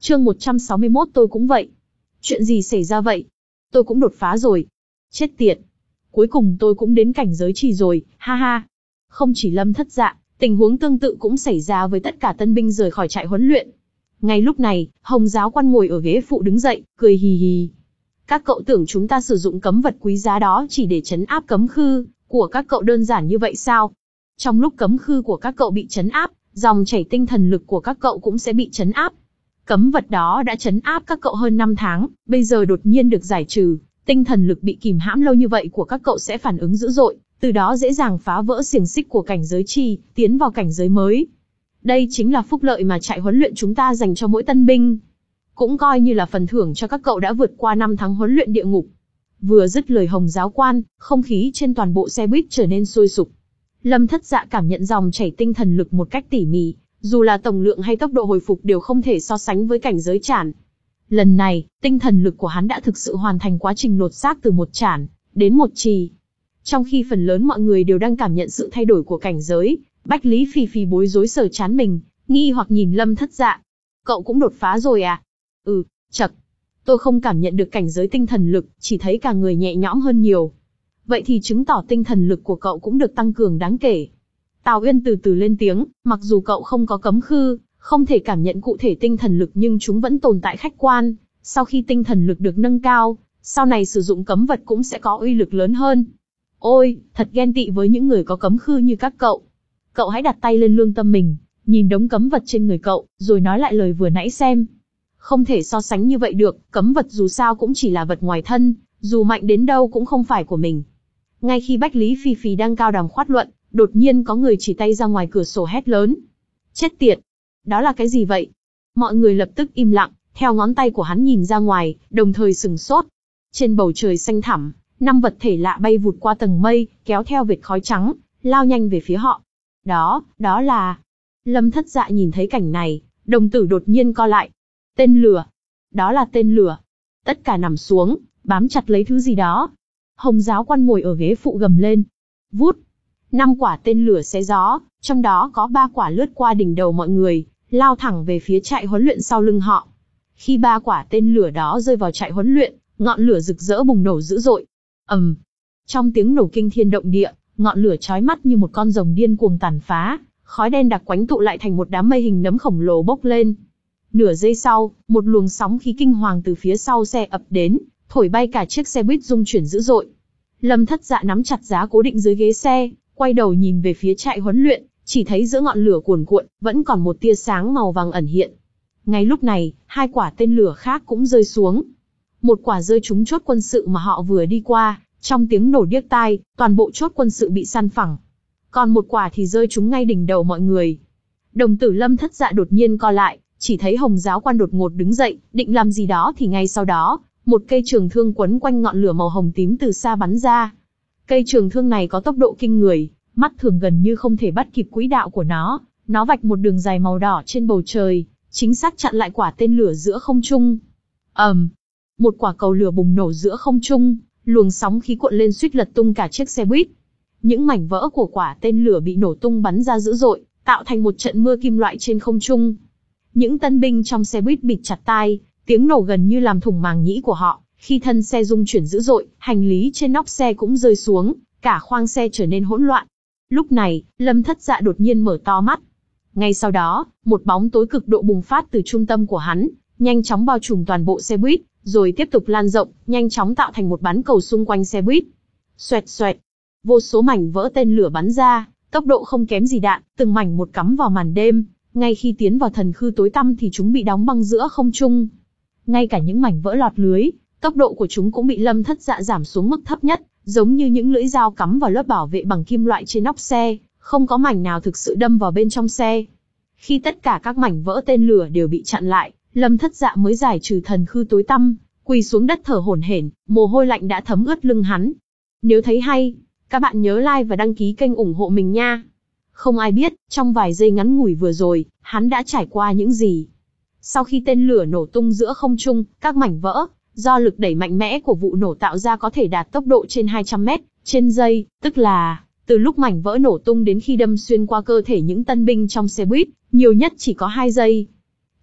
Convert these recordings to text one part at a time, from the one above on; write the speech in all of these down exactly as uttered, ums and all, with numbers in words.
Chương một trăm sáu mươi mốt tôi cũng vậy. Chuyện gì xảy ra vậy? Tôi cũng đột phá rồi. Chết tiệt. Cuối cùng tôi cũng đến cảnh giới trì rồi, ha ha. Không chỉ Lâm Thất Dạ, tình huống tương tự cũng xảy ra với tất cả tân binh rời khỏi trại huấn luyện. Ngay lúc này, Hồng giáo quan ngồi ở ghế phụ đứng dậy, cười hì hì. Các cậu tưởng chúng ta sử dụng cấm vật quý giá đó chỉ để trấn áp cấm khư của các cậu đơn giản như vậy sao? Trong lúc cấm khư của các cậu bị trấn áp, dòng chảy tinh thần lực của các cậu cũng sẽ bị trấn áp. Cấm vật đó đã trấn áp các cậu hơn năm tháng, bây giờ đột nhiên được giải trừ, tinh thần lực bị kìm hãm lâu như vậy của các cậu sẽ phản ứng dữ dội, từ đó dễ dàng phá vỡ xiềng xích của cảnh giới trì, tiến vào cảnh giới mới. Đây chính là phúc lợi mà trại huấn luyện chúng ta dành cho mỗi tân binh. Cũng coi như là phần thưởng cho các cậu đã vượt qua năm tháng huấn luyện địa ngục. Vừa dứt lời Hồng giáo quan, không khí trên toàn bộ xe buýt trở nên sôi sục. Lâm Thất Dạ cảm nhận dòng chảy tinh thần lực một cách tỉ mỉ, dù là tổng lượng hay tốc độ hồi phục đều không thể so sánh với cảnh giới chản. Lần này, tinh thần lực của hắn đã thực sự hoàn thành quá trình lột xác từ một chản đến một trì. Trong khi phần lớn mọi người đều đang cảm nhận sự thay đổi của cảnh giới, Bách Lý Phi Phi bối rối sờ trán mình, nghi hoặc nhìn Lâm Thất Dạ. Cậu cũng đột phá rồi à? Ừ, chậc. Tôi không cảm nhận được cảnh giới tinh thần lực, chỉ thấy cả người nhẹ nhõm hơn nhiều. Vậy thì chứng tỏ tinh thần lực của cậu cũng được tăng cường đáng kể. Tào Uyên từ từ lên tiếng, mặc dù cậu không có cấm khư, không thể cảm nhận cụ thể tinh thần lực nhưng chúng vẫn tồn tại khách quan. Sau khi tinh thần lực được nâng cao, sau này sử dụng cấm vật cũng sẽ có uy lực lớn hơn. Ôi, thật ghen tị với những người có cấm khư như các cậu. Cậu hãy đặt tay lên lương tâm mình, nhìn đống cấm vật trên người cậu, rồi nói lại lời vừa nãy xem. Không thể so sánh như vậy được, cấm vật dù sao cũng chỉ là vật ngoài thân, dù mạnh đến đâu cũng không phải của mình. Ngay khi Bách Lý Phi Phi đang cao đàm khoát luận, đột nhiên có người chỉ tay ra ngoài cửa sổ hét lớn. Chết tiệt! Đó là cái gì vậy? Mọi người lập tức im lặng, theo ngón tay của hắn nhìn ra ngoài, đồng thời sừng sốt. Trên bầu trời xanh thẳm, năm vật thể lạ bay vụt qua tầng mây, kéo theo vệt khói trắng, lao nhanh về phía họ. Đó, đó là... Lâm Thất Dạ nhìn thấy cảnh này, đồng tử đột nhiên co lại. Tên lửa. Đó là tên lửa. Tất cả nằm xuống, bám chặt lấy thứ gì đó. Hồng giáo quan ngồi ở ghế phụ gầm lên. Vút. Năm quả tên lửa xé gió, trong đó có ba quả lướt qua đỉnh đầu mọi người, lao thẳng về phía trại huấn luyện sau lưng họ. Khi ba quả tên lửa đó rơi vào trại huấn luyện, ngọn lửa rực rỡ bùng nổ dữ dội. ầm, um. Trong tiếng nổ kinh thiên động địa, ngọn lửa chói mắt như một con rồng điên cuồng tàn phá, khói đen đặc quánh tụ lại thành một đám mây hình nấm khổng lồ bốc lên. Nửa giây sau, một luồng sóng khí kinh hoàng từ phía sau xe ập đến, thổi bay cả chiếc xe buýt rung chuyển dữ dội. Lâm Thất Dạ nắm chặt giá cố định dưới ghế xe, quay đầu nhìn về phía trại huấn luyện, chỉ thấy giữa ngọn lửa cuồn cuộn, vẫn còn một tia sáng màu vàng ẩn hiện. Ngay lúc này, hai quả tên lửa khác cũng rơi xuống. Một quả rơi trúng chốt quân sự mà họ vừa đi qua, trong tiếng nổ điếc tai, toàn bộ chốt quân sự bị san phẳng. Còn một quả thì rơi trúng ngay đỉnh đầu mọi người. Đồng tử Lâm Thất Dạ đột nhiên co lại, chỉ thấy Hồng giáo quan đột ngột đứng dậy, định làm gì đó thì ngay sau đó, một cây trường thương quấn quanh ngọn lửa màu hồng tím từ xa bắn ra. Cây trường thương này có tốc độ kinh người, mắt thường gần như không thể bắt kịp quỹ đạo của nó, nó vạch một đường dài màu đỏ trên bầu trời, chính xác chặn lại quả tên lửa giữa không trung. ầm, um, một quả cầu lửa bùng nổ giữa không trung, luồng sóng khí cuộn lên suýt lật tung cả chiếc xe buýt. Những mảnh vỡ của quả tên lửa bị nổ tung bắn ra dữ dội, tạo thành một trận mưa kim loại trên không trung. Những tân binh trong xe buýt bịt chặt tai, tiếng nổ gần như làm thủng màng nhĩ của họ. Khi thân xe rung chuyển dữ dội, hành lý trên nóc xe cũng rơi xuống, cả khoang xe trở nên hỗn loạn. Lúc này, Lâm Thất Dạ đột nhiên mở to mắt. Ngay sau đó, một bóng tối cực độ bùng phát từ trung tâm của hắn, nhanh chóng bao trùm toàn bộ xe buýt, rồi tiếp tục lan rộng, nhanh chóng tạo thành một bán cầu xung quanh xe buýt. Xoẹt xoẹt, vô số mảnh vỡ tên lửa bắn ra, tốc độ không kém gì đạn, từng mảnh một cắm vào màn đêm. Ngay khi tiến vào thần khư tối tăm thì chúng bị đóng băng giữa không trung. Ngay cả những mảnh vỡ lọt lưới, tốc độ của chúng cũng bị Lâm Thất Dạ giảm xuống mức thấp nhất, giống như những lưỡi dao cắm vào lớp bảo vệ bằng kim loại trên nóc xe, không có mảnh nào thực sự đâm vào bên trong xe. Khi tất cả các mảnh vỡ tên lửa đều bị chặn lại, Lâm Thất Dạ mới giải trừ thần khư tối tăm, quỳ xuống đất thở hổn hển, mồ hôi lạnh đã thấm ướt lưng hắn. Nếu thấy hay, các bạn nhớ like và đăng ký kênh ủng hộ mình nha. Không ai biết, trong vài giây ngắn ngủi vừa rồi, hắn đã trải qua những gì. Sau khi tên lửa nổ tung giữa không trung, các mảnh vỡ, do lực đẩy mạnh mẽ của vụ nổ tạo ra có thể đạt tốc độ trên hai trăm mét trên giây, tức là, từ lúc mảnh vỡ nổ tung đến khi đâm xuyên qua cơ thể những tân binh trong xe buýt, nhiều nhất chỉ có hai giây.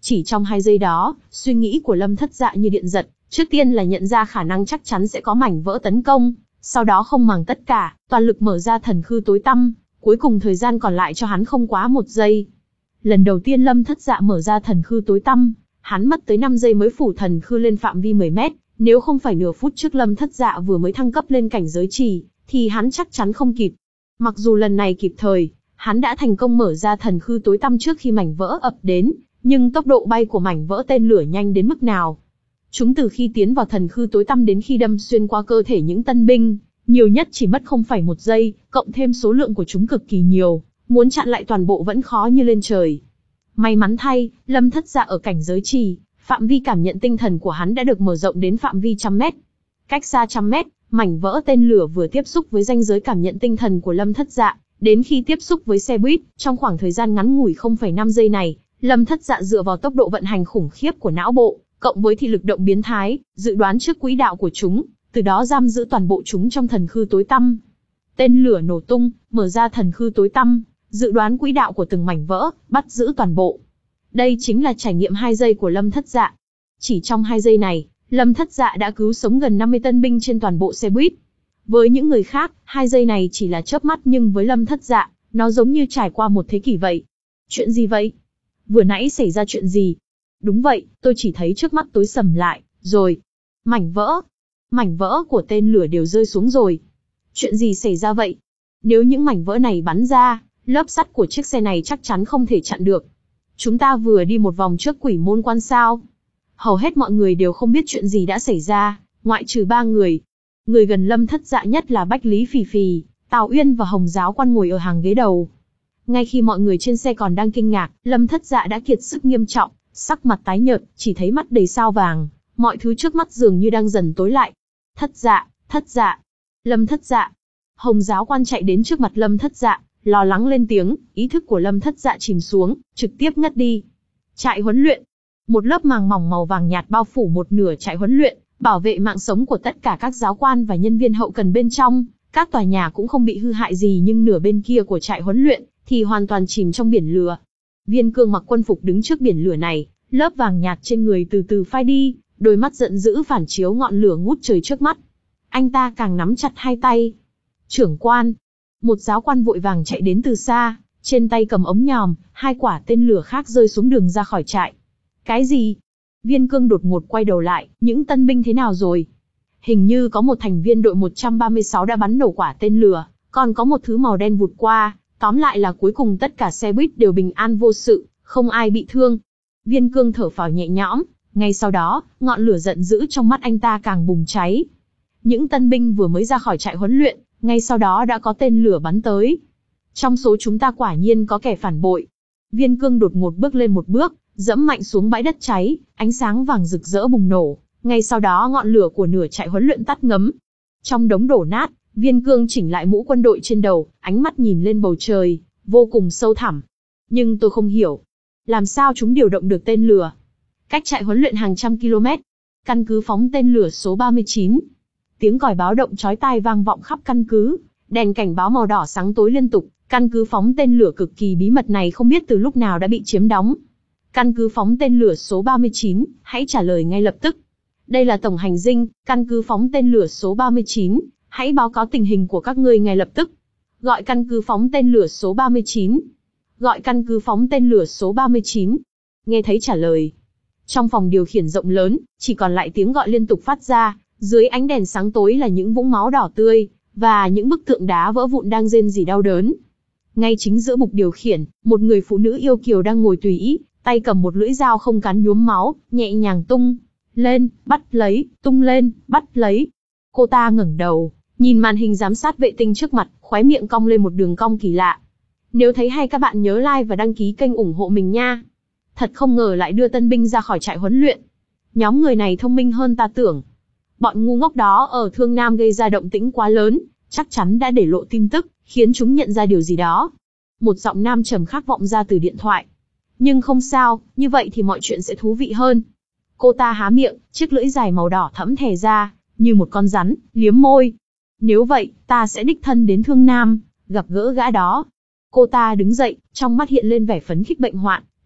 Chỉ trong hai giây đó, suy nghĩ của Lâm Thất Dạ như điện giật, trước tiên là nhận ra khả năng chắc chắn sẽ có mảnh vỡ tấn công, sau đó không màng tất cả, toàn lực mở ra thần khư tối tăm, cuối cùng thời gian còn lại cho hắn không quá một giây. Lần đầu tiên Lâm Thất Dạ mở ra thần khư tối tăm, hắn mất tới năm giây mới phủ thần khư lên phạm vi mười mét, nếu không phải nửa phút trước Lâm Thất Dạ vừa mới thăng cấp lên cảnh giới trì, thì hắn chắc chắn không kịp. Mặc dù lần này kịp thời, hắn đã thành công mở ra thần khư tối tăm trước khi mảnh vỡ ập đến, nhưng tốc độ bay của mảnh vỡ tên lửa nhanh đến mức nào? Chúng từ khi tiến vào thần khư tối tăm đến khi đâm xuyên qua cơ thể những tân binh, nhiều nhất chỉ mất không phẩy một giây, cộng thêm số lượng của chúng cực kỳ nhiều, muốn chặn lại toàn bộ vẫn khó như lên trời. May mắn thay, Lâm Thất Dạ ở cảnh giới trì, phạm vi cảm nhận tinh thần của hắn đã được mở rộng đến phạm vi trăm mét. Cách xa trăm mét, mảnh vỡ tên lửa vừa tiếp xúc với ranh giới cảm nhận tinh thần của Lâm Thất Dạ, đến khi tiếp xúc với xe buýt, trong khoảng thời gian ngắn ngủi không phẩy năm giây này, Lâm Thất Dạ dựa vào tốc độ vận hành khủng khiếp của não bộ, cộng với thị lực động biến thái, dự đoán trước quỹ đạo của chúng, từ đó giam giữ toàn bộ chúng trong thần khư tối tăm. Tên lửa nổ tung, mở ra thần khư tối tăm, dự đoán quỹ đạo của từng mảnh vỡ, bắt giữ toàn bộ. Đây chính là trải nghiệm hai giây của Lâm Thất Dạ. Chỉ trong hai giây này, Lâm Thất Dạ đã cứu sống gần năm mươi tân binh trên toàn bộ xe buýt. Với những người khác, hai giây này chỉ là chớp mắt, nhưng với Lâm Thất Dạ, nó giống như trải qua một thế kỷ vậy. Chuyện gì vậy? Vừa nãy xảy ra chuyện gì? Đúng vậy, tôi chỉ thấy trước mắt tối sầm lại, rồi. Mảnh vỡ. Mảnh vỡ của tên lửa đều rơi xuống rồi. Chuyện gì xảy ra vậy? Nếu những mảnh vỡ này bắn ra, lớp sắt của chiếc xe này chắc chắn không thể chặn được. Chúng ta vừa đi một vòng trước quỷ môn quan sao? Hầu hết mọi người đều không biết chuyện gì đã xảy ra, ngoại trừ ba người. Người gần Lâm Thất Dạ nhất là Bách Lý Phì Phì, Tào Uyên và Hồng Giáo Quan ngồi ở hàng ghế đầu. Ngay khi mọi người trên xe còn đang kinh ngạc, Lâm Thất Dạ đã kiệt sức nghiêm trọng, sắc mặt tái nhợt, chỉ thấy mắt đầy sao vàng, mọi thứ trước mắt dường như đang dần tối lại. Thất Dạ, Thất Dạ, Lâm Thất Dạ. Hồng Giáo Quan chạy đến trước mặt Lâm Thất Dạ, lo lắng lên tiếng, ý thức của Lâm Thất Dạ chìm xuống, trực tiếp ngất đi. Trại huấn luyện. Một lớp màng mỏng màu vàng nhạt bao phủ một nửa trại huấn luyện, bảo vệ mạng sống của tất cả các giáo quan và nhân viên hậu cần bên trong. Các tòa nhà cũng không bị hư hại gì, nhưng nửa bên kia của trại huấn luyện thì hoàn toàn chìm trong biển lửa. Viên Cương mặc quân phục đứng trước biển lửa này, lớp vàng nhạt trên người từ từ phai đi, đôi mắt giận dữ phản chiếu ngọn lửa ngút trời trước mắt. Anh ta càng nắm chặt hai tay. Trưởng quan. Một giáo quan vội vàng chạy đến từ xa, trên tay cầm ống nhòm, hai quả tên lửa khác rơi xuống đường ra khỏi trại. Cái gì? Viên Cương đột ngột quay đầu lại, những tân binh thế nào rồi? Hình như có một thành viên đội một trăm ba mươi sáu đã bắn nổ quả tên lửa, còn có một thứ màu đen vụt qua, tóm lại là cuối cùng tất cả xe buýt đều bình an vô sự, không ai bị thương. Viên Cương thở phào nhẹ nhõm, ngay sau đó, ngọn lửa giận dữ trong mắt anh ta càng bùng cháy. Những tân binh vừa mới ra khỏi trại huấn luyện, ngay sau đó đã có tên lửa bắn tới. Trong số chúng ta quả nhiên có kẻ phản bội. Viên Cương đột ngột bước lên một bước, dẫm mạnh xuống bãi đất cháy, ánh sáng vàng rực rỡ bùng nổ, ngay sau đó ngọn lửa của nửa trại huấn luyện tắt ngấm. Trong đống đổ nát, Viên Cương chỉnh lại mũ quân đội trên đầu, ánh mắt nhìn lên bầu trời, vô cùng sâu thẳm. Nhưng tôi không hiểu, làm sao chúng điều động được tên lửa? Cách trại huấn luyện hàng trăm km, căn cứ phóng tên lửa số ba mươi chín. Tiếng còi báo động chói tai vang vọng khắp căn cứ, đèn cảnh báo màu đỏ sáng tối liên tục, căn cứ phóng tên lửa cực kỳ bí mật này không biết từ lúc nào đã bị chiếm đóng. Căn cứ phóng tên lửa số ba mươi chín, hãy trả lời ngay lập tức. Đây là tổng hành dinh, căn cứ phóng tên lửa số ba mươi chín, hãy báo cáo tình hình của các ngươi ngay lập tức. Gọi căn cứ phóng tên lửa số ba mươi chín. Gọi căn cứ phóng tên lửa số ba mươi chín. Nghe thấy trả lời. Trong phòng điều khiển rộng lớn, chỉ còn lại tiếng gọi liên tục phát ra, dưới ánh đèn sáng tối là những vũng máu đỏ tươi, và những bức tượng đá vỡ vụn đang rên rỉ đau đớn. Ngay chính giữa bục điều khiển, một người phụ nữ yêu kiều đang ngồi tùy ý, tay cầm một lưỡi dao không cán nhuốm máu, nhẹ nhàng tung lên, bắt lấy, tung lên, bắt lấy. Cô ta ngẩng đầu, nhìn màn hình giám sát vệ tinh trước mặt, khóe miệng cong lên một đường cong kỳ lạ. Nếu thấy hay các bạn nhớ like và đăng ký kênh ủng hộ mình nha. Thật không ngờ lại đưa tân binh ra khỏi trại huấn luyện. Nhóm người này thông minh hơn ta tưởng. Bọn ngu ngốc đó ở Thương Nam gây ra động tĩnh quá lớn, chắc chắn đã để lộ tin tức, khiến chúng nhận ra điều gì đó. Một giọng nam trầm khắc vọng ra từ điện thoại. Nhưng không sao, như vậy thì mọi chuyện sẽ thú vị hơn. Cô ta há miệng, chiếc lưỡi dài màu đỏ thẫm thè ra, như một con rắn, liếm môi. Nếu vậy, ta sẽ đích thân đến Thương Nam, gặp gỡ gã đó. Cô ta đứng dậy, trong mắt hiện lên vẻ phấn khích bệnh hoạn,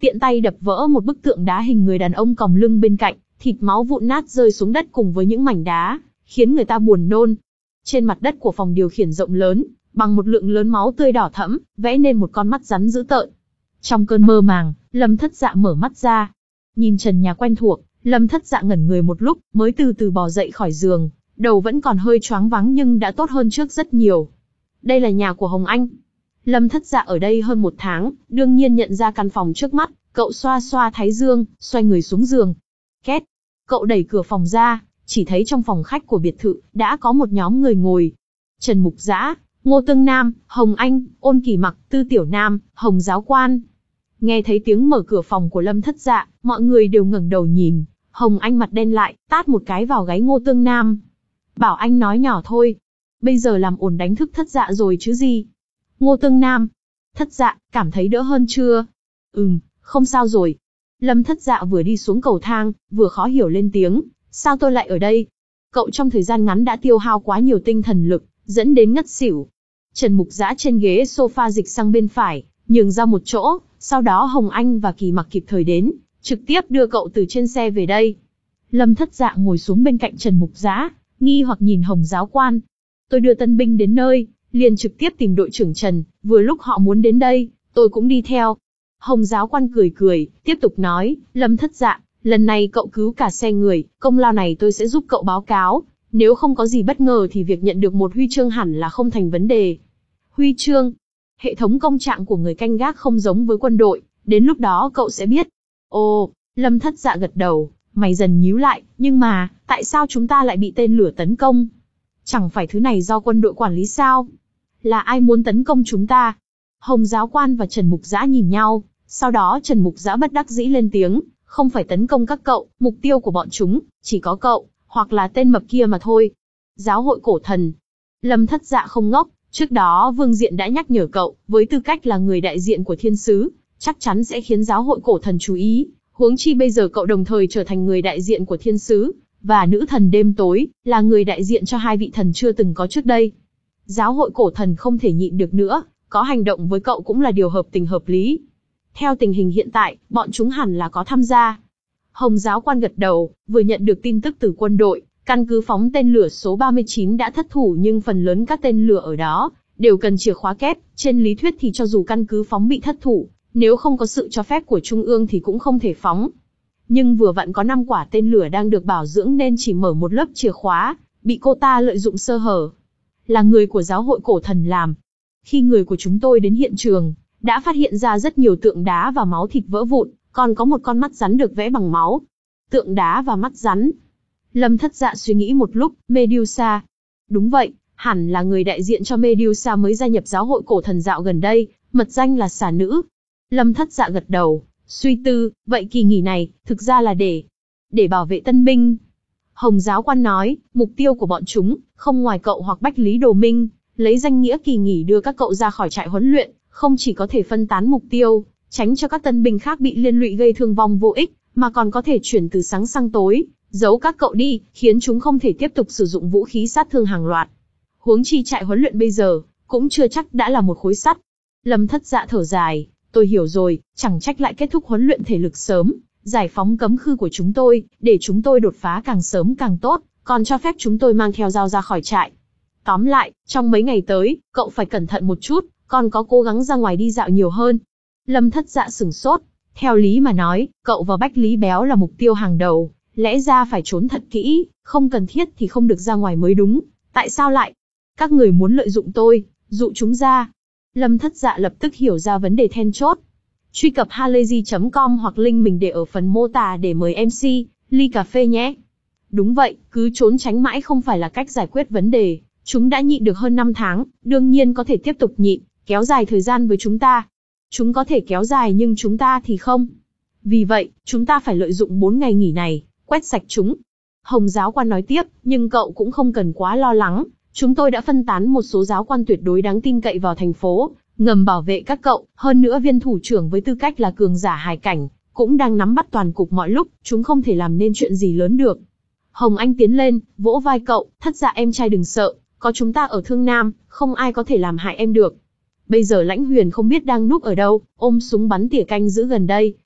tiện tay đập vỡ một bức tượng đá hình người đàn ông còng lưng bên cạnh, thịt máu vụn nát rơi xuống đất cùng với những mảnh đá, khiến người ta buồn nôn. Trên mặt đất của phòng điều khiển rộng lớn, bằng một lượng lớn máu tươi đỏ thẫm, vẽ nên một con mắt rắn dữ tợn. Trong cơn mơ màng, Lâm Thất Dạ mở mắt ra. Nhìn trần nhà quen thuộc, Lâm Thất Dạ ngẩn người một lúc, mới từ từ bò dậy khỏi giường. Đầu vẫn còn hơi choáng váng nhưng đã tốt hơn trước rất nhiều. Đây là nhà của Hồng Anh. Lâm Thất Dạ ở đây hơn một tháng, đương nhiên nhận ra căn phòng trước mắt. Cậu xoa xoa thái dương, xoay người xuống giường. Két. Cậu đẩy cửa phòng ra, chỉ thấy trong phòng khách của biệt thự đã có một nhóm người ngồi. Trần Mục Dã, Ngô Tương Nam, Hồng Anh, Ôn Kỳ Mặc, Tư Tiểu Nam, Hồng Giáo Quan. Nghe thấy tiếng mở cửa phòng của Lâm Thất Dạ, mọi người đều ngẩng đầu nhìn. Hồng Anh mặt đen lại, tát một cái vào gáy Ngô Tương Nam. Bảo anh nói nhỏ thôi. Bây giờ làm ồn đánh thức Thất Dạ rồi chứ gì. Ngô Tương Nam. Thất Dạ, cảm thấy đỡ hơn chưa? Ừm, không sao rồi. Lâm Thất Dạ vừa đi xuống cầu thang, vừa khó hiểu lên tiếng. Sao tôi lại ở đây? Cậu trong thời gian ngắn đã tiêu hao quá nhiều tinh thần lực, dẫn đến ngất xỉu. Trần Mục Dã trên ghế sofa dịch sang bên phải, nhường ra một chỗ, sau đó Hồng Anh và Kỳ Mặc kịp thời đến, trực tiếp đưa cậu từ trên xe về đây. Lâm Thất Dạ ngồi xuống bên cạnh Trần Mục Dã, nghi hoặc nhìn Hồng Giáo Quan. Tôi đưa tân binh đến nơi, liền trực tiếp tìm đội trưởng Trần, vừa lúc họ muốn đến đây, tôi cũng đi theo. Hồng Giáo Quan cười cười, tiếp tục nói, Lâm Thất Dạ, lần này cậu cứu cả xe người, công lao này tôi sẽ giúp cậu báo cáo. Nếu không có gì bất ngờ thì việc nhận được một huy chương hẳn là không thành vấn đề. Huy chương? Hệ thống công trạng của người canh gác không giống với quân đội, đến lúc đó cậu sẽ biết. Ồ, Lâm Thất Dạ gật đầu, mày dần nhíu lại, nhưng mà, tại sao chúng ta lại bị tên lửa tấn công? Chẳng phải thứ này do quân đội quản lý sao? Là ai muốn tấn công chúng ta? Hồng Giáo Quan và Trần Mục Dã nhìn nhau, sau đó Trần Mục Dã bất đắc dĩ lên tiếng, không phải tấn công các cậu, mục tiêu của bọn chúng, chỉ có cậu, hoặc là tên mập kia mà thôi. Giáo hội cổ thần. Lâm Thất Dạ không ngốc, trước đó Vương Diện đã nhắc nhở cậu, với tư cách là người đại diện của thiên sứ, chắc chắn sẽ khiến giáo hội cổ thần chú ý, huống chi bây giờ cậu đồng thời trở thành người đại diện của thiên sứ, và nữ thần đêm tối, là người đại diện cho hai vị thần chưa từng có trước đây. Giáo hội cổ thần không thể nhịn được nữa, có hành động với cậu cũng là điều hợp tình hợp lý. Theo tình hình hiện tại, bọn chúng hẳn là có tham gia. Hồng Giáo Quan gật đầu, vừa nhận được tin tức từ quân đội, căn cứ phóng tên lửa số ba mươi chín đã thất thủ nhưng phần lớn các tên lửa ở đó đều cần chìa khóa kép, trên lý thuyết thì cho dù căn cứ phóng bị thất thủ, nếu không có sự cho phép của Trung ương thì cũng không thể phóng. Nhưng vừa vặn có năm quả tên lửa đang được bảo dưỡng nên chỉ mở một lớp chìa khóa, bị cô ta lợi dụng sơ hở. Là người của giáo hội cổ thần làm. Khi người của chúng tôi đến hiện trường, đã phát hiện ra rất nhiều tượng đá và máu thịt vỡ vụn, còn có một con mắt rắn được vẽ bằng máu. Tượng đá và mắt rắn. Lâm Thất Dạ suy nghĩ một lúc, Medusa. Đúng vậy, hẳn là người đại diện cho Medusa mới gia nhập giáo hội cổ thần dạo gần đây, mật danh là xà nữ. Lâm Thất Dạ gật đầu, suy tư, vậy kỳ nghỉ này, thực ra là để... để bảo vệ tân binh. Hồng Giáo Quan nói, mục tiêu của bọn chúng, không ngoài cậu hoặc Bách Lý Đồ Minh, lấy danh nghĩa kỳ nghỉ đưa các cậu ra khỏi trại huấn luyện, không chỉ có thể phân tán mục tiêu, tránh cho các tân binh khác bị liên lụy gây thương vong vô ích, mà còn có thể chuyển từ sáng sang tối, giấu các cậu đi, khiến chúng không thể tiếp tục sử dụng vũ khí sát thương hàng loạt. Huống chi trại huấn luyện bây giờ, cũng chưa chắc đã là một khối sắt. Lâm Thất Dạ thở dài, tôi hiểu rồi, chẳng trách lại kết thúc huấn luyện thể lực sớm, giải phóng cấm khư của chúng tôi, để chúng tôi đột phá càng sớm càng tốt, còn cho phép chúng tôi mang theo dao ra khỏi trại. Tóm lại, trong mấy ngày tới, cậu phải cẩn thận một chút, còn có cố gắng ra ngoài đi dạo nhiều hơn. Lâm Thất Dạ sửng sốt, theo lý mà nói, cậu và Bách Lý Béo là mục tiêu hàng đầu, lẽ ra phải trốn thật kỹ, không cần thiết thì không được ra ngoài mới đúng, tại sao lại? Các người muốn lợi dụng tôi, dụ chúng ra. Lâm Thất Dạ lập tức hiểu ra vấn đề then chốt. Truy cập halayzi chấm com hoặc link mình để ở phần mô tả để mời em xê, ly cà phê nhé. Đúng vậy, cứ trốn tránh mãi không phải là cách giải quyết vấn đề. Chúng đã nhịn được hơn năm tháng, đương nhiên có thể tiếp tục nhịn, kéo dài thời gian với chúng ta. Chúng có thể kéo dài nhưng chúng ta thì không. Vì vậy, chúng ta phải lợi dụng bốn ngày nghỉ này, quét sạch chúng. Hồng Giáo Quan nói tiếp, nhưng cậu cũng không cần quá lo lắng. Chúng tôi đã phân tán một số giáo quan tuyệt đối đáng tin cậy vào thành phố, ngầm bảo vệ các cậu. Hơn nữa viên thủ trưởng với tư cách là cường giả hải cảnh, cũng đang nắm bắt toàn cục mọi lúc, chúng không thể làm nên chuyện gì lớn được. Hồng Anh tiến lên, vỗ vai cậu, Thất Dạ em trai đừng sợ, có chúng ta ở Thương Nam, không ai có thể làm hại em được. Bây giờ Lãnh Huyền không biết đang núp ở đâu, ôm súng bắn tỉa canh giữ gần đây,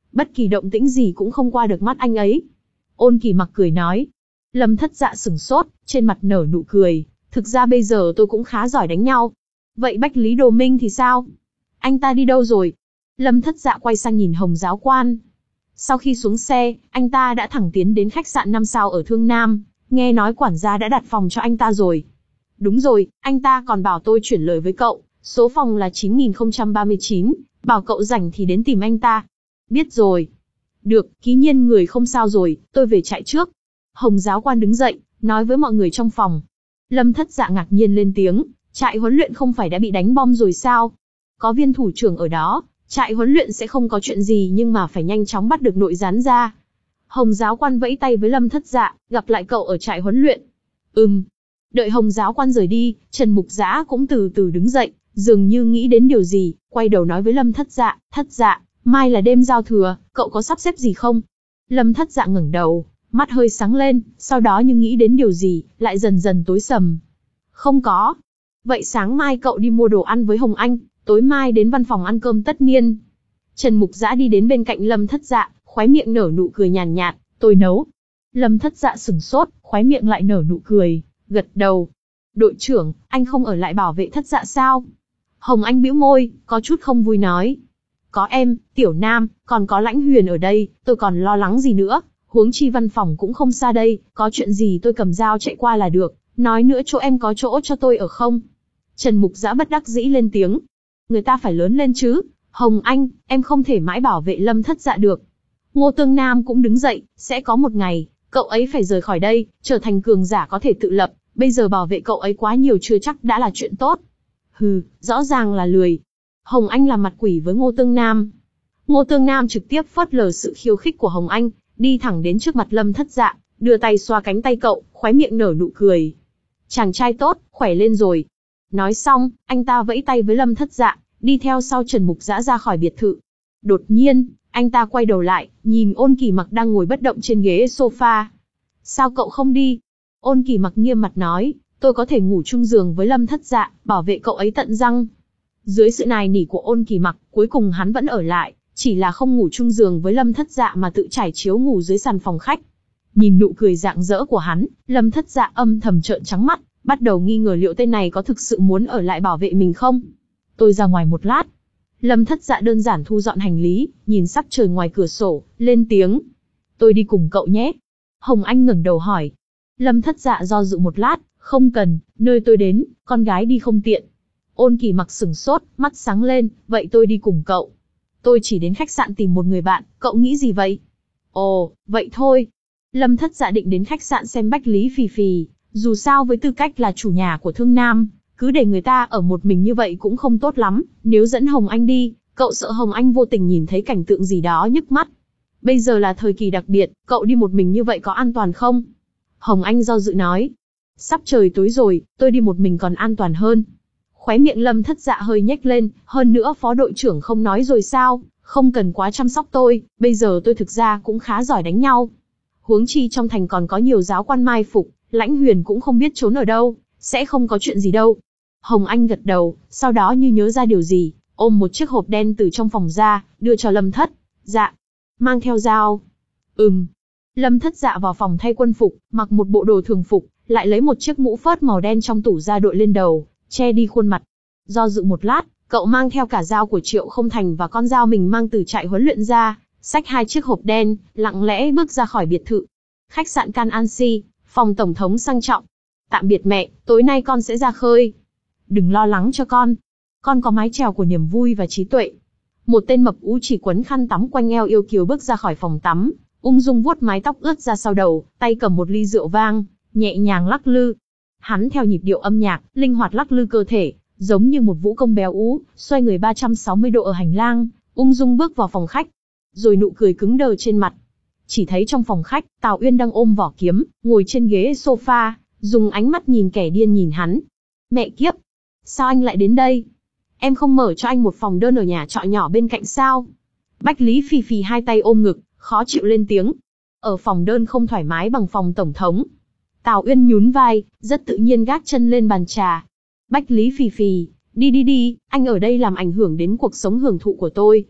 Bất kỳ động tĩnh gì cũng không qua được mắt anh ấy. Ôn Kỳ Mặc cười nói. Lâm Thất Dạ sửng sốt, trên mặt nở nụ cười. Thực ra bây giờ tôi cũng khá giỏi đánh nhau. Vậy Bách Lý Đồ Minh thì sao? Anh ta đi đâu rồi? Lâm Thất Dạ quay sang nhìn Hồng Giáo Quan. Sau khi xuống xe, anh ta đã thẳng tiến đến khách sạn năm sao ở Thương Nam. Nghe nói quản gia đã đặt phòng cho anh ta rồi. Đúng rồi, anh ta còn bảo tôi chuyển lời với cậu. Số phòng là chín nghìn không trăm ba mươi chín, bảo cậu rảnh thì đến tìm anh ta. Biết rồi. Được, Ký Nhiên người không sao rồi, tôi về trại trước. Hồng Giáo Quan đứng dậy, nói với mọi người trong phòng. Lâm Thất Dạ ngạc nhiên lên tiếng, trại huấn luyện không phải đã bị đánh bom rồi sao? Có viên thủ trưởng ở đó, trại huấn luyện sẽ không có chuyện gì nhưng mà phải nhanh chóng bắt được nội gián ra. Hồng Giáo Quan vẫy tay với Lâm Thất Dạ, gặp lại cậu ở trại huấn luyện. Ừm. Đợi Hồng Giáo Quan rời đi, Trần Mục Dã cũng từ từ đứng dậy, dường như nghĩ đến điều gì, quay đầu nói với Lâm Thất Dạ, Thất Dạ, mai là đêm giao thừa, cậu có sắp xếp gì không? Lâm Thất Dạ ngẩng đầu, mắt hơi sáng lên, sau đó như nghĩ đến điều gì, lại dần dần tối sầm. Không có. Vậy sáng mai cậu đi mua đồ ăn với Hồng Anh, tối mai đến văn phòng ăn cơm tất niên. Trần Mục Dã đi đến bên cạnh Lâm Thất Dạ, khóe miệng nở nụ cười nhàn nhạt, tôi nấu. Lâm Thất Dạ sửng sốt, khóe miệng lại nở nụ cười, gật đầu. Đội trưởng, anh không ở lại bảo vệ Thất Dạ sao? Hồng Anh bĩu môi, có chút không vui nói. Có em, Tiểu Nam, còn có Lãnh Huyền ở đây, tôi còn lo lắng gì nữa, huống chi văn phòng cũng không xa đây, có chuyện gì tôi cầm dao chạy qua là được, nói nữa chỗ em có chỗ cho tôi ở không? Trần Mục Dã bất đắc dĩ lên tiếng. Người ta phải lớn lên chứ, Hồng Anh, em không thể mãi bảo vệ Lâm Thất Dạ được. Ngô Tương Nam cũng đứng dậy, sẽ có một ngày, cậu ấy phải rời khỏi đây, trở thành cường giả có thể tự lập, bây giờ bảo vệ cậu ấy quá nhiều chưa chắc đã là chuyện tốt. Hừ, rõ ràng là lười. Hồng Anh làm mặt quỷ với Ngô Tương Nam. Ngô Tương Nam trực tiếp phớt lờ sự khiêu khích của Hồng Anh, đi thẳng đến trước mặt Lâm Thất Dạ, đưa tay xoa cánh tay cậu, khóe miệng nở nụ cười. Chàng trai tốt, khỏe lên rồi. Nói xong, anh ta vẫy tay với Lâm Thất Dạ, đi theo sau Trần Mục Dã ra khỏi biệt thự. Đột nhiên, anh ta quay đầu lại, nhìn Ôn Kỳ Mặc đang ngồi bất động trên ghế sofa. Sao cậu không đi? Ôn Kỳ Mặc nghiêm mặt nói, tôi có thể ngủ chung giường với Lâm Thất Dạ, bảo vệ cậu ấy tận răng. Dưới sự nài nỉ của Ôn Kỳ Mặc, cuối cùng hắn vẫn ở lại, chỉ là không ngủ chung giường với Lâm Thất Dạ mà tự trải chiếu ngủ dưới sàn phòng khách. Nhìn nụ cười rạng rỡ của hắn, Lâm Thất Dạ âm thầm trợn trắng mắt, bắt đầu nghi ngờ liệu tên này có thực sự muốn ở lại bảo vệ mình không. Tôi ra ngoài một lát. Lâm Thất Dạ đơn giản thu dọn hành lý, nhìn sắc trời ngoài cửa sổ, lên tiếng. Tôi đi cùng cậu nhé. Hồng Anh ngẩng đầu hỏi. Lâm Thất Dạ do dự một lát, không cần, nơi tôi đến, con gái đi không tiện. Ôn Kỳ Mặc sửng sốt, mắt sáng lên, vậy tôi đi cùng cậu. Tôi chỉ đến khách sạn tìm một người bạn, cậu nghĩ gì vậy? Ồ, vậy thôi. Lâm Thất Dạ định đến khách sạn xem Bách Lý Phì Phì, dù sao với tư cách là chủ nhà của Thương Nam, cứ để người ta ở một mình như vậy cũng không tốt lắm, nếu dẫn Hồng Anh đi, cậu sợ Hồng Anh vô tình nhìn thấy cảnh tượng gì đó nhức mắt. Bây giờ là thời kỳ đặc biệt, cậu đi một mình như vậy có an toàn không? Hồng Anh do dự nói. Sắp trời tối rồi, tôi đi một mình còn an toàn hơn. Khóe miệng Lâm Thất Dạ hơi nhếch lên, hơn nữa phó đội trưởng không nói rồi sao, không cần quá chăm sóc tôi, bây giờ tôi thực ra cũng khá giỏi đánh nhau. Huống chi trong thành còn có nhiều giáo quan mai phục, Lãnh Huyền cũng không biết trốn ở đâu, sẽ không có chuyện gì đâu. Hồng Anh gật đầu, sau đó như nhớ ra điều gì, ôm một chiếc hộp đen từ trong phòng ra, đưa cho Lâm Thất Dạ. Mang theo dao. Ừm. Lâm Thất Dạ vào phòng thay quân phục, mặc một bộ đồ thường phục, lại lấy một chiếc mũ phớt màu đen trong tủ ra đội lên đầu, che đi khuôn mặt. Do dự một lát, cậu mang theo cả dao của Triệu Không Thành và con dao mình mang từ trại huấn luyện ra, xách hai chiếc hộp đen, lặng lẽ bước ra khỏi biệt thự. Khách sạn Can An Si, phòng tổng thống sang trọng. Tạm biệt mẹ, tối nay con sẽ ra khơi. Đừng lo lắng cho con. Con có mái chèo của niềm vui và trí tuệ. Một tên mập ú chỉ quấn khăn tắm quanh eo yêu kiều bước ra khỏi phòng tắm, ung dung vuốt mái tóc ướt ra sau đầu, tay cầm một ly rượu vang, nhẹ nhàng lắc lư. Hắn theo nhịp điệu âm nhạc, linh hoạt lắc lư cơ thể, giống như một vũ công béo ú, xoay người ba trăm sáu mươi độ ở hành lang, ung dung bước vào phòng khách. Rồi nụ cười cứng đờ trên mặt. Chỉ thấy trong phòng khách, Tào Uyên đang ôm vỏ kiếm, ngồi trên ghế sofa, dùng ánh mắt nhìn kẻ điên nhìn hắn. Mẹ kiếp! Sao anh lại đến đây? Em không mở cho anh một phòng đơn ở nhà trọ nhỏ bên cạnh sao? Bách Lý Phì Phì hai tay ôm ngực, khó chịu lên tiếng. Ở phòng đơn không thoải mái bằng phòng tổng thống. Tào Uyên nhún vai, rất tự nhiên gác chân lên bàn trà. Bách Lý Phì Phì, đi đi đi, anh ở đây làm ảnh hưởng đến cuộc sống hưởng thụ của tôi.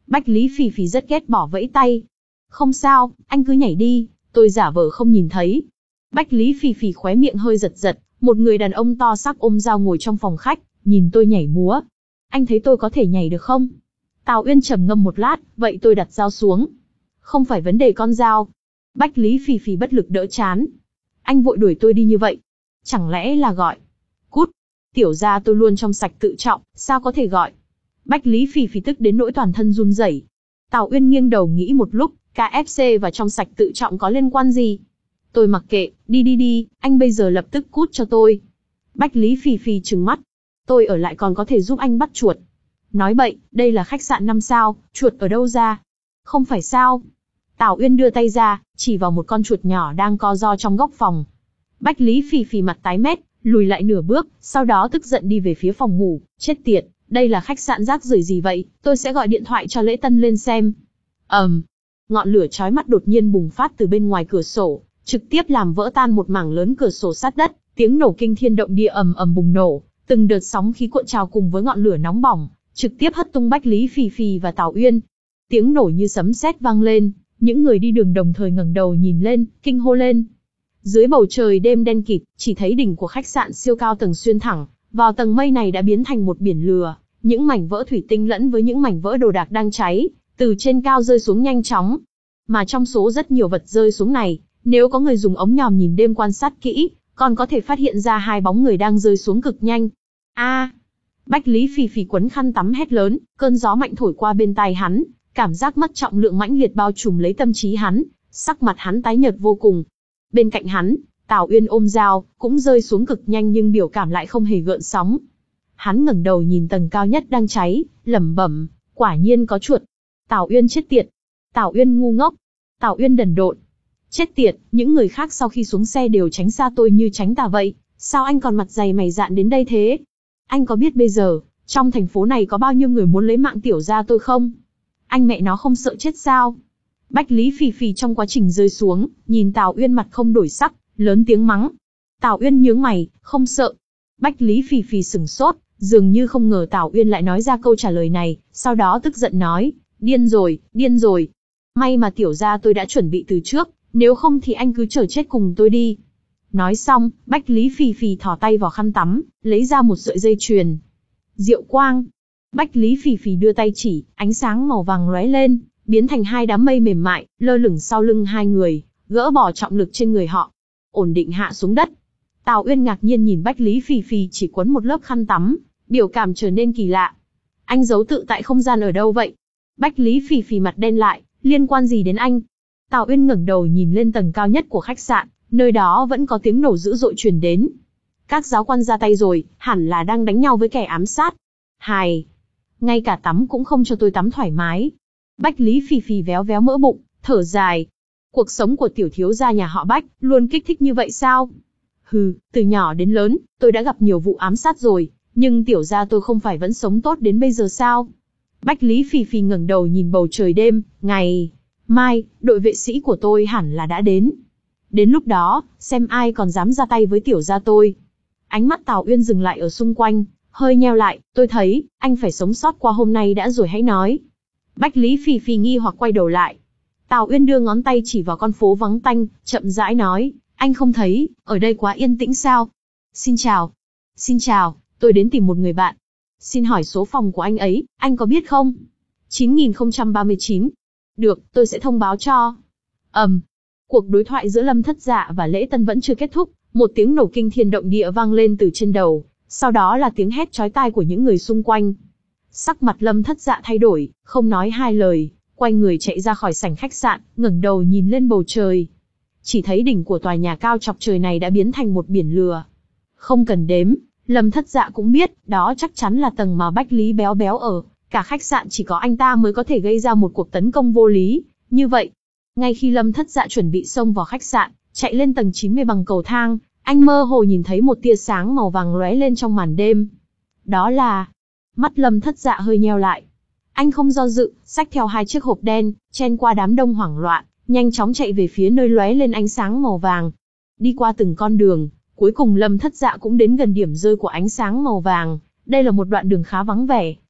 Bách Lý Phì Phì rất ghét bỏ vẫy tay. Không sao, anh cứ nhảy đi, tôi giả vờ không nhìn thấy. Bách Lý Phì Phì khóe miệng hơi giật giật, một người đàn ông to xác ôm dao ngồi trong phòng khách, nhìn tôi nhảy múa. Anh thấy tôi có thể nhảy được không? Tào Uyên trầm ngâm một lát, vậy tôi đặt dao xuống. Không phải vấn đề con dao. Bách Lý Phì Phì bất lực đỡ chán. Anh vội đuổi tôi đi như vậy. Chẳng lẽ là gọi? Cút. Tiểu gia tôi luôn trong sạch tự trọng, sao có thể gọi? Bách Lý Phì Phì tức đến nỗi toàn thân run rẩy. Tào Uyên nghiêng đầu nghĩ một lúc, ca ép xê và trong sạch tự trọng có liên quan gì? Tôi mặc kệ, đi đi đi, anh bây giờ lập tức cút cho tôi. Bách Lý Phì Phì trừng mắt. Tôi ở lại còn có thể giúp anh bắt chuột. Nói bậy, đây là khách sạn năm sao, chuột ở đâu ra? Không phải sao? Tào Uyên đưa tay ra, chỉ vào một con chuột nhỏ đang co ro trong góc phòng. Bách Lý Phì Phì mặt tái mét, lùi lại nửa bước, sau đó tức giận đi về phía phòng ngủ. Chết tiệt, đây là khách sạn rác rưởi gì vậy? Tôi sẽ gọi điện thoại cho Lễ Tân lên xem. ầm, um, ngọn lửa chói mắt đột nhiên bùng phát từ bên ngoài cửa sổ, trực tiếp làm vỡ tan một mảng lớn cửa sổ sát đất. Tiếng nổ kinh thiên động địa ầm ầm bùng nổ, từng đợt sóng khí cuộn trào cùng với ngọn lửa nóng bỏng, trực tiếp hất tung Bách Lý Phì Phì và Tào Uyên. Tiếng nổ như sấm sét vang lên, những người đi đường đồng thời ngẩng đầu nhìn lên, kinh hô lên. Dưới bầu trời đêm đen kịt, chỉ thấy đỉnh của khách sạn siêu cao tầng xuyên thẳng vào tầng mây này đã biến thành một biển lửa, những mảnh vỡ thủy tinh lẫn với những mảnh vỡ đồ đạc đang cháy, từ trên cao rơi xuống nhanh chóng. Mà trong số rất nhiều vật rơi xuống này, nếu có người dùng ống nhòm nhìn đêm quan sát kỹ, còn có thể phát hiện ra hai bóng người đang rơi xuống cực nhanh. A! À, Bách Lý Phì Phì quấn khăn tắm hét lớn, cơn gió mạnh thổi qua bên tai hắn, cảm giác mất trọng lượng mãnh liệt bao trùm lấy tâm trí hắn, sắc mặt hắn tái nhợt vô cùng. Bên cạnh hắn, Tào Uyên ôm dao, cũng rơi xuống cực nhanh nhưng biểu cảm lại không hề gợn sóng. Hắn ngẩng đầu nhìn tầng cao nhất đang cháy, lẩm bẩm, quả nhiên có chuột. Tào Uyên chết tiệt. Tào Uyên ngu ngốc. Tào Uyên đần độn. Chết tiệt, những người khác sau khi xuống xe đều tránh xa tôi như tránh tà vậy, sao anh còn mặt dày mày dạn đến đây thế? Anh có biết bây giờ, trong thành phố này có bao nhiêu người muốn lấy mạng tiểu gia tôi không? Anh mẹ nó không sợ chết sao? Bách Lý Phì Phì trong quá trình rơi xuống, nhìn Tào Uyên mặt không đổi sắc, lớn tiếng mắng. Tào Uyên nhướng mày, không sợ. Bách Lý Phì Phì sửng sốt, dường như không ngờ Tào Uyên lại nói ra câu trả lời này, sau đó tức giận nói, điên rồi, điên rồi. May mà tiểu gia tôi đã chuẩn bị từ trước, nếu không thì anh cứ chờ chết cùng tôi đi. Nói xong, Bách Lý Phì Phì thò tay vào khăn tắm, lấy ra một sợi dây chuyền. Diệu quang. Bách Lý Phì Phì đưa tay chỉ, ánh sáng màu vàng lóe lên, biến thành hai đám mây mềm mại, lơ lửng sau lưng hai người, gỡ bỏ trọng lực trên người họ, ổn định hạ xuống đất. Tào Uyên ngạc nhiên nhìn Bách Lý Phì Phì chỉ quấn một lớp khăn tắm, biểu cảm trở nên kỳ lạ. Anh giấu tự tại không gian ở đâu vậy? Bách Lý Phì Phì mặt đen lại, liên quan gì đến anh? Tào Uyên ngẩng đầu nhìn lên tầng cao nhất của khách sạn, nơi đó vẫn có tiếng nổ dữ dội truyền đến. Các giáo quan ra tay rồi, hẳn là đang đánh nhau với kẻ ám sát. Hài, ngay cả tắm cũng không cho tôi tắm thoải mái. Bách Lý Phì Phì véo véo mỡ bụng, thở dài. Cuộc sống của tiểu thiếu gia nhà họ Bách luôn kích thích như vậy sao? Hừ, từ nhỏ đến lớn, tôi đã gặp nhiều vụ ám sát rồi, nhưng tiểu gia tôi không phải vẫn sống tốt đến bây giờ sao? Bách Lý Phì Phì ngẩng đầu nhìn bầu trời đêm, ngày mai, đội vệ sĩ của tôi hẳn là đã đến. Đến lúc đó, xem ai còn dám ra tay với tiểu gia tôi. Ánh mắt Tào Uyên dừng lại ở xung quanh, hơi nheo lại, tôi thấy, anh phải sống sót qua hôm nay đã rồi hãy nói. Bách Lý Phì Phì nghi hoặc quay đầu lại. Tào Uyên đưa ngón tay chỉ vào con phố vắng tanh, chậm rãi nói, anh không thấy, ở đây quá yên tĩnh sao? Xin chào. Xin chào, tôi đến tìm một người bạn. Xin hỏi số phòng của anh ấy, anh có biết không? chín nghìn không trăm ba mươi chín. Được, tôi sẽ thông báo cho. ầm, um, cuộc đối thoại giữa Lâm Thất Dạ và Lễ Tân vẫn chưa kết thúc, một tiếng nổ kinh thiên động địa vang lên từ trên đầu, sau đó là tiếng hét chói tai của những người xung quanh. Sắc mặt Lâm Thất Dạ thay đổi, không nói hai lời, quay người chạy ra khỏi sảnh khách sạn, ngẩng đầu nhìn lên bầu trời. Chỉ thấy đỉnh của tòa nhà cao chọc trời này đã biến thành một biển lửa. Không cần đếm, Lâm Thất Dạ cũng biết, đó chắc chắn là tầng mà Bách Lý béo béo ở, cả khách sạn chỉ có anh ta mới có thể gây ra một cuộc tấn công vô lý như vậy. Ngay khi Lâm Thất Dạ chuẩn bị xông vào khách sạn, chạy lên tầng chín mươi bằng cầu thang, anh mơ hồ nhìn thấy một tia sáng màu vàng lóe lên trong màn đêm. Đó là... Mắt Lâm Thất Dạ hơi nheo lại. Anh không do dự, xách theo hai chiếc hộp đen, chen qua đám đông hoảng loạn, nhanh chóng chạy về phía nơi lóe lên ánh sáng màu vàng. Đi qua từng con đường, cuối cùng Lâm Thất Dạ cũng đến gần điểm rơi của ánh sáng màu vàng. Đây là một đoạn đường khá vắng vẻ,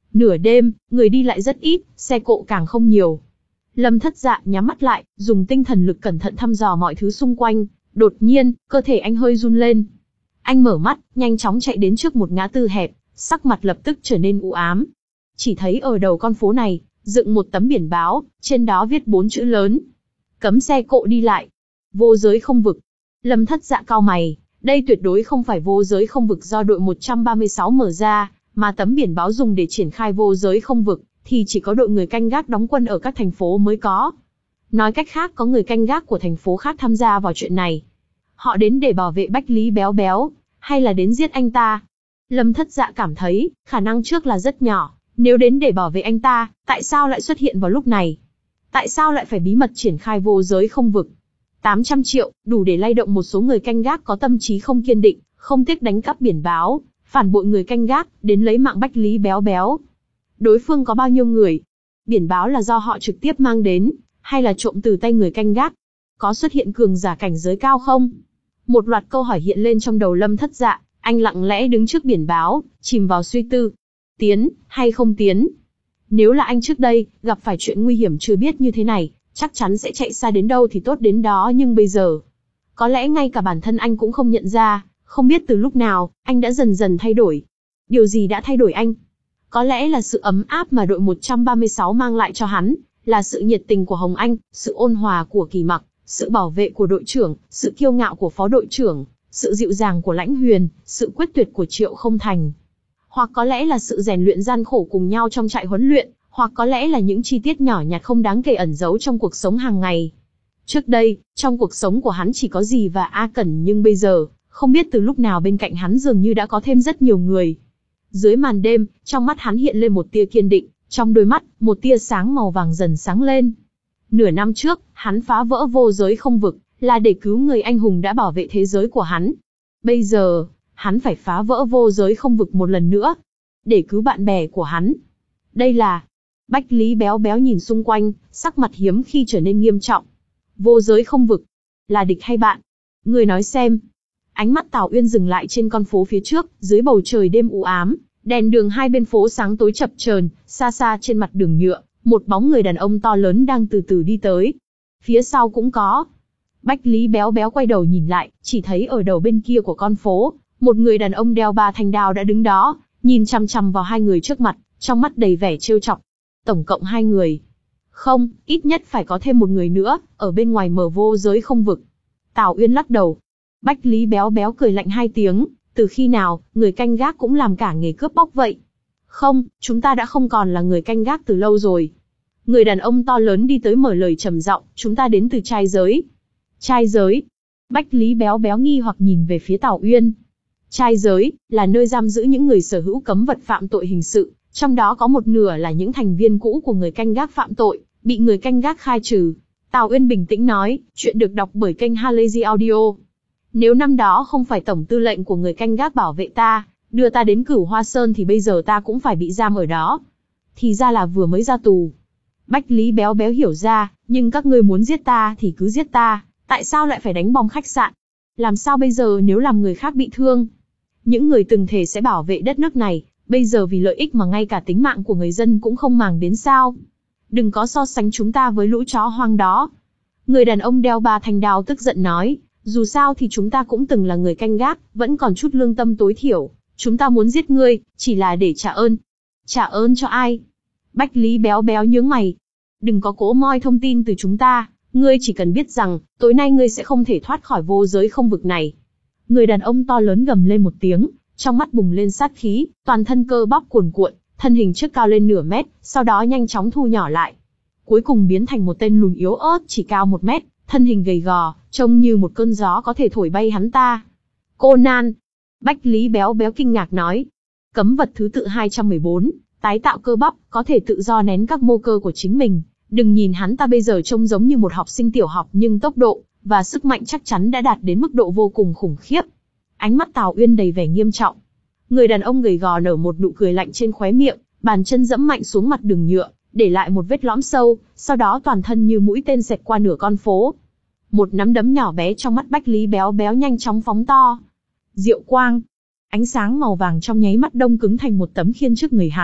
Nửa đêm, người đi lại rất ít, xe cộ càng không nhiều. Lâm Thất Dạ nhắm mắt lại, dùng tinh thần lực cẩn thận thăm dò mọi thứ xung quanh. Đột nhiên, cơ thể anh hơi run lên. Anh mở mắt, nhanh chóng chạy đến trước một ngã tư hẹp, sắc mặt lập tức trở nên u ám. Chỉ thấy ở đầu con phố này, dựng một tấm biển báo, trên đó viết bốn chữ lớn. Cấm xe cộ đi lại. Vô giới không vực. Lâm Thất Dạ cau mày, đây tuyệt đối không phải vô giới không vực do đội một trăm ba mươi sáu mở ra, mà tấm biển báo dùng để triển khai vô giới không vực, thì chỉ có đội người canh gác đóng quân ở các thành phố mới có. Nói cách khác có người canh gác của thành phố khác tham gia vào chuyện này. Họ đến để bảo vệ Bách Lý Béo Béo, hay là đến giết anh ta? Lâm Thất Dạ cảm thấy, khả năng trước là rất nhỏ, nếu đến để bảo vệ anh ta, tại sao lại xuất hiện vào lúc này? Tại sao lại phải bí mật triển khai vô giới không vực? tám trăm triệu, đủ để lay động một số người canh gác có tâm trí không kiên định, không tiếc đánh cắp biển báo, phản bội người canh gác, đến lấy mạng Bách Lý Béo Béo. Đối phương có bao nhiêu người? Biển báo là do họ trực tiếp mang đến, hay là trộm từ tay người canh gác? Có xuất hiện cường giả cảnh giới cao không? Một loạt câu hỏi hiện lên trong đầu Lâm Thất Dạ, anh lặng lẽ đứng trước biển báo, chìm vào suy tư. Tiến, hay không tiến? Nếu là anh trước đây, gặp phải chuyện nguy hiểm chưa biết như thế này, chắc chắn sẽ chạy xa đến đâu thì tốt đến đó, nhưng bây giờ, có lẽ ngay cả bản thân anh cũng không nhận ra, không biết từ lúc nào, anh đã dần dần thay đổi. Điều gì đã thay đổi anh? Có lẽ là sự ấm áp mà đội một trăm ba mươi sáu mang lại cho hắn, là sự nhiệt tình của Hồng Anh, sự ôn hòa của Kỳ Mặc, sự bảo vệ của đội trưởng, sự kiêu ngạo của phó đội trưởng, sự dịu dàng của Lãnh Huyền, sự quyết tuyệt của Triệu Không Thành. Hoặc có lẽ là sự rèn luyện gian khổ cùng nhau trong trại huấn luyện, hoặc có lẽ là những chi tiết nhỏ nhặt không đáng kể ẩn giấu trong cuộc sống hàng ngày. Trước đây, trong cuộc sống của hắn chỉ có dì và A Cẩn, nhưng bây giờ, không biết từ lúc nào bên cạnh hắn dường như đã có thêm rất nhiều người. Dưới màn đêm, trong mắt hắn hiện lên một tia kiên định, trong đôi mắt, một tia sáng màu vàng dần sáng lên. Nửa năm trước, hắn phá vỡ vô giới không vực, là để cứu người anh hùng đã bảo vệ thế giới của hắn. Bây giờ, hắn phải phá vỡ vô giới không vực một lần nữa, để cứu bạn bè của hắn. Đây là... Bách Lý Béo Béo nhìn xung quanh, sắc mặt hiếm khi trở nên nghiêm trọng. Vô giới không vực, là địch hay bạn? Người nói xem. Ánh mắt Tào Uyên dừng lại trên con phố phía trước, dưới bầu trời đêm u ám, đèn đường hai bên phố sáng tối chập chờn, xa xa trên mặt đường nhựa, một bóng người đàn ông to lớn đang từ từ đi tới. Phía sau cũng có. Bách Lý Béo Béo quay đầu nhìn lại, chỉ thấy ở đầu bên kia của con phố, một người đàn ông đeo ba thanh đao đã đứng đó, nhìn chằm chằm vào hai người trước mặt, trong mắt đầy vẻ trêu chọc. Tổng cộng hai người. Không, ít nhất phải có thêm một người nữa, ở bên ngoài mở vô giới không vực. Tào Uyên lắc đầu. Bách Lý Béo Béo cười lạnh hai tiếng, từ khi nào, người canh gác cũng làm cả nghề cướp bóc vậy? Không, chúng ta đã không còn là người canh gác từ lâu rồi. Người đàn ông to lớn đi tới mở lời trầm giọng, chúng ta đến từ trai giới. Trai giới? Bách Lý Béo Béo nghi hoặc nhìn về phía Tào Uyên. Trai giới, là nơi giam giữ những người sở hữu cấm vật phạm tội hình sự, trong đó có một nửa là những thành viên cũ của người canh gác phạm tội, bị người canh gác khai trừ. Tào Uyên bình tĩnh nói, chuyện được đọc bởi kênh Halazy Audio. Nếu năm đó không phải tổng tư lệnh của người canh gác bảo vệ ta, đưa ta đến Cửu Hoa Sơn thì bây giờ ta cũng phải bị giam ở đó. Thì ra là vừa mới ra tù. Bách Lý Béo Béo hiểu ra, nhưng các ngươi muốn giết ta thì cứ giết ta, tại sao lại phải đánh bom khách sạn? Làm sao bây giờ nếu làm người khác bị thương? Những người từng thề sẽ bảo vệ đất nước này, bây giờ vì lợi ích mà ngay cả tính mạng của người dân cũng không màng đến sao? Đừng có so sánh chúng ta với lũ chó hoang đó. Người đàn ông đeo ba thanh đao tức giận nói, dù sao thì chúng ta cũng từng là người canh gác, vẫn còn chút lương tâm tối thiểu. Chúng ta muốn giết ngươi, chỉ là để trả ơn. Trả ơn cho ai? Bách Lý Béo Béo nhướng mày. Đừng có cố moi thông tin từ chúng ta, ngươi chỉ cần biết rằng, tối nay ngươi sẽ không thể thoát khỏi vô giới không vực này. Người đàn ông to lớn gầm lên một tiếng, trong mắt bùng lên sát khí, toàn thân cơ bắp cuồn cuộn, thân hình trước cao lên nửa mét, sau đó nhanh chóng thu nhỏ lại. Cuối cùng biến thành một tên lùn yếu ớt chỉ cao một mét, thân hình gầy gò, trông như một cơn gió có thể thổi bay hắn ta. Conan! Bách Lý Béo Béo kinh ngạc nói. Cấm vật thứ tự hai trăm mười bốn, tái tạo cơ bắp, có thể tự do nén các mô cơ của chính mình. Đừng nhìn hắn ta bây giờ trông giống như một học sinh tiểu học, nhưng tốc độ và sức mạnh chắc chắn đã đạt đến mức độ vô cùng khủng khiếp. Ánh mắt Tào Uyên đầy vẻ nghiêm trọng. Người đàn ông gầy gò nở một nụ cười lạnh trên khóe miệng, bàn chân giẫm mạnh xuống mặt đường nhựa, để lại một vết lõm sâu, sau đó toàn thân như mũi tên xẹt qua nửa con phố. Một nắm đấm nhỏ bé trong mắt Bách Lý Béo Béo nhanh chóng phóng to. Diệu quang. Ánh sáng màu vàng trong nháy mắt đông cứng thành một tấm khiên trước người hắn,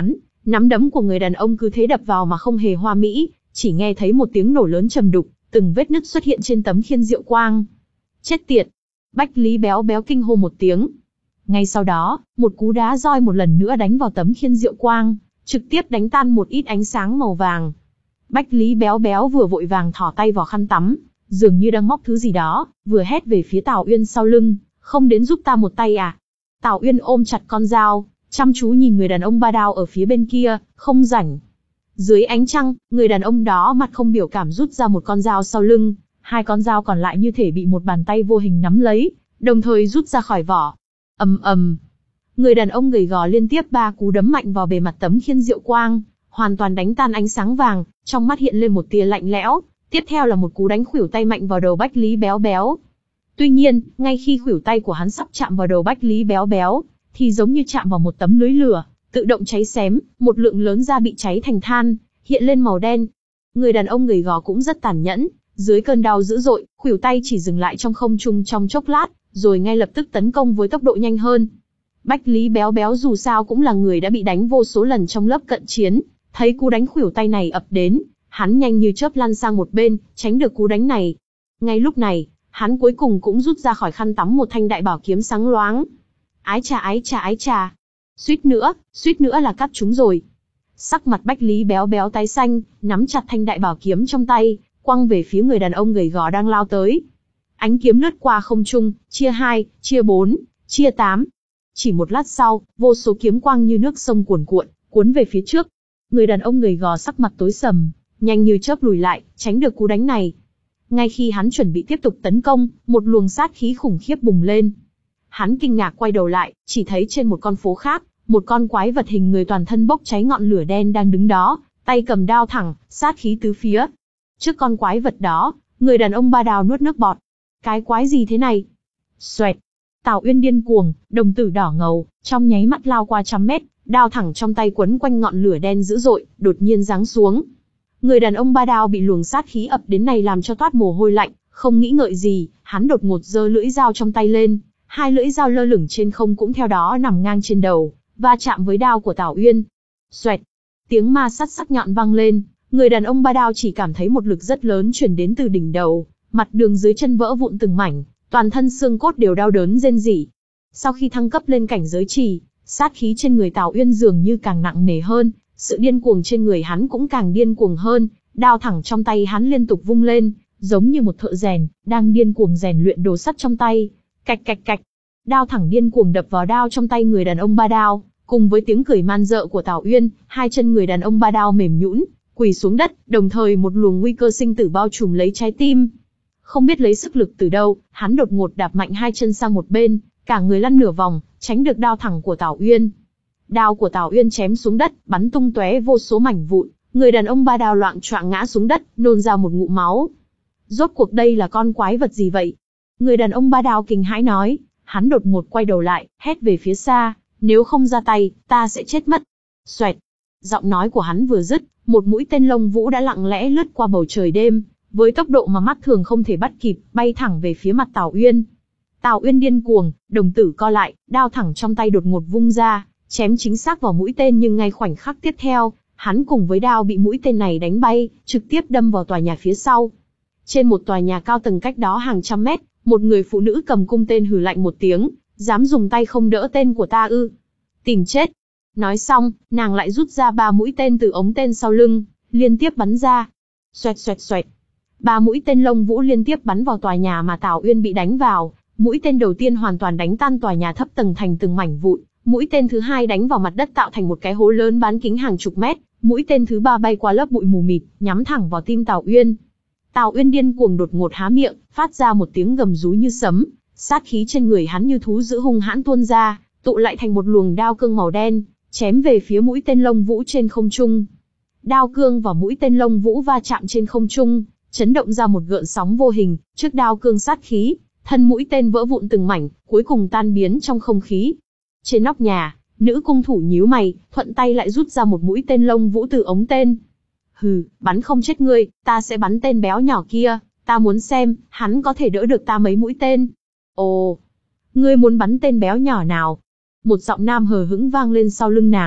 Nắm đấm của người đàn ông cứ thế đập vào mà không hề hoa mỹ, chỉ nghe thấy một tiếng nổ lớn trầm đục, từng vết nứt xuất hiện trên tấm khiên diệu quang. Chết tiệt! Bách Lý Béo Béo kinh hô một tiếng. Ngay sau đó, một cú đá roi một lần nữa đánh vào tấm khiên diệu quang, trực tiếp đánh tan một ít ánh sáng màu vàng. Bách Lý Béo Béo vừa vội vàng thỏ tay vào khăn tắm, dường như đang móc thứ gì đó, vừa hét về phía Tào Uyên sau lưng, không đến giúp ta một tay à? Tào Uyên ôm chặt con dao, chăm chú nhìn người đàn ông ba đao ở phía bên kia, không rảnh. Dưới ánh trăng, người đàn ông đó mặt không biểu cảm rút ra một con dao sau lưng, hai con dao còn lại như thể bị một bàn tay vô hình nắm lấy, đồng thời rút ra khỏi vỏ. Ầm ầm. Người đàn ông gầy gò liên tiếp ba cú đấm mạnh vào bề mặt tấm khiên diệu quang, hoàn toàn đánh tan ánh sáng vàng, trong mắt hiện lên một tia lạnh lẽo, tiếp theo là một cú đánh khuỷu tay mạnh vào đầu Bách Lý Béo Béo. Tuy nhiên, ngay khi khuỷu tay của hắn sắp chạm vào đầu Bách Lý Béo Béo, thì giống như chạm vào một tấm lưới lửa, tự động cháy xém, một lượng lớn da bị cháy thành than, hiện lên màu đen. Người đàn ông gầy gò cũng rất tàn nhẫn, dưới cơn đau dữ dội, khuỷu tay chỉ dừng lại trong không trung trong chốc lát, rồi ngay lập tức tấn công với tốc độ nhanh hơn. Bách Lý Béo Béo dù sao cũng là người đã bị đánh vô số lần trong lớp cận chiến, thấy cú đánh khuỷu tay này ập đến, hắn nhanh như chớp lăn sang một bên, tránh được cú đánh này. Ngay lúc này, hắn cuối cùng cũng rút ra khỏi khăn tắm một thanh đại bảo kiếm sáng loáng. Ái chà ái chà ái chà. Suýt nữa, suýt nữa là cắt chúng rồi. Sắc mặt Bách Lý Béo Béo tái xanh, nắm chặt thanh đại bảo kiếm trong tay, quăng về phía người đàn ông gầy gò đang lao tới. Ánh kiếm lướt qua không trung, chia hai, chia bốn, chia tám. Chỉ một lát sau, vô số kiếm quang như nước sông cuồn cuộn, cuốn về phía trước. Người đàn ông gầy gò sắc mặt tối sầm, nhanh như chớp lùi lại, tránh được cú đánh này. Ngay khi hắn chuẩn bị tiếp tục tấn công, một luồng sát khí khủng khiếp bùng lên. Hắn kinh ngạc quay đầu lại, chỉ thấy trên một con phố khác, một con quái vật hình người toàn thân bốc cháy ngọn lửa đen đang đứng đó, tay cầm đao thẳng, sát khí tứ phía. Trước con quái vật đó, người đàn ông ba đào nuốt nước bọt. Cái quái gì thế này? Xoẹt. Tào Uyên điên cuồng, đồng tử đỏ ngầu, trong nháy mắt lao qua trăm mét, đao thẳng trong tay quấn quanh ngọn lửa đen dữ dội, đột nhiên giáng xuống. Người đàn ông ba đao bị luồng sát khí ập đến này làm cho toát mồ hôi lạnh, không nghĩ ngợi gì, hắn đột ngột giơ lưỡi dao trong tay lên, hai lưỡi dao lơ lửng trên không cũng theo đó nằm ngang trên đầu, va chạm với đao của Tào Uyên. Xoẹt, tiếng ma sắt sắc nhọn vang lên, người đàn ông ba đao chỉ cảm thấy một lực rất lớn truyền đến từ đỉnh đầu, mặt đường dưới chân vỡ vụn từng mảnh, toàn thân xương cốt đều đau đớn rên rỉ. Sau khi thăng cấp lên cảnh giới trì, sát khí trên người Tào Uyên dường như càng nặng nề hơn, sự điên cuồng trên người hắn cũng càng điên cuồng hơn, đao thẳng trong tay hắn liên tục vung lên, giống như một thợ rèn, đang điên cuồng rèn luyện đồ sắt trong tay. Cạch cạch cạch, đao thẳng điên cuồng đập vào đao trong tay người đàn ông ba đao, cùng với tiếng cười man dợ của Tào Uyên, hai chân người đàn ông ba đao mềm nhũn, quỳ xuống đất, đồng thời một luồng nguy cơ sinh tử bao trùm lấy trái tim. Không biết lấy sức lực từ đâu, hắn đột ngột đạp mạnh hai chân sang một bên, cả người lăn nửa vòng, tránh được đao thẳng của Tào Uyên. Đao của Tào Uyên chém xuống đất, bắn tung tóe vô số mảnh vụn, người đàn ông ba đao loạng choạng ngã xuống đất, nôn ra một ngụm máu. Rốt cuộc đây là con quái vật gì vậy? Người đàn ông ba đao kinh hãi nói, hắn đột ngột quay đầu lại, hét về phía xa, nếu không ra tay, ta sẽ chết mất. Xoẹt, giọng nói của hắn vừa dứt, một mũi tên lông vũ đã lặng lẽ lướt qua bầu trời đêm, với tốc độ mà mắt thường không thể bắt kịp, bay thẳng về phía mặt Tào Uyên. Tào Uyên điên cuồng, đồng tử co lại, đao thẳng trong tay đột ngột vung ra, chém chính xác vào mũi tên, nhưng ngay khoảnh khắc tiếp theo, hắn cùng với đao bị mũi tên này đánh bay, trực tiếp đâm vào tòa nhà phía sau. Trên một tòa nhà cao tầng cách đó hàng trăm mét, một người phụ nữ cầm cung tên hừ lạnh một tiếng, dám dùng tay không đỡ tên của ta ư? Tìm chết. Nói xong, nàng lại rút ra ba mũi tên từ ống tên sau lưng, liên tiếp bắn ra. Xoẹt xoẹt xoẹt. Ba mũi tên lông vũ liên tiếp bắn vào tòa nhà mà Tào Uyên bị đánh vào. Mũi tên đầu tiên hoàn toàn đánh tan tòa nhà thấp tầng thành từng mảnh vụn. Mũi tên thứ hai đánh vào mặt đất tạo thành một cái hố lớn bán kính hàng chục mét. Mũi tên thứ ba bay qua lớp bụi mù mịt, nhắm thẳng vào tim Tào Uyên. Tào Uyên điên cuồng đột ngột há miệng, phát ra một tiếng gầm rú như sấm. Sát khí trên người hắn như thú dữ hung hãn tuôn ra, tụ lại thành một luồng đao cương màu đen, chém về phía mũi tên lông vũ trên không trung. Đao cương và mũi tên lông vũ va chạm trên không trung, chấn động ra một gợn sóng vô hình. Trước đao cương sát khí, thân mũi tên vỡ vụn từng mảnh, cuối cùng tan biến trong không khí. Trên nóc nhà, nữ cung thủ nhíu mày, thuận tay lại rút ra một mũi tên lông vũ từ ống tên. Hừ, bắn không chết ngươi, ta sẽ bắn tên béo nhỏ kia, ta muốn xem, hắn có thể đỡ được ta mấy mũi tên. Ồ, ngươi muốn bắn tên béo nhỏ nào? Một giọng nam hờ hững vang lên sau lưng nàng,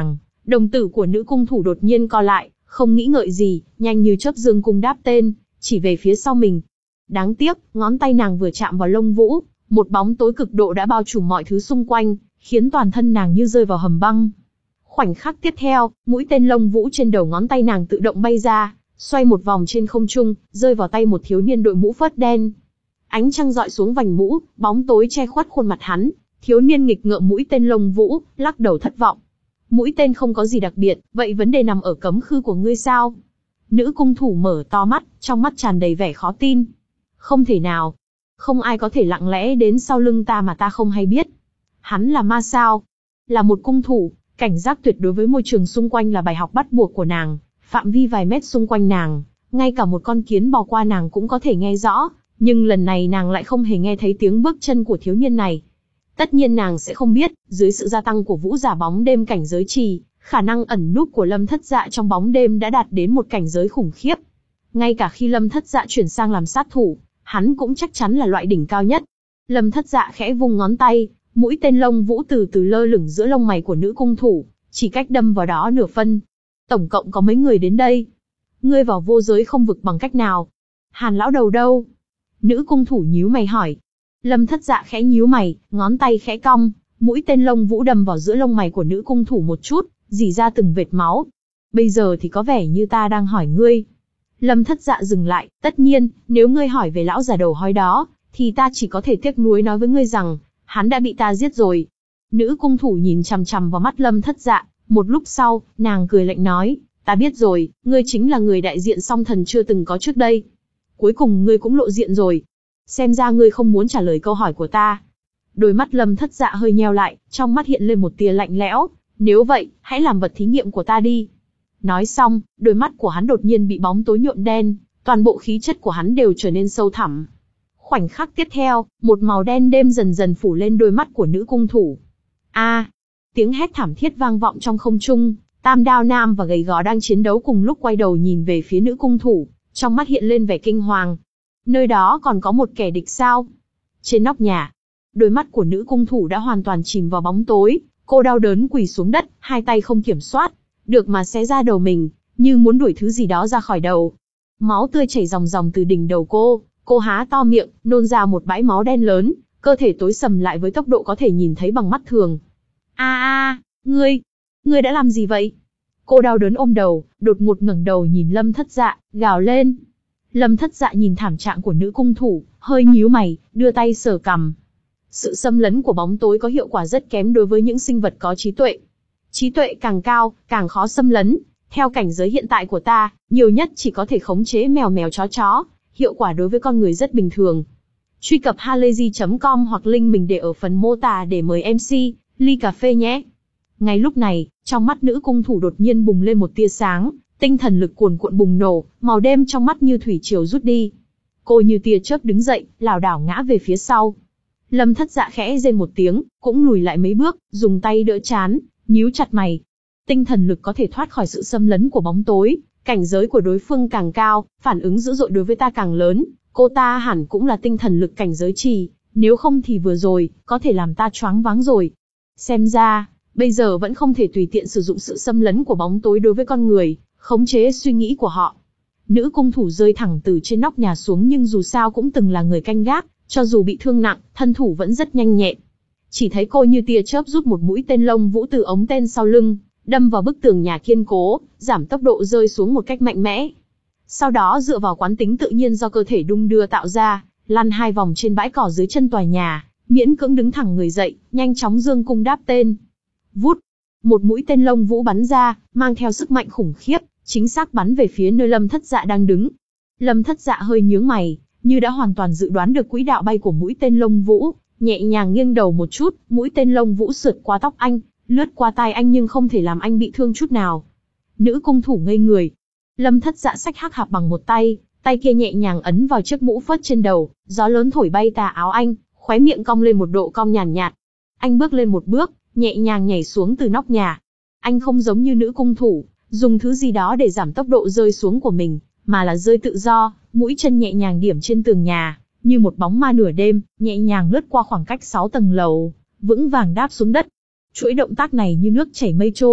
Đồng tử của nữ cung thủ đột nhiên co lại, không nghĩ ngợi gì, nhanh như chớp dương cung đáp tên, chỉ về phía sau mình. Đáng tiếc, ngón tay nàng vừa chạm vào lông vũ, một bóng tối cực độ đã bao trùm mọi thứ xung quanh, khiến toàn thân nàng như rơi vào hầm băng. Khoảnh khắc tiếp theo, mũi tên lông vũ trên đầu ngón tay nàng tự động bay ra, xoay một vòng trên không trung, rơi vào tay một thiếu niên đội mũ phớt đen. Ánh trăng dọi xuống vành mũ, bóng tối che khuất khuôn mặt hắn. Thiếu niên nghịch ngợm mũi tên lông vũ, lắc đầu thất vọng. Mũi tên không có gì đặc biệt, vậy vấn đề nằm ở cấm khư của ngươi sao? Nữ cung thủ mở to mắt, trong mắt tràn đầy vẻ khó tin. Không thể nào. Không ai có thể lặng lẽ đến sau lưng ta mà ta không hay biết. Hắn là ma sao? Là một cung thủ, cảnh giác tuyệt đối với môi trường xung quanh là bài học bắt buộc của nàng. Phạm vi vài mét xung quanh nàng, ngay cả một con kiến bò qua nàng cũng có thể nghe rõ, nhưng lần này nàng lại không hề nghe thấy tiếng bước chân của thiếu niên này. Tất nhiên nàng sẽ không biết, dưới sự gia tăng của vũ giả bóng đêm cảnh giới trì, khả năng ẩn núp của Lâm Thất Dạ trong bóng đêm đã đạt đến một cảnh giới khủng khiếp. Ngay cả khi Lâm Thất Dạ chuyển sang làm sát thủ, hắn cũng chắc chắn là loại đỉnh cao nhất. Lâm Thất Dạ khẽ vung ngón tay, mũi tên lông vũ từ từ lơ lửng giữa lông mày của nữ cung thủ, chỉ cách đâm vào đó nửa phân. Tổng cộng có mấy người đến đây? Ngươi vào vô giới không vực bằng cách nào? Hàn lão đầu đâu? Nữ cung thủ nhíu mày hỏi. Lâm Thất Dạ khẽ nhíu mày, ngón tay khẽ cong, mũi tên lông vũ đâm vào giữa lông mày của nữ cung thủ một chút, rỉ ra từng vệt máu. Bây giờ thì có vẻ như ta đang hỏi ngươi. Lâm Thất Dạ dừng lại, tất nhiên, nếu ngươi hỏi về lão già đầu hói đó, thì ta chỉ có thể tiếc nuối nói với ngươi rằng, hắn đã bị ta giết rồi. Nữ cung thủ nhìn chằm chằm vào mắt Lâm Thất Dạ, một lúc sau, nàng cười lạnh nói, ta biết rồi, ngươi chính là người đại diện song thần chưa từng có trước đây. Cuối cùng ngươi cũng lộ diện rồi. Xem ra ngươi không muốn trả lời câu hỏi của ta. Đôi mắt Lâm Thất Dạ hơi nheo lại, trong mắt hiện lên một tia lạnh lẽo. Nếu vậy, hãy làm vật thí nghiệm của ta đi. Nói xong, đôi mắt của hắn đột nhiên bị bóng tối nhuộm đen, toàn bộ khí chất của hắn đều trở nên sâu thẳm. Khoảnh khắc tiếp theo, một màu đen đêm dần dần phủ lên đôi mắt của nữ cung thủ. A! Tiếng hét thảm thiết vang vọng trong không trung, Tam Đao Nam và Gầy Gò đang chiến đấu cùng lúc quay đầu nhìn về phía nữ cung thủ, trong mắt hiện lên vẻ kinh hoàng. Nơi đó còn có một kẻ địch sao? Trên nóc nhà, đôi mắt của nữ cung thủ đã hoàn toàn chìm vào bóng tối, cô đau đớn quỳ xuống đất, hai tay không kiểm soát, được mà xé ra đầu mình, như muốn đuổi thứ gì đó ra khỏi đầu. Máu tươi chảy ròng ròng từ đỉnh đầu cô, cô há to miệng, nôn ra một bãi máu đen lớn, cơ thể tối sầm lại với tốc độ có thể nhìn thấy bằng mắt thường. A a, ngươi, ngươi đã làm gì vậy? Cô đau đớn ôm đầu, đột ngột ngẩng đầu nhìn Lâm Thất Dạ, gào lên. Lâm Thất Dạ nhìn thảm trạng của nữ cung thủ, hơi nhíu mày, đưa tay sờ cằm. Sự xâm lấn của bóng tối có hiệu quả rất kém đối với những sinh vật có trí tuệ. Trí tuệ càng cao, càng khó xâm lấn. Theo cảnh giới hiện tại của ta, nhiều nhất chỉ có thể khống chế mèo mèo chó chó, hiệu quả đối với con người rất bình thường. Truy cập halayzi chấm com hoặc link mình để ở phần mô tả để mời em xê, ly cà phê nhé. Ngay lúc này, trong mắt nữ cung thủ đột nhiên bùng lên một tia sáng, tinh thần lực cuồn cuộn bùng nổ, màu đêm trong mắt như thủy triều rút đi. Cô như tia chớp đứng dậy, lảo đảo ngã về phía sau. Lâm Thất Dạ khẽ rên một tiếng, cũng lùi lại mấy bước, dùng tay đỡ trán, nhíu chặt mày. Tinh thần lực có thể thoát khỏi sự xâm lấn của bóng tối, cảnh giới của đối phương càng cao, phản ứng dữ dội đối với ta càng lớn, cô ta hẳn cũng là tinh thần lực cảnh giới trì, nếu không thì vừa rồi, có thể làm ta choáng váng rồi. Xem ra, bây giờ vẫn không thể tùy tiện sử dụng sự xâm lấn của bóng tối đối với con người, khống chế suy nghĩ của họ. Nữ cung thủ rơi thẳng từ trên nóc nhà xuống nhưng dù sao cũng từng là người canh gác, cho dù bị thương nặng, thân thủ vẫn rất nhanh nhẹn. Chỉ thấy cô như tia chớp rút một mũi tên lông vũ từ ống tên sau lưng, đâm vào bức tường nhà kiên cố, giảm tốc độ rơi xuống một cách mạnh mẽ. Sau đó dựa vào quán tính tự nhiên do cơ thể đung đưa tạo ra, lăn hai vòng trên bãi cỏ dưới chân tòa nhà, miễn cưỡng đứng thẳng người dậy, nhanh chóng giương cung đáp tên. Vút, một mũi tên lông vũ bắn ra, mang theo sức mạnh khủng khiếp, chính xác bắn về phía nơi Lâm Thất Dạ đang đứng. Lâm Thất Dạ hơi nhướng mày, như đã hoàn toàn dự đoán được quỹ đạo bay của mũi tên lông vũ, nhẹ nhàng nghiêng đầu một chút, mũi tên lông vũ sượt qua tóc anh, lướt qua tai anh nhưng không thể làm anh bị thương chút nào. Nữ cung thủ ngây người. Lâm Thất Dạ xách hắc hạp bằng một tay, tay kia nhẹ nhàng ấn vào chiếc mũ phớt trên đầu, gió lớn thổi bay tà áo anh, khóe miệng cong lên một độ cong nhàn nhạt, nhạt. Anh bước lên một bước, nhẹ nhàng nhảy xuống từ nóc nhà. Anh không giống như nữ cung thủ, dùng thứ gì đó để giảm tốc độ rơi xuống của mình, mà là rơi tự do, mũi chân nhẹ nhàng điểm trên tường nhà, như một bóng ma nửa đêm, nhẹ nhàng lướt qua khoảng cách sáu tầng lầu, vững vàng đáp xuống đất. Chuỗi động tác này như nước chảy mây trôi,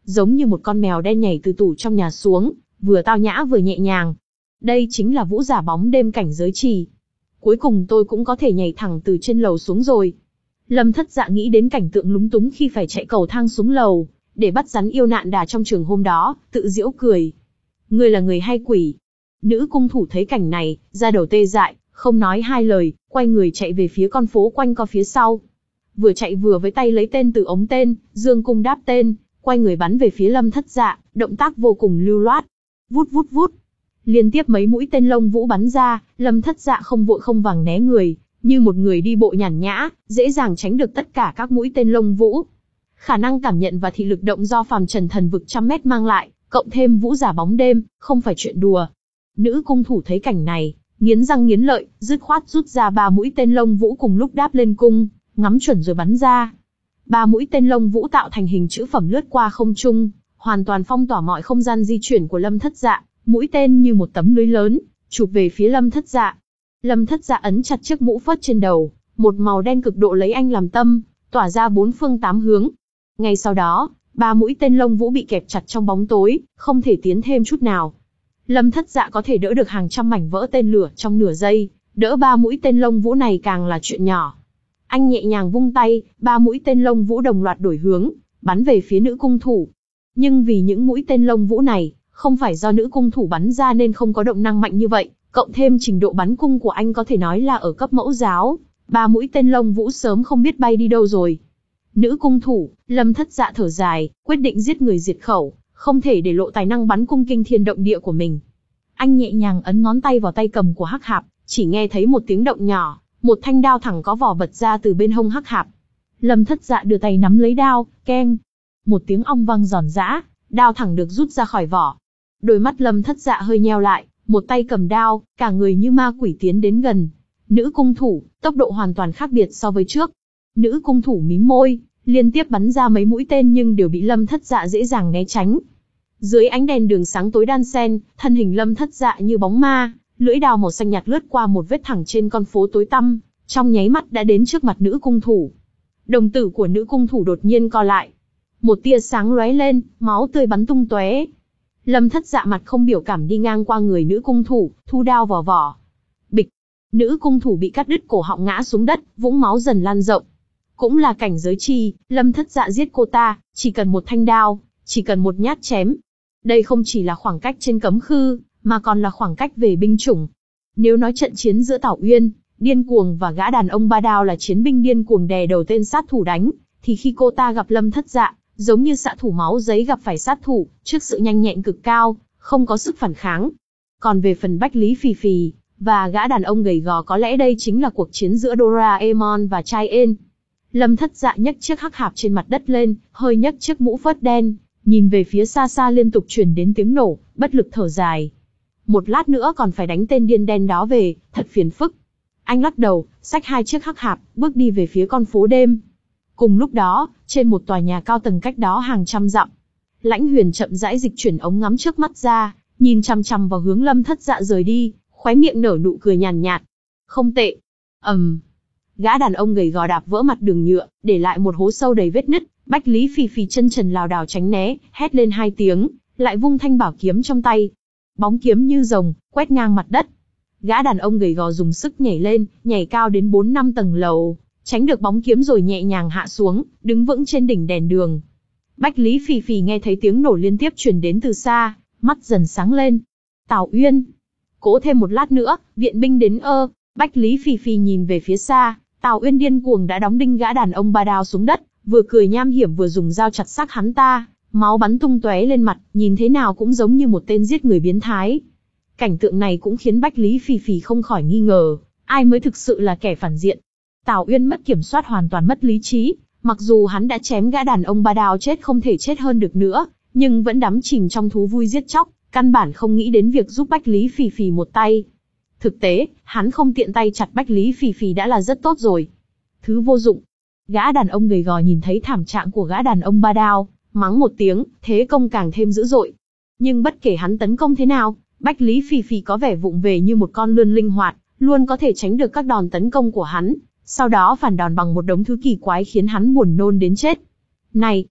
giống như một con mèo đen nhảy từ tủ trong nhà xuống, vừa tao nhã vừa nhẹ nhàng. Đây chính là vũ giả bóng đêm cảnh giới trì. Cuối cùng tôi cũng có thể nhảy thẳng từ trên lầu xuống rồi. Lâm Thất Dạ nghĩ đến cảnh tượng lúng túng khi phải chạy cầu thang xuống lầu, để bắt rắn yêu nạn đà trong trường hôm đó, tự giễu cười. Ngươi là người hay quỷ? Nữ cung thủ thấy cảnh này, da đầu tê dại, không nói hai lời, quay người chạy về phía con phố quanh co phía sau. Vừa chạy vừa với tay lấy tên từ ống tên, dương cung đáp tên, quay người bắn về phía Lâm Thất Dạ, động tác vô cùng lưu loát. Vút vút vút. Liên tiếp mấy mũi tên lông vũ bắn ra, Lâm Thất Dạ không vội không vàng né người, như một người đi bộ nhàn nhã, dễ dàng tránh được tất cả các mũi tên lông vũ. Khả năng cảm nhận và thị lực động do phàm trần thần vực trăm mét mang lại, cộng thêm vũ giả bóng đêm, không phải chuyện đùa. Nữ cung thủ thấy cảnh này, nghiến răng nghiến lợi, dứt khoát rút ra ba mũi tên lông vũ cùng lúc đáp lên cung, ngắm chuẩn rồi bắn ra. Ba mũi tên lông vũ tạo thành hình chữ phẩm lướt qua không trung, hoàn toàn phong tỏa mọi không gian di chuyển của Lâm Thất Dạ, mũi tên như một tấm lưới lớn, chụp về phía Lâm Thất Dạ. Lâm Thất Dạ ấn chặt chiếc mũ phớt trên đầu, một màu đen cực độ lấy anh làm tâm, tỏa ra bốn phương tám hướng. Ngay sau đó, ba mũi tên lông vũ bị kẹp chặt trong bóng tối, không thể tiến thêm chút nào. Lâm Thất Dạ có thể đỡ được hàng trăm mảnh vỡ tên lửa trong nửa giây, đỡ ba mũi tên lông vũ này càng là chuyện nhỏ. Anh nhẹ nhàng vung tay, ba mũi tên lông vũ đồng loạt đổi hướng, bắn về phía nữ cung thủ. Nhưng vì những mũi tên lông vũ này, không phải do nữ cung thủ bắn ra nên không có động năng mạnh như vậy, cộng thêm trình độ bắn cung của anh có thể nói là ở cấp mẫu giáo, ba mũi tên lông vũ sớm không biết bay đi đâu rồi. Nữ cung thủ, Lâm Thất Dạ thở dài, quyết định giết người diệt khẩu, không thể để lộ tài năng bắn cung kinh thiên động địa của mình. Anh nhẹ nhàng ấn ngón tay vào tay cầm của Hắc Hạp, chỉ nghe thấy một tiếng động nhỏ, một thanh đao thẳng có vỏ bật ra từ bên hông Hắc Hạp. Lâm Thất Dạ đưa tay nắm lấy đao, keng, một tiếng ong vang giòn giã, đao thẳng được rút ra khỏi vỏ. Đôi mắt Lâm Thất Dạ hơi nheo lại, một tay cầm đao, cả người như ma quỷ tiến đến gần. Nữ cung thủ, tốc độ hoàn toàn khác biệt so với trước. Nữ cung thủ mím môi, liên tiếp bắn ra mấy mũi tên nhưng đều bị Lâm Thất Dạ dễ dàng né tránh. Dưới ánh đèn đường sáng tối đan xen, thân hình Lâm Thất Dạ như bóng ma, lưỡi đao màu xanh nhạt lướt qua một vết thẳng trên con phố tối tăm, trong nháy mắt đã đến trước mặt nữ cung thủ. Đồng tử của nữ cung thủ đột nhiên co lại. Một tia sáng lóe lên, máu tươi bắn tung tóe. Lâm Thất Dạ mặt không biểu cảm đi ngang qua người nữ cung thủ, thu đao vào vỏ. Bịch, nữ cung thủ bị cắt đứt cổ họng ngã xuống đất, vũng máu dần lan rộng. Cũng là cảnh giới chi, Lâm Thất Dạ giết cô ta, chỉ cần một thanh đao, chỉ cần một nhát chém. Đây không chỉ là khoảng cách trên cấm khư, mà còn là khoảng cách về binh chủng. Nếu nói trận chiến giữa Tảo Uyên, điên cuồng và gã đàn ông ba đao là chiến binh điên cuồng đè đầu tên sát thủ đánh, thì khi cô ta gặp Lâm Thất Dạ, giống như xạ thủ máu giấy gặp phải sát thủ, trước sự nhanh nhẹn cực cao, không có sức phản kháng. Còn về phần Bách Lý Phì Phì và gã đàn ông gầy gò, có lẽ đây chính là cuộc chiến giữa Doraemon và Chai En. Lâm Thất Dạ nhấc chiếc Hắc Hạp trên mặt đất lên, hơi nhấc chiếc mũ phớt đen, nhìn về phía xa xa liên tục truyền đến tiếng nổ, bất lực thở dài. Một lát nữa còn phải đánh tên điên đen đó về, thật phiền phức. Anh lắc đầu, xách hai chiếc Hắc Hạp, bước đi về phía con phố đêm. Cùng lúc đó, trên một tòa nhà cao tầng cách đó hàng trăm dặm, Lãnh Huyền chậm rãi dịch chuyển ống ngắm trước mắt ra, nhìn chằm chằm vào hướng Lâm Thất Dạ rời đi, khóe miệng nở nụ cười nhàn nhạt. Không tệ. ầm, um. Gã đàn ông gầy gò đạp vỡ mặt đường nhựa, để lại một hố sâu đầy vết nứt. Bách Lý Phì Phì chân trần lảo đảo tránh né, hét lên hai tiếng, lại vung thanh bảo kiếm trong tay. Bóng kiếm như rồng, quét ngang mặt đất. Gã đàn ông gầy gò dùng sức nhảy lên, nhảy cao đến bốn năm tầng lầu, tránh được bóng kiếm rồi nhẹ nhàng hạ xuống, đứng vững trên đỉnh đèn đường. Bách Lý Phì Phì nghe thấy tiếng nổ liên tiếp truyền đến từ xa, mắt dần sáng lên. Tảo Uyên. Cố thêm một lát nữa, viện binh đến ơ. Bách Lý Phì Phì nhìn về phía xa, Tảo Uyên điên cuồng đã đóng đinh gã đàn ông ba đao xuống đất, vừa cười nham hiểm vừa dùng dao chặt xác hắn ta, máu bắn tung tóe lên mặt, nhìn thế nào cũng giống như một tên giết người biến thái. Cảnh tượng này cũng khiến Bách Lý Phì Phì không khỏi nghi ngờ, ai mới thực sự là kẻ phản diện. Tảo Uyên mất kiểm soát, hoàn toàn mất lý trí, mặc dù hắn đã chém gã đàn ông ba đao chết không thể chết hơn được nữa, nhưng vẫn đắm chìm trong thú vui giết chóc, căn bản không nghĩ đến việc giúp Bách Lý Phì Phì một tay. Thực tế, hắn không tiện tay chặt Bách Lý Phì Phì đã là rất tốt rồi. Thứ vô dụng. Gã đàn ông gầy gò nhìn thấy thảm trạng của gã đàn ông ba đao, mắng một tiếng, thế công càng thêm dữ dội. Nhưng bất kể hắn tấn công thế nào, Bách Lý Phì Phì có vẻ vụng về như một con lươn linh hoạt, luôn có thể tránh được các đòn tấn công của hắn, sau đó phản đòn bằng một đống thứ kỳ quái khiến hắn buồn nôn đến chết. Này!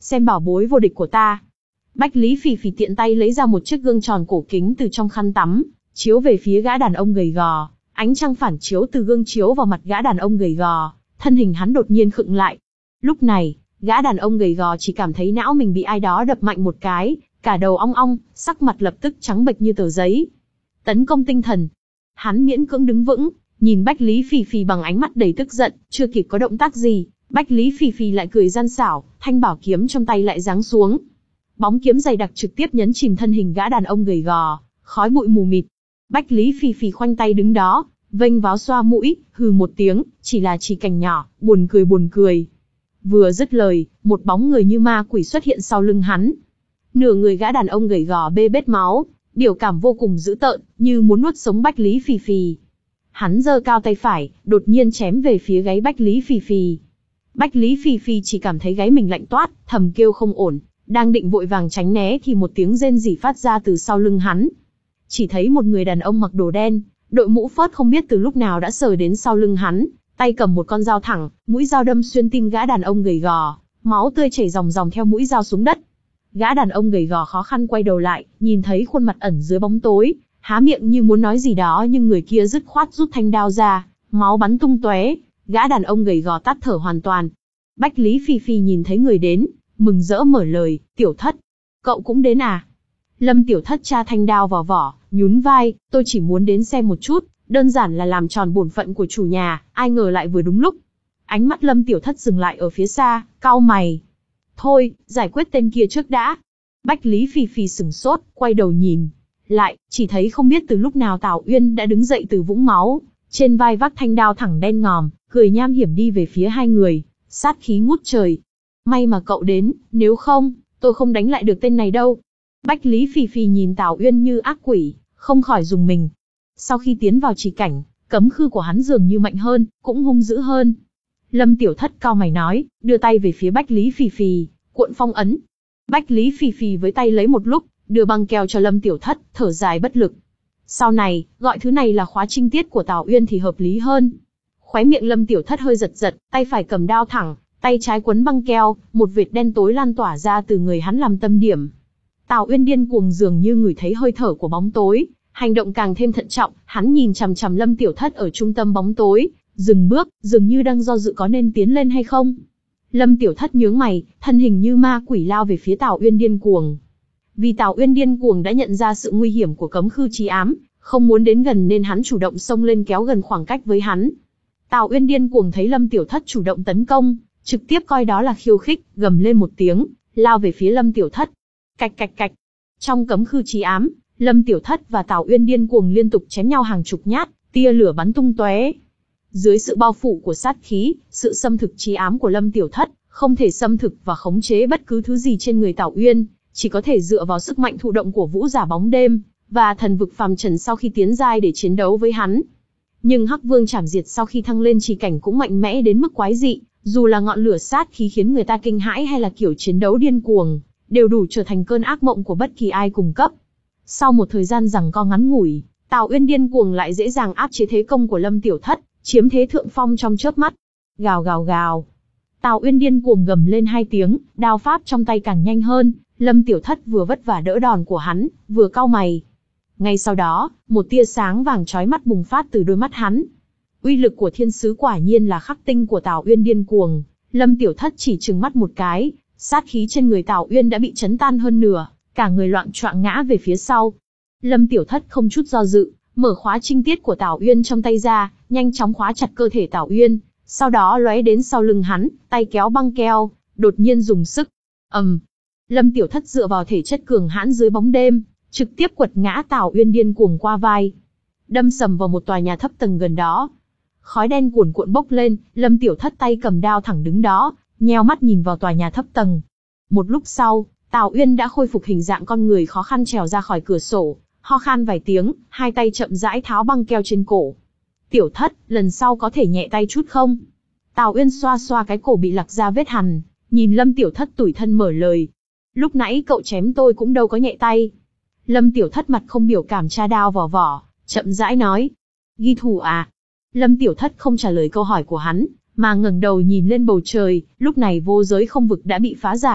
xem bảo bối vô địch của ta. Bách Lý Phì Phì tiện tay lấy ra một chiếc gương tròn cổ kính từ trong khăn tắm, chiếu về phía gã đàn ông gầy gò. Ánh trăng phản chiếu từ gương chiếu vào mặt gã đàn ông gầy gò, thân hình hắn đột nhiên khựng lại. Lúc này, gã đàn ông gầy gò chỉ cảm thấy não mình bị ai đó đập mạnh một cái, cả đầu ong ong, sắc mặt lập tức trắng bệch như tờ giấy. Tấn công tinh thần. Hắn miễn cưỡng đứng vững, nhìn Bách Lý Phì Phì bằng ánh mắt đầy tức giận, chưa kịp có động tác gì, Bách Lý Phì Phì lại cười gian xảo, thanh bảo kiếm trong tay lại giáng xuống. Bóng kiếm dày đặc trực tiếp nhấn chìm thân hình gã đàn ông gầy gò, khói bụi mù mịt. Bách Lý Phì Phì khoanh tay đứng đó, vênh váo xoa mũi, hừ một tiếng, chỉ là chỉ cảnh nhỏ, buồn cười buồn cười. Vừa dứt lời, một bóng người như ma quỷ xuất hiện sau lưng hắn. Nửa người gã đàn ông gầy gò bê bết máu, biểu cảm vô cùng dữ tợn, như muốn nuốt sống Bách Lý Phì Phì. Hắn giơ cao tay phải, đột nhiên chém về phía gáy Bách Lý Phì Phì. Bách Lý Phì Phì chỉ cảm thấy gáy mình lạnh toát, thầm kêu không ổn, đang định vội vàng tránh né thì một tiếng rên rỉ phát ra từ sau lưng hắn. Chỉ thấy một người đàn ông mặc đồ đen, đội mũ phớt không biết từ lúc nào đã sờ đến sau lưng hắn, tay cầm một con dao thẳng, mũi dao đâm xuyên tim gã đàn ông gầy gò, máu tươi chảy ròng ròng theo mũi dao xuống đất. Gã đàn ông gầy gò khó khăn quay đầu lại, nhìn thấy khuôn mặt ẩn dưới bóng tối, há miệng như muốn nói gì đó nhưng người kia dứt khoát rút thanh đao ra, máu bắn tung tóe, gã đàn ông gầy gò tắt thở hoàn toàn. Bách Lý Phì Phì nhìn thấy người đến, mừng rỡ mở lời, "Tiểu Thất, cậu cũng đến à?" Lâm Tiểu Thất tra thanh đao vào vỏ, nhún vai, "Tôi chỉ muốn đến xem một chút, đơn giản là làm tròn bổn phận của chủ nhà, ai ngờ lại vừa đúng lúc." Ánh mắt Lâm Tiểu Thất dừng lại ở phía xa, cau mày. "Thôi, giải quyết tên kia trước đã." Bách Lý Phì Phì sửng sốt, quay đầu nhìn lại, chỉ thấy không biết từ lúc nào Tào Uyên đã đứng dậy từ vũng máu, trên vai vác thanh đao thẳng đen ngòm, cười nham hiểm đi về phía hai người, sát khí ngút trời. "May mà cậu đến, nếu không, tôi không đánh lại được tên này đâu." Bách Lý Phì Phì nhìn Tào Uyên như ác quỷ, không khỏi rùng mình. Sau khi tiến vào trì cảnh, cấm khư của hắn dường như mạnh hơn, cũng hung dữ hơn. Lâm Tiểu Thất cau mày nói, đưa tay về phía Bách Lý Phì Phì, cuộn phong ấn. Bách Lý Phì Phì với tay lấy một lúc, đưa băng keo cho Lâm Tiểu Thất, thở dài bất lực. Sau này, gọi thứ này là khóa trinh tiết của Tào Uyên thì hợp lý hơn. Khóe miệng Lâm Tiểu Thất hơi giật giật, tay phải cầm đao thẳng, tay trái quấn băng keo, một vệt đen tối lan tỏa ra từ người hắn làm tâm điểm. Tào Uyên điên cuồng dường như ngửi thấy hơi thở của bóng tối, hành động càng thêm thận trọng, hắn nhìn chằm chằm Lâm Tiểu Thất ở trung tâm bóng tối, dừng bước, dường như đang do dự có nên tiến lên hay không. Lâm Tiểu Thất nhướng mày, thân hình như ma quỷ lao về phía Tào Uyên điên cuồng. Vì Tào Uyên điên cuồng đã nhận ra sự nguy hiểm của cấm khư chi ám, không muốn đến gần nên hắn chủ động xông lên kéo gần khoảng cách với hắn. Tào Uyên điên cuồng thấy Lâm Tiểu Thất chủ động tấn công, trực tiếp coi đó là khiêu khích, gầm lên một tiếng, lao về phía Lâm Tiểu Thất. Cạch cạch cạch. Trong cấm khư chi ám, Lâm Tiểu Thất và Tào Uyên điên cuồng liên tục chém nhau hàng chục nhát, tia lửa bắn tung tóe. Dưới sự bao phủ của sát khí, sự xâm thực chi ám của Lâm Tiểu Thất, không thể xâm thực và khống chế bất cứ thứ gì trên người Tào Uyên, chỉ có thể dựa vào sức mạnh thụ động của vũ giả bóng đêm và thần vực phàm trần sau khi tiến giai để chiến đấu với hắn. Nhưng Hắc Vương Trảm Diệt sau khi thăng lên trì cảnh cũng mạnh mẽ đến mức quái dị, dù là ngọn lửa sát khí khiến người ta kinh hãi hay là kiểu chiến đấu điên cuồng, đều đủ trở thành cơn ác mộng của bất kỳ ai cùng cấp. Sau một thời gian giằng co ngắn ngủi, Tào Uyên điên cuồng lại dễ dàng áp chế thế công của Lâm Tiểu Thất, chiếm thế thượng phong trong chớp mắt. Gào gào gào. Tào Uyên điên cuồng gầm lên hai tiếng, đao pháp trong tay càng nhanh hơn, Lâm Tiểu Thất vừa vất vả đỡ đòn của hắn, vừa cau mày. Ngay sau đó, một tia sáng vàng chói mắt bùng phát từ đôi mắt hắn. Uy lực của thiên sứ quả nhiên là khắc tinh của Tào Uyên điên cuồng, Lâm Tiểu Thất chỉ trừng mắt một cái, sát khí trên người Tào Uyên đã bị chấn tan hơn nửa, cả người loạng choạng ngã về phía sau. Lâm Tiểu Thất không chút do dự, mở khóa trinh tiết của Tào Uyên trong tay ra, nhanh chóng khóa chặt cơ thể Tào Uyên, sau đó lóe đến sau lưng hắn, tay kéo băng keo, đột nhiên dùng sức. ầm, um, Lâm Tiểu Thất dựa vào thể chất cường hãn dưới bóng đêm, trực tiếp quật ngã Tào Uyên điên cuồng qua vai, đâm sầm vào một tòa nhà thấp tầng gần đó. Khói đen cuồn cuộn bốc lên, Lâm Tiểu Thất tay cầm đao thẳng đứng đó, nheo mắt nhìn vào tòa nhà thấp tầng. Một lúc sau, Tào Uyên đã khôi phục hình dạng con người khó khăn trèo ra khỏi cửa sổ, ho khan vài tiếng, hai tay chậm rãi tháo băng keo trên cổ. "Tiểu Thất, lần sau có thể nhẹ tay chút không?" Tào Uyên xoa xoa cái cổ bị lặc ra vết hằn, nhìn Lâm Tiểu Thất tủi thân mở lời. "Lúc nãy cậu chém tôi cũng đâu có nhẹ tay." Lâm Tiểu Thất mặt không biểu cảm tra đao vào vỏ, chậm rãi nói. "Ghi thủ à?" Lâm Tiểu Thất không trả lời câu hỏi của hắn, mà ngẩng đầu nhìn lên bầu trời, lúc này vô giới không vực đã bị phá giải,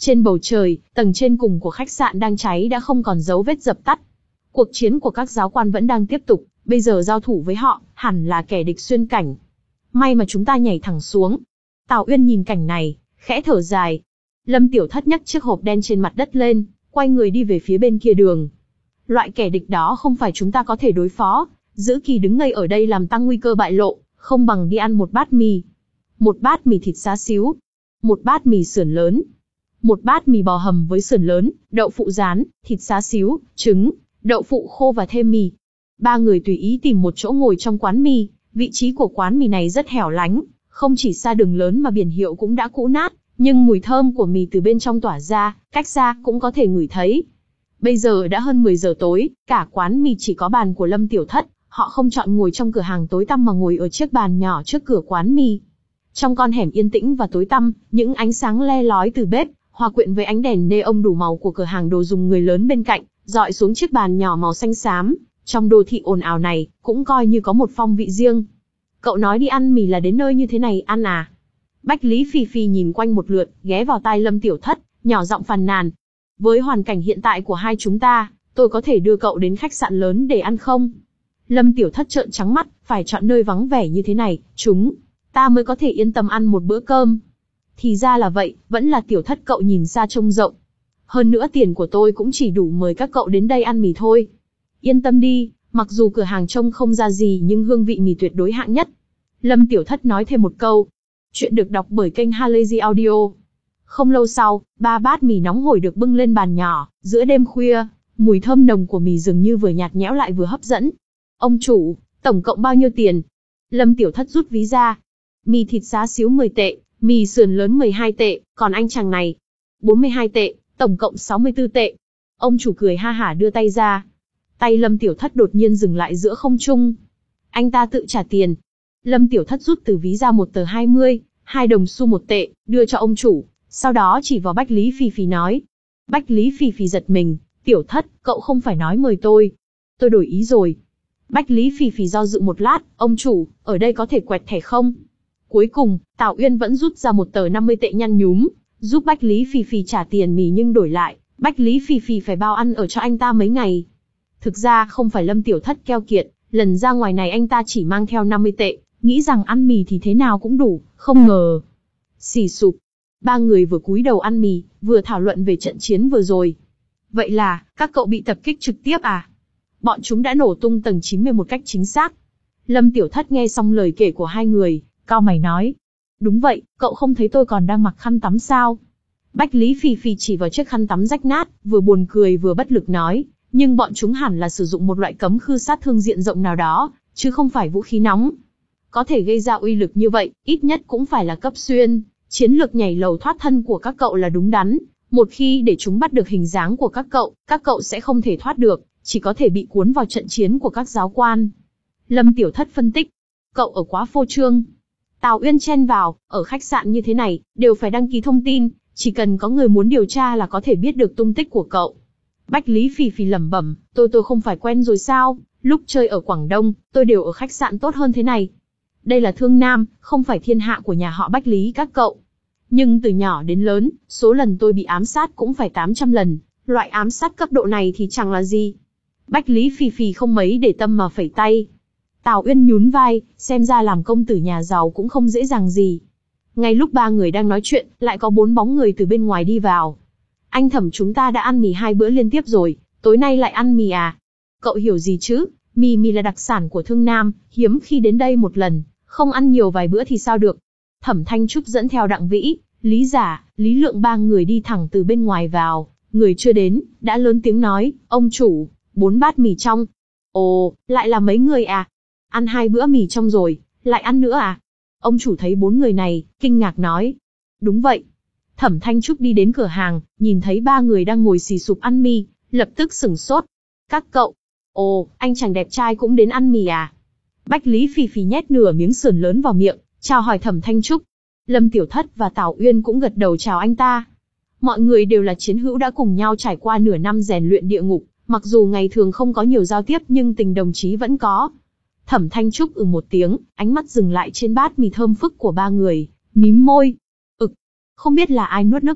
Trên bầu trời, tầng trên cùng của khách sạn đang cháy đã không còn dấu vết dập tắt. Cuộc chiến của các giáo quan vẫn đang tiếp tục, bây giờ giao thủ với họ, hẳn là kẻ địch xuyên cảnh. May mà chúng ta nhảy thẳng xuống. Tào Uyên nhìn cảnh này, khẽ thở dài. Lâm Tiểu Thất nhấc chiếc hộp đen trên mặt đất lên, quay người đi về phía bên kia đường. Loại kẻ địch đó không phải chúng ta có thể đối phó, giữ kỳ đứng ngây ở đây làm tăng nguy cơ bại lộ, không bằng đi ăn một bát mì. Một bát mì thịt xá xíu, một bát mì sườn lớn, một bát mì bò hầm với sườn lớn, đậu phụ rán, thịt xá xíu, trứng, đậu phụ khô và thêm mì. Ba người tùy ý tìm một chỗ ngồi trong quán mì, vị trí của quán mì này rất hẻo lánh, không chỉ xa đường lớn mà biển hiệu cũng đã cũ nát, nhưng mùi thơm của mì từ bên trong tỏa ra, cách xa cũng có thể ngửi thấy. Bây giờ đã hơn mười giờ tối, cả quán mì chỉ có bàn của Lâm Tiểu Thất, họ không chọn ngồi trong cửa hàng tối tăm mà ngồi ở chiếc bàn nhỏ trước cửa quán mì. Trong con hẻm yên tĩnh và tối tăm, những ánh sáng le lói từ bếp, hòa quyện với ánh đèn neon đủ màu của cửa hàng đồ dùng người lớn bên cạnh, dọi xuống chiếc bàn nhỏ màu xanh xám. Trong đô thị ồn ào này, cũng coi như có một phong vị riêng. Cậu nói đi ăn mì là đến nơi như thế này ăn à? Bách Lý Phi Phi nhìn quanh một lượt, ghé vào tai Lâm Tiểu Thất, nhỏ giọng phàn nàn. Với hoàn cảnh hiện tại của hai chúng ta, tôi có thể đưa cậu đến khách sạn lớn để ăn không? Lâm Tiểu Thất trợn trắng mắt, phải chọn nơi vắng vẻ như thế này, chúng ta mới có thể yên tâm ăn một bữa cơm. Thì ra là vậy, vẫn là Tiểu Thất cậu nhìn xa trông rộng. Hơn nữa tiền của tôi cũng chỉ đủ mời các cậu đến đây ăn mì thôi. Yên tâm đi, mặc dù cửa hàng trông không ra gì nhưng hương vị mì tuyệt đối hạng nhất. Lâm Tiểu Thất nói thêm một câu. Chuyện được đọc bởi kênh Halazy Audio. Không lâu sau, ba bát mì nóng hổi được bưng lên bàn nhỏ, giữa đêm khuya, mùi thơm nồng của mì dường như vừa nhạt nhẽo lại vừa hấp dẫn. Ông chủ, tổng cộng bao nhiêu tiền? Lâm Tiểu Thất rút ví ra. Mì thịt xá xíu mười tệ, mì sườn lớn mười hai tệ, còn anh chàng này, bốn mươi hai tệ, tổng cộng sáu mươi tư tệ. Ông chủ cười ha hả đưa tay ra. Tay Lâm Tiểu Thất đột nhiên dừng lại giữa không trung. Anh ta tự trả tiền. Lâm Tiểu Thất rút từ ví ra một tờ hai mươi, hai đồng xu một tệ, đưa cho ông chủ, sau đó chỉ vào Bách Lý Phi Phi nói. Bách Lý Phi Phi giật mình, Tiểu Thất, cậu không phải nói mời tôi. Tôi đổi ý rồi. Bách Lý Phi Phi do dự một lát, ông chủ, ở đây có thể quẹt thẻ không? Cuối cùng, Tào Uyên vẫn rút ra một tờ năm mươi tệ nhăn nhúm, giúp Bách Lý Phi Phi trả tiền mì nhưng đổi lại, Bách Lý Phi Phi phải bao ăn ở cho anh ta mấy ngày. Thực ra không phải Lâm Tiểu Thất keo kiệt, lần ra ngoài này anh ta chỉ mang theo năm mươi tệ, nghĩ rằng ăn mì thì thế nào cũng đủ, không ngờ. Xì sụp. Ba người vừa cúi đầu ăn mì, vừa thảo luận về trận chiến vừa rồi. Vậy là, các cậu bị tập kích trực tiếp à? Bọn chúng đã nổ tung tầng chín mươi một cách chính xác. Lâm Tiểu Thất nghe xong lời kể của hai người, cau mày nói. Đúng vậy, cậu không thấy tôi còn đang mặc khăn tắm sao? Bách Lý Phi Phi chỉ vào chiếc khăn tắm rách nát, vừa buồn cười vừa bất lực nói. Nhưng bọn chúng hẳn là sử dụng một loại cấm khư sát thương diện rộng nào đó, chứ không phải vũ khí nóng. Có thể gây ra uy lực như vậy, ít nhất cũng phải là cấp xuyên. Chiến lược nhảy lầu thoát thân của các cậu là đúng đắn. Một khi để chúng bắt được hình dáng của các cậu, các cậu sẽ không thể thoát được, chỉ có thể bị cuốn vào trận chiến của các giáo quan. Lâm Tiểu Thất phân tích. Cậu ở quá phô trương. Tào Uyên chen vào, ở khách sạn như thế này, đều phải đăng ký thông tin, chỉ cần có người muốn điều tra là có thể biết được tung tích của cậu. Bách Lý Phi Phi lẩm bẩm, tôi tôi không phải quen rồi sao, lúc chơi ở Quảng Đông, tôi đều ở khách sạn tốt hơn thế này. Đây là Thương Nam, không phải thiên hạ của nhà họ Bách Lý các cậu. Nhưng từ nhỏ đến lớn, số lần tôi bị ám sát cũng phải tám trăm lần, loại ám sát cấp độ này thì chẳng là gì. Bách Lý Phi Phi không mấy để tâm mà phẩy tay. Tào Uyên nhún vai, xem ra làm công tử nhà giàu cũng không dễ dàng gì. Ngay lúc ba người đang nói chuyện, lại có bốn bóng người từ bên ngoài đi vào. Anh Thẩm, chúng ta đã ăn mì hai bữa liên tiếp rồi, tối nay lại ăn mì à? Cậu hiểu gì chứ, mì mì là đặc sản của Thương Nam, hiếm khi đến đây một lần, không ăn nhiều vài bữa thì sao được. Thẩm Thanh Trúc dẫn theo Đặng Vĩ, Lý Giả, Lý Lượng ba người đi thẳng từ bên ngoài vào, người chưa đến, đã lớn tiếng nói, ông chủ, bốn bát mì trong. Ồ, lại là mấy người à? Ăn hai bữa mì trong rồi, lại ăn nữa à? Ông chủ thấy bốn người này, kinh ngạc nói. Đúng vậy. Thẩm Thanh Trúc đi đến cửa hàng, nhìn thấy ba người đang ngồi xì sụp ăn mì, lập tức sửng sốt. Các cậu, ồ, anh chàng đẹp trai cũng đến ăn mì à? Bách Lý Phi Phi nhét nửa miếng sườn lớn vào miệng, chào hỏi Thẩm Thanh Trúc. Lâm Tiểu Thất và Tào Uyên cũng gật đầu chào anh ta. Mọi người đều là chiến hữu đã cùng nhau trải qua nửa năm rèn luyện địa ngục, mặc dù ngày thường không có nhiều giao tiếp nhưng tình đồng chí vẫn có. Thẩm Thanh Trúc ừ một tiếng, ánh mắt dừng lại trên bát mì thơm phức của ba người, mím môi. Ực, không biết là ai nuốt nước bọt,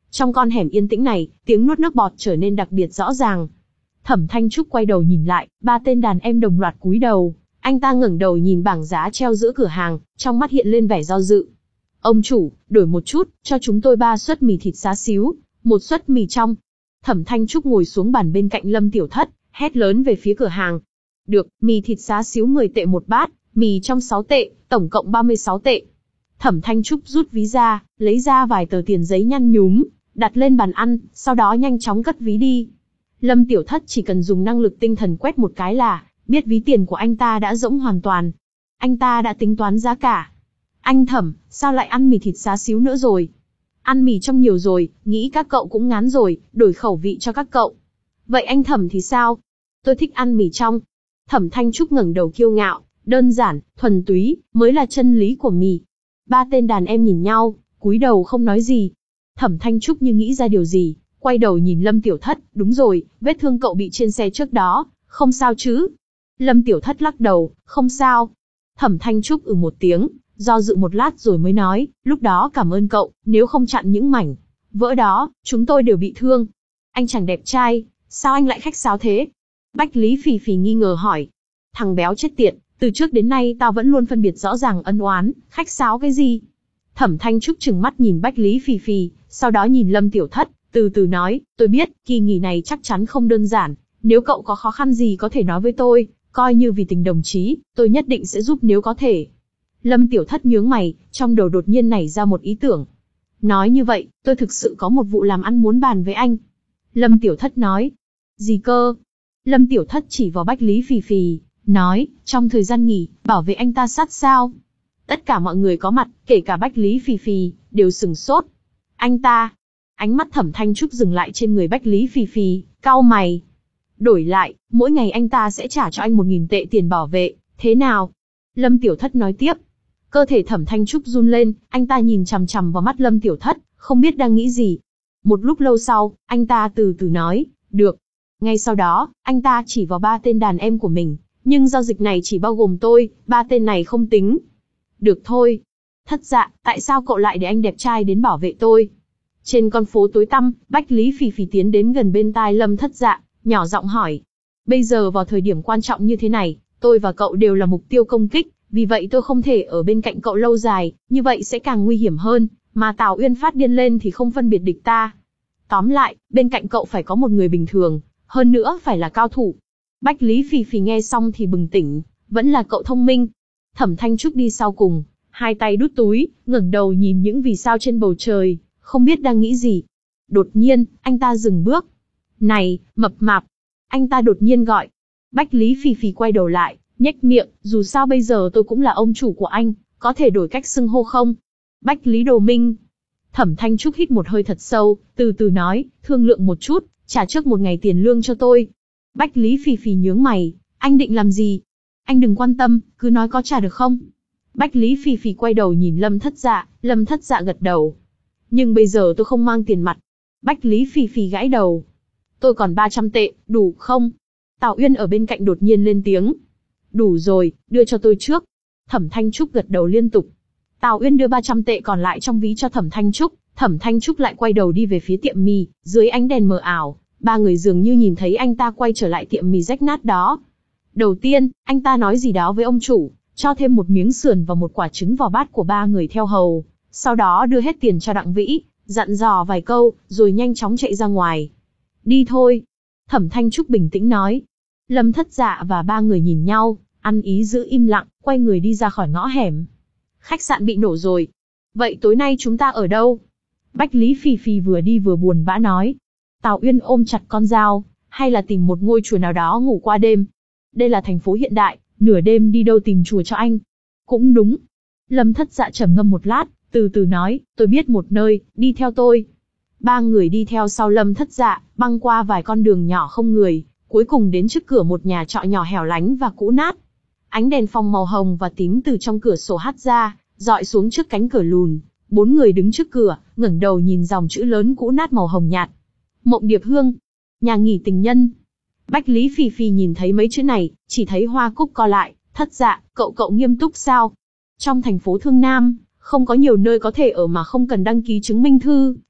Trong con hẻm yên tĩnh này, tiếng nuốt nước bọt trở nên đặc biệt rõ ràng. Thẩm Thanh Trúc quay đầu nhìn lại, ba tên đàn em đồng loạt cúi đầu. Anh ta ngẩng đầu nhìn bảng giá treo giữa cửa hàng, trong mắt hiện lên vẻ do dự. Ông chủ, đổi một chút, cho chúng tôi ba suất mì thịt xá xíu, một suất mì trong. Thẩm Thanh Trúc ngồi xuống bàn bên cạnh Lâm Tiểu Thất, hét lớn về phía cửa hàng. Được, mì thịt xá xíu mười tệ một bát, mì trong sáu tệ, tổng cộng ba mươi sáu tệ. Thẩm Thanh Trúc rút ví ra, lấy ra vài tờ tiền giấy nhăn nhúm, đặt lên bàn ăn, sau đó nhanh chóng cất ví đi. Lâm Tiểu Thất chỉ cần dùng năng lực tinh thần quét một cái là biết ví tiền của anh ta đã rỗng hoàn toàn. Anh ta đã tính toán giá cả. Anh Thẩm, sao lại ăn mì thịt xá xíu nữa rồi? Ăn mì trong nhiều rồi, nghĩ các cậu cũng ngán rồi, đổi khẩu vị cho các cậu. Vậy anh Thẩm thì sao? Tôi thích ăn mì trong. Thẩm Thanh Trúc ngẩng đầu kiêu ngạo, đơn giản, thuần túy, mới là chân lý của mì. Ba tên đàn em nhìn nhau, cúi đầu không nói gì. Thẩm Thanh Trúc như nghĩ ra điều gì, quay đầu nhìn Lâm Tiểu Thất, đúng rồi, vết thương cậu bị trên xe trước đó, không sao chứ? Lâm Tiểu Thất lắc đầu, không sao. Thẩm Thanh Trúc ừ một tiếng, do dự một lát rồi mới nói, lúc đó cảm ơn cậu, nếu không chặn những mảnh vỡ đó, chúng tôi đều bị thương. Anh chàng đẹp trai, sao anh lại khách sáo thế? Bách Lý Phì Phì nghi ngờ hỏi. Thằng béo chết tiệt, từ trước đến nay tao vẫn luôn phân biệt rõ ràng ân oán, khách sáo cái gì? Thẩm Thanh Trúc trừng mắt nhìn Bách Lý Phì Phì, sau đó nhìn Lâm Tiểu Thất, từ từ nói, tôi biết, kỳ nghỉ này chắc chắn không đơn giản, nếu cậu có khó khăn gì có thể nói với tôi, coi như vì tình đồng chí, tôi nhất định sẽ giúp nếu có thể. Lâm Tiểu Thất nhướng mày, trong đầu đột nhiên nảy ra một ý tưởng. Nói như vậy, tôi thực sự có một vụ làm ăn muốn bàn với anh. Lâm Tiểu Thất nói. Gì cơ? Lâm Tiểu Thất chỉ vào Bách Lý Phì Phì, nói, trong thời gian nghỉ, bảo vệ anh ta sát sao? Tất cả mọi người có mặt, kể cả Bách Lý Phì Phì, đều sừng sốt. Anh ta. Ánh mắt Thẩm Thanh Trúc dừng lại trên người Bách Lý Phì Phì, cau mày. Đổi lại, mỗi ngày anh ta sẽ trả cho anh một nghìn tệ tiền bảo vệ, thế nào? Lâm Tiểu Thất nói tiếp. Cơ thể Thẩm Thanh Trúc run lên, anh ta nhìn chằm chằm vào mắt Lâm Tiểu Thất, không biết đang nghĩ gì. Một lúc lâu sau, anh ta từ từ nói, được. Ngay sau đó, anh ta chỉ vào ba tên đàn em của mình, nhưng giao dịch này chỉ bao gồm tôi, ba tên này không tính. Được thôi. Thất Dạ, tại sao cậu lại để anh đẹp trai đến bảo vệ tôi? Trên con phố tối tăm, Bách Lý Phì Phì tiến đến gần bên tai Lâm Thất Dạ, nhỏ giọng hỏi. Bây giờ vào thời điểm quan trọng như thế này, tôi và cậu đều là mục tiêu công kích, vì vậy tôi không thể ở bên cạnh cậu lâu dài, như vậy sẽ càng nguy hiểm hơn, mà Tào Uyên phát điên lên thì không phân biệt địch ta. Tóm lại, bên cạnh cậu phải có một người bình thường, hơn nữa phải là cao thủ. Bách Lý Phì Phì nghe xong thì bừng tỉnh, vẫn là cậu thông minh. Thẩm Thanh Trúc đi sau cùng, hai tay đút túi, ngẩng đầu nhìn những vì sao trên bầu trời, không biết đang nghĩ gì. Đột nhiên, anh ta dừng bước. Này, mập mạp. Anh ta đột nhiên gọi. Bách Lý Phì Phì quay đầu lại, nhếch miệng, dù sao bây giờ tôi cũng là ông chủ của anh, có thể đổi cách xưng hô không? Bách Lý Đồ Minh. Thẩm Thanh Trúc hít một hơi thật sâu, từ từ nói, thương lượng một chút, trả trước một ngày tiền lương cho tôi. Bách Lý Phì Phì nhướng mày, anh định làm gì? Anh đừng quan tâm, cứ nói có trả được không? Bách Lý Phì Phì quay đầu nhìn Lâm Thất Dạ, Lâm Thất Dạ gật đầu. Nhưng bây giờ tôi không mang tiền mặt. Bách Lý Phì Phì gãi đầu. Tôi còn ba trăm tệ, đủ không? Tào Uyên ở bên cạnh đột nhiên lên tiếng. Đủ rồi, đưa cho tôi trước. Thẩm Thanh Trúc gật đầu liên tục. Tào Uyên đưa ba trăm tệ còn lại trong ví cho Thẩm Thanh Trúc. Thẩm Thanh Trúc lại quay đầu đi về phía tiệm mì, dưới ánh đèn mờ ảo, ba người dường như nhìn thấy anh ta quay trở lại tiệm mì rách nát đó. Đầu tiên, anh ta nói gì đó với ông chủ, cho thêm một miếng sườn và một quả trứng vào bát của ba người theo hầu, sau đó đưa hết tiền cho Đặng Vĩ, dặn dò vài câu, rồi nhanh chóng chạy ra ngoài. Đi thôi. Thẩm Thanh Trúc bình tĩnh nói. Lâm Thất Dạ và ba người nhìn nhau, ăn ý giữ im lặng, quay người đi ra khỏi ngõ hẻm. Khách sạn bị nổ rồi. Vậy tối nay chúng ta ở đâu? Bách Lý Phì Phì vừa đi vừa buồn bã nói. Tào Uyên ôm chặt con dao, hay là tìm một ngôi chùa nào đó ngủ qua đêm. Đây là thành phố hiện đại, nửa đêm đi đâu tìm chùa cho anh. Cũng đúng. Lâm Thất Dạ trầm ngâm một lát, từ từ nói, tôi biết một nơi, đi theo tôi. Ba người đi theo sau Lâm Thất Dạ, băng qua vài con đường nhỏ không người, cuối cùng đến trước cửa một nhà trọ nhỏ hẻo lánh và cũ nát. Ánh đèn phòng màu hồng và tím từ trong cửa sổ hắt ra, dọi xuống trước cánh cửa lùn. Bốn người đứng trước cửa, ngẩng đầu nhìn dòng chữ lớn cũ nát màu hồng nhạt. Mộng Điệp Hương, nhà nghỉ tình nhân. Bách Lý Phì Phì nhìn thấy mấy chữ này, chỉ thấy hoa cúc co lại. Thất Dạ, cậu cậu nghiêm túc sao? Trong thành phố Thương Nam, không có nhiều nơi có thể ở mà không cần đăng ký chứng minh thư,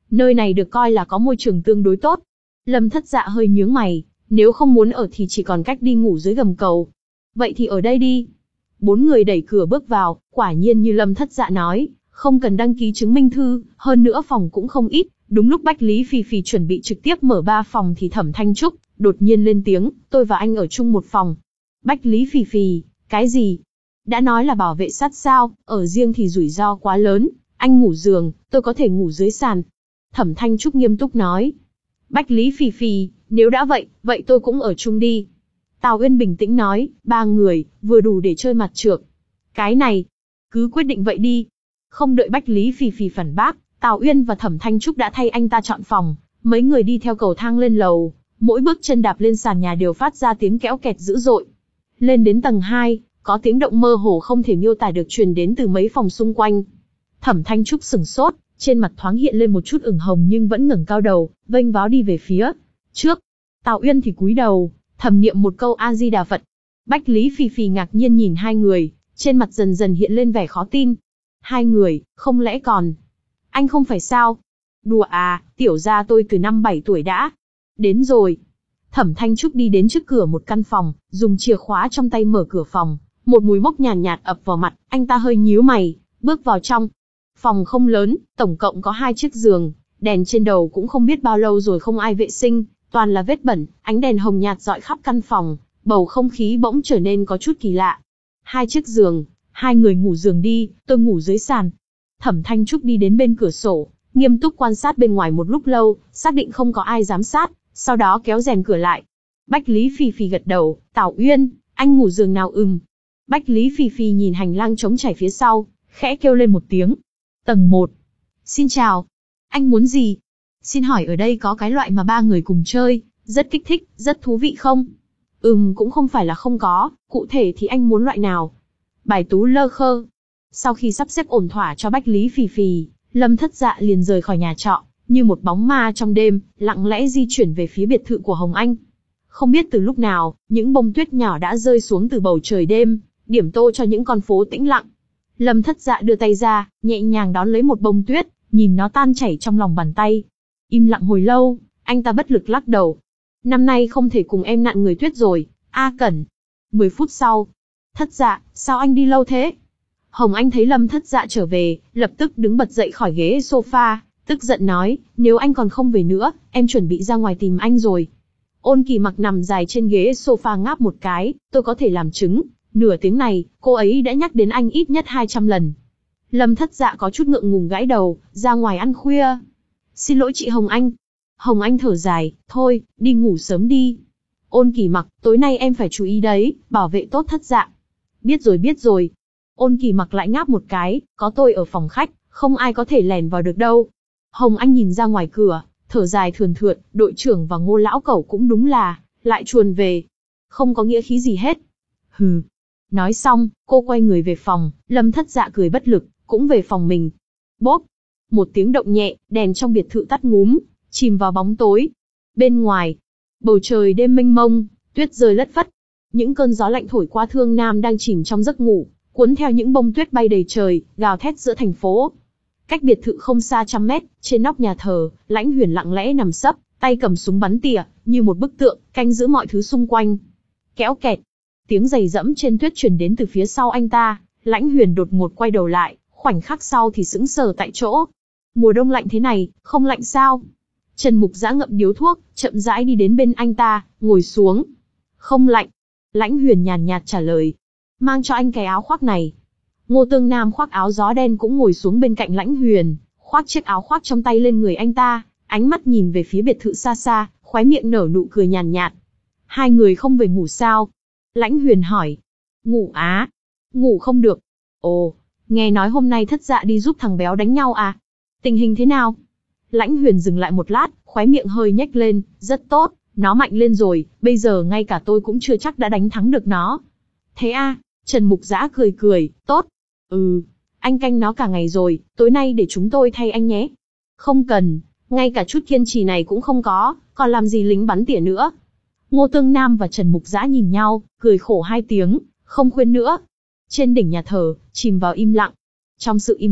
Nơi này được coi là có môi trường tương đối tốt. Lâm Thất Dạ hơi nhướng mày, nếu không muốn ở thì chỉ còn cách đi ngủ dưới gầm cầu. Vậy thì ở đây đi. Bốn người đẩy cửa bước vào, quả nhiên như Lâm Thất Dạ nói, không cần đăng ký chứng minh thư, hơn nữa phòng cũng không ít. Đúng lúc Bách Lý Phì Phì chuẩn bị trực tiếp mở ba phòng thì Thẩm Thanh Trúc đột nhiên lên tiếng, tôi và anh ở chung một phòng. Bách Lý Phì Phì, cái gì? Đã nói là bảo vệ sát sao, ở riêng thì rủi ro quá lớn, anh ngủ giường, tôi có thể ngủ dưới sàn. Thẩm Thanh Trúc nghiêm túc nói. Bách Lý Phì Phì, nếu đã vậy, vậy tôi cũng ở chung đi. Tào Uyên bình tĩnh nói, ba người, vừa đủ để chơi mặt trược. Cái này, cứ quyết định vậy đi. Không đợi Bách Lý Phì Phì phản bác, Tào Uyên và Thẩm Thanh Trúc đã thay anh ta chọn phòng, mấy người đi theo cầu thang lên lầu, mỗi bước chân đạp lên sàn nhà đều phát ra tiếng kéo kẹt dữ dội. Lên đến tầng hai, có tiếng động mơ hồ không thể miêu tả được truyền đến từ mấy phòng xung quanh. Thẩm Thanh Trúc sửng sốt, trên mặt thoáng hiện lên một chút ửng hồng nhưng vẫn ngẩng cao đầu, vênh váo đi về phía trước. Tào Uyên thì cúi đầu, thầm niệm một câu A Di Đà Phật. Bách Lý Phì Phì ngạc nhiên nhìn hai người, trên mặt dần dần hiện lên vẻ khó tin. Hai người, không lẽ còn... Anh không phải sao? Đùa à, tiểu gia tôi từ năm bảy tuổi đã. Đến rồi. Thẩm Thanh Trúc đi đến trước cửa một căn phòng, dùng chìa khóa trong tay mở cửa phòng. Một mùi mốc nhàn nhạt, nhạt ập vào mặt, anh ta hơi nhíu mày, bước vào trong. Phòng không lớn, tổng cộng có hai chiếc giường, đèn trên đầu cũng không biết bao lâu rồi không ai vệ sinh, toàn là vết bẩn, ánh đèn hồng nhạt rọi khắp căn phòng, bầu không khí bỗng trở nên có chút kỳ lạ. Hai chiếc giường, hai người ngủ giường đi, tôi ngủ dưới sàn. Thẩm Thanh Trúc đi đến bên cửa sổ, nghiêm túc quan sát bên ngoài một lúc lâu, xác định không có ai giám sát, sau đó kéo rèm cửa lại. Bách Lý Phì Phì gật đầu, Tào Uyên, anh ngủ giường nào ừm. Bách Lý Phì Phì nhìn hành lang trống trải phía sau, khẽ kêu lên một tiếng. Tầng một. Xin chào. Anh muốn gì? Xin hỏi ở đây có cái loại mà ba người cùng chơi, rất kích thích, rất thú vị không? Ừm cũng không phải là không có, cụ thể thì anh muốn loại nào? Bài tú lơ khơ. Sau khi sắp xếp ổn thỏa cho Bách Lý Phì Phì, Lâm Thất Dạ liền rời khỏi nhà trọ, như một bóng ma trong đêm, lặng lẽ di chuyển về phía biệt thự của Hồng Anh. Không biết từ lúc nào, những bông tuyết nhỏ đã rơi xuống từ bầu trời đêm, điểm tô cho những con phố tĩnh lặng. Lâm Thất Dạ đưa tay ra, nhẹ nhàng đón lấy một bông tuyết, nhìn nó tan chảy trong lòng bàn tay. Im lặng hồi lâu, anh ta bất lực lắc đầu. Năm nay không thể cùng em nặn người tuyết rồi, A Cẩn. Mười phút sau. Thất Dạ, sao anh đi lâu thế? Hồng Anh thấy Lâm Thất Dạ trở về, lập tức đứng bật dậy khỏi ghế sofa, tức giận nói, nếu anh còn không về nữa, em chuẩn bị ra ngoài tìm anh rồi. Ôn Kỳ Mặc nằm dài trên ghế sofa ngáp một cái, tôi có thể làm chứng, nửa tiếng này, cô ấy đã nhắc đến anh ít nhất hai trăm lần. Lâm Thất Dạ có chút ngượng ngùng gãi đầu, ra ngoài ăn khuya. Xin lỗi chị Hồng Anh. Hồng Anh thở dài, thôi, đi ngủ sớm đi. Ôn Kỳ Mặc, tối nay em phải chú ý đấy, bảo vệ tốt Thất Dạ. Biết rồi biết rồi. Ôn Kỳ Mặc lại ngáp một cái, có tôi ở phòng khách, không ai có thể lèn vào được đâu. Hồng Anh nhìn ra ngoài cửa, thở dài thườn thượt, đội trưởng và Ngô lão cẩu cũng đúng là, lại chuồn về. Không có nghĩa khí gì hết. Hừ. Nói xong, cô quay người về phòng, Lâm Thất Dạ cười bất lực, cũng về phòng mình. Bốp. Một tiếng động nhẹ, đèn trong biệt thự tắt ngúm, chìm vào bóng tối. Bên ngoài, bầu trời đêm mênh mông, tuyết rơi lất phất. Những cơn gió lạnh thổi qua Thương Nam đang chìm trong giấc ngủ, cuốn theo những bông tuyết bay đầy trời, gào thét giữa thành phố. Cách biệt thự không xa trăm mét, trên nóc nhà thờ, Lãnh Huyền lặng lẽ nằm sấp, tay cầm súng bắn tỉa, như một bức tượng, canh giữ mọi thứ xung quanh. Kéo kẹt. Tiếng giày dẫm trên tuyết truyền đến từ phía sau anh ta, Lãnh Huyền đột ngột quay đầu lại, khoảnh khắc sau thì sững sờ tại chỗ. Mùa đông lạnh thế này, không lạnh sao? Trần Mục Dã ngậm điếu thuốc, chậm rãi đi đến bên anh ta, ngồi xuống. Không lạnh. Lãnh Huyền nhàn nhạt trả lời. Mang cho anh cái áo khoác này. Ngô Tương Nam khoác áo gió đen cũng ngồi xuống bên cạnh Lãnh Huyền, khoác chiếc áo khoác trong tay lên người anh ta, ánh mắt nhìn về phía biệt thự xa xa, khóe miệng nở nụ cười nhàn nhạt. Hai người không về ngủ sao? Lãnh Huyền hỏi. Ngủ á? Ngủ không được. Ồ, nghe nói hôm nay Thất Dạ đi giúp thằng béo đánh nhau à? Tình hình thế nào? Lãnh Huyền dừng lại một lát, khóe miệng hơi nhếch lên, rất tốt, nó mạnh lên rồi, bây giờ ngay cả tôi cũng chưa chắc đã đánh thắng được nó. Thế à? Trần Mục Dã cười cười, tốt. Ừ, anh canh nó cả ngày rồi, tối nay để chúng tôi thay anh nhé. Không cần, ngay cả chút kiên trì này cũng không có, còn làm gì lính bắn tỉa nữa. Ngô Tương Nam và Trần Mục Dã nhìn nhau, cười khổ hai tiếng, không khuyên nữa. Trên đỉnh nhà thờ, chìm vào im lặng. Trong sự im lặng,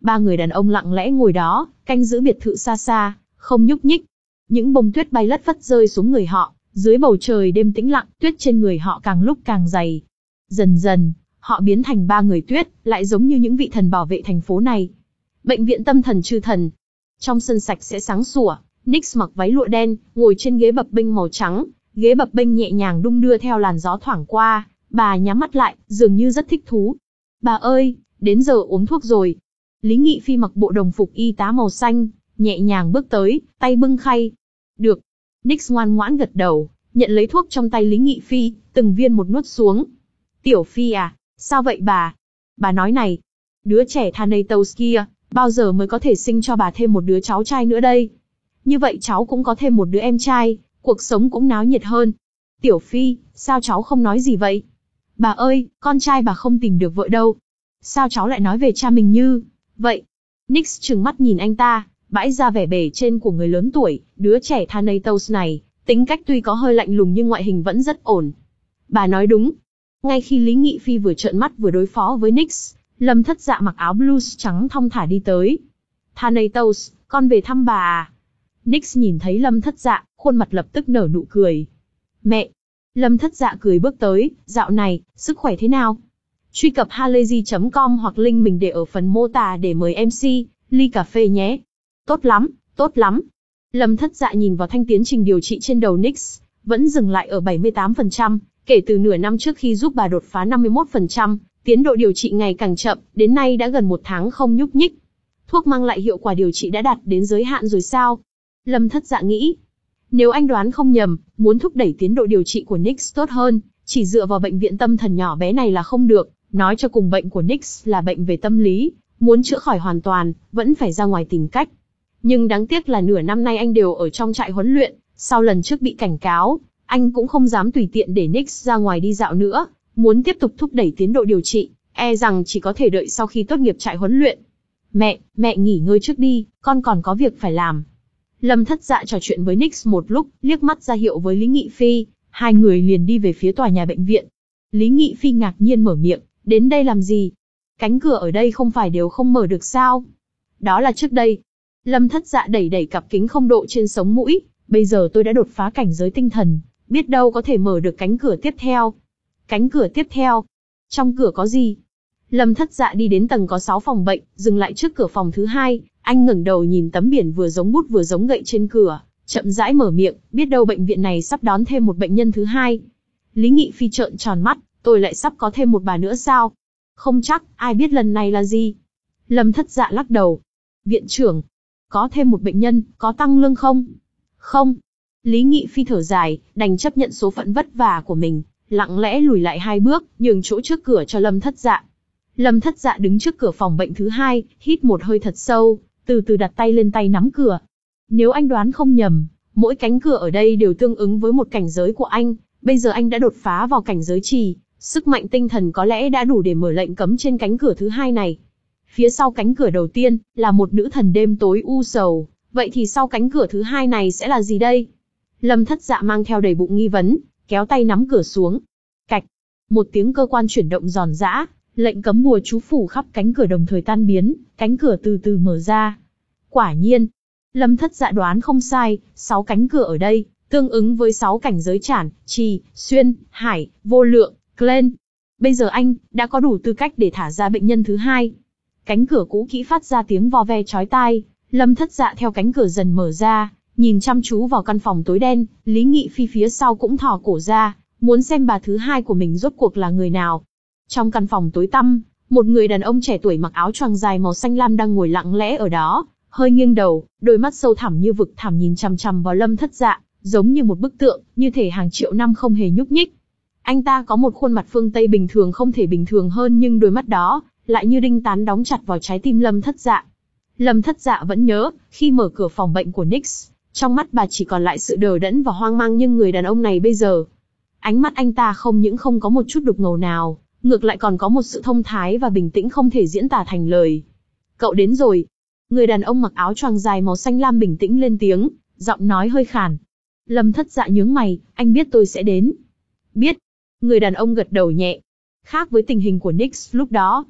Ba người đàn ông lặng lẽ ngồi đó, canh giữ biệt thự xa xa, không nhúc nhích. Những bông tuyết bay lất phất rơi xuống người họ, dưới bầu trời đêm tĩnh lặng, tuyết trên người họ càng lúc càng dày. Dần dần, họ biến thành ba người tuyết, lại giống như những vị thần bảo vệ thành phố này. Bệnh viện tâm thần chư thần. Trong sân sạch sẽ sáng sủa, Nix mặc váy lụa đen, ngồi trên ghế bập bênh màu trắng, ghế bập bênh nhẹ nhàng đung đưa theo làn gió thoảng qua, bà nhắm mắt lại, dường như rất thích thú. Bà ơi, đến giờ uống thuốc rồi. Lý Nghị Phi mặc bộ đồng phục y tá màu xanh, nhẹ nhàng bước tới, tay bưng khay. Được. Nix ngoan ngoãn gật đầu, nhận lấy thuốc trong tay Lý Nghị Phi, từng viên một nuốt xuống. Tiểu Phi à, sao vậy bà? Bà nói này, đứa trẻ Thanatos kia, bao giờ mới có thể sinh cho bà thêm một đứa cháu trai nữa đây? Như vậy cháu cũng có thêm một đứa em trai, cuộc sống cũng náo nhiệt hơn. Tiểu Phi, sao cháu không nói gì vậy? Bà ơi, con trai bà không tìm được vợ đâu. Sao cháu lại nói về cha mình như vậy? Nix trừng mắt nhìn anh ta, bãi ra vẻ bề trên của người lớn tuổi, đứa trẻ Thanatos này, tính cách tuy có hơi lạnh lùng nhưng ngoại hình vẫn rất ổn. Bà nói đúng. Ngay khi Lý Nghị Phi vừa trợn mắt vừa đối phó với Nix, Lâm Thất Dạ mặc áo blues trắng thong thả đi tới. Thanatos, con về thăm bà à? Nix nhìn thấy Lâm Thất Dạ, khuôn mặt lập tức nở nụ cười. Mẹ! Lâm Thất Dạ cười bước tới, dạo này, sức khỏe thế nào? Truy cập halayzi chấm com hoặc link mình để ở phần mô tả để mời em xê, ly cà phê nhé. Tốt lắm, tốt lắm. Lâm Thất Dạ nhìn vào thanh tiến trình điều trị trên đầu Nix, vẫn dừng lại ở bảy mươi tám phần trăm, kể từ nửa năm trước khi giúp bà đột phá năm mươi mốt phần trăm, tiến độ điều trị ngày càng chậm, đến nay đã gần một tháng không nhúc nhích. Thuốc mang lại hiệu quả điều trị đã đạt đến giới hạn rồi sao? Lâm Thất Dạ nghĩ. Nếu anh đoán không nhầm, muốn thúc đẩy tiến độ điều trị của Nix tốt hơn, chỉ dựa vào bệnh viện tâm thần nhỏ bé này là không được, nói cho cùng bệnh của Nix là bệnh về tâm lý, muốn chữa khỏi hoàn toàn, vẫn phải ra ngoài tìm cách. Nhưng đáng tiếc là nửa năm nay anh đều ở trong trại huấn luyện, sau lần trước bị cảnh cáo, anh cũng không dám tùy tiện để Nix ra ngoài đi dạo nữa, muốn tiếp tục thúc đẩy tiến độ điều trị, e rằng chỉ có thể đợi sau khi tốt nghiệp trại huấn luyện. Mẹ, mẹ nghỉ ngơi trước đi, con còn có việc phải làm. Lâm Thất Dạ trò chuyện với Nix một lúc, liếc mắt ra hiệu với Lý Nghị Phi, hai người liền đi về phía tòa nhà bệnh viện. Lý Nghị Phi ngạc nhiên mở miệng, đến đây làm gì? Cánh cửa ở đây không phải đều không mở được sao? Đó là trước đây. Lâm Thất Dạ đẩy đẩy cặp kính không độ trên sống mũi, bây giờ tôi đã đột phá cảnh giới tinh thần, biết đâu có thể mở được cánh cửa tiếp theo. Cánh cửa tiếp theo? Trong cửa có gì? Lâm Thất Dạ đi đến tầng có sáu phòng bệnh, dừng lại trước cửa phòng thứ hai, anh ngẩng đầu nhìn tấm biển vừa giống bút vừa giống gậy trên cửa, chậm rãi mở miệng, biết đâu bệnh viện này sắp đón thêm một bệnh nhân thứ hai. Lý Nghị Phi trợn tròn mắt, tôi lại sắp có thêm một bà nữa sao? Không chắc, ai biết lần này là gì? Lâm Thất Dạ lắc đầu. Viện trưởng, có thêm một bệnh nhân, có tăng lương không? Không. Lý Nghị Phi thở dài, đành chấp nhận số phận vất vả của mình, lặng lẽ lùi lại hai bước, nhường chỗ trước cửa cho Lâm Thất Dạ. Lâm Thất Dạ đứng trước cửa phòng bệnh thứ hai, hít một hơi thật sâu, từ từ đặt tay lên tay nắm cửa. Nếu anh đoán không nhầm, mỗi cánh cửa ở đây đều tương ứng với một cảnh giới của anh, bây giờ anh đã đột phá vào cảnh giới trì, sức mạnh tinh thần có lẽ đã đủ để mở lệnh cấm trên cánh cửa thứ hai này. Phía sau cánh cửa đầu tiên, là một nữ thần đêm tối u sầu, vậy thì sau cánh cửa thứ hai này sẽ là gì đây? Lâm Thất Dạ mang theo đầy bụng nghi vấn, kéo tay nắm cửa xuống. Cạch, một tiếng cơ quan chuyển động giòn giã, lệnh cấm bùa chú phủ khắp cánh cửa đồng thời tan biến, cánh cửa từ từ mở ra. Quả nhiên, Lâm Thất Dạ đoán không sai, sáu cánh cửa ở đây, tương ứng với sáu cảnh giới chản, trì, xuyên, hải, vô lượng, clen. Bây giờ anh, đã có đủ tư cách để thả ra bệnh nhân thứ hai. Cánh cửa cũ kỹ phát ra tiếng vo ve chói tai, Lâm Thất Dạ theo cánh cửa dần mở ra, nhìn chăm chú vào căn phòng tối đen, Lý Nghị Phi phía sau cũng thò cổ ra, muốn xem bà thứ hai của mình rốt cuộc là người nào. Trong căn phòng tối tăm, một người đàn ông trẻ tuổi mặc áo choàng dài màu xanh lam đang ngồi lặng lẽ ở đó, hơi nghiêng đầu, đôi mắt sâu thẳm như vực thẳm nhìn chằm chằm vào Lâm Thất Dạ, giống như một bức tượng, như thể hàng triệu năm không hề nhúc nhích. Anh ta có một khuôn mặt phương Tây bình thường không thể bình thường hơn, nhưng đôi mắt đó lại như đinh tán đóng chặt vào trái tim Lâm Thất Dạ. Lâm Thất Dạ vẫn nhớ, khi mở cửa phòng bệnh của Nix, trong mắt bà chỉ còn lại sự đờ đẫn và hoang mang, nhưng người đàn ông này bây giờ, ánh mắt anh ta không những không có một chút đục ngầu nào, ngược lại còn có một sự thông thái và bình tĩnh không thể diễn tả thành lời. Cậu đến rồi. Người đàn ông mặc áo choàng dài màu xanh lam bình tĩnh lên tiếng, giọng nói hơi khàn. Lâm Thất Dạ nhướng mày, anh biết tôi sẽ đến. Biết. Người đàn ông gật đầu nhẹ. Khác với tình hình của Nix lúc đó,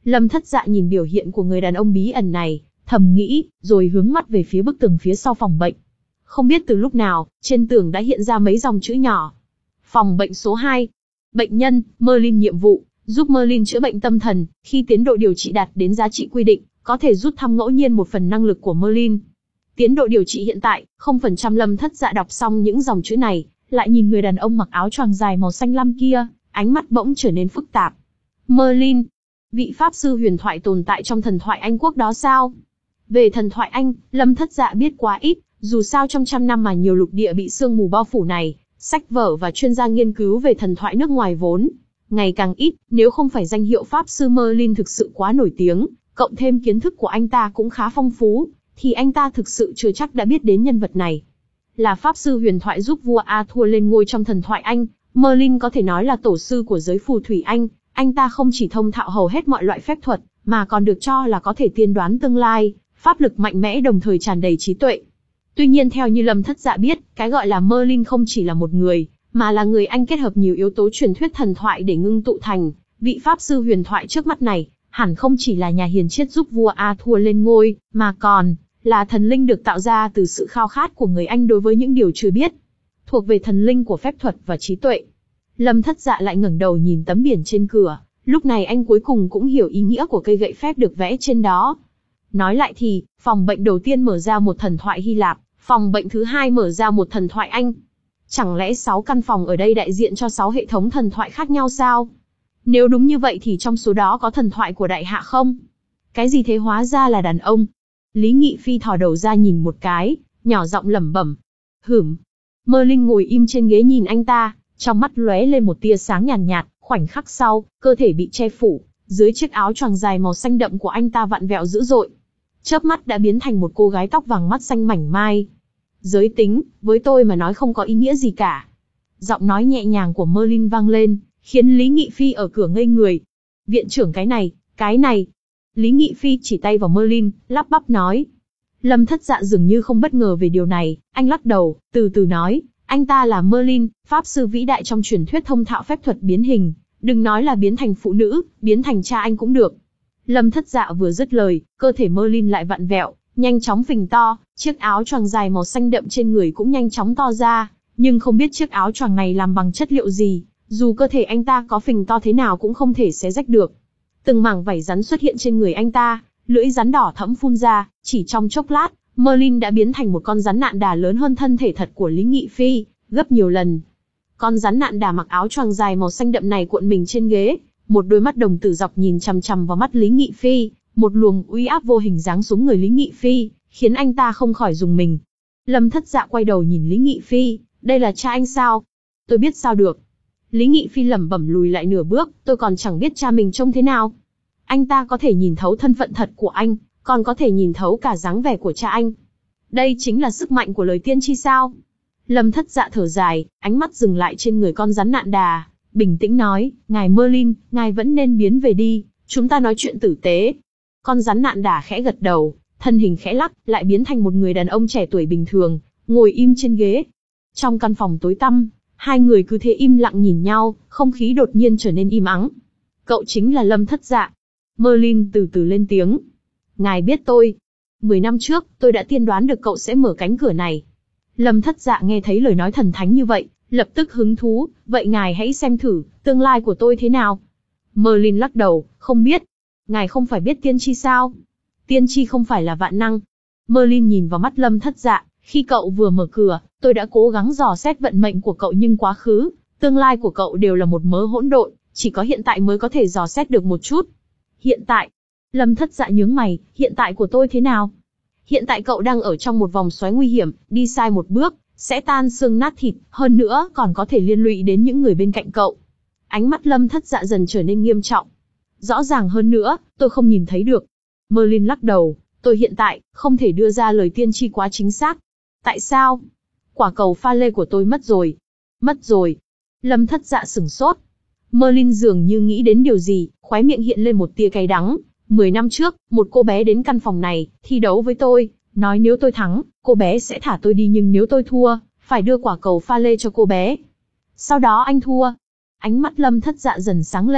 Lâm Thất Dạ nhìn biểu hiện của người đàn ông bí ẩn này, thầm nghĩ, rồi hướng mắt về phía bức tường phía sau phòng bệnh. Không biết từ lúc nào, trên tường đã hiện ra mấy dòng chữ nhỏ. Phòng bệnh số hai. Bệnh nhân, Merlin nhiệm vụ, giúp Merlin chữa bệnh tâm thần, khi tiến độ điều trị đạt đến giá trị quy định, có thể rút thăm ngẫu nhiên một phần năng lực của Merlin. Tiến độ điều trị hiện tại, không phần trăm. Lâm Thất Dạ đọc xong những dòng chữ này, lại nhìn người đàn ông mặc áo choàng dài màu xanh lam kia, ánh mắt bỗng trở nên phức tạp. Merlin, vị pháp sư huyền thoại tồn tại trong thần thoại Anh quốc đó sao? Về thần thoại Anh, Lâm Thất Dạ biết quá ít, dù sao trong trăm năm mà nhiều lục địa bị sương mù bao phủ này, sách vở và chuyên gia nghiên cứu về thần thoại nước ngoài vốn ngày càng ít, nếu không phải danh hiệu pháp sư Merlin thực sự quá nổi tiếng, cộng thêm kiến thức của anh ta cũng khá phong phú, thì anh ta thực sự chưa chắc đã biết đến nhân vật này. Là pháp sư huyền thoại giúp vua Arthur lên ngôi trong thần thoại Anh, Merlin có thể nói là tổ sư của giới phù thủy Anh. Anh ta không chỉ thông thạo hầu hết mọi loại phép thuật, mà còn được cho là có thể tiên đoán tương lai, pháp lực mạnh mẽ đồng thời tràn đầy trí tuệ. Tuy nhiên theo như Lâm Thất Dạ biết, cái gọi là Merlin không chỉ là một người, mà là người Anh kết hợp nhiều yếu tố truyền thuyết thần thoại để ngưng tụ thành. Vị pháp sư huyền thoại trước mắt này, hẳn không chỉ là nhà hiền triết giúp vua Arthur lên ngôi, mà còn là thần linh được tạo ra từ sự khao khát của người Anh đối với những điều chưa biết, thuộc về thần linh của phép thuật và trí tuệ. Lâm Thất Dạ lại ngẩng đầu nhìn tấm biển trên cửa, lúc này anh cuối cùng cũng hiểu ý nghĩa của cây gậy phép được vẽ trên đó. Nói lại thì, phòng bệnh đầu tiên mở ra một thần thoại Hy Lạp, phòng bệnh thứ hai mở ra một thần thoại Anh. Chẳng lẽ sáu căn phòng ở đây đại diện cho sáu hệ thống thần thoại khác nhau sao? Nếu đúng như vậy thì trong số đó có thần thoại của đại hạ không? Cái gì thế, hóa ra là đàn ông. Lý Nghị Phi thò đầu ra nhìn một cái, nhỏ giọng lẩm bẩm. Hửm. Merlin ngồi im trên ghế nhìn anh ta, trong mắt lóe lên một tia sáng nhàn nhạt, nhạt, khoảnh khắc sau, cơ thể bị che phủ, dưới chiếc áo choàng dài màu xanh đậm của anh ta vặn vẹo dữ dội. Chớp mắt đã biến thành một cô gái tóc vàng mắt xanh mảnh mai. Giới tính, với tôi mà nói không có ý nghĩa gì cả. Giọng nói nhẹ nhàng của Merlin vang lên, khiến Lý Nghị Phi ở cửa ngây người. Viện trưởng cái này, cái này. Lý Nghị Phi chỉ tay vào Merlin, lắp bắp nói. Lâm Thất Dạ dường như không bất ngờ về điều này, anh lắc đầu, từ từ nói, anh ta là Merlin, pháp sư vĩ đại trong truyền thuyết thông thạo phép thuật biến hình, đừng nói là biến thành phụ nữ, biến thành cha anh cũng được. Lâm Thất Dạ vừa dứt lời, cơ thể Merlin lại vặn vẹo, nhanh chóng phình to, chiếc áo choàng dài màu xanh đậm trên người cũng nhanh chóng to ra, nhưng không biết chiếc áo choàng này làm bằng chất liệu gì, dù cơ thể anh ta có phình to thế nào cũng không thể xé rách được. Từng mảng vảy rắn xuất hiện trên người anh ta, lưỡi rắn đỏ thẫm phun ra, chỉ trong chốc lát, Merlin đã biến thành một con rắn nạn đà lớn hơn thân thể thật của Lý Nghị Phi, gấp nhiều lần. Con rắn nạn đà mặc áo choàng dài màu xanh đậm này cuộn mình trên ghế, một đôi mắt đồng tử dọc nhìn chằm chằm vào mắt Lý Nghị Phi, một luồng uy áp vô hình giáng xuống người Lý Nghị Phi, khiến anh ta không khỏi rùng mình. Lâm Thất Dạ quay đầu nhìn Lý Nghị Phi, đây là cha anh sao? Tôi biết sao được. Lý Nghị Phi lẩm bẩm lùi lại nửa bước, tôi còn chẳng biết cha mình trông thế nào. Anh ta có thể nhìn thấu thân phận thật của anh, còn có thể nhìn thấu cả dáng vẻ của cha anh. Đây chính là sức mạnh của lời tiên tri sao? Lâm Thất Dạ thở dài, ánh mắt dừng lại trên người con rắn nạn đà, bình tĩnh nói, ngài Merlin, ngài vẫn nên biến về đi, chúng ta nói chuyện tử tế. Con rắn nạn đà khẽ gật đầu, thân hình khẽ lắc, lại biến thành một người đàn ông trẻ tuổi bình thường, ngồi im trên ghế. Trong căn phòng tối tăm, hai người cứ thế im lặng nhìn nhau, không khí đột nhiên trở nên im ắng. Cậu chính là Lâm Thất Dạ. Merlin từ từ lên tiếng. Ngài biết tôi. Mười năm trước, tôi đã tiên đoán được cậu sẽ mở cánh cửa này. Lâm Thất Dạ nghe thấy lời nói thần thánh như vậy, lập tức hứng thú, vậy ngài hãy xem thử, tương lai của tôi thế nào? Merlin lắc đầu, không biết. Ngài không phải biết tiên tri sao? Tiên tri không phải là vạn năng. Merlin nhìn vào mắt Lâm Thất Dạ, khi cậu vừa mở cửa, tôi đã cố gắng dò xét vận mệnh của cậu nhưng quá khứ, tương lai của cậu đều là một mớ hỗn độn, chỉ có hiện tại mới có thể dò xét được một chút. Hiện tại? Lâm Thất Dạ nhướng mày, hiện tại của tôi thế nào? Hiện tại cậu đang ở trong một vòng xoáy nguy hiểm, đi sai một bước, sẽ tan xương nát thịt, hơn nữa còn có thể liên lụy đến những người bên cạnh cậu. Ánh mắt Lâm Thất Dạ dần trở nên nghiêm trọng. Rõ ràng hơn nữa, tôi không nhìn thấy được. Merlin lắc đầu, tôi hiện tại, không thể đưa ra lời tiên tri quá chính xác. Tại sao? Quả cầu pha lê của tôi mất rồi. Mất rồi. Lâm Thất Dạ sửng sốt. Merlin dường như nghĩ đến điều gì, khóe miệng hiện lên một tia cay đắng. Mười năm trước, một cô bé đến căn phòng này, thi đấu với tôi, nói nếu tôi thắng, cô bé sẽ thả tôi đi nhưng nếu tôi thua, phải đưa quả cầu pha lê cho cô bé. Sau đó anh thua. Ánh mắt Lâm Thất Dạ dần sáng lên,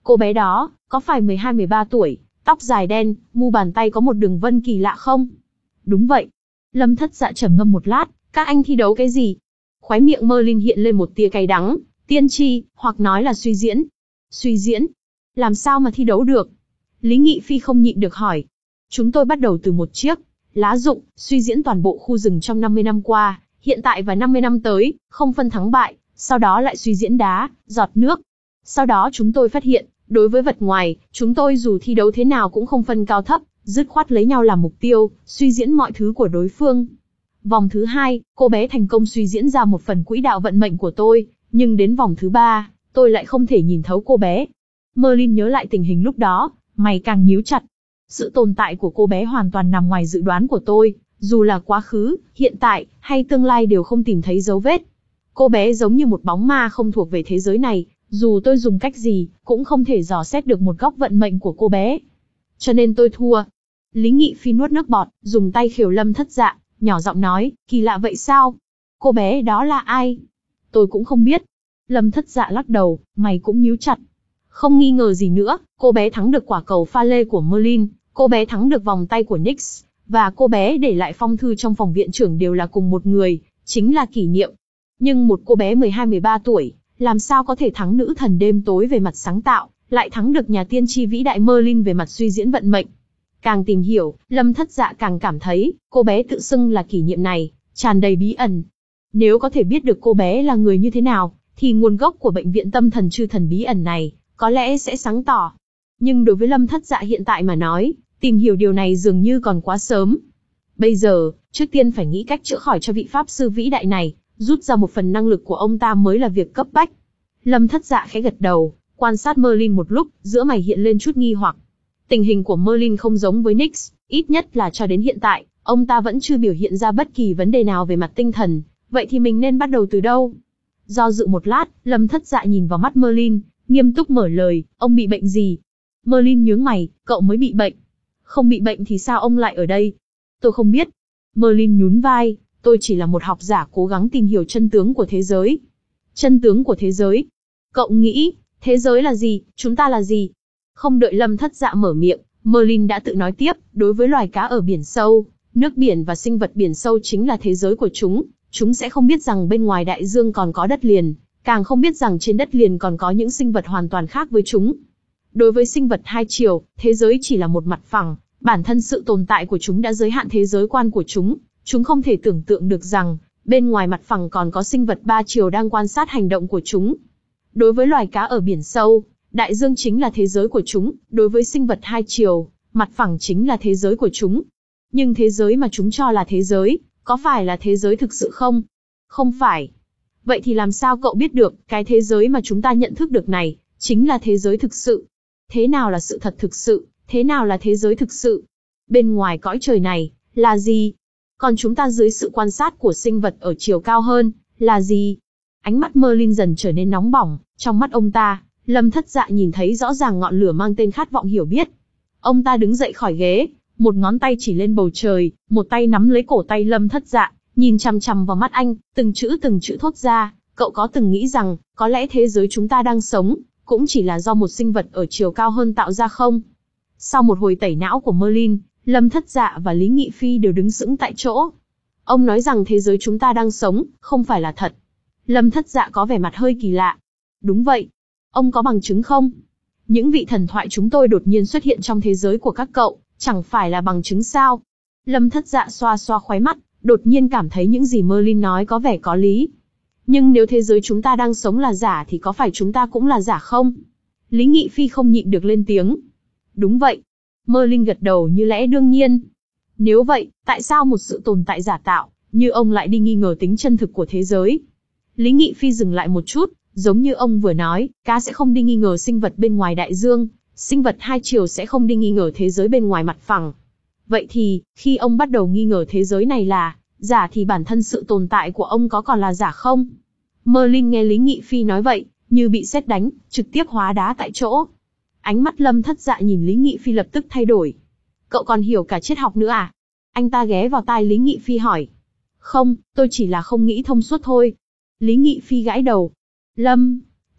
Cô bé đó, có phải mười hai mười ba tuổi, tóc dài đen, mu bàn tay có một đường vân kỳ lạ không? Đúng vậy. Lâm Thất Dạ trầm ngâm một lát, các anh thi đấu cái gì? Khóe miệng Merlin hiện lên một tia cay đắng, tiên tri, hoặc nói là suy diễn. Suy diễn? Làm sao mà thi đấu được? Lý Nghị Phi không nhịn được hỏi. Chúng tôi bắt đầu từ một chiếc lá rụng, suy diễn toàn bộ khu rừng trong năm mươi năm qua, hiện tại và năm mươi năm tới, không phân thắng bại, sau đó lại suy diễn đá, giọt nước. Sau đó chúng tôi phát hiện, đối với vật ngoài, chúng tôi dù thi đấu thế nào cũng không phân cao thấp, dứt khoát lấy nhau làm mục tiêu, suy diễn mọi thứ của đối phương. Vòng thứ hai, cô bé thành công suy diễn ra một phần quỹ đạo vận mệnh của tôi, nhưng đến vòng thứ ba, tôi lại không thể nhìn thấu cô bé. Merlin nhớ lại tình hình lúc đó, mày càng nhíu chặt. Sự tồn tại của cô bé hoàn toàn nằm ngoài dự đoán của tôi, dù là quá khứ, hiện tại, hay tương lai đều không tìm thấy dấu vết. Cô bé giống như một bóng ma không thuộc về thế giới này, dù tôi dùng cách gì, cũng không thể dò xét được một góc vận mệnh của cô bé. Cho nên tôi thua. Lý Nghị Phi nuốt nước bọt, dùng tay khều Lâm Thất Dạ, nhỏ giọng nói, kỳ lạ vậy sao? Cô bé đó là ai? Tôi cũng không biết. Lâm Thất Dạ lắc đầu, mày cũng nhíu chặt. Không nghi ngờ gì nữa, cô bé thắng được quả cầu pha lê của Merlin, cô bé thắng được vòng tay của Nyx, và cô bé để lại phong thư trong phòng viện trưởng đều là cùng một người, chính là Kỷ Niệm. Nhưng một cô bé mười hai mười ba tuổi, làm sao có thể thắng nữ thần đêm tối về mặt sáng tạo, lại thắng được nhà tiên tri vĩ đại Merlin về mặt suy diễn vận mệnh. Càng tìm hiểu, Lâm Thất Dạ càng cảm thấy, cô bé tự xưng là Kỷ Niệm này, tràn đầy bí ẩn. Nếu có thể biết được cô bé là người như thế nào, thì nguồn gốc của bệnh viện tâm thần chư thần bí ẩn này, có lẽ sẽ sáng tỏ. Nhưng đối với Lâm Thất Dạ hiện tại mà nói, tìm hiểu điều này dường như còn quá sớm. Bây giờ, trước tiên phải nghĩ cách chữa khỏi cho vị Pháp sư vĩ đại này, rút ra một phần năng lực của ông ta mới là việc cấp bách. Lâm Thất Dạ khẽ gật đầu, quan sát Merlin một lúc, giữa mày hiện lên chút nghi hoặc. Tình hình của Merlin không giống với Nyx, ít nhất là cho đến hiện tại, ông ta vẫn chưa biểu hiện ra bất kỳ vấn đề nào về mặt tinh thần, vậy thì mình nên bắt đầu từ đâu? Do dự một lát, Lâm Thất Dạ nhìn vào mắt Merlin, nghiêm túc mở lời, ông bị bệnh gì? Merlin nhướng mày, cậu mới bị bệnh. Không bị bệnh thì sao ông lại ở đây? Tôi không biết. Merlin nhún vai, tôi chỉ là một học giả cố gắng tìm hiểu chân tướng của thế giới. Chân tướng của thế giới? Cậu nghĩ, thế giới là gì, chúng ta là gì? Không đợi Lâm Thất Dạ mở miệng, Merlin đã tự nói tiếp, đối với loài cá ở biển sâu, nước biển và sinh vật biển sâu chính là thế giới của chúng, chúng sẽ không biết rằng bên ngoài đại dương còn có đất liền, càng không biết rằng trên đất liền còn có những sinh vật hoàn toàn khác với chúng. Đối với sinh vật hai chiều, thế giới chỉ là một mặt phẳng, bản thân sự tồn tại của chúng đã giới hạn thế giới quan của chúng, chúng không thể tưởng tượng được rằng, bên ngoài mặt phẳng còn có sinh vật ba chiều đang quan sát hành động của chúng. Đối với loài cá ở biển sâu, đại dương chính là thế giới của chúng, đối với sinh vật hai chiều, mặt phẳng chính là thế giới của chúng. Nhưng thế giới mà chúng cho là thế giới, có phải là thế giới thực sự không? Không phải. Vậy thì làm sao cậu biết được, cái thế giới mà chúng ta nhận thức được này, chính là thế giới thực sự? Thế nào là sự thật thực sự? Thế nào là thế giới thực sự? Bên ngoài cõi trời này, là gì? Còn chúng ta dưới sự quan sát của sinh vật ở chiều cao hơn, là gì? Ánh mắt Merlin dần trở nên nóng bỏng, trong mắt ông ta, Lâm Thất Dạ nhìn thấy rõ ràng ngọn lửa mang tên khát vọng hiểu biết. Ông ta đứng dậy khỏi ghế, một ngón tay chỉ lên bầu trời, một tay nắm lấy cổ tay Lâm Thất Dạ, nhìn chằm chằm vào mắt anh, từng chữ từng chữ thốt ra, cậu có từng nghĩ rằng, có lẽ thế giới chúng ta đang sống, cũng chỉ là do một sinh vật ở chiều cao hơn tạo ra không? Sau một hồi tẩy não của Merlin, Lâm Thất Dạ và Lý Nghị Phi đều đứng sững tại chỗ. Ông nói rằng thế giới chúng ta đang sống, không phải là thật. Lâm Thất Dạ có vẻ mặt hơi kỳ lạ. Đúng vậy. Ông có bằng chứng không? Những vị thần thoại chúng tôi đột nhiên xuất hiện trong thế giới của các cậu, chẳng phải là bằng chứng sao? Lâm Thất Dạ xoa xoa khóe mắt, đột nhiên cảm thấy những gì Merlin nói có vẻ có lý. Nhưng nếu thế giới chúng ta đang sống là giả thì có phải chúng ta cũng là giả không? Lý Nghị Phi không nhịn được lên tiếng. Đúng vậy. Merlin gật đầu như lẽ đương nhiên. Nếu vậy, tại sao một sự tồn tại giả tạo, như ông lại đi nghi ngờ tính chân thực của thế giới? Lý Nghị Phi dừng lại một chút, giống như ông vừa nói, cá sẽ không đi nghi ngờ sinh vật bên ngoài đại dương, sinh vật hai chiều sẽ không đi nghi ngờ thế giới bên ngoài mặt phẳng. Vậy thì, khi ông bắt đầu nghi ngờ thế giới này là giả thì bản thân sự tồn tại của ông có còn là giả không? Merlin nghe Lý Nghị Phi nói vậy, như bị sét đánh, trực tiếp hóa đá tại chỗ. Ánh mắt Lâm Thất Dạ nhìn Lý Nghị Phi lập tức thay đổi. Cậu còn hiểu cả triết học nữa à? Anh ta ghé vào tai Lý Nghị Phi hỏi. Không, tôi chỉ là không nghĩ thông suốt thôi. Lý Nghị Phi gãi đầu. Lâm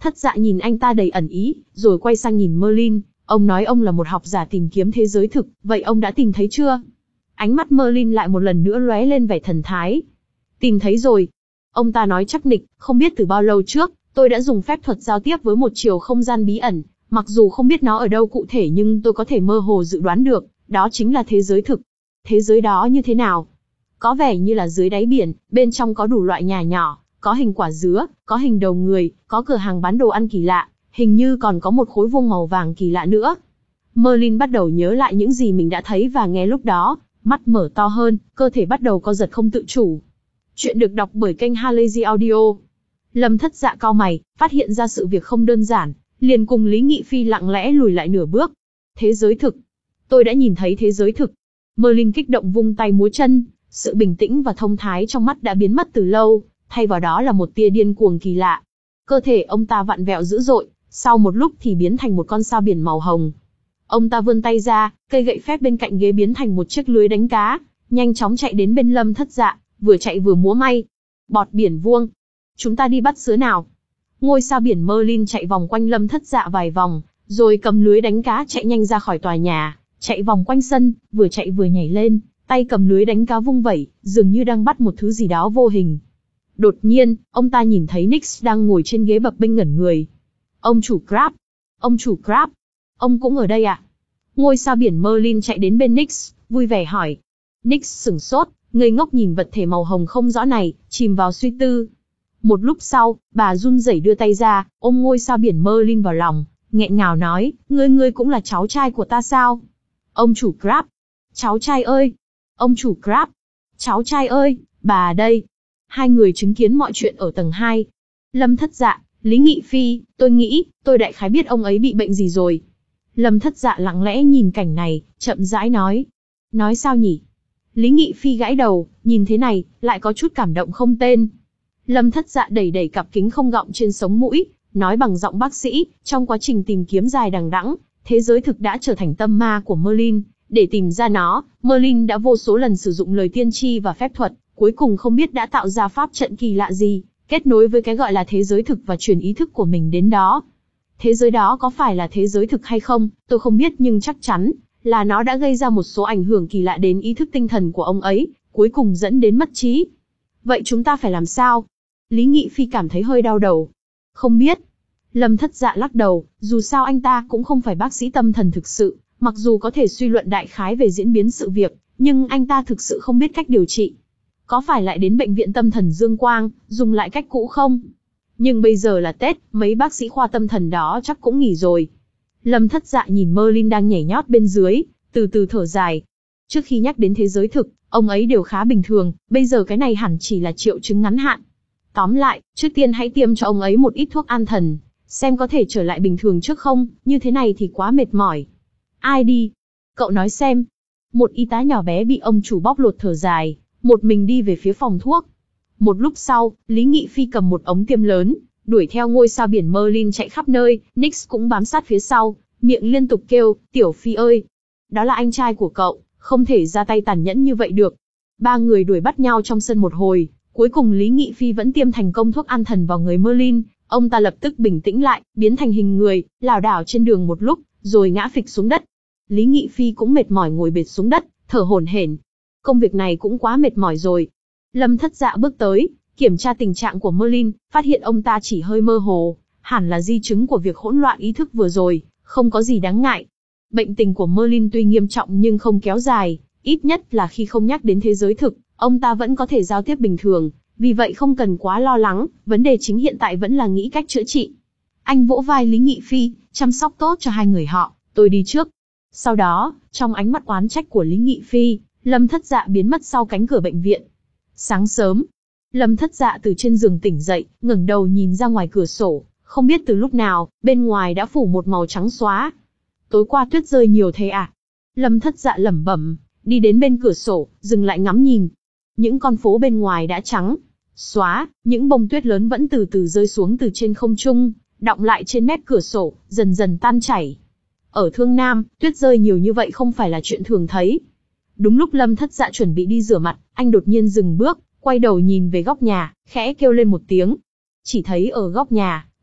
Thất Dạ nhìn anh ta đầy ẩn ý, rồi quay sang nhìn Merlin. Ông nói ông là một học giả tìm kiếm thế giới thực, vậy ông đã tìm thấy chưa? Ánh mắt Merlin lại một lần nữa lóe lên vẻ thần thái. Tìm thấy rồi. Ông ta nói chắc nịch, không biết từ bao lâu trước, tôi đã dùng phép thuật giao tiếp với một chiều không gian bí ẩn. Mặc dù không biết nó ở đâu cụ thể nhưng tôi có thể mơ hồ dự đoán được, đó chính là thế giới thực. Thế giới đó như thế nào? Có vẻ như là dưới đáy biển, bên trong có đủ loại nhà nhỏ, có hình quả dứa, có hình đầu người, có cửa hàng bán đồ ăn kỳ lạ, hình như còn có một khối vuông màu vàng kỳ lạ nữa. Merlin bắt đầu nhớ lại những gì mình đã thấy và nghe lúc đó, mắt mở to hơn, cơ thể bắt đầu co giật không tự chủ. Chuyện được đọc bởi kênh Halazy Audio. Lâm Thất Dạ cau mày, phát hiện ra sự việc không đơn giản, liền cùng Lý Nghị Phi lặng lẽ lùi lại nửa bước. Thế giới thực. Tôi đã nhìn thấy thế giới thực. Merlin kích động vung tay múa chân, sự bình tĩnh và thông thái trong mắt đã biến mất từ lâu, thay vào đó là một tia điên cuồng kỳ lạ. Cơ thể ông ta vặn vẹo dữ dội, sau một lúc thì biến thành một con sao biển màu hồng. Ông ta vươn tay ra, cây gậy phép bên cạnh ghế biến thành một chiếc lưới đánh cá, nhanh chóng chạy đến bên Lâm Thất Dạ, vừa chạy vừa múa may. Bọt biển vuông. Chúng ta đi bắt sứa nào. Ngôi sao biển Merlin chạy vòng quanh Lâm Thất Dạ vài vòng, rồi cầm lưới đánh cá chạy nhanh ra khỏi tòa nhà, chạy vòng quanh sân, vừa chạy vừa nhảy lên, tay cầm lưới đánh cá vung vẩy, dường như đang bắt một thứ gì đó vô hình. Đột nhiên, ông ta nhìn thấy Nix đang ngồi trên ghế bập bênh ngẩn người. Ông chủ Crab! Ông chủ Crab! Ông cũng ở đây à? Ngôi sao biển Merlin chạy đến bên Nix, vui vẻ hỏi. Nix sửng sốt, ngây ngốc nhìn vật thể màu hồng không rõ này, chìm vào suy tư. Một lúc sau, bà run rẩy đưa tay ra, ôm ngôi sao biển Merlin vào lòng, nghẹn ngào nói, ngươi ngươi cũng là cháu trai của ta sao? Ông chủ Crab! Cháu trai ơi! Ông chủ Crab! Cháu trai ơi, bà đây! Hai người chứng kiến mọi chuyện ở tầng hai. Lâm Thất Dạ, Lý Nghị Phi, tôi nghĩ, tôi đại khái biết ông ấy bị bệnh gì rồi. Lâm Thất Dạ lặng lẽ nhìn cảnh này, chậm rãi nói. Nói sao nhỉ? Lý Nghị Phi gãi đầu, nhìn thế này, lại có chút cảm động không tên. Lâm Thất Dạ đẩy đẩy cặp kính không gọng trên sống mũi, nói bằng giọng bác sĩ, trong quá trình tìm kiếm dài đằng đẵng, thế giới thực đã trở thành tâm ma của Merlin. Để tìm ra nó, Merlin đã vô số lần sử dụng lời tiên tri và phép thuật, cuối cùng không biết đã tạo ra pháp trận kỳ lạ gì, kết nối với cái gọi là thế giới thực và truyền ý thức của mình đến đó. Thế giới đó có phải là thế giới thực hay không, tôi không biết nhưng chắc chắn là nó đã gây ra một số ảnh hưởng kỳ lạ đến ý thức tinh thần của ông ấy, cuối cùng dẫn đến mất trí. Vậy chúng ta phải làm sao? Lý Nghị Phi cảm thấy hơi đau đầu. Không biết. Lâm Thất Dạ lắc đầu, dù sao anh ta cũng không phải bác sĩ tâm thần thực sự, mặc dù có thể suy luận đại khái về diễn biến sự việc, nhưng anh ta thực sự không biết cách điều trị. Có phải lại đến bệnh viện tâm thần Dương Quang, dùng lại cách cũ không? Nhưng bây giờ là Tết, mấy bác sĩ khoa tâm thần đó chắc cũng nghỉ rồi. Lâm Thất Dạ nhìn Merlin đang nhảy nhót bên dưới, từ từ thở dài. Trước khi nhắc đến thế giới thực, ông ấy đều khá bình thường, bây giờ cái này hẳn chỉ là triệu chứng ngắn hạn. Tóm lại, trước tiên hãy tiêm cho ông ấy một ít thuốc an thần, xem có thể trở lại bình thường trước không, như thế này thì quá mệt mỏi. Ai đi? Cậu nói xem. Một y tá nhỏ bé bị ông chủ bóc lột thở dài, một mình đi về phía phòng thuốc. Một lúc sau, Lý Nghị Phi cầm một ống tiêm lớn, đuổi theo ngôi sao biển Merlin chạy khắp nơi, Nix cũng bám sát phía sau, miệng liên tục kêu, Tiểu Phi ơi! Đó là anh trai của cậu, không thể ra tay tàn nhẫn như vậy được. Ba người đuổi bắt nhau trong sân một hồi, cuối cùng Lý Nghị Phi vẫn tiêm thành công thuốc an thần vào người Merlin, ông ta lập tức bình tĩnh lại, biến thành hình người, lảo đảo trên đường một lúc, rồi ngã phịch xuống đất. Lý Nghị Phi cũng mệt mỏi ngồi bệt xuống đất, thở hổn hển. Công việc này cũng quá mệt mỏi rồi. Lâm Thất Dạ bước tới, kiểm tra tình trạng của Merlin, phát hiện ông ta chỉ hơi mơ hồ, hẳn là di chứng của việc hỗn loạn ý thức vừa rồi, không có gì đáng ngại. Bệnh tình của Merlin tuy nghiêm trọng nhưng không kéo dài, ít nhất là khi không nhắc đến thế giới thực, ông ta vẫn có thể giao tiếp bình thường, vì vậy không cần quá lo lắng, vấn đề chính hiện tại vẫn là nghĩ cách chữa trị. Anh vỗ vai Lý Nghị Phi, chăm sóc tốt cho hai người họ, tôi đi trước. Sau đó, trong ánh mắt oán trách của Lý Nghị Phi, Lâm Thất Dạ biến mất sau cánh cửa bệnh viện. Sáng sớm, Lâm Thất Dạ từ trên giường tỉnh dậy, ngẩng đầu nhìn ra ngoài cửa sổ, không biết từ lúc nào, bên ngoài đã phủ một màu trắng xóa. Tối qua tuyết rơi nhiều thế à? Lâm Thất Dạ lẩm bẩm, đi đến bên cửa sổ, dừng lại ngắm nhìn. Những con phố bên ngoài đã trắng xóa, những bông tuyết lớn vẫn từ từ rơi xuống từ trên không trung, đọng lại trên mép cửa sổ, dần dần tan chảy. Ở Thương Nam, tuyết rơi nhiều như vậy không phải là chuyện thường thấy. Đúng lúc Lâm Thất Dạ chuẩn bị đi rửa mặt, anh đột nhiên dừng bước, quay đầu nhìn về góc nhà, khẽ kêu lên một tiếng. Chỉ thấy ở góc nhà,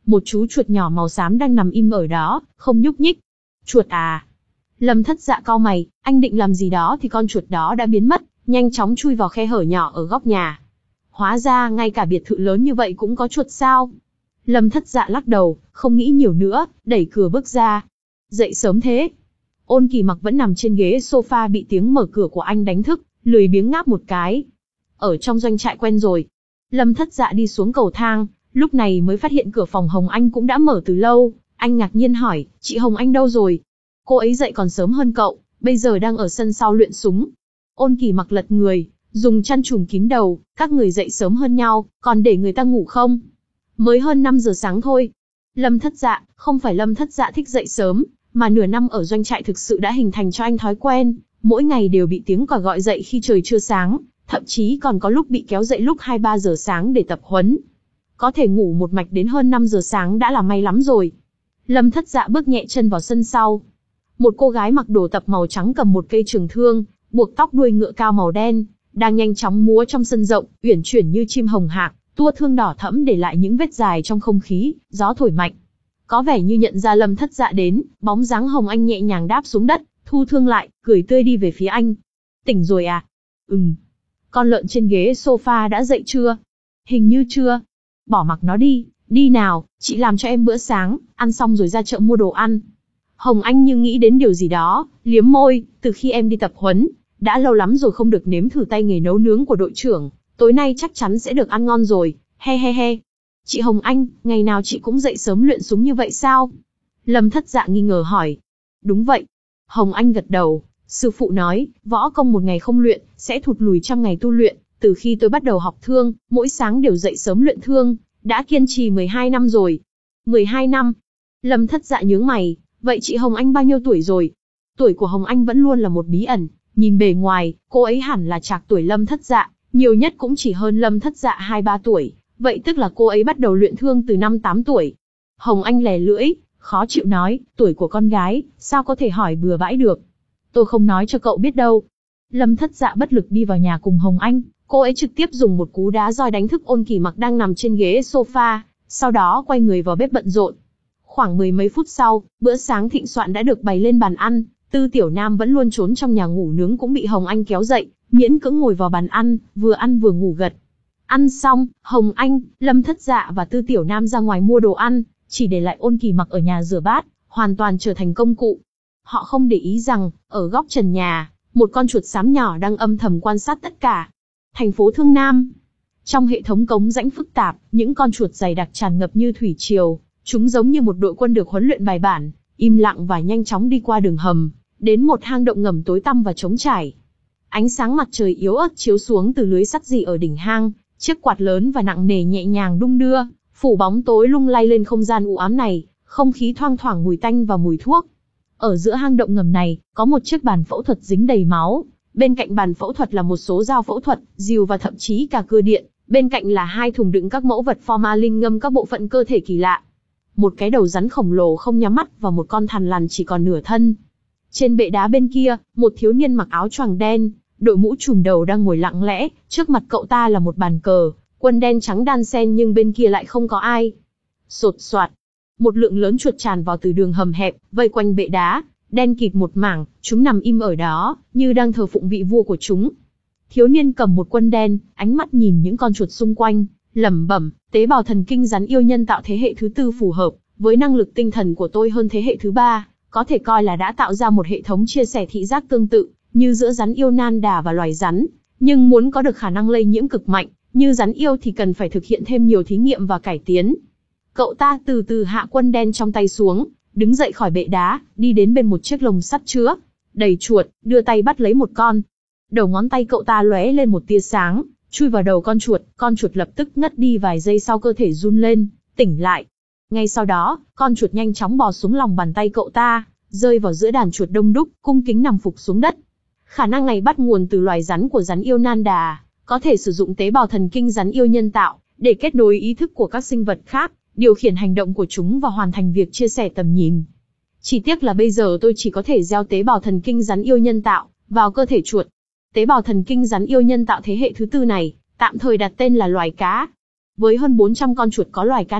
một chú chuột nhỏ màu xám đang nằm im ở đó, không nhúc nhích. Chuột à? Lâm Thất Dạ cau mày, anh định làm gì đó thì con chuột đó đã biến mất, nhanh chóng chui vào khe hở nhỏ ở góc nhà. Hóa ra ngay cả biệt thự lớn như vậy cũng có chuột sao? Lâm Thất Dạ lắc đầu, không nghĩ nhiều nữa, đẩy cửa bước ra. Dậy sớm thế. Ôn Kỳ Mặc vẫn nằm trên ghế sofa bị tiếng mở cửa của anh đánh thức, lười biếng ngáp một cái. Ở trong doanh trại quen rồi. Lâm Thất Dạ đi xuống cầu thang, lúc này mới phát hiện cửa phòng Hồng Anh cũng đã mở từ lâu. Anh ngạc nhiên hỏi, chị Hồng Anh đâu rồi? Cô ấy dậy còn sớm hơn cậu, bây giờ đang ở sân sau luyện súng. Ôn Kỳ Mặc lật người, dùng chăn trùm kín đầu, các người dậy sớm hơn nhau, còn để người ta ngủ không? Mới hơn năm giờ sáng thôi. Lâm Thất Dạ, không phải Lâm Thất Dạ thích dậy sớm, mà nửa năm ở doanh trại thực sự đã hình thành cho anh thói quen, mỗi ngày đều bị tiếng còi gọi dậy khi trời chưa sáng, thậm chí còn có lúc bị kéo dậy lúc hai ba giờ sáng để tập huấn. Có thể ngủ một mạch đến hơn năm giờ sáng đã là may lắm rồi. Lâm Thất Dạ bước nhẹ chân vào sân sau. Một cô gái mặc đồ tập màu trắng cầm một cây trường thương, buộc tóc đuôi ngựa cao màu đen, đang nhanh chóng múa trong sân rộng, uyển chuyển như chim hồng hạc, tua thương đỏ thẫm để lại những vết dài trong không khí, gió thổi mạnh. Có vẻ như nhận ra Lâm Thất Dạ đến, bóng dáng Hồng Anh nhẹ nhàng đáp xuống đất, thu thương lại, cười tươi đi về phía anh. Tỉnh rồi à? Ừm. Con lợn trên ghế sofa đã dậy chưa? Hình như chưa. Bỏ mặc nó đi, đi nào, chị làm cho em bữa sáng, ăn xong rồi ra chợ mua đồ ăn. Hồng Anh như nghĩ đến điều gì đó, liếm môi, từ khi em đi tập huấn, đã lâu lắm rồi không được nếm thử tay nghề nấu nướng của đội trưởng, tối nay chắc chắn sẽ được ăn ngon rồi, he he he. Chị Hồng Anh, ngày nào chị cũng dậy sớm luyện súng như vậy sao? Lâm Thất Dạ nghi ngờ hỏi. Đúng vậy. Hồng Anh gật đầu, sư phụ nói, võ công một ngày không luyện, sẽ thụt lùi trăm ngày tu luyện, từ khi tôi bắt đầu học thương, mỗi sáng đều dậy sớm luyện thương, đã kiên trì mười hai năm rồi. mười hai năm? Lâm Thất Dạ nhướng mày, vậy chị Hồng Anh bao nhiêu tuổi rồi? Tuổi của Hồng Anh vẫn luôn là một bí ẩn, nhìn bề ngoài, cô ấy hẳn là trạc tuổi Lâm Thất Dạ, nhiều nhất cũng chỉ hơn Lâm Thất Dạ hai ba tuổi. Vậy tức là cô ấy bắt đầu luyện thương từ năm tám tuổi. Hồng Anh lè lưỡi, khó chịu nói, tuổi của con gái, sao có thể hỏi bừa bãi được. Tôi không nói cho cậu biết đâu. Lâm Thất Dạ bất lực đi vào nhà cùng Hồng Anh, cô ấy trực tiếp dùng một cú đá roi đánh thức Ôn Kỳ Mặc đang nằm trên ghế sofa, sau đó quay người vào bếp bận rộn. Khoảng mười mấy phút sau, bữa sáng thịnh soạn đã được bày lên bàn ăn, Tư Tiểu Nam vẫn luôn trốn trong nhà ngủ nướng cũng bị Hồng Anh kéo dậy, miễn cưỡng ngồi vào bàn ăn, vừa ăn vừa ngủ gật. Ăn xong, Hồng Anh, Lâm Thất Dạ và Tư Tiểu Nam ra ngoài mua đồ ăn, chỉ để lại Ôn Kỳ Mặc ở nhà rửa bát, hoàn toàn trở thành công cụ. Họ không để ý rằng, ở góc trần nhà, một con chuột xám nhỏ đang âm thầm quan sát tất cả. Thành phố Thương Nam. Trong hệ thống cống rãnh phức tạp, những con chuột dày đặc tràn ngập như thủy triều, chúng giống như một đội quân được huấn luyện bài bản, im lặng và nhanh chóng đi qua đường hầm, đến một hang động ngầm tối tăm và trống trải. Ánh sáng mặt trời yếu ớt chiếu xuống từ lưới sắt rì ở đỉnh hang. Chiếc quạt lớn và nặng nề nhẹ nhàng đung đưa, phủ bóng tối lung lay lên không gian u ám này, không khí thoang thoảng mùi tanh và mùi thuốc. Ở giữa hang động ngầm này, có một chiếc bàn phẫu thuật dính đầy máu, bên cạnh bàn phẫu thuật là một số dao phẫu thuật, rìu và thậm chí cả cưa điện, bên cạnh là hai thùng đựng các mẫu vật formalin ngâm các bộ phận cơ thể kỳ lạ. Một cái đầu rắn khổng lồ không nhắm mắt và một con thằn lằn chỉ còn nửa thân. Trên bệ đá bên kia, một thiếu niên mặc áo choàng đen, đội mũ trùm đầu đang ngồi lặng lẽ, trước mặt cậu ta là một bàn cờ, quân đen trắng đan xen nhưng bên kia lại không có ai. Sột soạt, một lượng lớn chuột tràn vào từ đường hầm hẹp, vây quanh bệ đá, đen kịt một mảng, chúng nằm im ở đó, như đang thờ phụng vị vua của chúng. Thiếu niên cầm một quân đen, ánh mắt nhìn những con chuột xung quanh, lẩm bẩm, tế bào thần kinh rắn yêu nhân tạo thế hệ thứ tư phù hợp với năng lực tinh thần của tôi hơn thế hệ thứ ba, có thể coi là đã tạo ra một hệ thống chia sẻ thị giác tương tự, như giữa rắn yêu nan đà và loài rắn, nhưng muốn có được khả năng lây nhiễm cực mạnh, như rắn yêu thì cần phải thực hiện thêm nhiều thí nghiệm và cải tiến. Cậu ta từ từ hạ quân đen trong tay xuống, đứng dậy khỏi bệ đá, đi đến bên một chiếc lồng sắt chứa đầy chuột, đưa tay bắt lấy một con. Đầu ngón tay cậu ta lóe lên một tia sáng, chui vào đầu con chuột, con chuột lập tức ngất đi vài giây sau cơ thể run lên, tỉnh lại. Ngay sau đó, con chuột nhanh chóng bò xuống lòng bàn tay cậu ta, rơi vào giữa đàn chuột đông đúc, cung kính nằm phục xuống đất. Khả năng này bắt nguồn từ loài rắn của rắn yêu nan đà, có thể sử dụng tế bào thần kinh rắn yêu nhân tạo, để kết nối ý thức của các sinh vật khác, điều khiển hành động của chúng và hoàn thành việc chia sẻ tầm nhìn. Chỉ tiếc là bây giờ tôi chỉ có thể gieo tế bào thần kinh rắn yêu nhân tạo vào cơ thể chuột. Tế bào thần kinh rắn yêu nhân tạo thế hệ thứ tư này, tạm thời đặt tên là loài cá. Với hơn bốn trăm con chuột có loài cá này,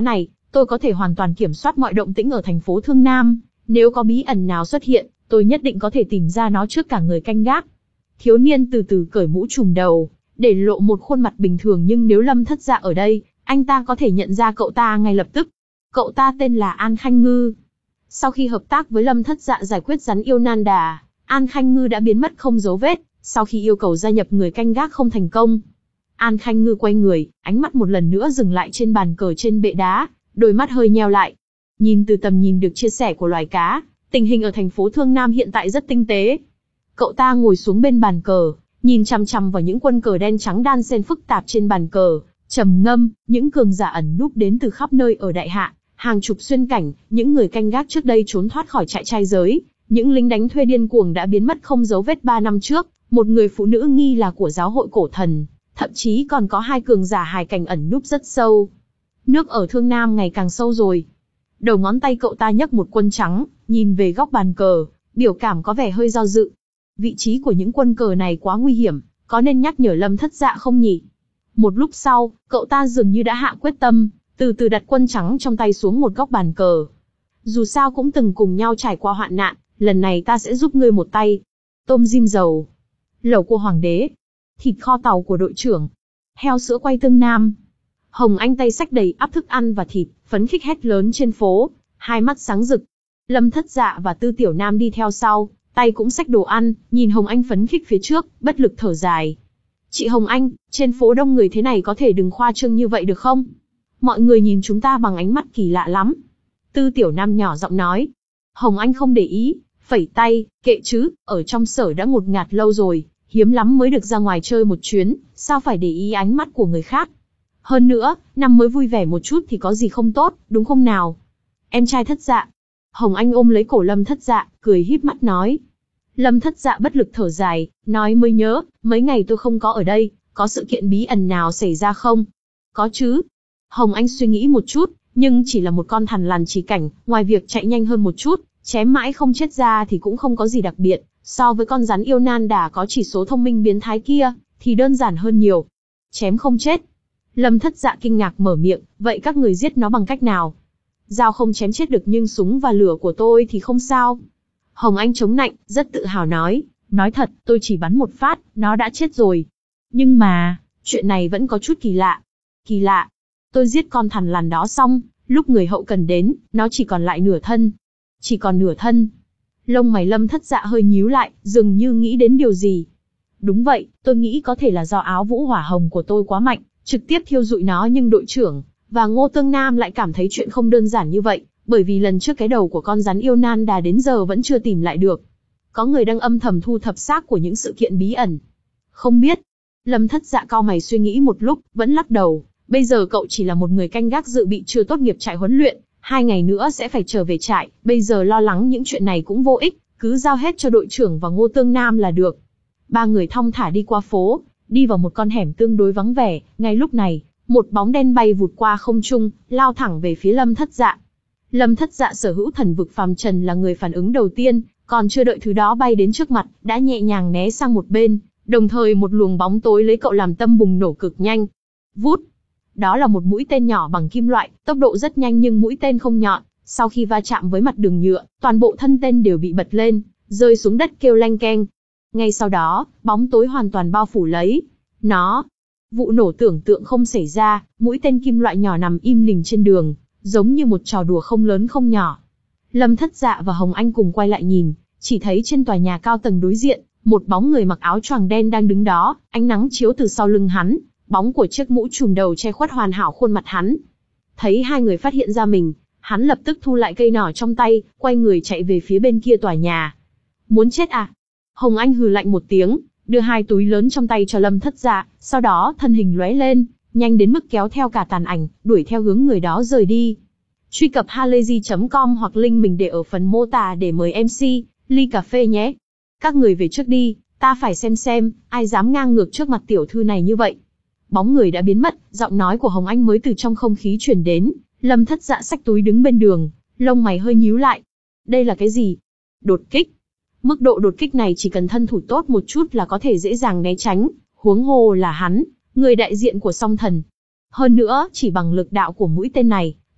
tôi có thể hoàn toàn kiểm soát mọi động tĩnh ở thành phố Thương Nam. Nếu có bí ẩn nào xuất hiện, tôi nhất định có thể tìm ra nó trước cả người canh gác. Thiếu niên từ từ cởi mũ trùm đầu, để lộ một khuôn mặt bình thường, nhưng nếu Lâm Thất Dạ ở đây, anh ta có thể nhận ra cậu ta ngay lập tức. Cậu ta tên là An Khanh Ngư. Sau khi hợp tác với Lâm Thất Dạ giải quyết rắn yêu nan đà, An Khanh Ngư đã biến mất không dấu vết, sau khi yêu cầu gia nhập người canh gác không thành công. An Khanh Ngư quay người, ánh mắt một lần nữa dừng lại trên bàn cờ trên bệ đá, đôi mắt hơi nheo lại. Nhìn từ tầm nhìn được chia sẻ của loài cá, tình hình ở thành phố Thương Nam hiện tại rất tinh tế. Cậu ta ngồi xuống bên bàn cờ, nhìn chằm chằm vào những quân cờ đen trắng đan xen phức tạp trên bàn cờ, trầm ngâm. Những cường giả ẩn núp đến từ khắp nơi ở đại hạ, hàng chục xuyên cảnh, những người canh gác trước đây trốn thoát khỏi trại trai giới, những lính đánh thuê điên cuồng đã biến mất không dấu vết ba năm trước, một người phụ nữ nghi là của giáo hội cổ thần, thậm chí còn có hai cường giả hài cảnh ẩn núp rất sâu. Nước ở Thương Nam ngày càng sâu rồi. Đầu ngón tay cậu ta nhấc một quân trắng, nhìn về góc bàn cờ, biểu cảm có vẻ hơi do dự. Vị trí của những quân cờ này quá nguy hiểm, có nên nhắc nhở Lâm Thất Dạ không nhỉ? Một lúc sau, cậu ta dường như đã hạ quyết tâm, từ từ đặt quân trắng trong tay xuống một góc bàn cờ. Dù sao cũng từng cùng nhau trải qua hoạn nạn, lần này ta sẽ giúp ngươi một tay. Tôm rim dầu, lẩu cua hoàng đế, thịt kho tàu của đội trưởng, heo sữa quay tương nam. Hồng Anh tay xách đầy ắp thức ăn và thịt, phấn khích hét lớn trên phố, hai mắt sáng rực. Lâm Thất Dạ và Tư Tiểu Nam đi theo sau, tay cũng xách đồ ăn, nhìn Hồng Anh phấn khích phía trước, bất lực thở dài. Chị Hồng Anh, trên phố đông người thế này có thể đừng khoa trương như vậy được không? Mọi người nhìn chúng ta bằng ánh mắt kỳ lạ lắm. Tư Tiểu Nam nhỏ giọng nói. Hồng Anh không để ý, phẩy tay, kệ chứ, ở trong sở đã ngột ngạt lâu rồi, hiếm lắm mới được ra ngoài chơi một chuyến, sao phải để ý ánh mắt của người khác. Hơn nữa, năm mới vui vẻ một chút thì có gì không tốt, đúng không nào? Em trai Thất Dạ. Hồng Anh ôm lấy cổ Lâm Thất Dạ, cười híp mắt nói. Lâm Thất Dạ bất lực thở dài, nói mới nhớ, mấy ngày tôi không có ở đây, có sự kiện bí ẩn nào xảy ra không? Có chứ. Hồng Anh suy nghĩ một chút, nhưng chỉ là một con thằn lằn chỉ cảnh, ngoài việc chạy nhanh hơn một chút, chém mãi không chết ra thì cũng không có gì đặc biệt, so với con rắn yêu nan đà có chỉ số thông minh biến thái kia, thì đơn giản hơn nhiều. Chém không chết. Lâm Thất Dạ kinh ngạc mở miệng, vậy các người giết nó bằng cách nào? Dao không chém chết được nhưng súng và lửa của tôi thì không sao. Hồng Anh chống nạnh, rất tự hào nói, nói thật, tôi chỉ bắn một phát, nó đã chết rồi. Nhưng mà, chuyện này vẫn có chút kỳ lạ. Kỳ lạ. Tôi giết con thằn lằn đó xong, lúc người hậu cần đến, nó chỉ còn lại nửa thân. Chỉ còn nửa thân. Lông mày Lâm Thất Dạ hơi nhíu lại, dường như nghĩ đến điều gì. Đúng vậy, tôi nghĩ có thể là do áo vũ hỏa hồng của tôi quá mạnh, trực tiếp thiêu rụi nó, nhưng đội trưởng và Ngô Tương Nam lại cảm thấy chuyện không đơn giản như vậy, bởi vì lần trước cái đầu của con rắn yêu nan đà đến giờ vẫn chưa tìm lại được. Có người đang âm thầm thu thập xác của những sự kiện bí ẩn. Không biết. Lâm Thất Dạ cau mày suy nghĩ một lúc, vẫn lắc đầu. Bây giờ cậu chỉ là một người canh gác dự bị chưa tốt nghiệp trại huấn luyện, hai ngày nữa sẽ phải trở về trại, bây giờ lo lắng những chuyện này cũng vô ích, cứ giao hết cho đội trưởng và Ngô Tương Nam là được. Ba người thong thả đi qua phố, đi vào một con hẻm tương đối vắng vẻ, ngay lúc này, một bóng đen bay vụt qua không trung, lao thẳng về phía Lâm Thất Dạ. Lâm Thất Dạ sở hữu thần vực phàm trần là người phản ứng đầu tiên, còn chưa đợi thứ đó bay đến trước mặt, đã nhẹ nhàng né sang một bên, đồng thời một luồng bóng tối lấy cậu làm tâm bùng nổ cực nhanh. Vút! Đó là một mũi tên nhỏ bằng kim loại, tốc độ rất nhanh nhưng mũi tên không nhọn, sau khi va chạm với mặt đường nhựa, toàn bộ thân tên đều bị bật lên, rơi xuống đất kêu leng keng. Ngay sau đó, bóng tối hoàn toàn bao phủ lấy nó. Vụ nổ tưởng tượng không xảy ra, mũi tên kim loại nhỏ nằm im lìm trên đường, giống như một trò đùa không lớn không nhỏ. Lâm Thất Dạ và Hồng Anh cùng quay lại nhìn, chỉ thấy trên tòa nhà cao tầng đối diện, một bóng người mặc áo choàng đen đang đứng đó, ánh nắng chiếu từ sau lưng hắn, bóng của chiếc mũ trùm đầu che khuất hoàn hảo khuôn mặt hắn. Thấy hai người phát hiện ra mình, hắn lập tức thu lại cây nỏ trong tay, quay người chạy về phía bên kia tòa nhà. Muốn chết à? Hồng Anh hừ lạnh một tiếng, đưa hai túi lớn trong tay cho Lâm Thất Dạ, sau đó thân hình lóe lên, nhanh đến mức kéo theo cả tàn ảnh, đuổi theo hướng người đó rời đi. Truy cập halayzi chấm com hoặc link mình để ở phần mô tả để mời em xê, ly cà phê nhé. Các người về trước đi, ta phải xem xem, ai dám ngang ngược trước mặt tiểu thư này như vậy. Bóng người đã biến mất, giọng nói của Hồng Anh mới từ trong không khí truyền đến. Lâm Thất Dạ xách túi đứng bên đường, lông mày hơi nhíu lại. Đây là cái gì? Đột kích. Mức độ đột kích này chỉ cần thân thủ tốt một chút là có thể dễ dàng né tránh, huống hồ là hắn, người đại diện của Song Thần. Hơn nữa, chỉ bằng lực đạo của mũi tên này,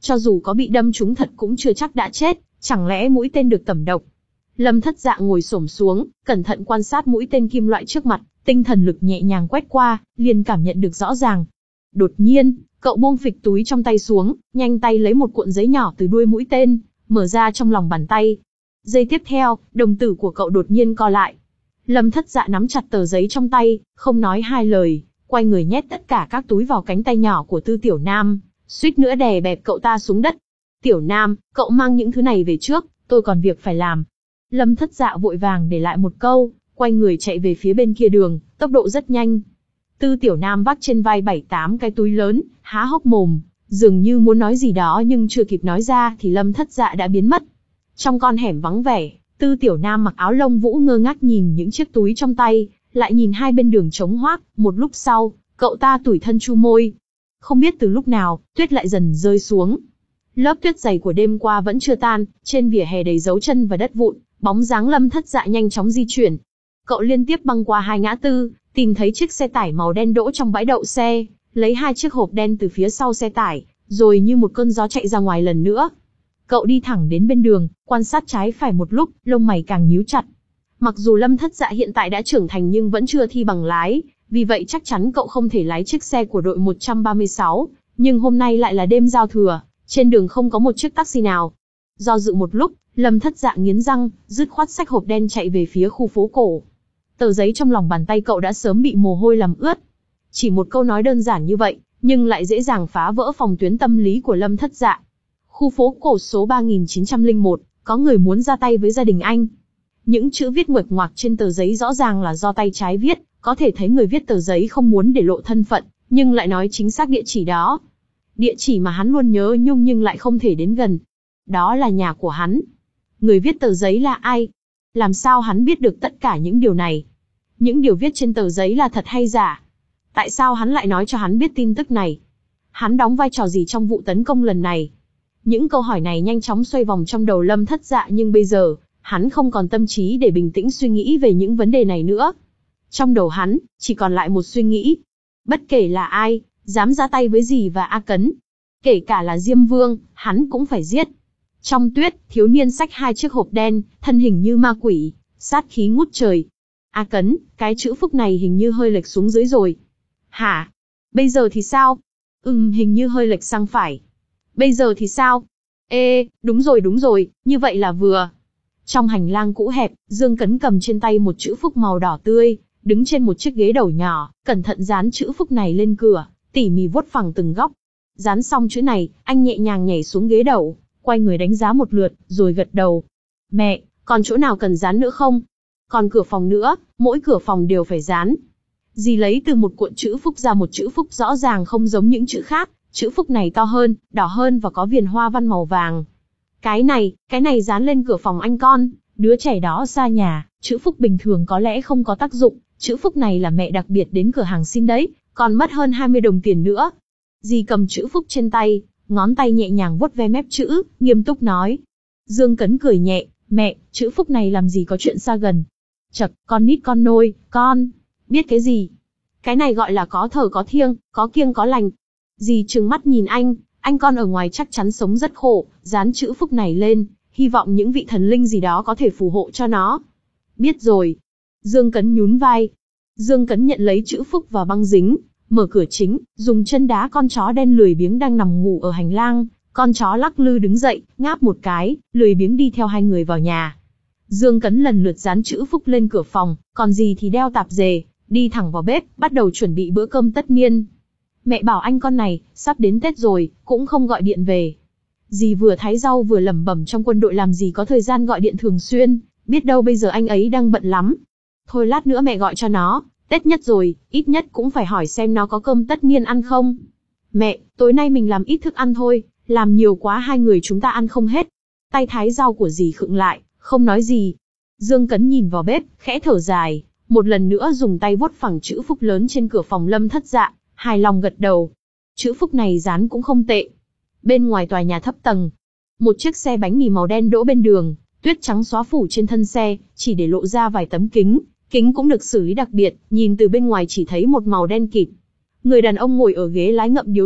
cho dù có bị đâm trúng thật cũng chưa chắc đã chết, chẳng lẽ mũi tên được tẩm độc. Lâm Thất Dạ ngồi xổm xuống, cẩn thận quan sát mũi tên kim loại trước mặt, tinh thần lực nhẹ nhàng quét qua, liền cảm nhận được rõ ràng. Đột nhiên, cậu buông phịch túi trong tay xuống, nhanh tay lấy một cuộn giấy nhỏ từ đuôi mũi tên, mở ra trong lòng bàn tay. Giây tiếp theo, đồng tử của cậu đột nhiên co lại. Lâm Thất Dạ nắm chặt tờ giấy trong tay, không nói hai lời, quay người nhét tất cả các túi vào cánh tay nhỏ của Tư Tiểu Nam, suýt nữa đè bẹp cậu ta xuống đất. Tiểu Nam, cậu mang những thứ này về trước, tôi còn việc phải làm. Lâm Thất Dạ vội vàng để lại một câu, quay người chạy về phía bên kia đường, tốc độ rất nhanh. Tư Tiểu Nam vác trên vai bảy tám cái túi lớn, há hốc mồm, dường như muốn nói gì đó nhưng chưa kịp nói ra thì Lâm Thất Dạ đã biến mất. Trong con hẻm vắng vẻ, Tư Tiểu Nam mặc áo lông vũ ngơ ngác nhìn những chiếc túi trong tay, lại nhìn hai bên đường trống hoác, một lúc sau, cậu ta tủi thân chu môi. Không biết từ lúc nào, tuyết lại dần rơi xuống. Lớp tuyết dày của đêm qua vẫn chưa tan, trên vỉa hè đầy dấu chân và đất vụn, bóng dáng Lâm Thất Dạ nhanh chóng di chuyển. Cậu liên tiếp băng qua hai ngã tư, tìm thấy chiếc xe tải màu đen đỗ trong bãi đậu xe, lấy hai chiếc hộp đen từ phía sau xe tải, rồi như một cơn gió chạy ra ngoài lần nữa. Cậu đi thẳng đến bên đường, quan sát trái phải một lúc, lông mày càng nhíu chặt. Mặc dù Lâm Thất Dạ hiện tại đã trưởng thành nhưng vẫn chưa thi bằng lái, vì vậy chắc chắn cậu không thể lái chiếc xe của đội một trăm ba mươi sáu, nhưng hôm nay lại là đêm giao thừa, trên đường không có một chiếc taxi nào. Do dự một lúc, Lâm Thất Dạ nghiến răng, dứt khoát xách hộp đen chạy về phía khu phố cổ. Tờ giấy trong lòng bàn tay cậu đã sớm bị mồ hôi làm ướt. Chỉ một câu nói đơn giản như vậy, nhưng lại dễ dàng phá vỡ phòng tuyến tâm lý của Lâm Thất Dạ. Khu phố cổ số ba nghìn chín trăm lẻ một, có người muốn ra tay với gia đình anh. Những chữ viết nguệch ngoạc trên tờ giấy rõ ràng là do tay trái viết, có thể thấy người viết tờ giấy không muốn để lộ thân phận, nhưng lại nói chính xác địa chỉ đó. Địa chỉ mà hắn luôn nhớ nhung nhưng lại không thể đến gần. Đó là nhà của hắn. Người viết tờ giấy là ai? Làm sao hắn biết được tất cả những điều này? Những điều viết trên tờ giấy là thật hay giả? Tại sao hắn lại nói cho hắn biết tin tức này? Hắn đóng vai trò gì trong vụ tấn công lần này? Những câu hỏi này nhanh chóng xoay vòng trong đầu Lâm Thất Dạ nhưng bây giờ, hắn không còn tâm trí để bình tĩnh suy nghĩ về những vấn đề này nữa. Trong đầu hắn, chỉ còn lại một suy nghĩ. Bất kể là ai, dám ra tay với dì và A Cấn, kể cả là Diêm Vương, hắn cũng phải giết. Trong tuyết, thiếu niên xách hai chiếc hộp đen, thân hình như ma quỷ, sát khí ngút trời. A Cấn, cái chữ phúc này hình như hơi lệch xuống dưới rồi. Hả? Bây giờ thì sao? Ừm, hình như hơi lệch sang phải. Bây giờ thì sao? Ê, đúng rồi đúng rồi, như vậy là vừa. Trong hành lang cũ hẹp, Dương Cấn cầm trên tay một chữ phúc màu đỏ tươi, đứng trên một chiếc ghế đầu nhỏ, cẩn thận dán chữ phúc này lên cửa, tỉ mỉ vuốt phẳng từng góc. Dán xong chữ này, anh nhẹ nhàng nhảy xuống ghế đầu, quay người đánh giá một lượt, rồi gật đầu. Mẹ, còn chỗ nào cần dán nữa không? Còn cửa phòng nữa, mỗi cửa phòng đều phải dán. Dì lấy từ một cuộn chữ phúc ra một chữ phúc rõ ràng không giống những chữ khác, chữ phúc này to hơn, đỏ hơn và có viền hoa văn màu vàng. Cái này, cái này dán lên cửa phòng anh con, đứa trẻ đó xa nhà, chữ phúc bình thường có lẽ không có tác dụng, chữ phúc này là mẹ đặc biệt đến cửa hàng xin đấy, còn mất hơn hai mươi đồng tiền nữa. Dì cầm chữ phúc trên tay, ngón tay nhẹ nhàng vuốt ve mép chữ, nghiêm túc nói. Dương Cấn cười nhẹ, mẹ, chữ phúc này làm gì có chuyện xa gần. Chậc, con nít con nôi, con, biết cái gì? Cái này gọi là có thờ có thiêng, có kiêng có lành. Dì trừng mắt nhìn anh, anh con ở ngoài chắc chắn sống rất khổ, dán chữ phúc này lên, hy vọng những vị thần linh gì đó có thể phù hộ cho nó. Biết rồi. Dương Cấn nhún vai. Dương Cấn nhận lấy chữ phúc và băng dính, mở cửa chính, dùng chân đá con chó đen lười biếng đang nằm ngủ ở hành lang. Con chó lắc lư đứng dậy, ngáp một cái, lười biếng đi theo hai người vào nhà. Dương Cấn lần lượt dán chữ phúc lên cửa phòng, còn dì thì đeo tạp dề, đi thẳng vào bếp, bắt đầu chuẩn bị bữa cơm tất niên. Mẹ bảo anh con này, sắp đến Tết rồi, cũng không gọi điện về. Dì vừa thái rau vừa lẩm bẩm trong quân đội làm gì có thời gian gọi điện thường xuyên, biết đâu bây giờ anh ấy đang bận lắm. Thôi lát nữa mẹ gọi cho nó, Tết nhất rồi, ít nhất cũng phải hỏi xem nó có cơm tất niên ăn không. Mẹ, tối nay mình làm ít thức ăn thôi, làm nhiều quá hai người chúng ta ăn không hết. Tay thái rau của dì khựng lại, không nói gì. Dương Cấn nhìn vào bếp, khẽ thở dài, một lần nữa dùng tay vuốt phẳng chữ phúc lớn trên cửa phòng Lâm Thất Dạ, hài lòng gật đầu. Chữ phúc này dán cũng không tệ. Bên ngoài tòa nhà thấp tầng, một chiếc xe bánh mì màu đen đỗ bên đường, tuyết trắng xóa phủ trên thân xe, chỉ để lộ ra vài tấm kính, kính cũng được xử lý đặc biệt, nhìn từ bên ngoài chỉ thấy một màu đen kịt. Người đàn ông ngồi ở ghế lái ngậm điếu thuốc,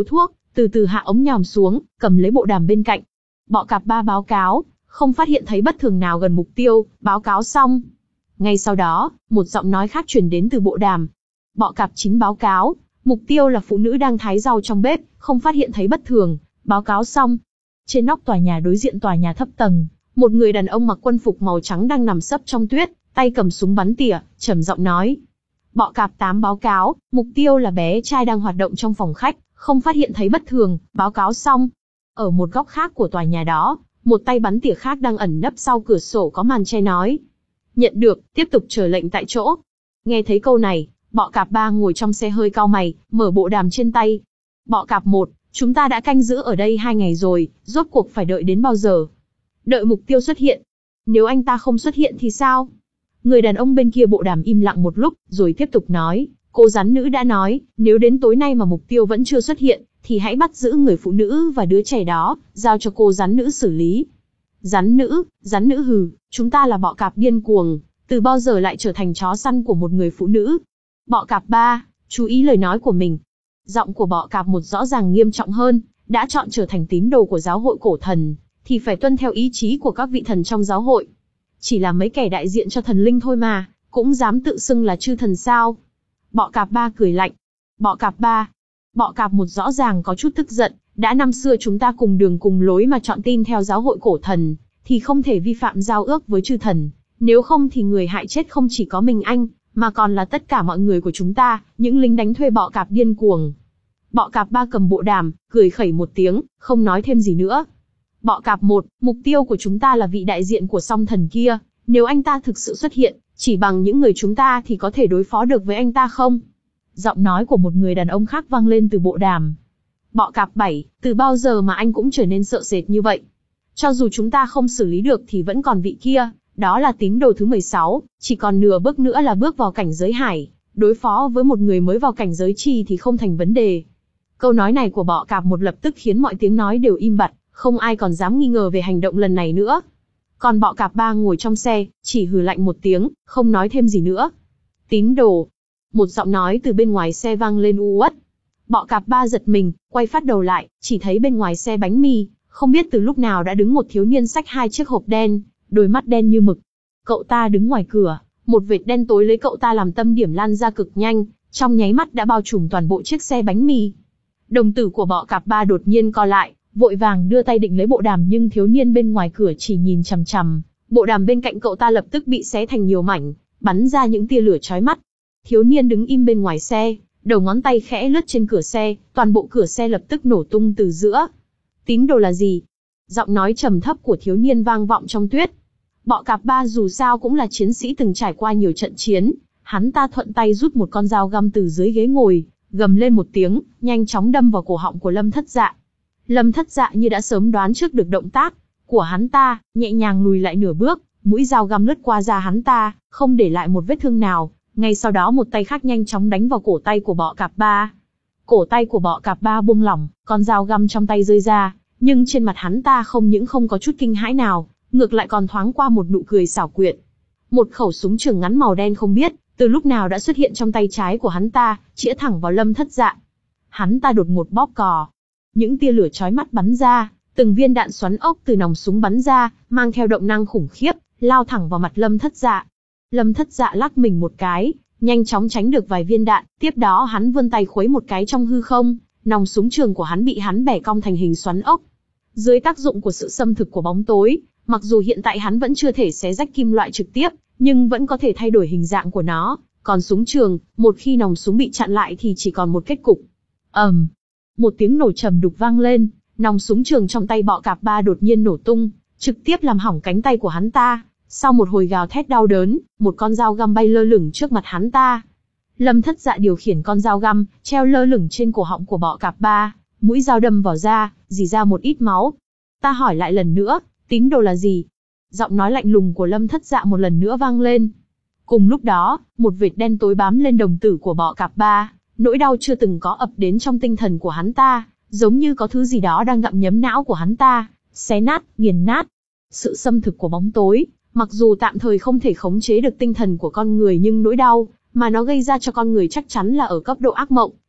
từ từ hạ ống nhòm xuống, cầm lấy bộ đàm bên cạnh. Bọ cạp ba báo cáo, không phát hiện thấy bất thường nào gần mục tiêu, báo cáo xong. Ngay sau đó, một giọng nói khác truyền đến từ bộ đàm. Bọ cạp chín báo cáo, mục tiêu là phụ nữ đang thái rau trong bếp, không phát hiện thấy bất thường, báo cáo xong. Trên nóc tòa nhà đối diện tòa nhà thấp tầng, một người đàn ông mặc quân phục màu trắng đang nằm sấp trong tuyết, tay cầm súng bắn tỉa, trầm giọng nói. Bọ cạp tám báo cáo, mục tiêu là bé trai đang hoạt động trong phòng khách, không phát hiện thấy bất thường, báo cáo xong. Ở một góc khác của tòa nhà đó, một tay bắn tỉa khác đang ẩn nấp sau cửa sổ có màn che nói. Nhận được, tiếp tục chờ lệnh tại chỗ. Nghe thấy câu này, bọ cạp ba ngồi trong xe hơi cau mày, mở bộ đàm trên tay. Bọ cạp một, chúng ta đã canh giữ ở đây hai ngày rồi, rốt cuộc phải đợi đến bao giờ? Đợi mục tiêu xuất hiện. Nếu anh ta không xuất hiện thì sao? Người đàn ông bên kia bộ đàm im lặng một lúc, rồi tiếp tục nói. Cô rắn nữ đã nói, nếu đến tối nay mà mục tiêu vẫn chưa xuất hiện, thì hãy bắt giữ người phụ nữ và đứa trẻ đó, giao cho cô rắn nữ xử lý. Rắn nữ, rắn nữ hừ, chúng ta là bọ cạp điên cuồng, từ bao giờ lại trở thành chó săn của một người phụ nữ? Bọ cạp ba, chú ý lời nói của mình. Giọng của bọ cạp một rõ ràng nghiêm trọng hơn, đã chọn trở thành tín đồ của giáo hội cổ thần, thì phải tuân theo ý chí của các vị thần trong giáo hội. Chỉ là mấy kẻ đại diện cho thần linh thôi mà, cũng dám tự xưng là chư thần sao? Bọ cạp ba cười lạnh. Bọ cạp ba. Bọ cạp một rõ ràng có chút tức giận, đã năm xưa chúng ta cùng đường cùng lối mà chọn tin theo giáo hội cổ thần, thì không thể vi phạm giao ước với chư thần, nếu không thì người hại chết không chỉ có mình anh, mà còn là tất cả mọi người của chúng ta, những lính đánh thuê bọ cạp điên cuồng. Bọ cạp ba cầm bộ đàm, cười khẩy một tiếng, không nói thêm gì nữa. Bọ cạp một, mục tiêu của chúng ta là vị đại diện của song thần kia, nếu anh ta thực sự xuất hiện, chỉ bằng những người chúng ta thì có thể đối phó được với anh ta không? Giọng nói của một người đàn ông khác vang lên từ bộ đàm. Bọ cạp bảy, từ bao giờ mà anh cũng trở nên sợ sệt như vậy? Cho dù chúng ta không xử lý được thì vẫn còn vị kia, đó là tín đồ thứ mười sáu, chỉ còn nửa bước nữa là bước vào cảnh giới hải, đối phó với một người mới vào cảnh giới trì thì không thành vấn đề. Câu nói này của bọ cạp một lập tức khiến mọi tiếng nói đều im bặt, không ai còn dám nghi ngờ về hành động lần này nữa. Còn bọ cạp ba ngồi trong xe, chỉ hừ lạnh một tiếng, không nói thêm gì nữa. Tín đồ. Một giọng nói từ bên ngoài xe vang lên u uất. Bọ cạp ba giật mình, quay phát đầu lại, chỉ thấy bên ngoài xe bánh mì, không biết từ lúc nào đã đứng một thiếu niên xách hai chiếc hộp đen, đôi mắt đen như mực. Cậu ta đứng ngoài cửa, một vệt đen tối lấy cậu ta làm tâm điểm lan ra cực nhanh, trong nháy mắt đã bao trùm toàn bộ chiếc xe bánh mì. Đồng tử của bọ cạp ba đột nhiên co lại, vội vàng đưa tay định lấy bộ đàm nhưng thiếu niên bên ngoài cửa chỉ nhìn chằm chằm, bộ đàm bên cạnh cậu ta lập tức bị xé thành nhiều mảnh, bắn ra những tia lửa chói mắt. Thiếu niên đứng im bên ngoài xe, đầu ngón tay khẽ lướt trên cửa xe, toàn bộ cửa xe lập tức nổ tung từ giữa. Tín đồ là gì? Giọng nói trầm thấp của thiếu niên vang vọng trong tuyết. Bọ cạp ba dù sao cũng là chiến sĩ từng trải qua nhiều trận chiến, hắn ta thuận tay rút một con dao găm từ dưới ghế ngồi, gầm lên một tiếng, nhanh chóng đâm vào cổ họng của Lâm Thất Dạ. Lâm Thất Dạ như đã sớm đoán trước được động tác của hắn ta, nhẹ nhàng lùi lại nửa bước, mũi dao găm lướt qua da hắn ta, không để lại một vết thương nào. Ngay sau đó một tay khác nhanh chóng đánh vào cổ tay của bọ cạp ba. Cổ tay của bọ cạp ba buông lỏng, con dao găm trong tay rơi ra, nhưng trên mặt hắn ta không những không có chút kinh hãi nào, ngược lại còn thoáng qua một nụ cười xảo quyệt. Một khẩu súng trường ngắn màu đen không biết từ lúc nào đã xuất hiện trong tay trái của hắn ta, chĩa thẳng vào Lâm Thất Dạ. Hắn ta đột ngột bóp cò, những tia lửa chói mắt bắn ra, từng viên đạn xoắn ốc từ nòng súng bắn ra, mang theo động năng khủng khiếp, lao thẳng vào mặt Lâm Thất Dạ. Lâm Thất Dạ lắc mình một cái, nhanh chóng tránh được vài viên đạn, tiếp đó hắn vươn tay khuấy một cái trong hư không, nòng súng trường của hắn bị hắn bẻ cong thành hình xoắn ốc. Dưới tác dụng của sự xâm thực của bóng tối, mặc dù hiện tại hắn vẫn chưa thể xé rách kim loại trực tiếp, nhưng vẫn có thể thay đổi hình dạng của nó. Còn súng trường, một khi nòng súng bị chặn lại thì chỉ còn một kết cục. ầm, um, một tiếng nổ trầm đục vang lên, nòng súng trường trong tay bọ cạp ba đột nhiên nổ tung, trực tiếp làm hỏng cánh tay của hắn ta. Sau một hồi gào thét đau đớn, một con dao găm bay lơ lửng trước mặt hắn ta. Lâm Thất Dạ điều khiển con dao găm, treo lơ lửng trên cổ họng của bọ cạp ba, mũi dao đâm vào da, rỉ ra một ít máu. Ta hỏi lại lần nữa, tín đồ là gì? Giọng nói lạnh lùng của Lâm Thất Dạ một lần nữa vang lên. Cùng lúc đó, một vệt đen tối bám lên đồng tử của bọ cạp ba, nỗi đau chưa từng có ập đến trong tinh thần của hắn ta, giống như có thứ gì đó đang gặm nhấm não của hắn ta, xé nát, nghiền nát. Sự xâm thực của bóng tối, mặc dù tạm thời không thể khống chế được tinh thần của con người nhưng nỗi đau mà nó gây ra cho con người chắc chắn là ở cấp độ ác mộng,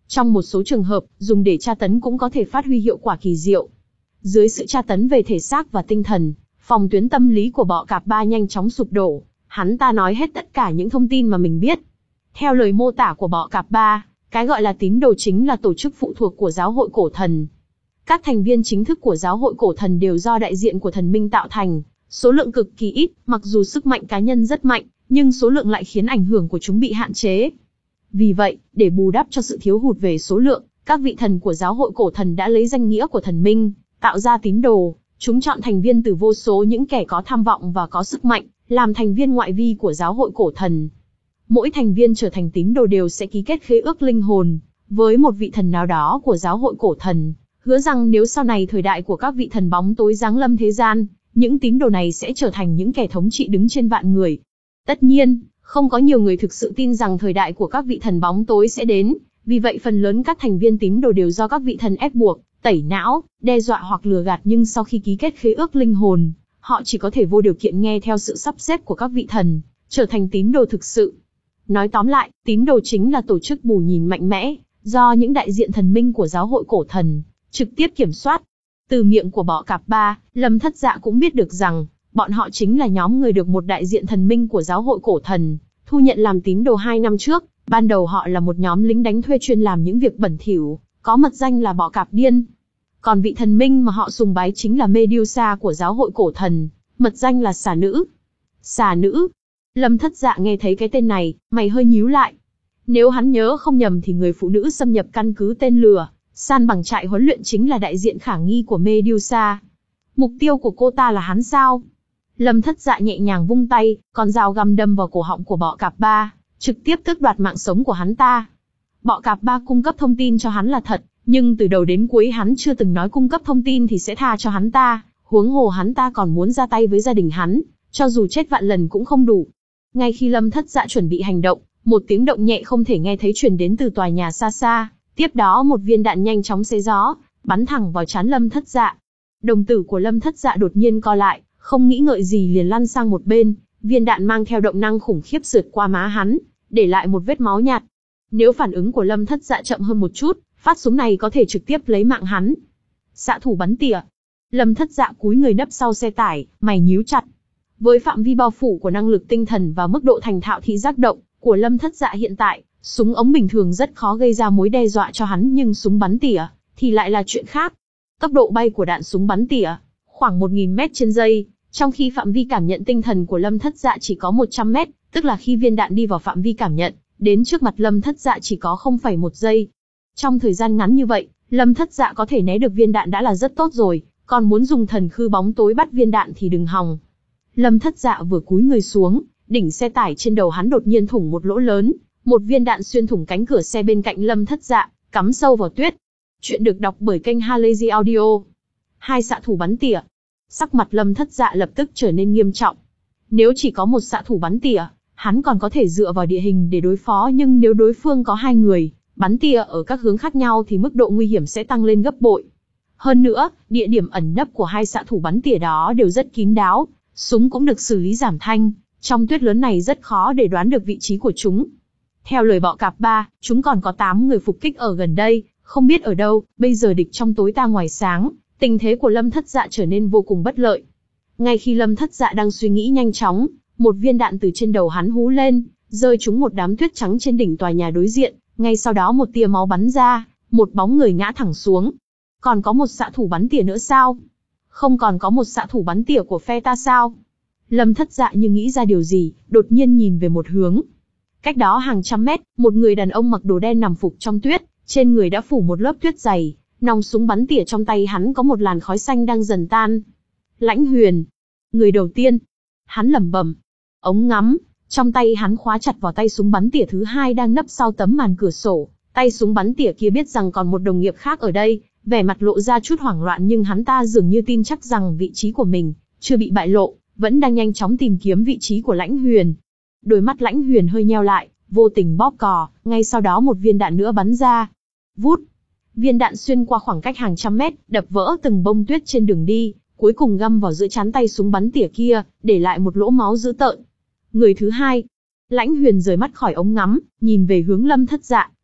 Trong một số trường hợp, dùng để tra tấn cũng có thể phát huy hiệu quả kỳ diệu. Dưới sự tra tấn về thể xác và tinh thần, phòng tuyến tâm lý của bọ cạp ba nhanh chóng sụp đổ. Hắn ta nói hết tất cả những thông tin mà mình biết. Theo lời mô tả của bọ cạp ba, cái gọi là tín đồ chính là tổ chức phụ thuộc của giáo hội cổ thần. Các thành viên chính thức của giáo hội cổ thần đều do đại diện của thần minh tạo thành, số lượng cực kỳ ít, mặc dù sức mạnh cá nhân rất mạnh, nhưng số lượng lại khiến ảnh hưởng của chúng bị hạn chế. Vì vậy, để bù đắp cho sự thiếu hụt về số lượng, các vị thần của giáo hội cổ thần đã lấy danh nghĩa của thần minh, tạo ra tín đồ. Chúng chọn thành viên từ vô số những kẻ có tham vọng và có sức mạnh, làm thành viên ngoại vi của giáo hội cổ thần. Mỗi thành viên trở thành tín đồ đều sẽ ký kết khế ước linh hồn với một vị thần nào đó của giáo hội cổ thần, hứa rằng nếu sau này thời đại của các vị thần bóng tối giáng lâm thế gian, những tín đồ này sẽ trở thành những kẻ thống trị đứng trên vạn người. Tất nhiên, không có nhiều người thực sự tin rằng thời đại của các vị thần bóng tối sẽ đến, vì vậy phần lớn các thành viên tín đồ đều do các vị thần ép buộc, tẩy não, đe dọa hoặc lừa gạt, nhưng sau khi ký kết khế ước linh hồn, họ chỉ có thể vô điều kiện nghe theo sự sắp xếp của các vị thần, trở thành tín đồ thực sự. Nói tóm lại, tín đồ chính là tổ chức bù nhìn mạnh mẽ, do những đại diện thần minh của giáo hội cổ thần trực tiếp kiểm soát. Từ miệng của bọ cạp ba, Lâm Thất Dạ cũng biết được rằng, bọn họ chính là nhóm người được một đại diện thần minh của giáo hội cổ thần thu nhận làm tín đồ hai năm trước. Ban đầu họ là một nhóm lính đánh thuê chuyên làm những việc bẩn thỉu, có mật danh là bọ cạp điên. Còn vị thần minh mà họ sùng bái chính là Medusa của giáo hội cổ thần, mật danh là xà nữ. Xà nữ. Lâm Thất Dạ nghe thấy cái tên này, mày hơi nhíu lại. Nếu hắn nhớ không nhầm thì người phụ nữ xâm nhập căn cứ tên lửa, san bằng trại huấn luyện chính là đại diện khả nghi của Medusa. Mục tiêu của cô ta là hắn sao? Lâm Thất Dạ nhẹ nhàng vung tay, con dao găm đâm vào cổ họng của bọ cạp ba, trực tiếp tước đoạt mạng sống của hắn ta. Bọ cạp ba cung cấp thông tin cho hắn là thật, nhưng từ đầu đến cuối hắn chưa từng nói cung cấp thông tin thì sẽ tha cho hắn ta, huống hồ hắn ta còn muốn ra tay với gia đình hắn, cho dù chết vạn lần cũng không đủ. Ngay khi Lâm Thất Dạ chuẩn bị hành động, một tiếng động nhẹ không thể nghe thấy truyền đến từ tòa nhà xa xa, tiếp đó một viên đạn nhanh chóng xé gió, bắn thẳng vào trán Lâm Thất Dạ. Đồng tử của Lâm Thất Dạ đột nhiên co lại, không nghĩ ngợi gì liền lăn sang một bên, viên đạn mang theo động năng khủng khiếp sượt qua má hắn, để lại một vết máu nhạt. Nếu phản ứng của Lâm Thất Dạ chậm hơn một chút, phát súng này có thể trực tiếp lấy mạng hắn. Xạ thủ bắn tỉa. Lâm Thất Dạ cúi người nấp sau xe tải, mày nhíu chặt. Với phạm vi bao phủ của năng lực tinh thần và mức độ thành thạo thị giác động của Lâm Thất Dạ hiện tại, súng ống bình thường rất khó gây ra mối đe dọa cho hắn, nhưng súng bắn tỉa thì lại là chuyện khác. Tốc độ bay của đạn súng bắn tỉa khoảng một nghìn mét trên giây, trong khi phạm vi cảm nhận tinh thần của Lâm Thất Dạ chỉ có một trăm mét, tức là khi viên đạn đi vào phạm vi cảm nhận, đến trước mặt Lâm Thất Dạ chỉ có không phẩy một giây. Trong thời gian ngắn như vậy, Lâm Thất Dạ có thể né được viên đạn đã là rất tốt rồi, còn muốn dùng thần khư bóng tối bắt viên đạn thì đừng hòng. Lâm Thất Dạ vừa cúi người xuống, đỉnh xe tải trên đầu hắn đột nhiên thủng một lỗ lớn, một viên đạn xuyên thủng cánh cửa xe bên cạnh Lâm Thất Dạ, cắm sâu vào tuyết. Chuyện được đọc bởi kênh Halazy Audio. Hai xạ thủ bắn tỉa. Sắc mặt Lâm Thất Dạ lập tức trở nên nghiêm trọng. Nếu chỉ có một xạ thủ bắn tỉa, hắn còn có thể dựa vào địa hình để đối phó, nhưng nếu đối phương có hai người bắn tỉa ở các hướng khác nhau thì mức độ nguy hiểm sẽ tăng lên gấp bội. Hơn nữa, địa điểm ẩn nấp của hai xạ thủ bắn tỉa đó đều rất kín đáo, súng cũng được xử lý giảm thanh, trong tuyết lớn này rất khó để đoán được vị trí của chúng. Theo lời bọ cạp ba, chúng còn có tám người phục kích ở gần đây, không biết ở đâu, bây giờ địch trong tối ta ngoài sáng, tình thế của Lâm Thất Dạ trở nên vô cùng bất lợi. Ngay khi Lâm Thất Dạ đang suy nghĩ nhanh chóng, một viên đạn từ trên đầu hắn hú lên, rơi trúng một đám tuyết trắng trên đỉnh tòa nhà đối diện, ngay sau đó một tia máu bắn ra, một bóng người ngã thẳng xuống. Còn có một xạ thủ bắn tỉa nữa sao? Không còn có một xạ thủ bắn tỉa của phe ta sao? Lâm Thất Dạ như nghĩ ra điều gì, đột nhiên nhìn về một hướng. Cách đó hàng trăm mét, một người đàn ông mặc đồ đen nằm phục trong tuyết, trên người đã phủ một lớp tuyết dày, nòng súng bắn tỉa trong tay hắn có một làn khói xanh đang dần tan. Lãnh Huyền, người đầu tiên. Hắn lẩm bẩm. Ống ngắm, trong tay hắn khóa chặt vào tay súng bắn tỉa thứ hai đang nấp sau tấm màn cửa sổ. Tay súng bắn tỉa kia biết rằng còn một đồng nghiệp khác ở đây, vẻ mặt lộ ra chút hoảng loạn, nhưng hắn ta dường như tin chắc rằng vị trí của mình chưa bị bại lộ, vẫn đang nhanh chóng tìm kiếm vị trí của Lãnh Huyền. Đôi mắt Lãnh Huyền hơi nheo lại, vô tình bóp cò, ngay sau đó một viên đạn nữa bắn ra. Vút! Viên đạn xuyên qua khoảng cách hàng trăm mét, đập vỡ từng bông tuyết trên đường đi, cuối cùng găm vào giữa trán tay súng bắn tỉa kia, để lại một lỗ máu dữ tợn. Người thứ hai. Lãnh Huyền rời mắt khỏi ống ngắm, nhìn về hướng Lâm Thất Dạ,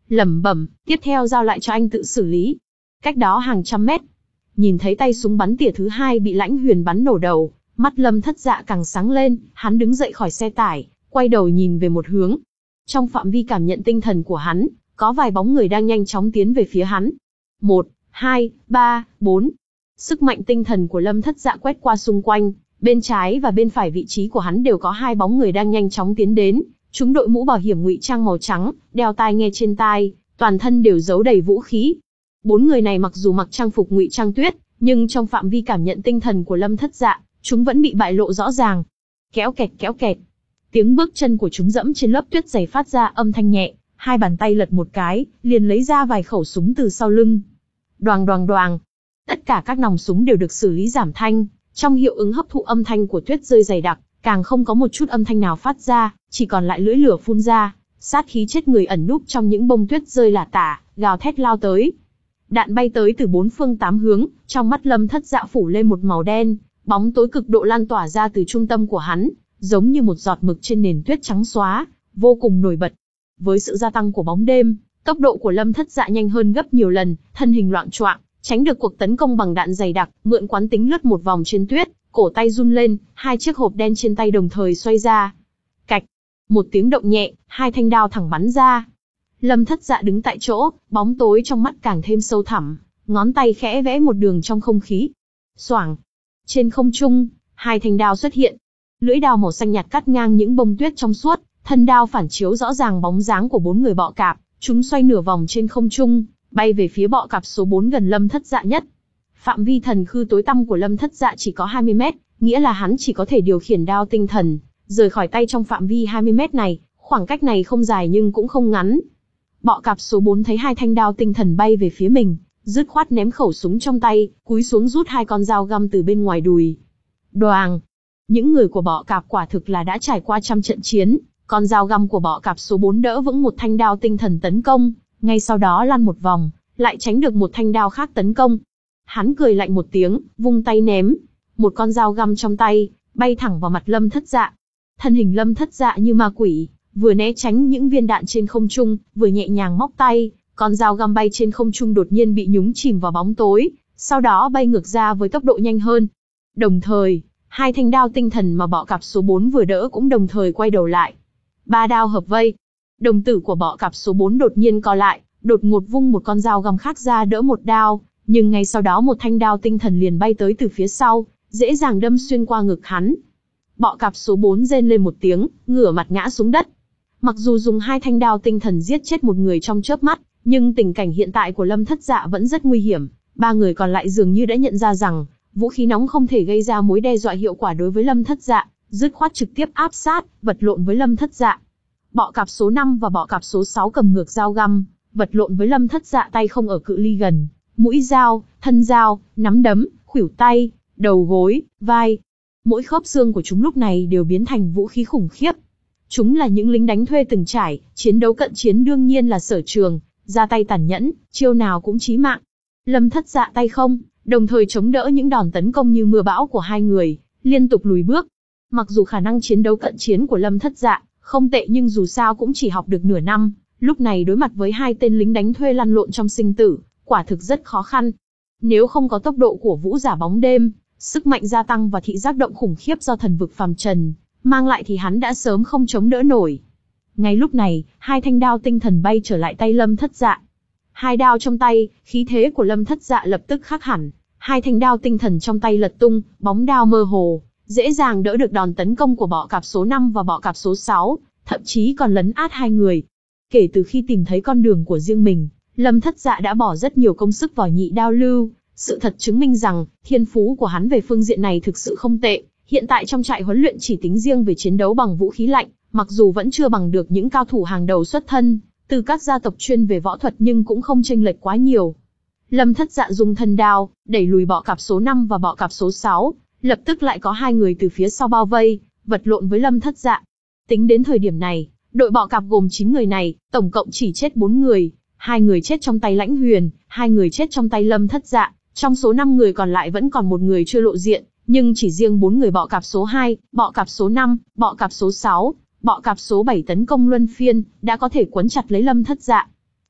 lẩm bẩm, tiếp theo giao lại cho anh tự xử lý. Cách đó hàng trăm mét, nhìn thấy tay súng bắn tỉa thứ hai bị Lãnh Huyền bắn nổ đầu, mắt Lâm Thất Dạ càng sáng lên, hắn đứng dậy khỏi xe tải, quay đầu nhìn về một hướng. Trong phạm vi cảm nhận tinh thần của hắn, có vài bóng người đang nhanh chóng tiến về phía hắn. Một, hai, ba, bốn. Sức mạnh tinh thần của Lâm Thất Dạ quét qua xung quanh, bên trái và bên phải vị trí của hắn đều có hai bóng người đang nhanh chóng tiến đến. Chúng đội mũ bảo hiểm ngụy trang màu trắng, đeo tai nghe trên tai, toàn thân đều giấu đầy vũ khí. Bốn người này mặc dù mặc trang phục ngụy trang tuyết, nhưng trong phạm vi cảm nhận tinh thần của Lâm Thất Dạ, chúng vẫn bị bại lộ rõ ràng. Kéo kẹt kéo kẹt. Tiếng bước chân của chúng dẫm trên lớp tuyết dày phát ra âm thanh nhẹ, hai bàn tay lật một cái, liền lấy ra vài khẩu súng từ sau lưng. Đoàng đoàng đoàng. Tất cả các nòng súng đều được xử lý giảm thanh, trong hiệu ứng hấp thụ âm thanh của tuyết rơi dày đặc, càng không có một chút âm thanh nào phát ra, chỉ còn lại lưỡi lửa phun ra, sát khí chết người ẩn núp trong những bông tuyết rơi lả tả, gào thét lao tới. Đạn bay tới từ bốn phương tám hướng, trong mắt Lâm Thất Dạ phủ lên một màu đen, bóng tối cực độ lan tỏa ra từ trung tâm của hắn, giống như một giọt mực trên nền tuyết trắng xóa, vô cùng nổi bật. Với sự gia tăng của bóng đêm, tốc độ của Lâm Thất Dạ nhanh hơn gấp nhiều lần, thân hình loạng choạng, tránh được cuộc tấn công bằng đạn dày đặc, mượn quán tính lướt một vòng trên tuyết, cổ tay run lên, hai chiếc hộp đen trên tay đồng thời xoay ra. Cạch, một tiếng động nhẹ, hai thanh đao thẳng bắn ra. Lâm Thất Dạ đứng tại chỗ, bóng tối trong mắt càng thêm sâu thẳm, ngón tay khẽ vẽ một đường trong không khí. Xoảng, trên không trung, hai thanh đao xuất hiện. Lưỡi đao màu xanh nhạt cắt ngang những bông tuyết trong suốt, thân đao phản chiếu rõ ràng bóng dáng của bốn người bọ cạp, chúng xoay nửa vòng trên không trung, bay về phía bọ cạp số bốn gần Lâm Thất Dạ nhất. Phạm vi thần khư tối tăm của Lâm Thất Dạ chỉ có hai mươi mét, nghĩa là hắn chỉ có thể điều khiển đao tinh thần, rời khỏi tay trong phạm vi hai mươi mét này, khoảng cách này không dài nhưng cũng không ngắn. Bọ cạp số bốn thấy hai thanh đao tinh thần bay về phía mình, dứt khoát ném khẩu súng trong tay, cúi xuống rút hai con dao găm từ bên ngoài đùi. Đoàng! Những người của bọ cạp quả thực là đã trải qua trăm trận chiến, con dao găm của bọ cạp số bốn đỡ vững một thanh đao tinh thần tấn công, ngay sau đó lăn một vòng, lại tránh được một thanh đao khác tấn công. Hắn cười lạnh một tiếng, vung tay ném, một con dao găm trong tay, bay thẳng vào mặt Lâm Thất Dạ. Thân hình Lâm Thất Dạ như ma quỷ, vừa né tránh những viên đạn trên không trung, vừa nhẹ nhàng móc tay, con dao găm bay trên không trung đột nhiên bị nhúng chìm vào bóng tối, sau đó bay ngược ra với tốc độ nhanh hơn. Đồng thời, hai thanh đao tinh thần mà bọ cạp số bốn vừa đỡ cũng đồng thời quay đầu lại. Ba đao hợp vây. Đồng tử của bọ cạp số bốn đột nhiên co lại, đột ngột vung một con dao găm khác ra đỡ một đao, nhưng ngay sau đó một thanh đao tinh thần liền bay tới từ phía sau, dễ dàng đâm xuyên qua ngực hắn. Bọ cạp số bốn rên lên một tiếng, ngửa mặt ngã xuống đất. Mặc dù dùng hai thanh đao tinh thần giết chết một người trong chớp mắt, nhưng tình cảnh hiện tại của Lâm Thất Dạ vẫn rất nguy hiểm. Ba người còn lại dường như đã nhận ra rằng, vũ khí nóng không thể gây ra mối đe dọa hiệu quả đối với Lâm Thất Dạ, dứt khoát trực tiếp áp sát, vật lộn với Lâm Thất Dạ. Bọ cạp số năm và bọ cạp số sáu cầm ngược dao găm, vật lộn với Lâm Thất Dạ tay không ở cự ly gần, mũi dao, thân dao, nắm đấm, khuỷu tay, đầu gối, vai. Mỗi khớp xương của chúng lúc này đều biến thành vũ khí khủng khiếp. Chúng là những lính đánh thuê từng trải, chiến đấu cận chiến đương nhiên là sở trường, ra tay tàn nhẫn, chiêu nào cũng chí mạng. Lâm Thất Dạ tay không, đồng thời chống đỡ những đòn tấn công như mưa bão của hai người, liên tục lùi bước. Mặc dù khả năng chiến đấu cận chiến của Lâm Thất Dạ không tệ nhưng dù sao cũng chỉ học được nửa năm, lúc này đối mặt với hai tên lính đánh thuê lăn lộn trong sinh tử, quả thực rất khó khăn. Nếu không có tốc độ của vũ giả bóng đêm, sức mạnh gia tăng và thị giác động khủng khiếp do thần vực phàm trần mang lại thì hắn đã sớm không chống đỡ nổi. Ngay lúc này, hai thanh đao tinh thần bay trở lại tay Lâm Thất Dạ. Hai đao trong tay, khí thế của Lâm Thất Dạ lập tức khác hẳn. Hai thanh đao tinh thần trong tay lật tung, bóng đao mơ hồ, dễ dàng đỡ được đòn tấn công của bọ cạp số năm và bọ cạp số sáu, thậm chí còn lấn át hai người. Kể từ khi tìm thấy con đường của riêng mình, Lâm Thất Dạ đã bỏ rất nhiều công sức vào nhị đao lưu. Sự thật chứng minh rằng, thiên phú của hắn về phương diện này thực sự không tệ. Hiện tại trong trại huấn luyện chỉ tính riêng về chiến đấu bằng vũ khí lạnh, mặc dù vẫn chưa bằng được những cao thủ hàng đầu xuất thân từ các gia tộc chuyên về võ thuật nhưng cũng không chênh lệch quá nhiều. Lâm Thất Dạ dùng thân đao, đẩy lùi bọ cạp số năm và bọ cạp số sáu, lập tức lại có hai người từ phía sau bao vây, vật lộn với Lâm Thất Dạ. Tính đến thời điểm này, đội bọ cạp gồm chín người này, tổng cộng chỉ chết bốn người, hai người chết trong tay Lãnh Huyền, hai người chết trong tay Lâm Thất Dạ, trong số năm người còn lại vẫn còn một người chưa lộ diện, nhưng chỉ riêng bốn người bọ cạp số hai, bọ cạp số năm, bọ cạp số sáu, bọ cạp số bảy tấn công luân phiên, đã có thể quấn chặt lấy Lâm Thất Dạ.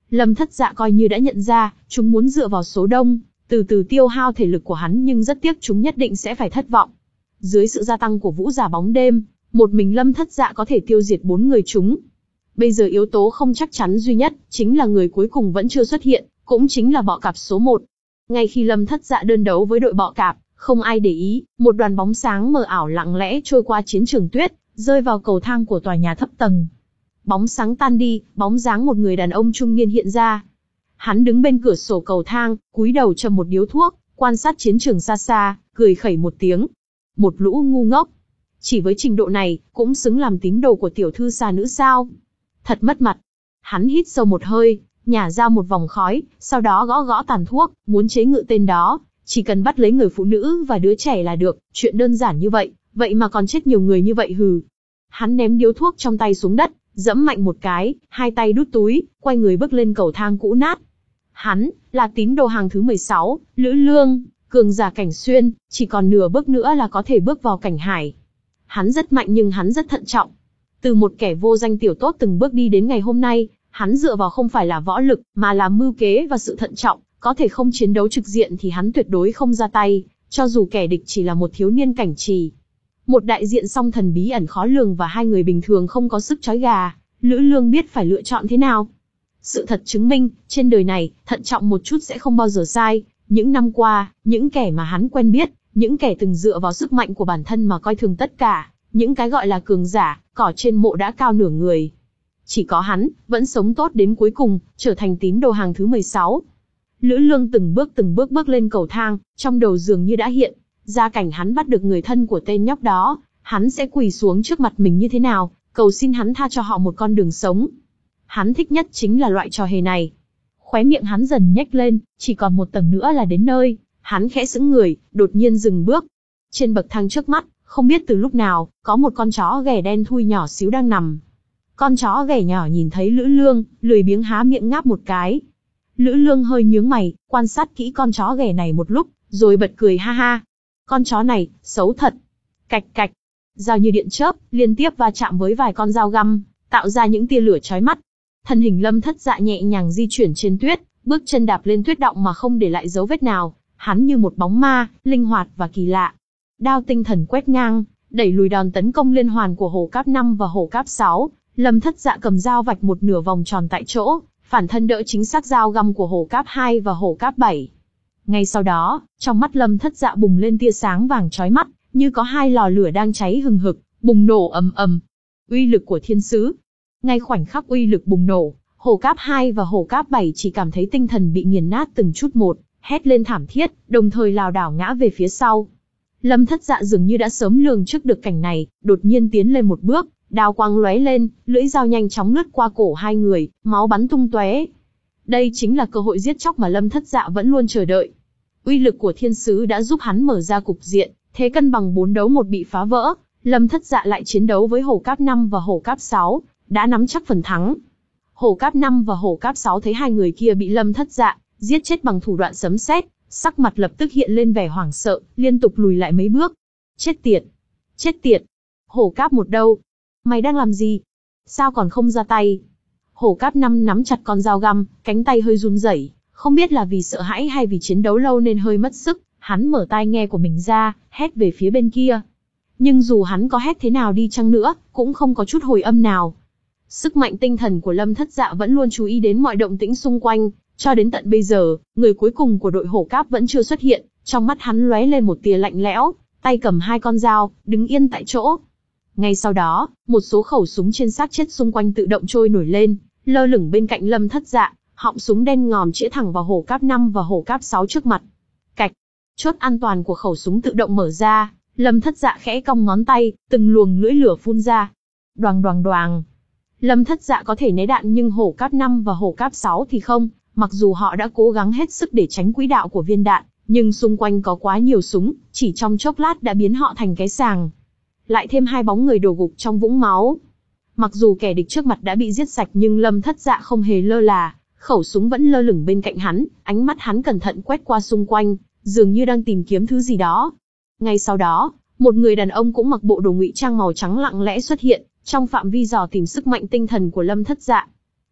Lâm Thất Dạ coi như đã nhận ra, chúng muốn dựa vào số đông, từ từ tiêu hao thể lực của hắn, nhưng rất tiếc chúng nhất định sẽ phải thất vọng. Dưới sự gia tăng của vũ giả bóng đêm, một mình Lâm Thất Dạ có thể tiêu diệt bốn người chúng. Bây giờ yếu tố không chắc chắn duy nhất, chính là người cuối cùng vẫn chưa xuất hiện, cũng chính là bọ cạp số một. Ngay khi Lâm Thất Dạ đơn đấu với đội bọ cạp, không ai để ý, một đoàn bóng sáng mờ ảo lặng lẽ trôi qua chiến trường tuyết, rơi vào cầu thang của tòa nhà thấp tầng. Bóng sáng tan đi, bóng dáng một người đàn ông trung niên hiện ra. Hắn đứng bên cửa sổ cầu thang, cúi đầu châm một điếu thuốc, quan sát chiến trường xa xa, cười khẩy một tiếng. Một lũ ngu ngốc. Chỉ với trình độ này, cũng xứng làm tín đồ của tiểu thư xà nữ sao? Thật mất mặt. Hắn hít sâu một hơi, nhả ra một vòng khói, sau đó gõ gõ tàn thuốc, muốn chế ngự tên đó, chỉ cần bắt lấy người phụ nữ và đứa trẻ là được, chuyện đơn giản như vậy, vậy mà còn chết nhiều người như vậy hừ. Hắn ném điếu thuốc trong tay xuống đất, dẫm mạnh một cái, hai tay đút túi, quay người bước lên cầu thang cũ nát. Hắn, là tín đồ hàng thứ mười sáu, Lữ Lương, cường giả cảnh xuyên, chỉ còn nửa bước nữa là có thể bước vào cảnh hải. Hắn rất mạnh nhưng hắn rất thận trọng. Từ một kẻ vô danh tiểu tốt từng bước đi đến ngày hôm nay, hắn dựa vào không phải là võ lực, mà là mưu kế và sự thận trọng, có thể không chiến đấu trực diện thì hắn tuyệt đối không ra tay, cho dù kẻ địch chỉ là một thiếu niên cảnh trì. Một đại diện song thần bí ẩn khó lường và hai người bình thường không có sức trói gà, Lữ Lương biết phải lựa chọn thế nào. Sự thật chứng minh, trên đời này, thận trọng một chút sẽ không bao giờ sai. Những năm qua, những kẻ mà hắn quen biết, những kẻ từng dựa vào sức mạnh của bản thân mà coi thường tất cả, những cái gọi là cường giả, cỏ trên mộ đã cao nửa người. Chỉ có hắn, vẫn sống tốt đến cuối cùng, trở thành tín đồ hàng thứ mười sáu. Lữ Lương từng bước từng bước bước lên cầu thang, trong đầu dường như đã hiện ra cảnh hắn bắt được người thân của tên nhóc đó, hắn sẽ quỳ xuống trước mặt mình như thế nào, cầu xin hắn tha cho họ một con đường sống. Hắn thích nhất chính là loại trò hề này. Khóe miệng hắn dần nhếch lên, chỉ còn một tầng nữa là đến nơi, hắn khẽ sững người, đột nhiên dừng bước. Trên bậc thang trước mắt, không biết từ lúc nào, có một con chó ghẻ đen thui nhỏ xíu đang nằm. Con chó ghẻ nhỏ nhìn thấy Lữ Lương, lười biếng há miệng ngáp một cái. Lữ Lương hơi nhướng mày, quan sát kỹ con chó ghẻ này một lúc, rồi bật cười ha ha. Con chó này, xấu thật. Cạch cạch. Dao như điện chớp, liên tiếp va chạm với vài con dao găm, tạo ra những tia lửa chói mắt. Thân hình Lâm Thất Dạ nhẹ nhàng di chuyển trên tuyết, bước chân đạp lên tuyết đọng mà không để lại dấu vết nào. Hắn như một bóng ma, linh hoạt và kỳ lạ. Đao tinh thần quét ngang, đẩy lùi đòn tấn công liên hoàn của Hổ Cáp năm và Hổ Cáp sáu. Lâm Thất Dạ cầm dao vạch một nửa vòng tròn tại chỗ, phản thân đỡ chính xác dao găm của Hổ Cáp hai và Hổ Cáp bảy. Ngay sau đó, trong mắt Lâm Thất Dạ bùng lên tia sáng vàng chói mắt, như có hai lò lửa đang cháy hừng hực, bùng nổ ầm ầm. Uy lực của thiên sứ. Ngay khoảnh khắc uy lực bùng nổ, Hổ Cáp hai và Hổ Cáp bảy chỉ cảm thấy tinh thần bị nghiền nát từng chút một, hét lên thảm thiết, đồng thời lảo đảo ngã về phía sau. Lâm Thất Dạ dường như đã sớm lường trước được cảnh này, đột nhiên tiến lên một bước, đao quang lóe lên, lưỡi dao nhanh chóng lướt qua cổ hai người, máu bắn tung tóe. Đây chính là cơ hội giết chóc mà Lâm Thất Dạ vẫn luôn chờ đợi. Uy lực của thiên sứ đã giúp hắn mở ra cục diện, thế cân bằng bốn đấu một bị phá vỡ, Lâm Thất Dạ lại chiến đấu với Hổ Cáp năm và Hổ Cáp sáu, đã nắm chắc phần thắng. Hổ Cáp năm và Hổ Cáp sáu thấy hai người kia bị Lâm Thất Dạ giết chết bằng thủ đoạn sấm sét, sắc mặt lập tức hiện lên vẻ hoảng sợ, liên tục lùi lại mấy bước. Chết tiệt! Chết tiệt! Hổ Cáp một đâu? Mày đang làm gì? Sao còn không ra tay? Hổ Cáp năm nắm chặt con dao găm, cánh tay hơi run rẩy, không biết là vì sợ hãi hay vì chiến đấu lâu nên hơi mất sức, hắn mở tai nghe của mình ra, hét về phía bên kia. Nhưng dù hắn có hét thế nào đi chăng nữa, cũng không có chút hồi âm nào. Sức mạnh tinh thần của Lâm Thất Dạ vẫn luôn chú ý đến mọi động tĩnh xung quanh, cho đến tận bây giờ, người cuối cùng của đội Hổ Cáp vẫn chưa xuất hiện, trong mắt hắn lóe lên một tia lạnh lẽo, tay cầm hai con dao, đứng yên tại chỗ. Ngay sau đó, một số khẩu súng trên xác chết xung quanh tự động trôi nổi lên, lơ lửng bên cạnh Lâm Thất Dạ, họng súng đen ngòm chĩa thẳng vào Hổ Cáp năm và Hổ Cáp sáu trước mặt. Cạch, chốt an toàn của khẩu súng tự động mở ra, Lâm Thất Dạ khẽ cong ngón tay, từng luồng lưỡi lửa phun ra. Đoàng đoàng đoàng. Lâm Thất Dạ có thể né đạn nhưng Hổ Cáp năm và Hổ Cáp sáu thì không, mặc dù họ đã cố gắng hết sức để tránh quỹ đạo của viên đạn, nhưng xung quanh có quá nhiều súng, chỉ trong chốc lát đã biến họ thành cái sàng. Lại thêm hai bóng người đổ gục trong vũng máu. Mặc dù kẻ địch trước mặt đã bị giết sạch nhưng Lâm Thất Dạ không hề lơ là, khẩu súng vẫn lơ lửng bên cạnh hắn, ánh mắt hắn cẩn thận quét qua xung quanh, dường như đang tìm kiếm thứ gì đó. Ngay sau đó, một người đàn ông cũng mặc bộ đồ ngụy trang màu trắng lặng lẽ xuất hiện, trong phạm vi dò tìm sức mạnh tinh thần của Lâm Thất Dạ.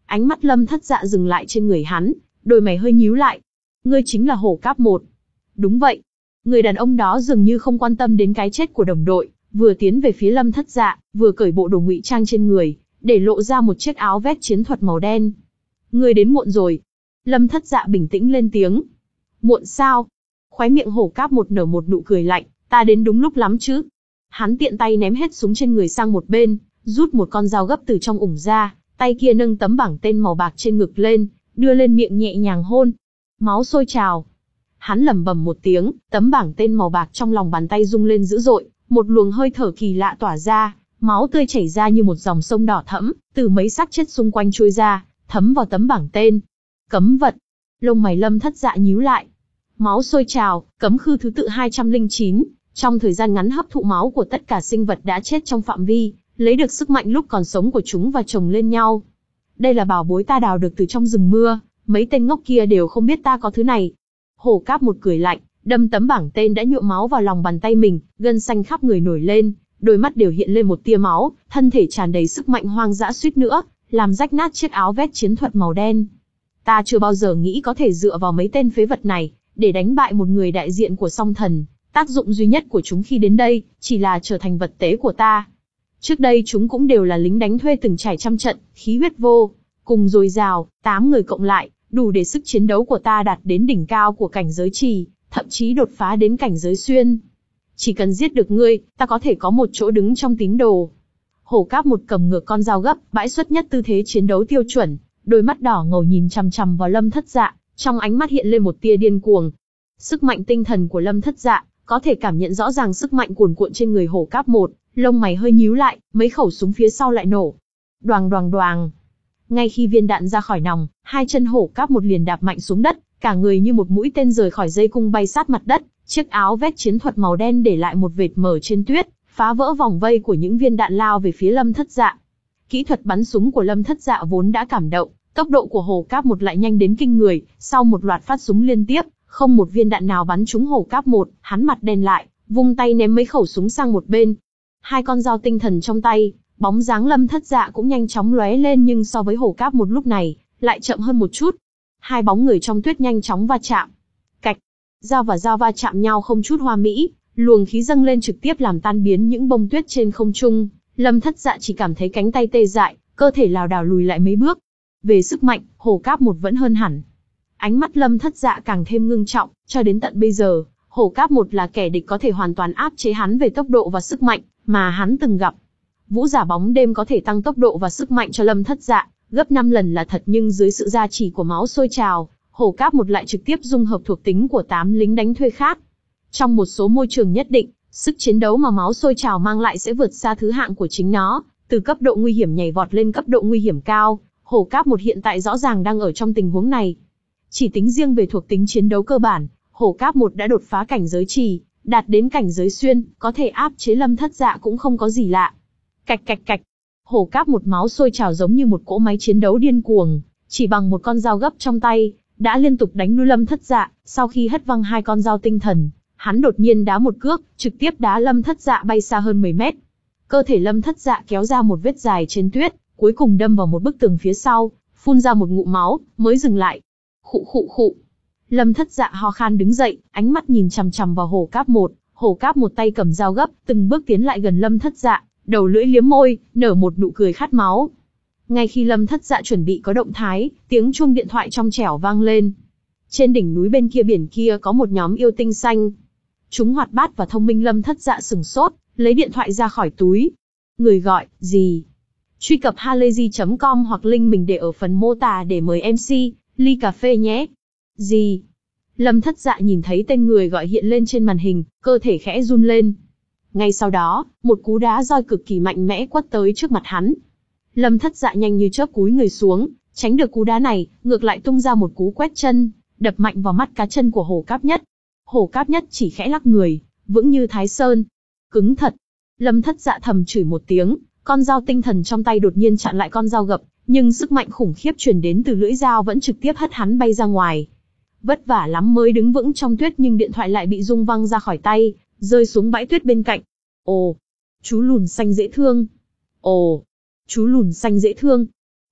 Ánh mắt Lâm Thất Dạ dừng lại trên người hắn, đôi mày hơi nhíu lại. Ngươi chính là Hổ Cáp một. Đúng vậy. Người đàn ông đó dường như không quan tâm đến cái chết của đồng đội, vừa tiến về phía Lâm Thất Dạ, vừa cởi bộ đồ ngụy trang trên người, để lộ ra một chiếc áo vest chiến thuật màu đen. Ngươi đến muộn rồi. Lâm Thất Dạ bình tĩnh lên tiếng. Muộn sao? Khóe miệng Hổ Cáp một nở một nụ cười lạnh, ta đến đúng lúc lắm chứ. Hắn tiện tay ném hết súng trên người sang một bên, rút một con dao gấp từ trong ủng ra, tay kia nâng tấm bảng tên màu bạc trên ngực lên, đưa lên miệng nhẹ nhàng hôn. Máu sôi trào. Hắn lẩm bẩm một tiếng, tấm bảng tên màu bạc trong lòng bàn tay rung lên dữ dội, một luồng hơi thở kỳ lạ tỏa ra, máu tươi chảy ra như một dòng sông đỏ thẫm, từ mấy xác chết xung quanh trôi ra, thấm vào tấm bảng tên. Cấm vật. Lông mày Lâm Thất Dạ nhíu lại. Máu sôi trào, cấm khư thứ tự hai trăm lẻ chín, trong thời gian ngắn hấp thụ máu của tất cả sinh vật đã chết trong phạm vi, lấy được sức mạnh lúc còn sống của chúng và chồng lên nhau. Đây là bảo bối ta đào được từ trong rừng mưa, mấy tên ngốc kia đều không biết ta có thứ này. Hổ Cáp một cười lạnh, đâm tấm bảng tên đã nhuộm máu vào lòng bàn tay mình, gân xanh khắp người nổi lên, đôi mắt đều hiện lên một tia máu, thân thể tràn đầy sức mạnh hoang dã suýt nữa làm rách nát chiếc áo vest chiến thuật màu đen. Ta chưa bao giờ nghĩ có thể dựa vào mấy tên phế vật này để đánh bại một người đại diện của Song Thần. Tác dụng duy nhất của chúng khi đến đây chỉ là trở thành vật tế của ta. Trước đây chúng cũng đều là lính đánh thuê từng trải trăm trận, khí huyết vô cùng dồi dào, tám người cộng lại, đủ để sức chiến đấu của ta đạt đến đỉnh cao của cảnh giới trì, thậm chí đột phá đến cảnh giới xuyên. Chỉ cần giết được ngươi, ta có thể có một chỗ đứng trong tín đồ. Hổ Cáp một cầm ngược con dao gấp, bãi xuất nhất tư thế chiến đấu tiêu chuẩn, đôi mắt đỏ ngầu nhìn chằm chằm vào Lâm Thất Dạ, trong ánh mắt hiện lên một tia điên cuồng. Sức mạnh tinh thần của Lâm Thất Dạ có thể cảm nhận rõ ràng sức mạnh cuồn cuộn trên người Hổ Cáp một, lông mày hơi nhíu lại, mấy khẩu súng phía sau lại nổ. Đoàng đoàng đoàng. Ngay khi viên đạn ra khỏi nòng, hai chân Hổ Cáp một liền đạp mạnh xuống đất, cả người như một mũi tên rời khỏi dây cung bay sát mặt đất, chiếc áo vest chiến thuật màu đen để lại một vệt mờ trên tuyết, phá vỡ vòng vây của những viên đạn lao về phía Lâm Thất Dạ. Kỹ thuật bắn súng của Lâm Thất Dạ vốn đã cảm động, tốc độ của Hổ Cáp một lại nhanh đến kinh người, sau một loạt phát súng liên tiếp, không một viên đạn nào bắn trúng Hổ Cáp một, hắn mặt đen lại, vung tay ném mấy khẩu súng sang một bên. Hai con dao tinh thần trong tay, bóng dáng Lâm Thất Dạ cũng nhanh chóng lóe lên, nhưng so với Hổ Cáp một lúc này, lại chậm hơn một chút. Hai bóng người trong tuyết nhanh chóng va chạm. Cạch, dao và dao va chạm nhau không chút hoa mỹ, luồng khí dâng lên trực tiếp làm tan biến những bông tuyết trên không trung. Lâm Thất Dạ chỉ cảm thấy cánh tay tê dại, cơ thể lảo đảo lùi lại mấy bước. Về sức mạnh, Hổ Cáp một vẫn hơn hẳn. Ánh mắt Lâm Thất Dạ càng thêm ngưng trọng, cho đến tận bây giờ, Hổ Cáp một là kẻ địch có thể hoàn toàn áp chế hắn về tốc độ và sức mạnh mà hắn từng gặp. Vũ giả bóng đêm có thể tăng tốc độ và sức mạnh cho Lâm Thất Dạ gấp năm lần là thật, nhưng dưới sự gia trì của máu sôi trào, Hổ Cáp một lại trực tiếp dung hợp thuộc tính của tám lính đánh thuê khác. Trong một số môi trường nhất định, sức chiến đấu mà máu sôi trào mang lại sẽ vượt xa thứ hạng của chính nó, từ cấp độ nguy hiểm nhảy vọt lên cấp độ nguy hiểm cao. Hổ Cáp một hiện tại rõ ràng đang ở trong tình huống này. Chỉ tính riêng về thuộc tính chiến đấu cơ bản, Hổ Cáp một đã đột phá cảnh giới trì, đạt đến cảnh giới xuyên, có thể áp chế Lâm Thất Dạ cũng không có gì lạ. Cạch cạch cạch. Hổ Cáp một máu sôi trào giống như một cỗ máy chiến đấu điên cuồng, chỉ bằng một con dao gấp trong tay, đã liên tục đánh lui Lâm Thất Dạ. Sau khi hất văng hai con dao tinh thần, hắn đột nhiên đá một cước, trực tiếp đá Lâm Thất Dạ bay xa hơn mười mét. Cơ thể Lâm Thất Dạ kéo ra một vết dài trên tuyết, cuối cùng đâm vào một bức tường phía sau, phun ra một ngụm máu, mới dừng lại. Khụ khụ khụ. Lâm Thất Dạ ho khan đứng dậy, ánh mắt nhìn chằm chằm vào Hổ Cáp một. Hổ Cáp một tay cầm dao gấp, từng bước tiến lại gần Lâm Thất Dạ, đầu lưỡi liếm môi, nở một nụ cười khát máu. Ngay khi Lâm Thất Dạ chuẩn bị có động thái, tiếng chuông điện thoại trong trẻo vang lên. Trên đỉnh núi bên kia biển kia có một nhóm yêu tinh xanh. Chúng hoạt bát và thông minh. Lâm Thất Dạ sừng sốt, lấy điện thoại ra khỏi túi. Người gọi, gì? Truy cập halayzi chấm com hoặc link mình để ở phần mô tả để mời em xê, ly cà phê nhé. Gì? Lâm Thất Dạ nhìn thấy tên người gọi hiện lên trên màn hình, cơ thể khẽ run lên. Ngay sau đó, một cú đá roi cực kỳ mạnh mẽ quất tới trước mặt hắn. Lâm Thất Dạ nhanh như chớp cúi người xuống, tránh được cú đá này, ngược lại tung ra một cú quét chân, đập mạnh vào mắt cá chân của Hổ Cáp nhất. Hổ Cáp nhất chỉ khẽ lắc người, vững như Thái Sơn. Cứng thật. Lâm Thất Dạ thầm chửi một tiếng, con dao tinh thần trong tay đột nhiên chặn lại con dao gập, nhưng sức mạnh khủng khiếp truyền đến từ lưỡi dao vẫn trực tiếp hất hắn bay ra ngoài. Vất vả lắm mới đứng vững trong tuyết, nhưng điện thoại lại bị rung văng ra khỏi tay, rơi xuống bãi tuyết bên cạnh. Ồ, chú lùn xanh dễ thương. Ồ, chú lùn xanh dễ thương.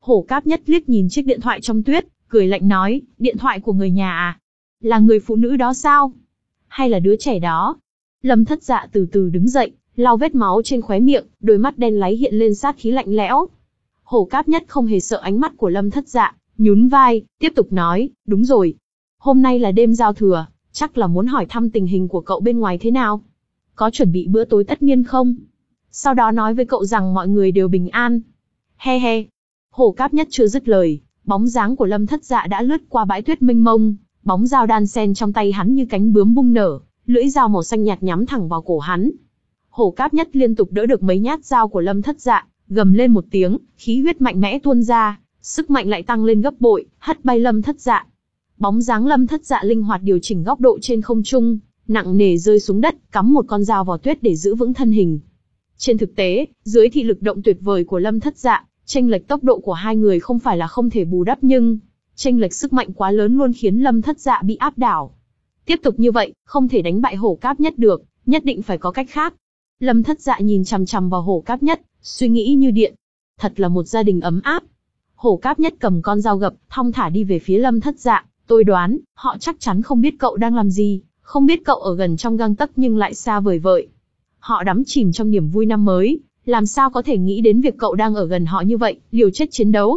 Hổ Cáp Nhất liếc nhìn chiếc điện thoại trong tuyết, cười lạnh nói, điện thoại của người nhà à? Là người phụ nữ đó sao? Hay là đứa trẻ đó? Lâm Thất Dạ từ từ đứng dậy, lau vết máu trên khóe miệng, đôi mắt đen láy hiện lên sát khí lạnh lẽo. Hổ Cáp Nhất không hề sợ ánh mắt của Lâm Thất Dạ, nhún vai, tiếp tục nói, đúng rồi. Hôm nay là đêm giao thừa, chắc là muốn hỏi thăm tình hình của cậu bên ngoài thế nào? Có chuẩn bị bữa tối tất niên không? Sau đó nói với cậu rằng mọi người đều bình an. He he. Hổ Cáp Nhất chưa dứt lời, bóng dáng của Lâm Thất Dạ đã lướt qua bãi tuyết mênh mông, bóng dao đan sen trong tay hắn như cánh bướm bung nở, lưỡi dao màu xanh nhạt nhắm thẳng vào cổ hắn. Hổ Cáp Nhất liên tục đỡ được mấy nhát dao của Lâm Thất Dạ, gầm lên một tiếng, khí huyết mạnh mẽ tuôn ra, sức mạnh lại tăng lên gấp bội, hất bay Lâm Thất Dạ. Bóng dáng Lâm Thất Dạ linh hoạt điều chỉnh góc độ trên không trung, nặng nề rơi xuống đất, cắm một con dao vào tuyết để giữ vững thân hình. Trên thực tế, dưới thị lực động tuyệt vời của Lâm Thất Dạ, chênh lệch tốc độ của hai người không phải là không thể bù đắp nhưng chênh lệch sức mạnh quá lớn luôn khiến Lâm Thất Dạ bị áp đảo. Tiếp tục như vậy, không thể đánh bại Hổ Cáp Nhất được, nhất định phải có cách khác. Lâm Thất Dạ nhìn chằm chằm vào Hổ Cáp Nhất, suy nghĩ như điện. Thật là một gia đình ấm áp. Hổ Cáp Nhất cầm con dao gập, thong thả đi về phía Lâm Thất Dạ. Tôi đoán, họ chắc chắn không biết cậu đang làm gì, không biết cậu ở gần trong gang tấc nhưng lại xa vời vợi. Họ đắm chìm trong niềm vui năm mới, làm sao có thể nghĩ đến việc cậu đang ở gần họ như vậy, liều chết chiến đấu.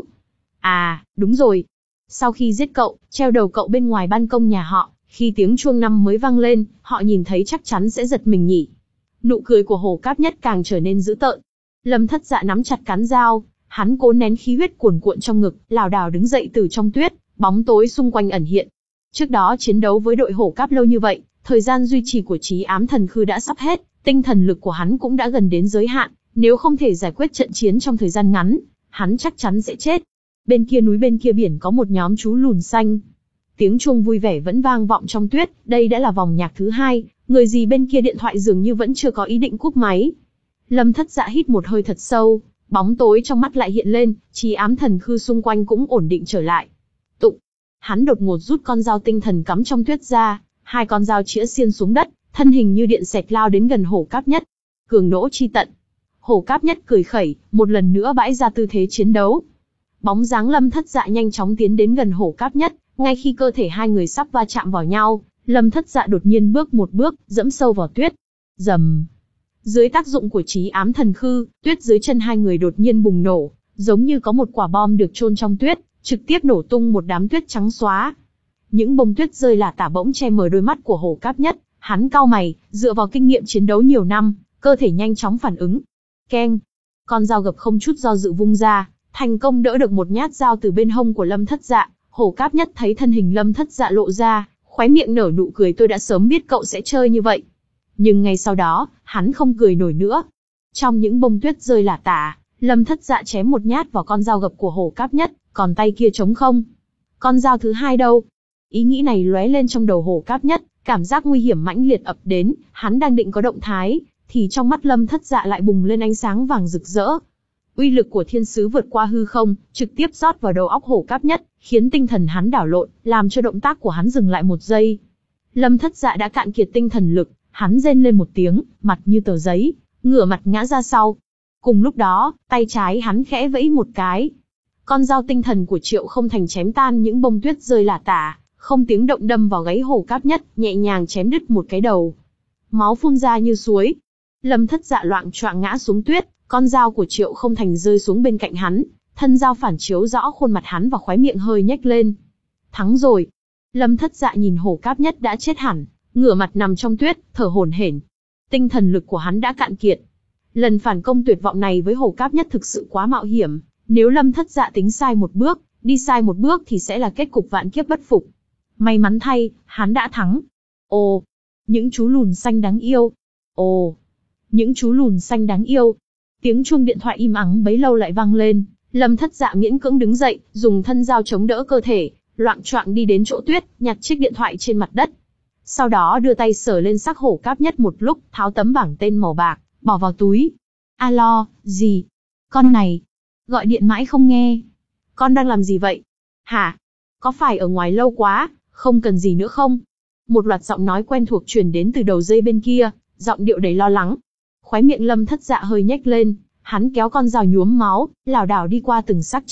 À, đúng rồi. Sau khi giết cậu, treo đầu cậu bên ngoài ban công nhà họ, khi tiếng chuông năm mới vang lên, họ nhìn thấy chắc chắn sẽ giật mình nhỉ. Nụ cười của Hổ Cáp Nhất càng trở nên dữ tợn. Lâm Thất Dạ nắm chặt cán dao, hắn cố nén khí huyết cuồn cuộn trong ngực, lảo đảo đứng dậy từ trong tuyết, bóng tối xung quanh ẩn hiện. Trước đó chiến đấu với đội Hổ Cáp lâu như vậy, thời gian duy trì của Trí Ám Thần Khư đã sắp hết, tinh thần lực của hắn cũng đã gần đến giới hạn, nếu không thể giải quyết trận chiến trong thời gian ngắn, hắn chắc chắn sẽ chết. Bên kia núi bên kia biển có một nhóm chú lùn xanh. Tiếng chuông vui vẻ vẫn vang vọng trong tuyết, đây đã là vòng nhạc thứ hai, người gì bên kia điện thoại dường như vẫn chưa có ý định cúp máy. Lâm Thất Dạ hít một hơi thật sâu, bóng tối trong mắt lại hiện lên, Trí Ám Thần Khư xung quanh cũng ổn định trở lại. Tụng, hắn đột ngột rút con dao tinh thần cắm trong tuyết ra, hai con dao chĩa xiên xuống đất, thân hình như điện xẹt lao đến gần Hổ Cáp Nhất. Cường nỗ chi tận. Hổ Cáp Nhất cười khẩy, một lần nữa bãi ra tư thế chiến đấu. Bóng dáng Lâm Thất Dạ nhanh chóng tiến đến gần Hổ Cáp Nhất, ngay khi cơ thể hai người sắp va chạm vào nhau, Lâm Thất Dạ đột nhiên bước một bước, dẫm sâu vào tuyết. Rầm. Dưới tác dụng của Trí Ám Thần Khư, tuyết dưới chân hai người đột nhiên bùng nổ, giống như có một quả bom được chôn trong tuyết, trực tiếp nổ tung một đám tuyết trắng xóa. Những bông tuyết rơi lả tả bỗng che mờ đôi mắt của Hổ Cáp Nhất, hắn cau mày, dựa vào kinh nghiệm chiến đấu nhiều năm, cơ thể nhanh chóng phản ứng. Keng, con dao gập không chút do dự vung ra, thành công đỡ được một nhát dao từ bên hông của Lâm Thất Dạ. Hổ Cáp Nhất thấy thân hình Lâm Thất Dạ lộ ra, khóe miệng nở nụ cười, tôi đã sớm biết cậu sẽ chơi như vậy. Nhưng ngay sau đó, hắn không cười nổi nữa. Trong những bông tuyết rơi lả tả, Lâm Thất Dạ chém một nhát vào con dao gập của Hổ Cáp Nhất, còn tay kia trống không. Con dao thứ hai đâu? Ý nghĩ này lóe lên trong đầu Hổ Cáp Nhất, cảm giác nguy hiểm mãnh liệt ập đến, hắn đang định có động thái, thì trong mắt Lâm Thất Dạ lại bùng lên ánh sáng vàng rực rỡ. Uy lực của thiên sứ vượt qua hư không, trực tiếp rót vào đầu óc Hổ Cáp Nhất, khiến tinh thần hắn đảo lộn, làm cho động tác của hắn dừng lại một giây. Lâm Thất Dạ đã cạn kiệt tinh thần lực, hắn rên lên một tiếng, mặt như tờ giấy, ngửa mặt ngã ra sau. Cùng lúc đó, tay trái hắn khẽ vẫy một cái. Con dao tinh thần của Triệu Không Thành chém tan những bông tuyết rơi lả tả, không tiếng động đâm vào gáy Hổ Cáp Nhất, nhẹ nhàng chém đứt một cái đầu. Máu phun ra như suối. Lâm Thất Dạ loạng choạng ngã xuống tuyết, con dao của Triệu Không Thành rơi xuống bên cạnh hắn, thân dao phản chiếu rõ khuôn mặt hắn và khóe miệng hơi nhếch lên. Thắng rồi. Lâm Thất Dạ nhìn Hổ Cáp Nhất đã chết hẳn, ngửa mặt nằm trong tuyết, thở hổn hển. Tinh thần lực của hắn đã cạn kiệt. Lần phản công tuyệt vọng này với Hổ Cáp Nhất thực sự quá mạo hiểm, nếu Lâm Thất Dạ tính sai một bước, đi sai một bước thì sẽ là kết cục vạn kiếp bất phục. May mắn thay, hắn đã thắng. Ồ, những chú lùn xanh đáng yêu. Ồ, những chú lùn xanh đáng yêu. Tiếng chuông điện thoại im ắng bấy lâu lại vang lên, Lâm Thất Dạ miễn cưỡng đứng dậy, dùng thân dao chống đỡ cơ thể, loạng choạng đi đến chỗ tuyết, nhặt chiếc điện thoại trên mặt đất. Sau đó đưa tay sờ lên xác Hổ Cáp Nhất một lúc, tháo tấm bảng tên màu bạc, bỏ vào túi. Alo, gì? Con này, gọi điện mãi không nghe. Con đang làm gì vậy? Hả? Có phải ở ngoài lâu quá, không cần gì nữa không? Một loạt giọng nói quen thuộc truyền đến từ đầu dây bên kia, giọng điệu đầy lo lắng. Khóe miệng Lâm Thất Dạ hơi nhếch lên, hắn kéo con dao nhuốm máu, lảo đảo đi qua từng xác chết,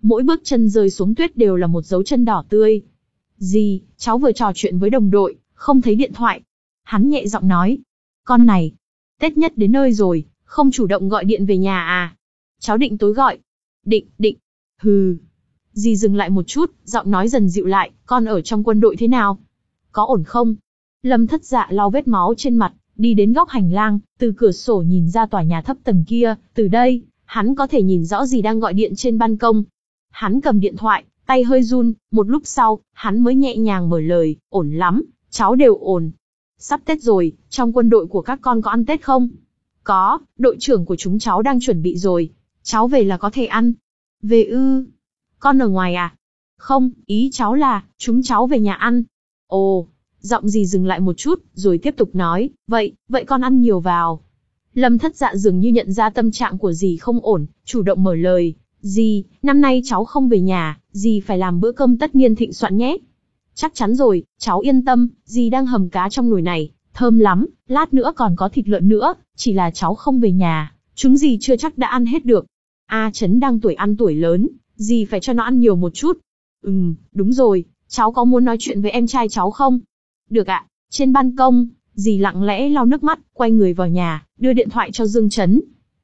mỗi bước chân rơi xuống tuyết đều là một dấu chân đỏ tươi. Dì, cháu vừa trò chuyện với đồng đội, không thấy điện thoại. Hắn nhẹ giọng nói. Con này, Tết nhất đến nơi rồi, không chủ động gọi điện về nhà à? Cháu định tối gọi. Định, định. Hừ. Dì dừng lại một chút, giọng nói dần dịu lại, con ở trong quân đội thế nào? Có ổn không? Lâm Thất Dạ lau vết máu trên mặt, đi đến góc hành lang, từ cửa sổ nhìn ra tòa nhà thấp tầng kia, từ đây, hắn có thể nhìn rõ dì đang gọi điện trên ban công. Hắn cầm điện thoại, tay hơi run, một lúc sau, hắn mới nhẹ nhàng mở lời, ổn lắm, cháu đều ổn. Sắp Tết rồi, trong quân đội của các con có ăn Tết không? Có, đội trưởng của chúng cháu đang chuẩn bị rồi. Cháu về là có thể ăn. Về ư? Con ở ngoài à? Không, ý cháu là, chúng cháu về nhà ăn. Ồ, giọng dì dừng lại một chút, rồi tiếp tục nói, vậy, vậy con ăn nhiều vào. Lâm Thất Dạ dường như nhận ra tâm trạng của dì không ổn, chủ động mở lời. Dì, năm nay cháu không về nhà, dì phải làm bữa cơm tất niên thịnh soạn nhé. Chắc chắn rồi, cháu yên tâm, dì đang hầm cá trong nồi này, thơm lắm, lát nữa còn có thịt lợn nữa, chỉ là cháu không về nhà, chúng dì chưa chắc đã ăn hết được. A Trấn đang tuổi ăn tuổi lớn, dì phải cho nó ăn nhiều một chút. Ừm, đúng rồi, cháu có muốn nói chuyện với em trai cháu không? Được ạ. Trên ban công, dì lặng lẽ lau nước mắt, quay người vào nhà, đưa điện thoại cho Dương Trấn.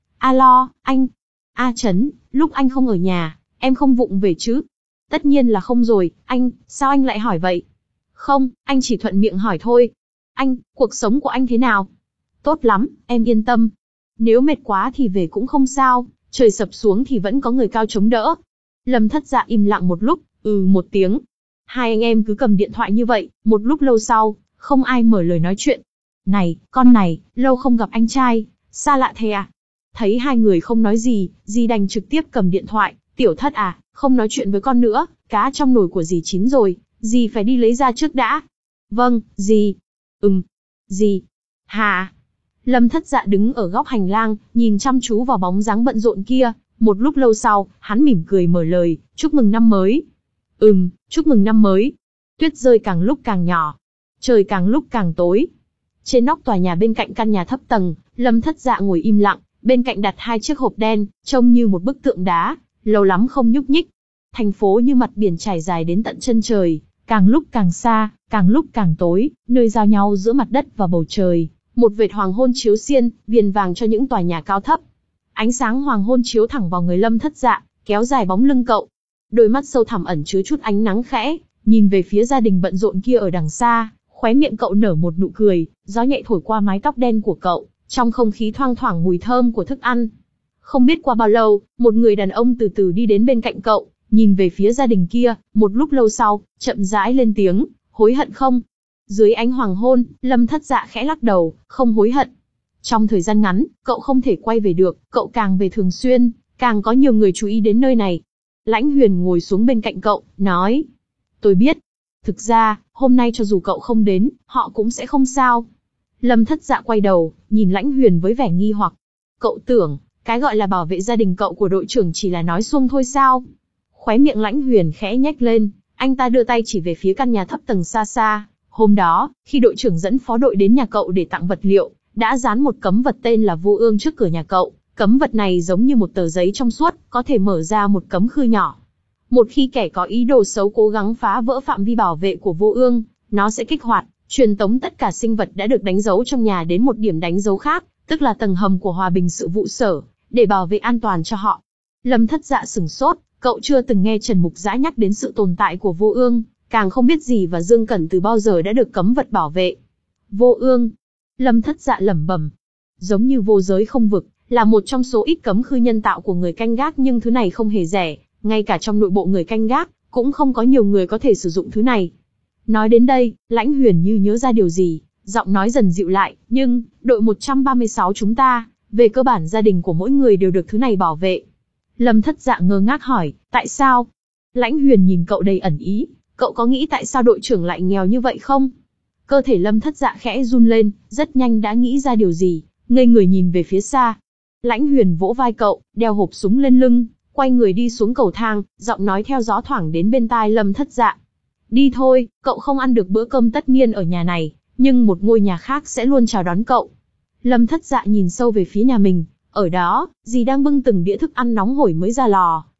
Alo, anh. A Trấn, lúc anh không ở nhà, em không vụng về chứ? Tất nhiên là không rồi, anh, sao anh lại hỏi vậy? Không, anh chỉ thuận miệng hỏi thôi. Anh, cuộc sống của anh thế nào? Tốt lắm, em yên tâm. Nếu mệt quá thì về cũng không sao, trời sập xuống thì vẫn có người cao chống đỡ. Lâm Thất Dạ im lặng một lúc, ừ một tiếng. Hai anh em cứ cầm điện thoại như vậy, một lúc lâu sau, không ai mở lời nói chuyện. Này, con này, lâu không gặp anh trai, xa lạ thế à? Thấy hai người không nói gì, dì đành trực tiếp cầm điện thoại. Tiểu Thất à, không nói chuyện với con nữa, cá trong nồi của dì chín rồi, dì phải đi lấy ra trước đã. Vâng, dì. Ừm. Dì. Hà. Lâm Thất Dạ đứng ở góc hành lang, nhìn chăm chú vào bóng dáng bận rộn kia. Một lúc lâu sau, hắn mỉm cười mở lời, chúc mừng năm mới. Ừm, chúc mừng năm mới. Tuyết rơi càng lúc càng nhỏ, trời càng lúc càng tối. Trên nóc tòa nhà bên cạnh căn nhà thấp tầng, Lâm Thất Dạ ngồi im lặng, bên cạnh đặt hai chiếc hộp đen, trông như một bức tượng đá, lâu lắm không nhúc nhích. Thành phố như mặt biển trải dài đến tận chân trời, càng lúc càng xa, càng lúc càng tối, nơi giao nhau giữa mặt đất và bầu trời. Một vệt hoàng hôn chiếu xiên, viền vàng cho những tòa nhà cao thấp. Ánh sáng hoàng hôn chiếu thẳng vào người Lâm Thất Dạ, kéo dài bóng lưng cậu. Đôi mắt sâu thẳm ẩn chứa chút ánh nắng khẽ, nhìn về phía gia đình bận rộn kia ở đằng xa, khóe miệng cậu nở một nụ cười, gió nhẹ thổi qua mái tóc đen của cậu, trong không khí thoang thoảng mùi thơm của thức ăn. Không biết qua bao lâu, một người đàn ông từ từ đi đến bên cạnh cậu, nhìn về phía gia đình kia, một lúc lâu sau, chậm rãi lên tiếng, hối hận không? Dưới ánh hoàng hôn, Lâm Thất Dạ khẽ lắc đầu, không hối hận. Trong thời gian ngắn, cậu không thể quay về được, cậu càng về thường xuyên, càng có nhiều người chú ý đến nơi này. Lãnh Huyền ngồi xuống bên cạnh cậu, nói. Tôi biết. Thực ra, hôm nay cho dù cậu không đến, họ cũng sẽ không sao. Lâm Thất Dạ quay đầu, nhìn Lãnh Huyền với vẻ nghi hoặc. Cậu tưởng, cái gọi là bảo vệ gia đình cậu của đội trưởng chỉ là nói suông thôi sao? Khóe miệng Lãnh Huyền khẽ nhếch lên, anh ta đưa tay chỉ về phía căn nhà thấp tầng xa xa. Hôm đó, khi đội trưởng dẫn phó đội đến nhà cậu để tặng vật liệu, đã dán một cấm vật tên là Vô Ương trước cửa nhà cậu. Cấm vật này giống như một tờ giấy trong suốt, có thể mở ra một cấm khư nhỏ. Một khi kẻ có ý đồ xấu cố gắng phá vỡ phạm vi bảo vệ của Vô Ương, nó sẽ kích hoạt, truyền tống tất cả sinh vật đã được đánh dấu trong nhà đến một điểm đánh dấu khác, tức là tầng hầm của Hòa Bình Sự vụ sở, để bảo vệ an toàn cho họ. Lâm Thất Dạ sửng sốt, cậu chưa từng nghe Trần Mục Dã nhắc đến sự tồn tại của Vô Ương, càng không biết gì và Dương Cẩn từ bao giờ đã được cấm vật bảo vệ. Vô Ương. Lâm Thất Dạ lẩm bẩm. Giống như vô giới không vực, là một trong số ít cấm khư nhân tạo của người canh gác, nhưng thứ này không hề rẻ, ngay cả trong nội bộ người canh gác, cũng không có nhiều người có thể sử dụng thứ này. Nói đến đây, Lãnh Huyền như nhớ ra điều gì, giọng nói dần dịu lại, nhưng, đội một trăm ba mươi sáu chúng ta, về cơ bản gia đình của mỗi người đều được thứ này bảo vệ. Lâm Thất Dạ ngơ ngác hỏi, tại sao? Lãnh Huyền nhìn cậu đầy ẩn ý, cậu có nghĩ tại sao đội trưởng lại nghèo như vậy không? Cơ thể Lâm Thất Dạ khẽ run lên, rất nhanh đã nghĩ ra điều gì, ngây người nhìn về phía xa. Lãnh Huyền vỗ vai cậu, đeo hộp súng lên lưng, quay người đi xuống cầu thang, giọng nói theo gió thoảng đến bên tai Lâm Thất Dạ. Đi thôi, cậu không ăn được bữa cơm tất niên ở nhà này, nhưng một ngôi nhà khác sẽ luôn chào đón cậu. Lâm Thất Dạ nhìn sâu về phía nhà mình, ở đó, dì đang bưng từng đĩa thức ăn nóng hổi mới ra lò,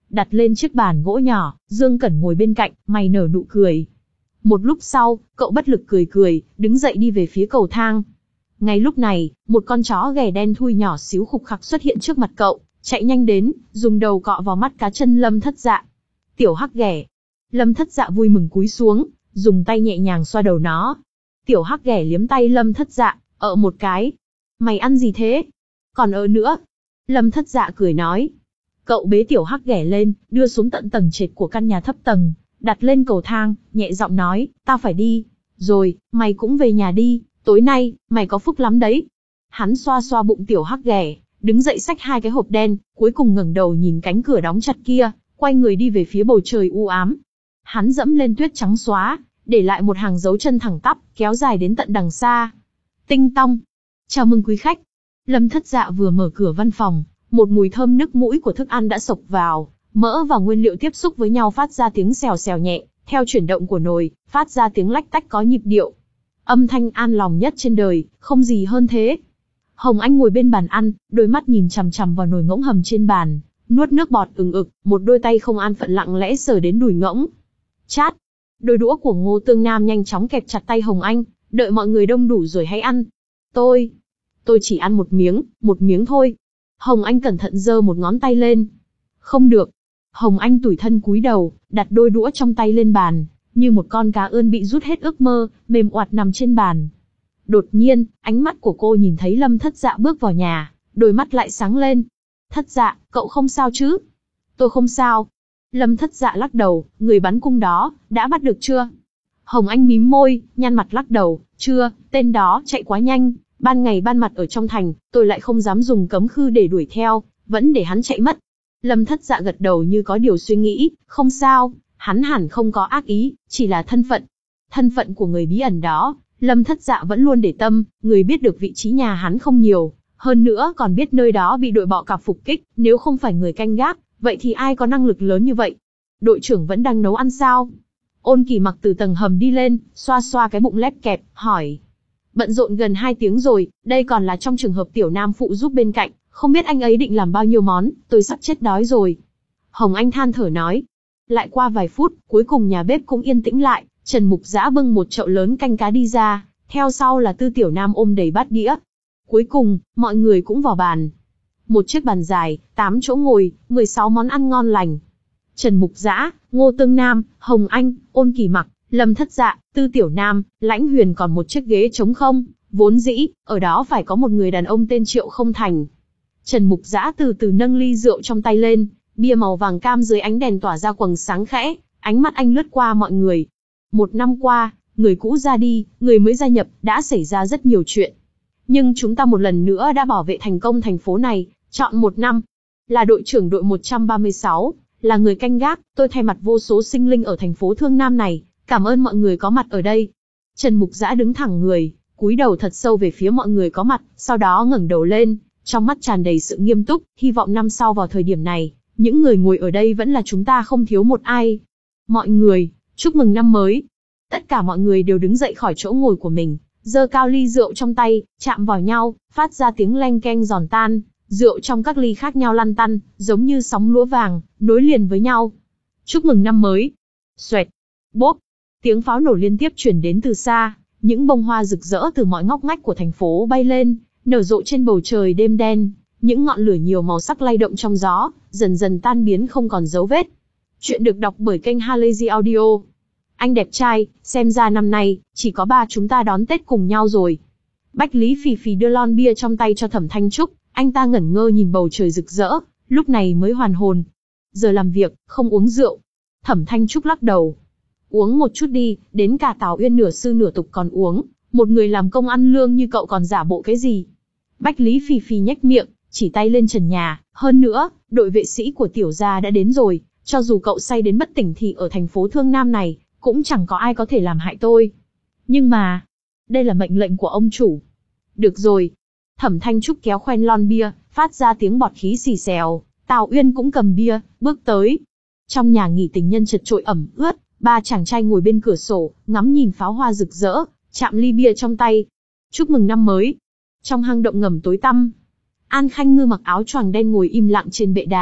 đặt lên chiếc bàn gỗ nhỏ, Dương Cẩn ngồi bên cạnh, mày nở nụ cười. Một lúc sau, cậu bất lực cười cười, đứng dậy đi về phía cầu thang. Ngay lúc này, một con chó ghẻ đen thui nhỏ xíu khục khặc xuất hiện trước mặt cậu, chạy nhanh đến, dùng đầu cọ vào mắt cá chân Lâm Thất Dạ. Tiểu hắc ghẻ. Lâm Thất Dạ vui mừng cúi xuống, dùng tay nhẹ nhàng xoa đầu nó. Tiểu hắc ghẻ liếm tay Lâm Thất Dạ, ợ một cái. Mày ăn gì thế? Còn ợ nữa. Lâm Thất Dạ cười nói. Cậu bế tiểu hắc ghẻ lên, đưa xuống tận tầng trệt của căn nhà thấp tầng, đặt lên cầu thang, nhẹ giọng nói, tao phải đi. Rồi, mày cũng về nhà đi, tối nay, mày có phúc lắm đấy. Hắn xoa xoa bụng tiểu hắc ghẻ, đứng dậy xách hai cái hộp đen, cuối cùng ngẩng đầu nhìn cánh cửa đóng chặt kia, quay người đi về phía bầu trời u ám. Hắn dẫm lên tuyết trắng xóa, để lại một hàng dấu chân thẳng tắp, kéo dài đến tận đằng xa. Tinh tong. Chào mừng quý khách. Lâm Thất Dạ vừa mở cửa văn phòng, một mùi thơm nức mũi của thức ăn đã xộc vào, mỡ và nguyên liệu tiếp xúc với nhau phát ra tiếng xèo xèo nhẹ, theo chuyển động của nồi, phát ra tiếng lách tách có nhịp điệu. Âm thanh an lòng nhất trên đời, không gì hơn thế. Hồng Anh ngồi bên bàn ăn, đôi mắt nhìn chằm chằm vào nồi ngỗng hầm trên bàn, nuốt nước bọt ừng ực, một đôi tay không an phận lặng lẽ sờ đến đùi ngỗng. Chát! Đôi đũa của Ngô Tương Nam nhanh chóng kẹp chặt tay Hồng Anh, đợi mọi người đông đủ rồi hãy ăn. Tôi, tôi chỉ ăn một miếng, một miếng thôi. Hồng Anh cẩn thận giơ một ngón tay lên. Không được. Hồng Anh tủi thân cúi đầu, đặt đôi đũa trong tay lên bàn, như một con cá ươn bị rút hết ước mơ, mềm oạt nằm trên bàn. Đột nhiên, ánh mắt của cô nhìn thấy Lâm Thất Dạ bước vào nhà, đôi mắt lại sáng lên. Thất Dạ, cậu không sao chứ? Tôi không sao. Lâm Thất Dạ lắc đầu, người bắn cung đó, đã bắt được chưa? Hồng Anh mím môi, nhăn mặt lắc đầu, chưa, tên đó chạy quá nhanh, ban ngày ban mặt ở trong thành, tôi lại không dám dùng cấm khư để đuổi theo, vẫn để hắn chạy mất. Lâm Thất Dạ gật đầu như có điều suy nghĩ, không sao, hắn hẳn không có ác ý, chỉ là thân phận. Thân phận của người bí ẩn đó, Lâm Thất Dạ vẫn luôn để tâm, người biết được vị trí nhà hắn không nhiều, hơn nữa còn biết nơi đó bị đội bọ cạp phục kích, nếu không phải người canh gác, vậy thì ai có năng lực lớn như vậy? Đội trưởng vẫn đang nấu ăn sao? Ôn Kỳ Mặc từ tầng hầm đi lên, xoa xoa cái bụng lép kẹp, hỏi. Bận rộn gần hai tiếng rồi, đây còn là trong trường hợp Tiểu Nam phụ giúp bên cạnh, không biết anh ấy định làm bao nhiêu món, tôi sắp chết đói rồi. Hồng Anh than thở nói. Lại qua vài phút, cuối cùng nhà bếp cũng yên tĩnh lại, Trần Mục Dã bưng một chậu lớn canh cá đi ra, theo sau là Tư Tiểu Nam ôm đầy bát đĩa. Cuối cùng, mọi người cũng vào bàn. Một chiếc bàn dài, tám chỗ ngồi, mười sáu món ăn ngon lành. Trần Mục Dã, Ngô Tương Nam, Hồng Anh, Ôn Kỳ Mặc, Lâm Thất Dạ, Tư Tiểu Nam, Lãnh Huyền còn một chiếc ghế trống không, vốn dĩ, ở đó phải có một người đàn ông tên Triệu Không Thành. Trần Mục Dã từ từ nâng ly rượu trong tay lên, bia màu vàng cam dưới ánh đèn tỏa ra quầng sáng khẽ, ánh mắt anh lướt qua mọi người. Một năm qua, người cũ ra đi, người mới gia nhập, đã xảy ra rất nhiều chuyện. Nhưng chúng ta một lần nữa đã bảo vệ thành công thành phố này, chọn một năm. Là đội trưởng đội một trăm ba mươi sáu, là người canh gác, tôi thay mặt vô số sinh linh ở thành phố Thương Nam này, cảm ơn mọi người có mặt ở đây. Trần Mục Dã đứng thẳng người, cúi đầu thật sâu về phía mọi người có mặt, sau đó ngẩng đầu lên, trong mắt tràn đầy sự nghiêm túc, hy vọng năm sau vào thời điểm này, những người ngồi ở đây vẫn là chúng ta không thiếu một ai. Mọi người, chúc mừng năm mới. Tất cả mọi người đều đứng dậy khỏi chỗ ngồi của mình, giơ cao ly rượu trong tay, chạm vào nhau, phát ra tiếng leng keng giòn tan, rượu trong các ly khác nhau lăn tăn, giống như sóng lúa vàng, nối liền với nhau. Chúc mừng năm mới. Xoẹt, bốp, tiếng pháo nổ liên tiếp truyền đến từ xa, những bông hoa rực rỡ từ mọi ngóc ngách của thành phố bay lên, nở rộ trên bầu trời đêm đen, những ngọn lửa nhiều màu sắc lay động trong gió, dần dần tan biến không còn dấu vết. Chuyện được đọc bởi kênh Halazy Audio. Anh đẹp trai, xem ra năm nay, chỉ có ba chúng ta đón Tết cùng nhau rồi. Bách Lý phì phì đưa lon bia trong tay cho Thẩm Thanh Trúc, anh ta ngẩn ngơ nhìn bầu trời rực rỡ, lúc này mới hoàn hồn. Giờ làm việc, không uống rượu. Thẩm Thanh Trúc lắc đầu. Uống một chút đi, đến cả Tào Uyên nửa sư nửa tục còn uống, một người làm công ăn lương như cậu còn giả bộ cái gì. Bách Lý phì phì nhếch miệng, chỉ tay lên trần nhà, hơn nữa, đội vệ sĩ của tiểu gia đã đến rồi, cho dù cậu say đến bất tỉnh thì ở thành phố Thương Nam này, cũng chẳng có ai có thể làm hại tôi. Nhưng mà, đây là mệnh lệnh của ông chủ. Được rồi. Thẩm Thanh Trúc kéo khoen lon bia, phát ra tiếng bọt khí xì xèo, Tào Uyên cũng cầm bia, bước tới. Trong nhà nghỉ tình nhân chật chội ẩm ướt, ba chàng trai ngồi bên cửa sổ, ngắm nhìn pháo hoa rực rỡ, chạm ly bia trong tay. Chúc mừng năm mới. Trong hang động ngầm tối tăm, An Khanh Ngư mặc áo choàng đen ngồi im lặng trên bệ đá,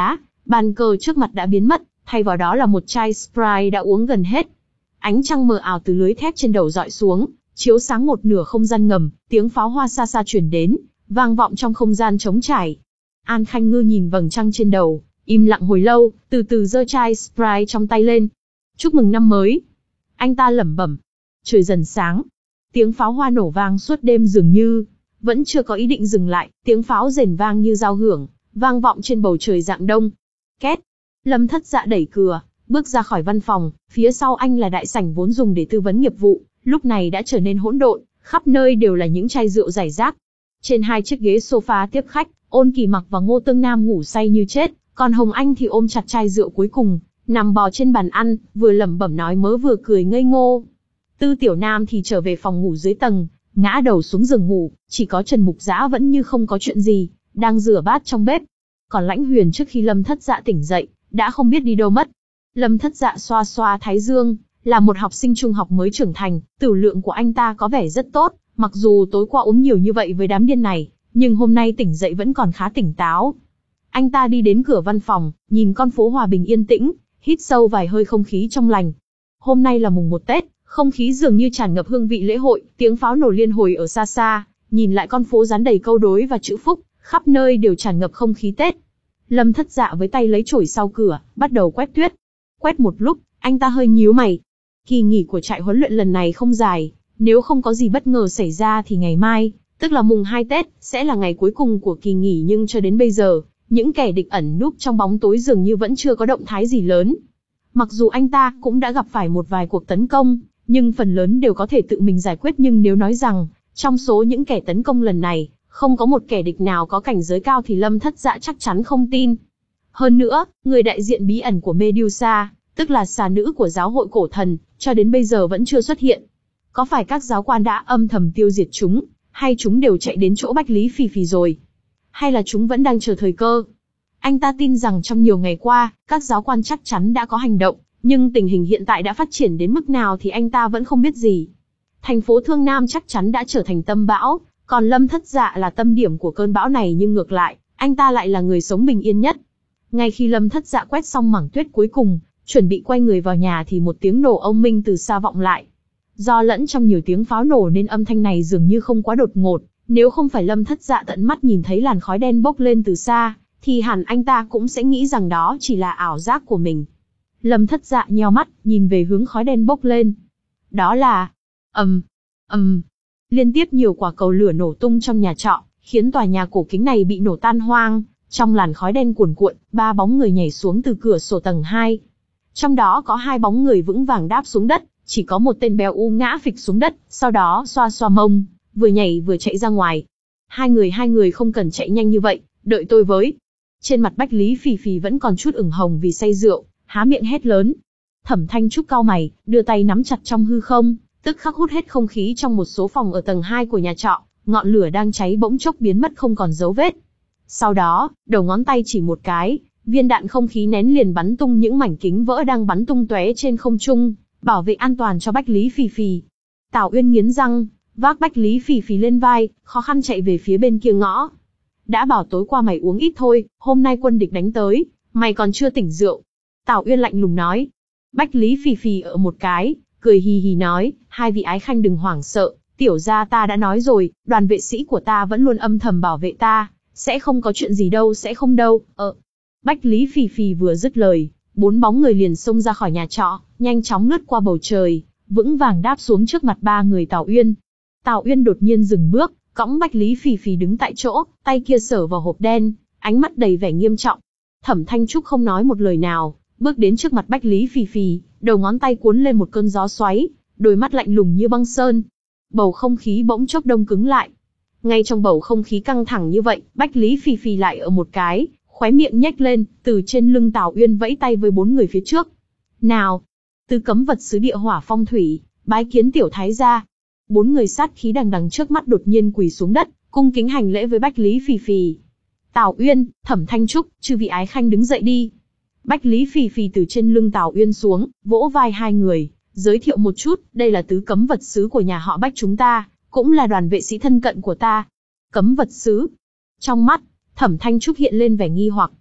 Bàn cờ trước mặt đã biến mất, thay vào đó là một chai Sprite đã uống gần hết. Ánh trăng mờ ảo từ lưới thép trên đầu dọi xuống, chiếu sáng một nửa không gian ngầm, tiếng pháo hoa xa xa truyền đến, vang vọng trong không gian trống trải. An Khanh Ngư nhìn vầng trăng trên đầu, im lặng hồi lâu, từ từ giơ chai Sprite trong tay lên. Chúc mừng năm mới. Anh ta lẩm bẩm. Trời dần sáng. Tiếng pháo hoa nổ vang suốt đêm dường như vẫn chưa có ý định dừng lại, tiếng pháo rền vang như giao hưởng, vang vọng trên bầu trời rạng đông. Két. Lâm Thất Dạ đẩy cửa, bước ra khỏi văn phòng, phía sau anh là đại sảnh vốn dùng để tư vấn nghiệp vụ, lúc này đã trở nên hỗn độn, khắp nơi đều là những chai rượu rải rác. Trên hai chiếc ghế sofa tiếp khách, Ôn Kỳ Mặc và Ngô Tương Nam ngủ say như chết, còn Hồng Anh thì ôm chặt chai rượu cuối cùng, nằm bò trên bàn ăn, vừa lẩm bẩm nói mớ vừa cười ngây ngô. Tư Tiểu Nam thì trở về phòng ngủ dưới tầng, ngã đầu xuống giường ngủ, chỉ có Trần Mục Dã vẫn như không có chuyện gì, đang rửa bát trong bếp. Còn Lãnh Huyền trước khi Lâm Thất Dạ tỉnh dậy, đã không biết đi đâu mất. Lâm Thất Dạ xoa xoa thái dương, là một học sinh trung học mới trưởng thành, tửu lượng của anh ta có vẻ rất tốt, mặc dù tối qua uống nhiều như vậy với đám điên này, nhưng hôm nay tỉnh dậy vẫn còn khá tỉnh táo. Anh ta đi đến cửa văn phòng, nhìn con phố hòa bình yên tĩnh, hít sâu vài hơi không khí trong lành. Hôm nay là mùng một Tết, không khí dường như tràn ngập hương vị lễ hội, tiếng pháo nổ liên hồi ở xa xa, nhìn lại con phố dán đầy câu đối và chữ phúc, khắp nơi đều tràn ngập không khí Tết. Lâm Thất Dạ với tay lấy chổi sau cửa, bắt đầu quét tuyết. Quét một lúc, anh ta hơi nhíu mày. Kỳ nghỉ của trại huấn luyện lần này không dài, nếu không có gì bất ngờ xảy ra thì ngày mai, tức là mùng hai Tết, sẽ là ngày cuối cùng của kỳ nghỉ, nhưng cho đến bây giờ, những kẻ địch ẩn núp trong bóng tối dường như vẫn chưa có động thái gì lớn. Mặc dù anh ta cũng đã gặp phải một vài cuộc tấn công, nhưng phần lớn đều có thể tự mình giải quyết, nhưng nếu nói rằng, trong số những kẻ tấn công lần này, không có một kẻ địch nào có cảnh giới cao thì Lâm Thất Dạ chắc chắn không tin. Hơn nữa, người đại diện bí ẩn của Medusa, tức là xà nữ của giáo hội cổ thần, cho đến bây giờ vẫn chưa xuất hiện. Có phải các giáo quan đã âm thầm tiêu diệt chúng, hay chúng đều chạy đến chỗ Bách Lý Phì Phì rồi? Hay là chúng vẫn đang chờ thời cơ? Anh ta tin rằng trong nhiều ngày qua, các giáo quan chắc chắn đã có hành động, nhưng tình hình hiện tại đã phát triển đến mức nào thì anh ta vẫn không biết gì. Thành phố Thương Nam chắc chắn đã trở thành tâm bão, còn Lâm Thất Dạ là tâm điểm của cơn bão này, nhưng ngược lại, anh ta lại là người sống bình yên nhất. Ngay khi Lâm Thất Dạ quét xong mảng tuyết cuối cùng, chuẩn bị quay người vào nhà thì một tiếng nổ ông minh từ xa vọng lại. Do lẫn trong nhiều tiếng pháo nổ nên âm thanh này dường như không quá đột ngột, nếu không phải Lâm Thất Dạ tận mắt nhìn thấy làn khói đen bốc lên từ xa, thì hẳn anh ta cũng sẽ nghĩ rằng đó chỉ là ảo giác của mình. Lâm Thất Dạ nheo mắt, nhìn về hướng khói đen bốc lên. Đó là... ầm, ầm. Liên tiếp nhiều quả cầu lửa nổ tung trong nhà trọ, khiến tòa nhà cổ kính này bị nổ tan hoang. Trong làn khói đen cuồn cuộn, ba bóng người nhảy xuống từ cửa sổ tầng hai. Trong đó có hai bóng người vững vàng đáp xuống đất, chỉ có một tên béo u ngã phịch xuống đất, sau đó xoa xoa mông, vừa nhảy vừa chạy ra ngoài. Hai người hai người không cần chạy nhanh như vậy, đợi tôi với. Trên mặt Bách Lý Phì Phì vẫn còn chút ửng hồng vì say rượu, há miệng hét lớn. Thẩm Thanh Trúc cau mày, đưa tay nắm chặt trong hư không, tức khắc hút hết không khí trong một số phòng ở tầng hai của nhà trọ, ngọn lửa đang cháy bỗng chốc biến mất không còn dấu vết. Sau đó, đầu ngón tay chỉ một cái, viên đạn không khí nén liền bắn tung những mảnh kính vỡ đang bắn tung tóe trên không trung, bảo vệ an toàn cho Bách Lý Phì Phì. Tào Uyên nghiến răng, vác Bách Lý Phì Phì lên vai, khó khăn chạy về phía bên kia ngõ. Đã bảo tối qua mày uống ít thôi, hôm nay quân địch đánh tới, mày còn chưa tỉnh rượu. Tào Uyên lạnh lùng nói. Bách Lý Phì Phì ở một cái, cười hì hì nói, hai vị ái khanh đừng hoảng sợ, tiểu gia ta đã nói rồi, đoàn vệ sĩ của ta vẫn luôn âm thầm bảo vệ ta, sẽ không có chuyện gì đâu, sẽ không đâu. Ờ. Bách Lý Phì Phì vừa dứt lời, bốn bóng người liền xông ra khỏi nhà trọ, nhanh chóng lướt qua bầu trời, vững vàng đáp xuống trước mặt ba người Tào Uyên. Tào Uyên đột nhiên dừng bước, cõng Bách Lý Phì Phì đứng tại chỗ, tay kia sờ vào hộp đen, ánh mắt đầy vẻ nghiêm trọng. Thẩm Thanh Trúc không nói một lời nào, bước đến trước mặt Bách Lý Phì Phì, đầu ngón tay cuốn lên một cơn gió xoáy, đôi mắt lạnh lùng như băng sơn. Bầu không khí bỗng chốc đông cứng lại. Ngay trong bầu không khí căng thẳng như vậy, Bách Lý Phì Phì lại ở một cái, khóe miệng nhếch lên, từ trên lưng Tào Uyên vẫy tay với bốn người phía trước. Nào, tứ cấm vật sứ địa hỏa phong thủy, bái kiến tiểu thái gia. Bốn người sát khí đằng đằng trước mắt đột nhiên quỳ xuống đất, cung kính hành lễ với Bách Lý Phì Phì. Tào Uyên, Thẩm Thanh Trúc, chư vị ái khanh đứng dậy đi. Bách Lý Phì Phì từ trên lưng Tào Uyên xuống, vỗ vai hai người, giới thiệu một chút, đây là tứ cấm vật sứ của nhà họ Bách chúng ta, cũng là đoàn vệ sĩ thân cận của ta. Cấm vật sứ. Trong mắt, Thẩm Thanh Trúc hiện lên vẻ nghi hoặc.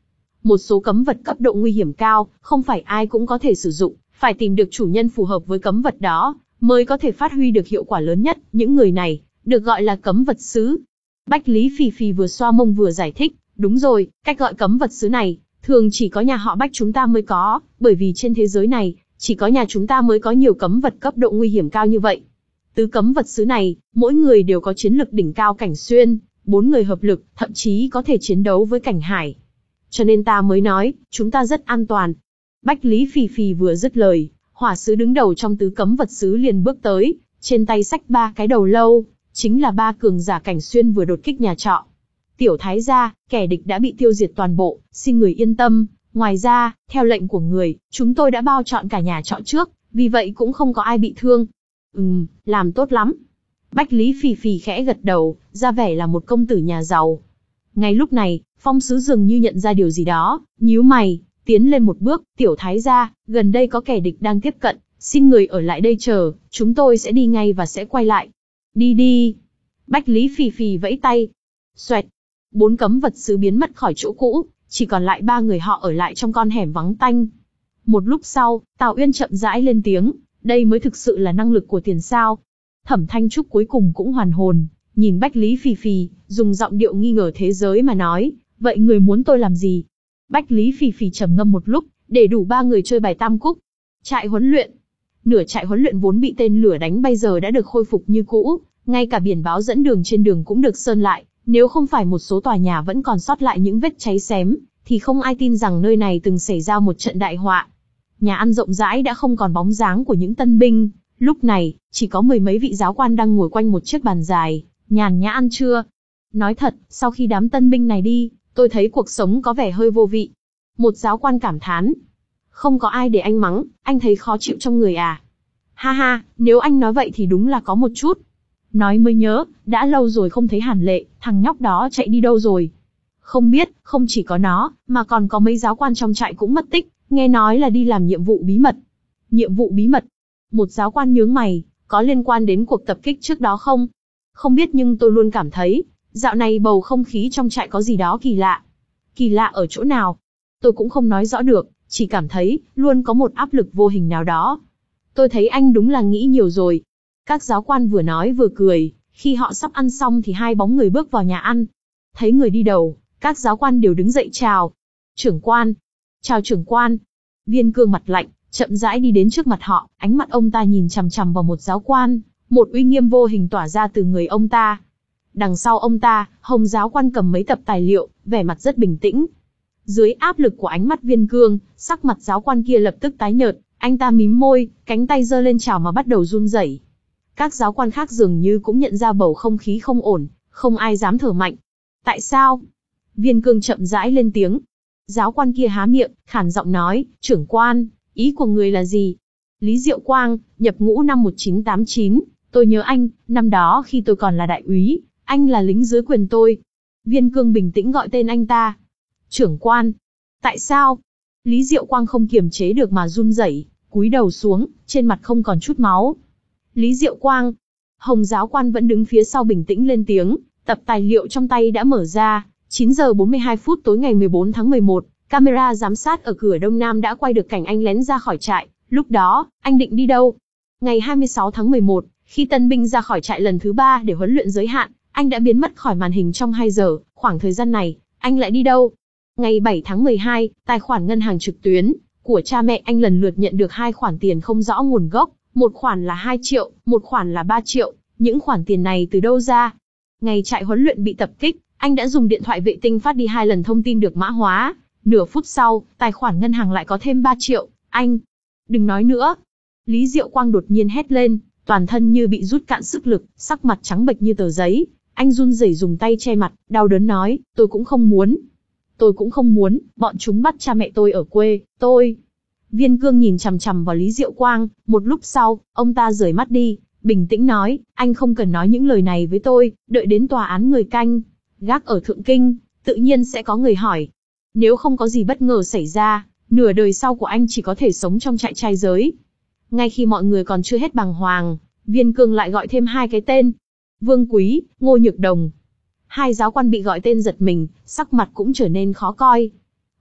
Một số cấm vật cấp độ nguy hiểm cao, không phải ai cũng có thể sử dụng, phải tìm được chủ nhân phù hợp với cấm vật đó, mới có thể phát huy được hiệu quả lớn nhất. Những người này, được gọi là cấm vật sứ. Bách Lý Phì Phì vừa xoa mông vừa giải thích, đúng rồi, cách gọi cấm vật sứ này, thường chỉ có nhà họ Bách chúng ta mới có, bởi vì trên thế giới này, chỉ có nhà chúng ta mới có nhiều cấm vật cấp độ nguy hiểm cao như vậy. Tứ cấm vật sứ này, mỗi người đều có chiến lực đỉnh cao cảnh xuyên, bốn người hợp lực, thậm chí có thể chiến đấu với cảnh hải. Cho nên ta mới nói, chúng ta rất an toàn. Bách Lý Phì Phì vừa dứt lời, hỏa sứ đứng đầu trong tứ cấm vật sứ liền bước tới, trên tay xách ba cái đầu lâu, chính là ba cường giả cảnh xuyên vừa đột kích nhà trọ. Tiểu thái gia, kẻ địch đã bị tiêu diệt toàn bộ, xin người yên tâm, ngoài ra, theo lệnh của người, chúng tôi đã bao trọn cả nhà trọ trước, vì vậy cũng không có ai bị thương. Ừm, làm tốt lắm. Bách Lý Phì Phì khẽ gật đầu, ra vẻ là một công tử nhà giàu. Ngay lúc này, Phong Sứ dường như nhận ra điều gì đó, nhíu mày, tiến lên một bước, tiểu thái gia, gần đây có kẻ địch đang tiếp cận, xin người ở lại đây chờ, chúng tôi sẽ đi ngay và sẽ quay lại. Đi đi. Bách Lý Phì Phì vẫy tay. Xoẹt. Bốn cấm vật sứ biến mất khỏi chỗ cũ, chỉ còn lại ba người họ ở lại trong con hẻm vắng tanh. Một lúc sau, Tào Uyên chậm rãi lên tiếng, đây mới thực sự là năng lực của tiền sao. Thẩm Thanh Trúc cuối cùng cũng hoàn hồn, nhìn Bách Lý Phì Phì, dùng giọng điệu nghi ngờ thế giới mà nói, vậy người muốn tôi làm gì? Bách Lý Phì Phì trầm ngâm một lúc, để đủ ba người chơi bài tam cúc. Trại huấn luyện. Nửa trại huấn luyện vốn bị tên lửa đánh bây giờ đã được khôi phục như cũ, ngay cả biển báo dẫn đường trên đường cũng được sơn lại, nếu không phải một số tòa nhà vẫn còn sót lại những vết cháy xém, thì không ai tin rằng nơi này từng xảy ra một trận đại họa. Nhà ăn rộng rãi đã không còn bóng dáng của những tân binh, lúc này, chỉ có mười mấy vị giáo quan đang ngồi quanh một chiếc bàn dài, nhàn nhã ăn trưa. Nói thật, sau khi đám tân binh này đi, tôi thấy cuộc sống có vẻ hơi vô vị. Một giáo quan cảm thán. Không có ai để anh mắng, anh thấy khó chịu trong người à? Ha ha, nếu anh nói vậy thì đúng là có một chút. Nói mới nhớ, đã lâu rồi không thấy Hàn Lệ, thằng nhóc đó chạy đi đâu rồi? Không biết, không chỉ có nó, mà còn có mấy giáo quan trong trại cũng mất tích, nghe nói là đi làm nhiệm vụ bí mật. Nhiệm vụ bí mật? Một giáo quan nhướng mày, có liên quan đến cuộc tập kích trước đó không? Không biết nhưng tôi luôn cảm thấy, dạo này bầu không khí trong trại có gì đó kỳ lạ. Kỳ lạ ở chỗ nào? Tôi cũng không nói rõ được, chỉ cảm thấy, luôn có một áp lực vô hình nào đó. Tôi thấy anh đúng là nghĩ nhiều rồi. Các giáo quan vừa nói vừa cười, khi họ sắp ăn xong thì hai bóng người bước vào nhà ăn. Thấy người đi đầu, các giáo quan đều đứng dậy chào. Trưởng quan. Chào trưởng quan. Viên Cương mặt lạnh, chậm rãi đi đến trước mặt họ, ánh mắt ông ta nhìn chằm chằm vào một giáo quan, một uy nghiêm vô hình tỏa ra từ người ông ta. Đằng sau ông ta, Hồng giáo quan cầm mấy tập tài liệu, vẻ mặt rất bình tĩnh. Dưới áp lực của ánh mắt Viên Cương, sắc mặt giáo quan kia lập tức tái nhợt, anh ta mím môi, cánh tay giơ lên chào mà bắt đầu run rẩy. Các giáo quan khác dường như cũng nhận ra bầu không khí không ổn, không ai dám thở mạnh. Tại sao? Viên Cương chậm rãi lên tiếng. Giáo quan kia há miệng, khàn giọng nói, trưởng quan, ý của người là gì? Lý Diệu Quang, nhập ngũ năm một chín tám chín, tôi nhớ anh, năm đó khi tôi còn là đại úy, anh là lính dưới quyền tôi. Viên Cương bình tĩnh gọi tên anh ta. Trưởng quan. Tại sao? Lý Diệu Quang không kiềm chế được mà run rẩy, cúi đầu xuống, trên mặt không còn chút máu. Lý Diệu Quang. Hồng giáo quan vẫn đứng phía sau bình tĩnh lên tiếng, tập tài liệu trong tay đã mở ra. chín giờ bốn mươi hai phút tối ngày mười bốn tháng mười một, camera giám sát ở cửa Đông Nam đã quay được cảnh anh lén ra khỏi trại. Lúc đó, anh định đi đâu? Ngày hai mươi sáu tháng mười một, khi tân binh ra khỏi trại lần thứ ba để huấn luyện giới hạn, anh đã biến mất khỏi màn hình trong hai giờ. Khoảng thời gian này, anh lại đi đâu? Ngày bảy tháng mười hai, tài khoản ngân hàng trực tuyến của cha mẹ anh lần lượt nhận được hai khoản tiền không rõ nguồn gốc, một khoản là hai triệu, một khoản là ba triệu. Những khoản tiền này từ đâu ra? Ngày trại huấn luyện bị tập kích, anh đã dùng điện thoại vệ tinh phát đi hai lần thông tin được mã hóa. Nửa phút sau, tài khoản ngân hàng lại có thêm ba triệu. Anh, đừng nói nữa. Lý Diệu Quang đột nhiên hét lên, toàn thân như bị rút cạn sức lực, sắc mặt trắng bệch như tờ giấy. Anh run rẩy dùng tay che mặt, đau đớn nói, tôi cũng không muốn. Tôi cũng không muốn, bọn chúng bắt cha mẹ tôi ở quê, tôi. Viên Cương nhìn chằm chằm vào Lý Diệu Quang, một lúc sau, ông ta rời mắt đi, bình tĩnh nói, anh không cần nói những lời này với tôi, đợi đến tòa án người canh gác ở Thượng Kinh, tự nhiên sẽ có người hỏi. Nếu không có gì bất ngờ xảy ra, nửa đời sau của anh chỉ có thể sống trong trại trai giới. Ngay khi mọi người còn chưa hết bàng hoàng, Viên Cương lại gọi thêm hai cái tên. Vương Quý, Ngô Nhược Đồng. Hai giáo quan bị gọi tên giật mình, sắc mặt cũng trở nên khó coi.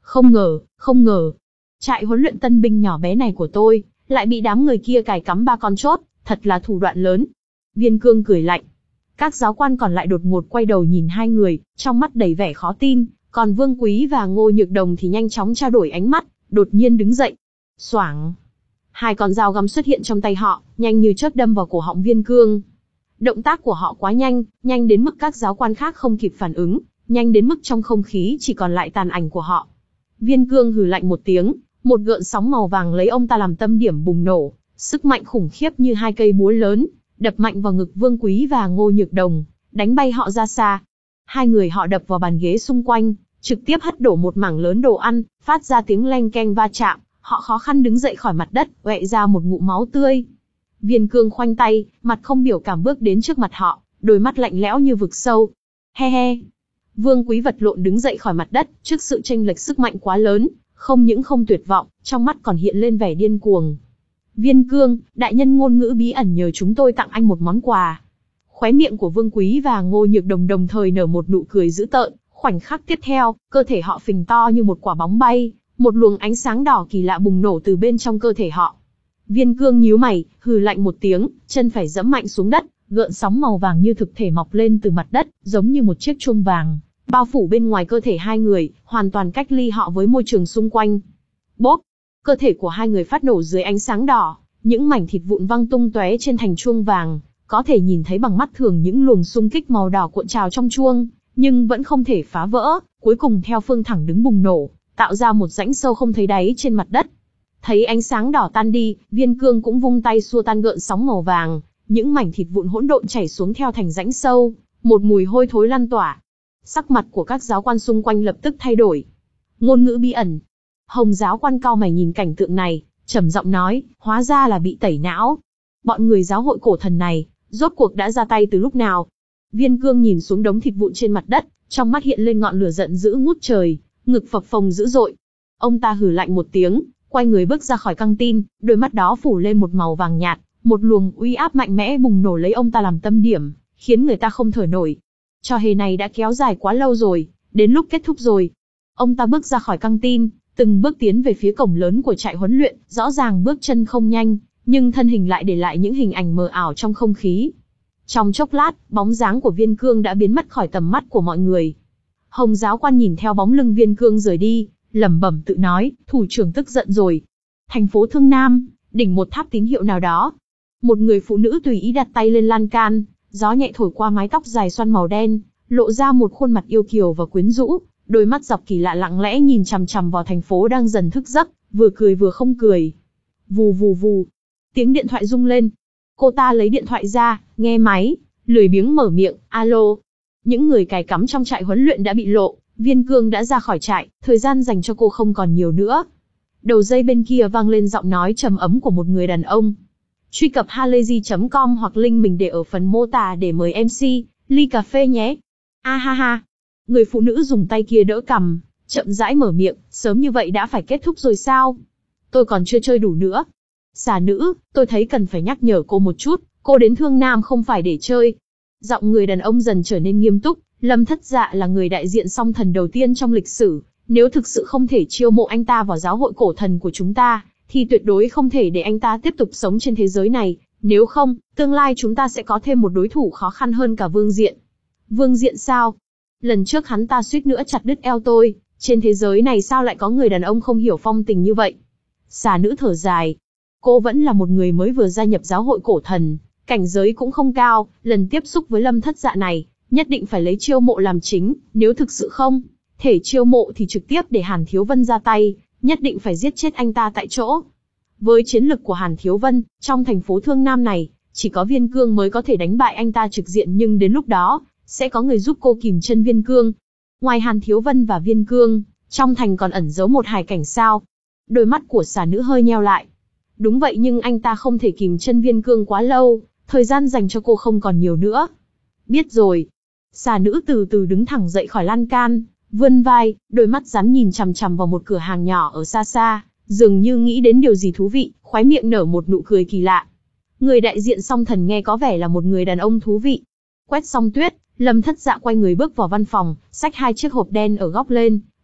Không ngờ, không ngờ. Trại huấn luyện tân binh nhỏ bé này của tôi, lại bị đám người kia cài cắm ba con chốt, thật là thủ đoạn lớn. Viên Cương cười lạnh. Các giáo quan còn lại đột ngột quay đầu nhìn hai người, trong mắt đầy vẻ khó tin, còn Vương Quý và Ngô Nhược Đồng thì nhanh chóng trao đổi ánh mắt, đột nhiên đứng dậy. Xoảng. Hai con dao găm xuất hiện trong tay họ, nhanh như chớp đâm vào cổ họng Viên Cương. Động tác của họ quá nhanh, nhanh đến mức các giáo quan khác không kịp phản ứng, nhanh đến mức trong không khí chỉ còn lại tàn ảnh của họ. Viên Cương hừ lạnh một tiếng, một gợn sóng màu vàng lấy ông ta làm tâm điểm bùng nổ, sức mạnh khủng khiếp như hai cây búa lớn, đập mạnh vào ngực Vương Quý và Ngô Nhược Đồng, đánh bay họ ra xa. Hai người họ đập vào bàn ghế xung quanh, trực tiếp hất đổ một mảng lớn đồ ăn, phát ra tiếng leng keng va chạm, họ khó khăn đứng dậy khỏi mặt đất, oẹ ra một ngụm máu tươi. Viên Cương khoanh tay, mặt không biểu cảm bước đến trước mặt họ, đôi mắt lạnh lẽo như vực sâu. He he. Vương Quý vật lộn đứng dậy khỏi mặt đất, trước sự chênh lệch sức mạnh quá lớn, không những không tuyệt vọng, trong mắt còn hiện lên vẻ điên cuồng. Viên Cương, đại nhân ngôn ngữ bí ẩn nhờ chúng tôi tặng anh một món quà. Khóe miệng của Vương Quý và Ngô Nhược Đồng đồng thời nở một nụ cười dữ tợn, khoảnh khắc tiếp theo, cơ thể họ phình to như một quả bóng bay, một luồng ánh sáng đỏ kỳ lạ bùng nổ từ bên trong cơ thể họ. Viên Cương nhíu mày, hừ lạnh một tiếng, chân phải giẫm mạnh xuống đất, gợn sóng màu vàng như thực thể mọc lên từ mặt đất, giống như một chiếc chuông vàng, bao phủ bên ngoài cơ thể hai người, hoàn toàn cách ly họ với môi trường xung quanh. Bốp! Cơ thể của hai người phát nổ dưới ánh sáng đỏ, những mảnh thịt vụn văng tung tóe trên thành chuông vàng, có thể nhìn thấy bằng mắt thường những luồng xung kích màu đỏ cuộn trào trong chuông, nhưng vẫn không thể phá vỡ, cuối cùng theo phương thẳng đứng bùng nổ, tạo ra một rãnh sâu không thấy đáy trên mặt đất. Thấy ánh sáng đỏ tan đi, Viên Cương cũng vung tay xua tan gợn sóng màu vàng, những mảnh thịt vụn hỗn độn chảy xuống theo thành rãnh sâu, một mùi hôi thối lan tỏa. Sắc mặt của các giáo quan xung quanh lập tức thay đổi. Ngôn ngữ bí ẩn. Hồng giáo quan cau mày nhìn cảnh tượng này, trầm giọng nói, hóa ra là bị tẩy não. Bọn người giáo hội cổ thần này, rốt cuộc đã ra tay từ lúc nào? Viên Cương nhìn xuống đống thịt vụn trên mặt đất, trong mắt hiện lên ngọn lửa giận dữ ngút trời, ngực phập phồng dữ dội. Ông ta hừ lạnh một tiếng, quay người bước ra khỏi căng tin, đôi mắt đó phủ lên một màu vàng nhạt, một luồng uy áp mạnh mẽ bùng nổ lấy ông ta làm tâm điểm, khiến người ta không thở nổi. Trò hề này đã kéo dài quá lâu rồi, đến lúc kết thúc rồi. Ông ta bước ra khỏi căng tin, từng bước tiến về phía cổng lớn của trại huấn luyện, rõ ràng bước chân không nhanh, nhưng thân hình lại để lại những hình ảnh mờ ảo trong không khí. Trong chốc lát, bóng dáng của Viên Cương đã biến mất khỏi tầm mắt của mọi người. Hồng giáo quan nhìn theo bóng lưng Viên Cương rời đi, lẩm bẩm tự nói, thủ trưởng tức giận rồi. Thành phố Thương Nam, đỉnh một tháp tín hiệu nào đó. Một người phụ nữ tùy ý đặt tay lên lan can, gió nhẹ thổi qua mái tóc dài xoăn màu đen, lộ ra một khuôn mặt yêu kiều và quyến rũ, đôi mắt dọc kỳ lạ lặng lẽ nhìn chằm chằm vào thành phố đang dần thức giấc, vừa cười vừa không cười. Vù vù vù, tiếng điện thoại rung lên. Cô ta lấy điện thoại ra, nghe máy, lười biếng mở miệng, alo. Những người cài cắm trong trại huấn luyện đã bị lộ, Viên Cương đã ra khỏi trại, thời gian dành cho cô không còn nhiều nữa. Đầu dây bên kia vang lên giọng nói trầm ấm của một người đàn ông. Truy cập halayzi chấm com hoặc link mình để ở phần mô tả để mời em xê, ly cà phê nhé. A ha ha. Người phụ nữ dùng tay kia đỡ cằm, chậm rãi mở miệng, sớm như vậy đã phải kết thúc rồi sao? Tôi còn chưa chơi đủ nữa. Xà nữ, tôi thấy cần phải nhắc nhở cô một chút, cô đến Thương Nam không phải để chơi. Giọng người đàn ông dần trở nên nghiêm túc, Lâm Thất Dạ là người đại diện song thần đầu tiên trong lịch sử, nếu thực sự không thể chiêu mộ anh ta vào giáo hội cổ thần của chúng ta, thì tuyệt đối không thể để anh ta tiếp tục sống trên thế giới này, nếu không, tương lai chúng ta sẽ có thêm một đối thủ khó khăn hơn cả Vương Diện. Vương Diện sao? Lần trước hắn ta suýt nữa chặt đứt eo tôi, trên thế giới này sao lại có người đàn ông không hiểu phong tình như vậy? Xà nữ thở dài. Cô vẫn là một người mới vừa gia nhập giáo hội cổ thần, cảnh giới cũng không cao, lần tiếp xúc với Lâm Thất Dạ này, nhất định phải lấy chiêu mộ làm chính, nếu thực sự không thể chiêu mộ thì trực tiếp để Hàn Thiếu Vân ra tay, nhất định phải giết chết anh ta tại chỗ. Với chiến lực của Hàn Thiếu Vân, trong thành phố Thương Nam này, chỉ có Viên Cương mới có thể đánh bại anh ta trực diện, nhưng đến lúc đó, sẽ có người giúp cô kìm chân Viên Cương. Ngoài Hàn Thiếu Vân và Viên Cương, trong thành còn ẩn giấu một hài cảnh sao? Đôi mắt của xà nữ hơi nheo lại. Đúng vậy, nhưng anh ta không thể kìm chân Viên Cương quá lâu, thời gian dành cho cô không còn nhiều nữa. Biết rồi. Xà nữ từ từ đứng thẳng dậy khỏi lan can, vươn vai, đôi mắt rắn nhìn chằm chằm vào một cửa hàng nhỏ ở xa xa, dường như nghĩ đến điều gì thú vị, khóe miệng nở một nụ cười kỳ lạ. Người đại diện song thần nghe có vẻ là một người đàn ông thú vị. Quét xong tuyết, Lâm Thất Dạ quay người bước vào văn phòng, xách hai chiếc hộp đen ở góc lên,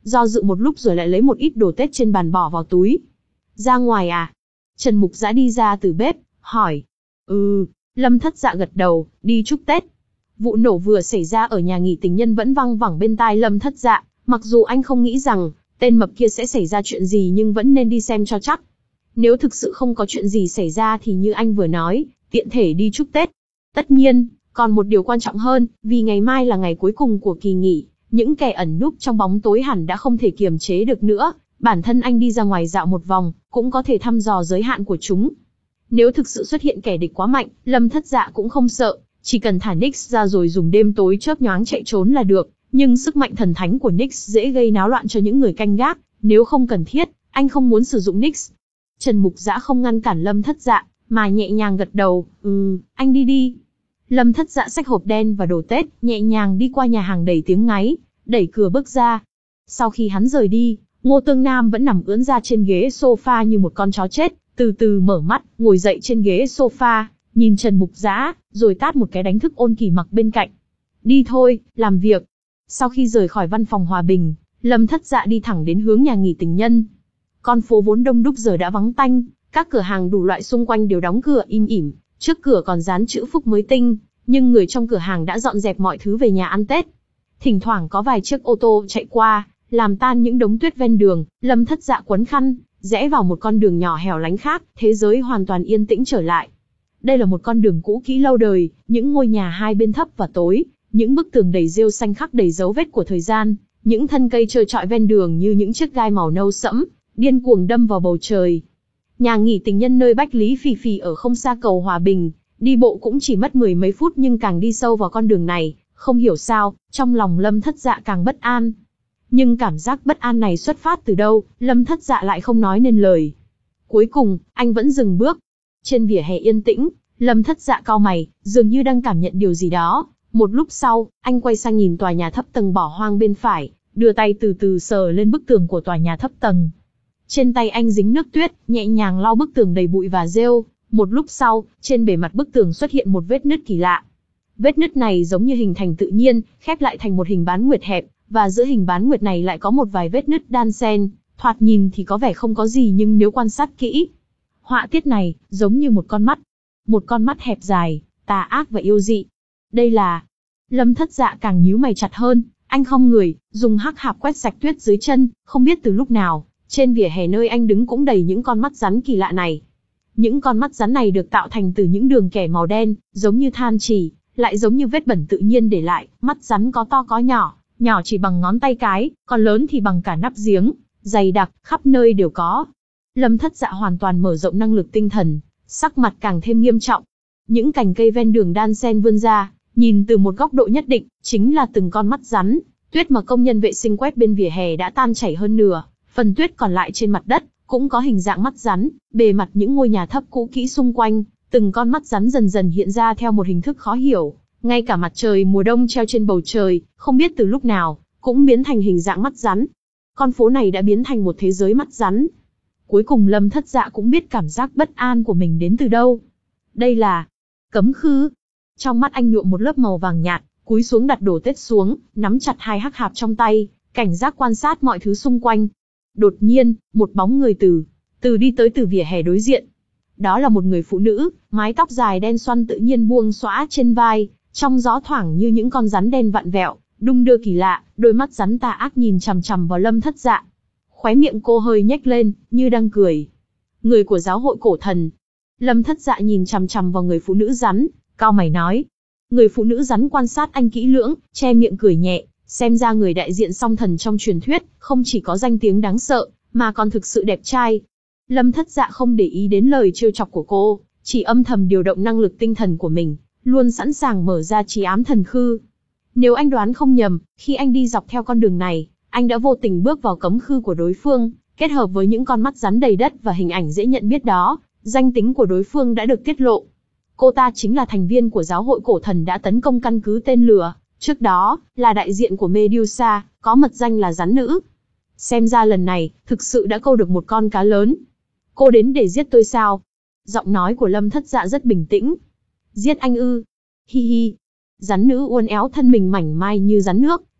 do dự một lúc rồi lại lấy một ít đồ Tết trên bàn bỏ vào túi. Ra ngoài à? Trần Mục Dã đi ra từ bếp, hỏi. Ừ, Lâm Thất Dạ gật đầu, đi chúc Tết. Vụ nổ vừa xảy ra ở nhà nghỉ tình nhân vẫn văng vẳng bên tai Lâm Thất Dạ, mặc dù anh không nghĩ rằng tên mập kia sẽ xảy ra chuyện gì nhưng vẫn nên đi xem cho chắc. Nếu thực sự không có chuyện gì xảy ra thì như anh vừa nói, tiện thể đi chúc Tết. Tất nhiên, còn một điều quan trọng hơn, vì ngày mai là ngày cuối cùng của kỳ nghỉ, những kẻ ẩn núp trong bóng tối hẳn đã không thể kiềm chế được nữa, bản thân anh đi ra ngoài dạo một vòng, cũng có thể thăm dò giới hạn của chúng. Nếu thực sự xuất hiện kẻ địch quá mạnh, Lâm Thất Dạ cũng không sợ, chỉ cần thả Nix ra rồi dùng đêm tối chớp nhoáng chạy trốn là được, nhưng sức mạnh thần thánh của Nix dễ gây náo loạn cho những người canh gác, nếu không cần thiết, anh không muốn sử dụng Nix. Trần Mục Dã không ngăn cản Lâm Thất Dạ, mà nhẹ nhàng gật đầu, ừ, anh đi đi. Lâm Thất Dạ xách hộp đen và đồ Tết, nhẹ nhàng đi qua nhà hàng đầy tiếng ngáy, đẩy cửa bước ra. Sau khi hắn rời đi, Ngô Tương Nam vẫn nằm ưỡn ra trên ghế sofa như một con chó chết, từ từ mở mắt, ngồi dậy trên ghế sofa, nhìn Trần Mục Dã, rồi tát một cái đánh thức Ôn Kỳ Mặc bên cạnh. Đi thôi, làm việc. Sau khi rời khỏi văn phòng Hòa Bình, Lâm Thất Dạ đi thẳng đến hướng nhà nghỉ tình nhân. Con phố vốn đông đúc giờ đã vắng tanh, các cửa hàng đủ loại xung quanh đều đóng cửa im ỉm, trước cửa còn dán chữ Phúc mới tinh, nhưng người trong cửa hàng đã dọn dẹp mọi thứ về nhà ăn Tết. Thỉnh thoảng có vài chiếc ô tô chạy qua, làm tan những đống tuyết ven đường. Lâm Thất Dạ quấn khăn, rẽ vào một con đường nhỏ hẻo lánh khác, thế giới hoàn toàn yên tĩnh trở lại. Đây là một con đường cũ kỹ lâu đời, những ngôi nhà hai bên thấp và tối, những bức tường đầy rêu xanh khắc đầy dấu vết của thời gian, những thân cây trơ trọi ven đường như những chiếc gai màu nâu sẫm, điên cuồng đâm vào bầu trời. Nhà nghỉ tình nhân nơi Bách Lý Phì Phì ở không xa cầu Hòa Bình, đi bộ cũng chỉ mất mười mấy phút, nhưng càng đi sâu vào con đường này, không hiểu sao, trong lòng Lâm Thất Dạ càng bất an. Nhưng cảm giác bất an này xuất phát từ đâu, Lâm Thất Dạ lại không nói nên lời. Cuối cùng, anh vẫn dừng bước. Trên vỉa hè yên tĩnh, Lâm Thất Dạ cau mày, dường như đang cảm nhận điều gì đó. Một lúc sau, anh quay sang nhìn tòa nhà thấp tầng bỏ hoang bên phải, đưa tay từ từ sờ lên bức tường của tòa nhà thấp tầng. Trên tay anh dính nước tuyết, nhẹ nhàng lau bức tường đầy bụi và rêu. Một lúc sau, trên bề mặt bức tường xuất hiện một vết nứt kỳ lạ. Vết nứt này giống như hình thành tự nhiên, khép lại thành một hình bán nguyệt hẹp, và giữa hình bán nguyệt này lại có một vài vết nứt đan xen. Thoạt nhìn thì có vẻ không có gì, nhưng nếu quan sát kỹ, họa tiết này giống như một con mắt, một con mắt hẹp dài, tà ác và yêu dị. Đây là... Lâm Thất Dạ càng nhíu mày chặt hơn, anh khom người, dùng hắc hạp quét sạch tuyết dưới chân. Không biết từ lúc nào, trên vỉa hè nơi anh đứng cũng đầy những con mắt rắn kỳ lạ này. Những con mắt rắn này được tạo thành từ những đường kẻ màu đen, giống như than chỉ, lại giống như vết bẩn tự nhiên để lại. Mắt rắn có to có nhỏ, nhỏ chỉ bằng ngón tay cái, còn lớn thì bằng cả nắp giếng, dày đặc, khắp nơi đều có. Lâm Thất Dạ hoàn toàn mở rộng năng lực tinh thần, sắc mặt càng thêm nghiêm trọng. Những cành cây ven đường đan xen vươn ra, nhìn từ một góc độ nhất định, chính là từng con mắt rắn. Tuyết mà công nhân vệ sinh quét bên vỉa hè đã tan chảy hơn nửa, phần tuyết còn lại trên mặt đất cũng có hình dạng mắt rắn. Bề mặt những ngôi nhà thấp cũ kỹ xung quanh, từng con mắt rắn dần dần hiện ra theo một hình thức khó hiểu. Ngay cả mặt trời mùa đông treo trên bầu trời, không biết từ lúc nào, cũng biến thành hình dạng mắt rắn. Con phố này đã biến thành một thế giới mắt rắn. Cuối cùng Lâm Thất Dạ cũng biết cảm giác bất an của mình đến từ đâu. Đây là cấm khư. Trong mắt anh nhuộm một lớp màu vàng nhạt, cúi xuống đặt đồ Tết xuống, nắm chặt hai hắc hạp trong tay, cảnh giác quan sát mọi thứ xung quanh. Đột nhiên, một bóng người từ từ đi tới từ vỉa hè đối diện. Đó là một người phụ nữ, mái tóc dài đen xoăn tự nhiên buông xõa trên vai, trong gió thoảng như những con rắn đen vặn vẹo, đung đưa kỳ lạ, đôi mắt rắn tà ác nhìn chằm chằm vào Lâm Thất Dạ. Khóe miệng cô hơi nhếch lên, như đang cười. Người của giáo hội cổ thần. Lâm Thất Dạ nhìn chằm chằm vào người phụ nữ rắn, cau mày nói. Người phụ nữ rắn quan sát anh kỹ lưỡng, che miệng cười nhẹ, xem ra người đại diện song thần trong truyền thuyết, không chỉ có danh tiếng đáng sợ, mà còn thực sự đẹp trai. Lâm Thất Dạ không để ý đến lời trêu chọc của cô, chỉ âm thầm điều động năng lực tinh thần của mình, luôn sẵn sàng mở ra trì ám thần khư. Nếu anh đoán không nhầm, khi anh đi dọc theo con đường này, anh đã vô tình bước vào cấm khư của đối phương, kết hợp với những con mắt rắn đầy đất và hình ảnh dễ nhận biết đó, danh tính của đối phương đã được tiết lộ. Cô ta chính là thành viên của giáo hội cổ thần đã tấn công căn cứ tên lửa, trước đó, là đại diện của Medusa, có mật danh là rắn nữ. Xem ra lần này, thực sự đã câu được một con cá lớn. Cô đến để giết tôi sao? Giọng nói của Lâm Thất Dạ rất bình tĩnh. Giết anh ư? Hi hi. Rắn nữ uốn éo thân mình mảnh mai như rắn nước,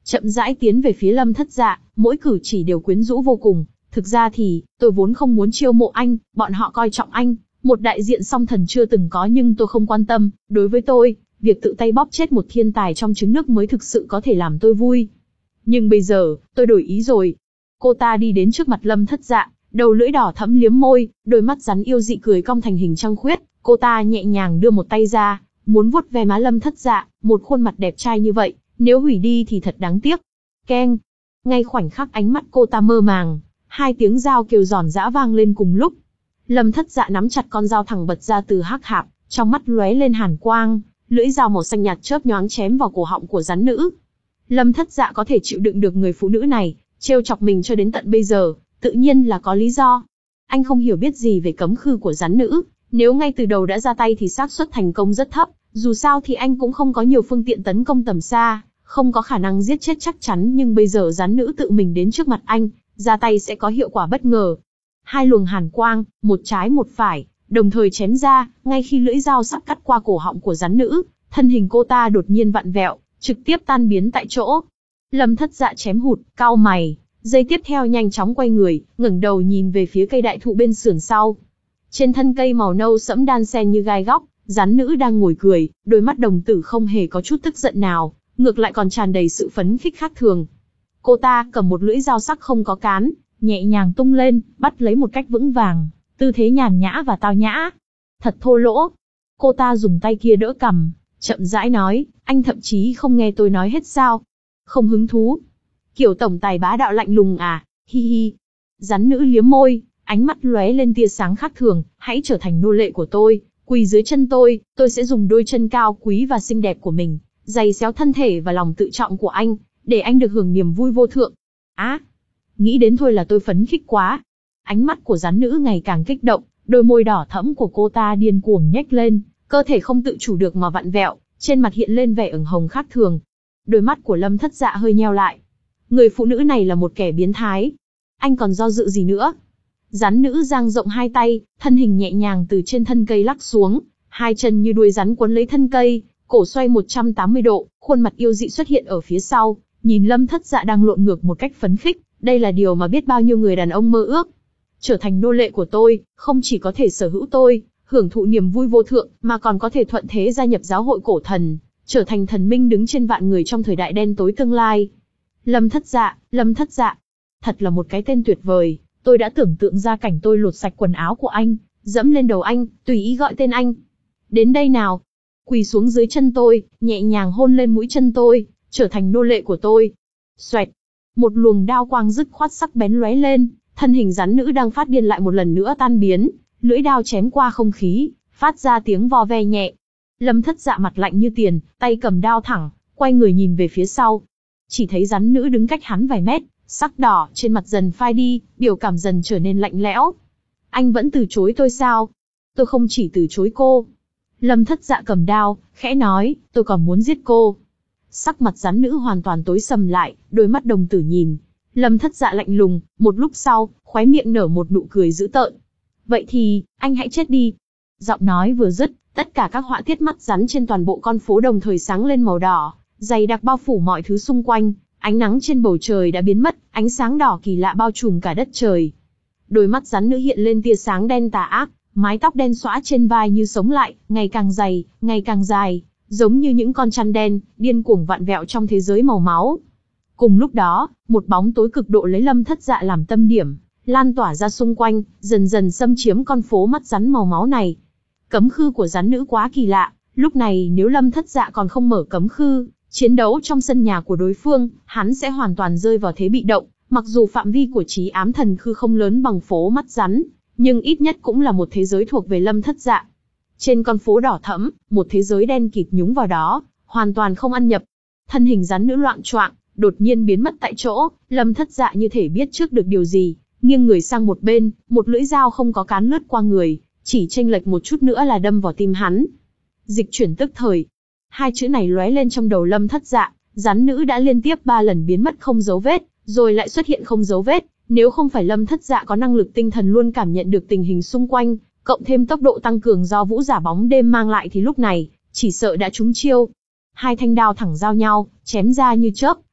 chậm rãi tiến về phía Lâm Thất Dạ, mỗi cử chỉ đều quyến rũ vô cùng. Thực ra thì, tôi vốn không muốn chiêu mộ anh, bọn họ coi trọng anh, một đại diện song thần chưa từng có nhưng tôi không quan tâm, đối với tôi, việc tự tay bóp chết một thiên tài trong trứng nước mới thực sự có thể làm tôi vui. Nhưng bây giờ, tôi đổi ý rồi. Cô ta đi đến trước mặt Lâm Thất Dạ, đầu lưỡi đỏ thẫm liếm môi, đôi mắt rắn yêu dị cười cong thành hình trăng khuyết, cô ta nhẹ nhàng đưa một tay ra, muốn vuốt ve má Lâm Thất Dạ, một khuôn mặt đẹp trai như vậy, nếu hủy đi thì thật đáng tiếc. Keng! Ngay khoảnh khắc ánh mắt cô ta mơ màng, hai tiếng dao kêu giòn giã vang lên cùng lúc. Lâm Thất Dạ nắm chặt con dao thẳng bật ra từ hắc hạp, trong mắt lóe lên hàn quang, lưỡi dao màu xanh nhạt chớp nhoáng chém vào cổ họng của rắn nữ. Lâm Thất Dạ có thể chịu đựng được người phụ nữ này trêu chọc mình cho đến tận bây giờ, tự nhiên là có lý do. Anh không hiểu biết gì về cấm khư của rắn nữ, nếu ngay từ đầu đã ra tay thì xác suất thành công rất thấp, dù sao thì anh cũng không có nhiều phương tiện tấn công tầm xa, không có khả năng giết chết chắc chắn, nhưng bây giờ rắn nữ tự mình đến trước mặt anh, ra tay sẽ có hiệu quả bất ngờ. Hai luồng hàn quang, một trái một phải, đồng thời chém ra, ngay khi lưỡi dao sắp cắt qua cổ họng của rắn nữ, thân hình cô ta đột nhiên vặn vẹo, trực tiếp tan biến tại chỗ. Lâm Thất Dạ chém hụt, cau mày, giây tiếp theo nhanh chóng quay người, ngẩng đầu nhìn về phía cây đại thụ bên sườn sau. Trên thân cây màu nâu sẫm đan xen như gai góc, rắn nữ đang ngồi cười, đôi mắt đồng tử không hề có chút tức giận nào, ngược lại còn tràn đầy sự phấn khích khác thường. Cô ta cầm một lưỡi dao sắc không có cán, nhẹ nhàng tung lên, bắt lấy một cách vững vàng, tư thế nhàn nhã và tao nhã. Thật thô lỗ. Cô ta dùng tay kia đỡ cằm, chậm rãi nói, anh thậm chí không nghe tôi nói hết sao? Không hứng thú. Kiểu tổng tài bá đạo lạnh lùng à, hi hi. Rắn nữ liếm môi, ánh mắt lóe lên tia sáng khác thường, hãy trở thành nô lệ của tôi, quỳ dưới chân tôi, tôi sẽ dùng đôi chân cao quý và xinh đẹp của mình, giày xéo thân thể và lòng tự trọng của anh, để anh được hưởng niềm vui vô thượng. Á, à, nghĩ đến thôi là tôi phấn khích quá. Ánh mắt của rắn nữ ngày càng kích động, đôi môi đỏ thẫm của cô ta điên cuồng nhếch lên, cơ thể không tự chủ được mà vặn vẹo, trên mặt hiện lên vẻ ửng hồng khác thường. Đôi mắt của Lâm Thất Dạ hơi nheo lại. Người phụ nữ này là một kẻ biến thái. Anh còn do dự gì nữa? Rắn nữ dang rộng hai tay, thân hình nhẹ nhàng từ trên thân cây lắc xuống, hai chân như đuôi rắn quấn lấy thân cây, cổ xoay một trăm tám mươi độ, khuôn mặt yêu dị xuất hiện ở phía sau, nhìn Lâm Thất Dạ đang lộn ngược một cách phấn khích, đây là điều mà biết bao nhiêu người đàn ông mơ ước. Trở thành nô lệ của tôi, không chỉ có thể sở hữu tôi, hưởng thụ niềm vui vô thượng, mà còn có thể thuận thế gia nhập giáo hội cổ thần, trở thành thần minh đứng trên vạn người trong thời đại đen tối tương lai. Lâm Thất Dạ, Lâm Thất Dạ, thật là một cái tên tuyệt vời. Tôi đã tưởng tượng ra cảnh tôi lột sạch quần áo của anh, dẫm lên đầu anh, tùy ý gọi tên anh. Đến đây nào. Quỳ xuống dưới chân tôi, nhẹ nhàng hôn lên mũi chân tôi, trở thành nô lệ của tôi. Xoẹt. Một luồng đao quang dứt khoát sắc bén lóe lên, thân hình rắn nữ đang phát điên lại một lần nữa tan biến, lưỡi đao chém qua không khí, phát ra tiếng vo ve nhẹ. Lâm Thất Dạ mặt lạnh như tiền, tay cầm đao thẳng, quay người nhìn về phía sau. Chỉ thấy rắn nữ đứng cách hắn vài mét, sắc đỏ trên mặt dần phai đi, biểu cảm dần trở nên lạnh lẽo. Anh vẫn từ chối tôi sao? Tôi không chỉ từ chối cô. Lâm Thất Dạ cầm đao, khẽ nói, tôi còn muốn giết cô. Sắc mặt rắn nữ hoàn toàn tối sầm lại, đôi mắt đồng tử nhìn. Lâm Thất Dạ lạnh lùng, một lúc sau, khóe miệng nở một nụ cười dữ tợn. Vậy thì, anh hãy chết đi. Giọng nói vừa dứt, tất cả các họa tiết mắt rắn trên toàn bộ con phố đồng thời sáng lên màu đỏ, dày đặc bao phủ mọi thứ xung quanh. Ánh nắng trên bầu trời đã biến mất, ánh sáng đỏ kỳ lạ bao trùm cả đất trời. Đôi mắt rắn nữ hiện lên tia sáng đen tà ác, mái tóc đen xõa trên vai như sống lại, ngày càng dày, ngày càng dài, giống như những con chăn đen, điên cuồng vặn vẹo trong thế giới màu máu. Cùng lúc đó, một bóng tối cực độ lấy Lâm Thất Dạ làm tâm điểm, lan tỏa ra xung quanh, dần dần xâm chiếm con phố mắt rắn màu máu này. Cấm khư của rắn nữ quá kỳ lạ, lúc này nếu Lâm Thất Dạ còn không mở cấm khư, chiến đấu trong sân nhà của đối phương, hắn sẽ hoàn toàn rơi vào thế bị động, mặc dù phạm vi của Trí Ám Thần Khư không lớn bằng phố mắt rắn, nhưng ít nhất cũng là một thế giới thuộc về Lâm Thất Dạ. Trên con phố đỏ thẫm, một thế giới đen kịt nhúng vào đó, hoàn toàn không ăn nhập. Thân hình rắn nữ loạng choạng, đột nhiên biến mất tại chỗ, Lâm Thất Dạ như thể biết trước được điều gì, nghiêng người sang một bên, một lưỡi dao không có cán lướt qua người, chỉ chênh lệch một chút nữa là đâm vào tim hắn. Dịch chuyển tức thời. Hai chữ này lóe lên trong đầu Lâm Thất Dạ, rắn nữ đã liên tiếp ba lần biến mất không dấu vết, rồi lại xuất hiện không dấu vết, nếu không phải Lâm Thất Dạ có năng lực tinh thần luôn cảm nhận được tình hình xung quanh, cộng thêm tốc độ tăng cường do vũ giả bóng đêm mang lại thì lúc này, chỉ sợ đã trúng chiêu. Hai thanh đao thẳng giao nhau, chém ra như chớp,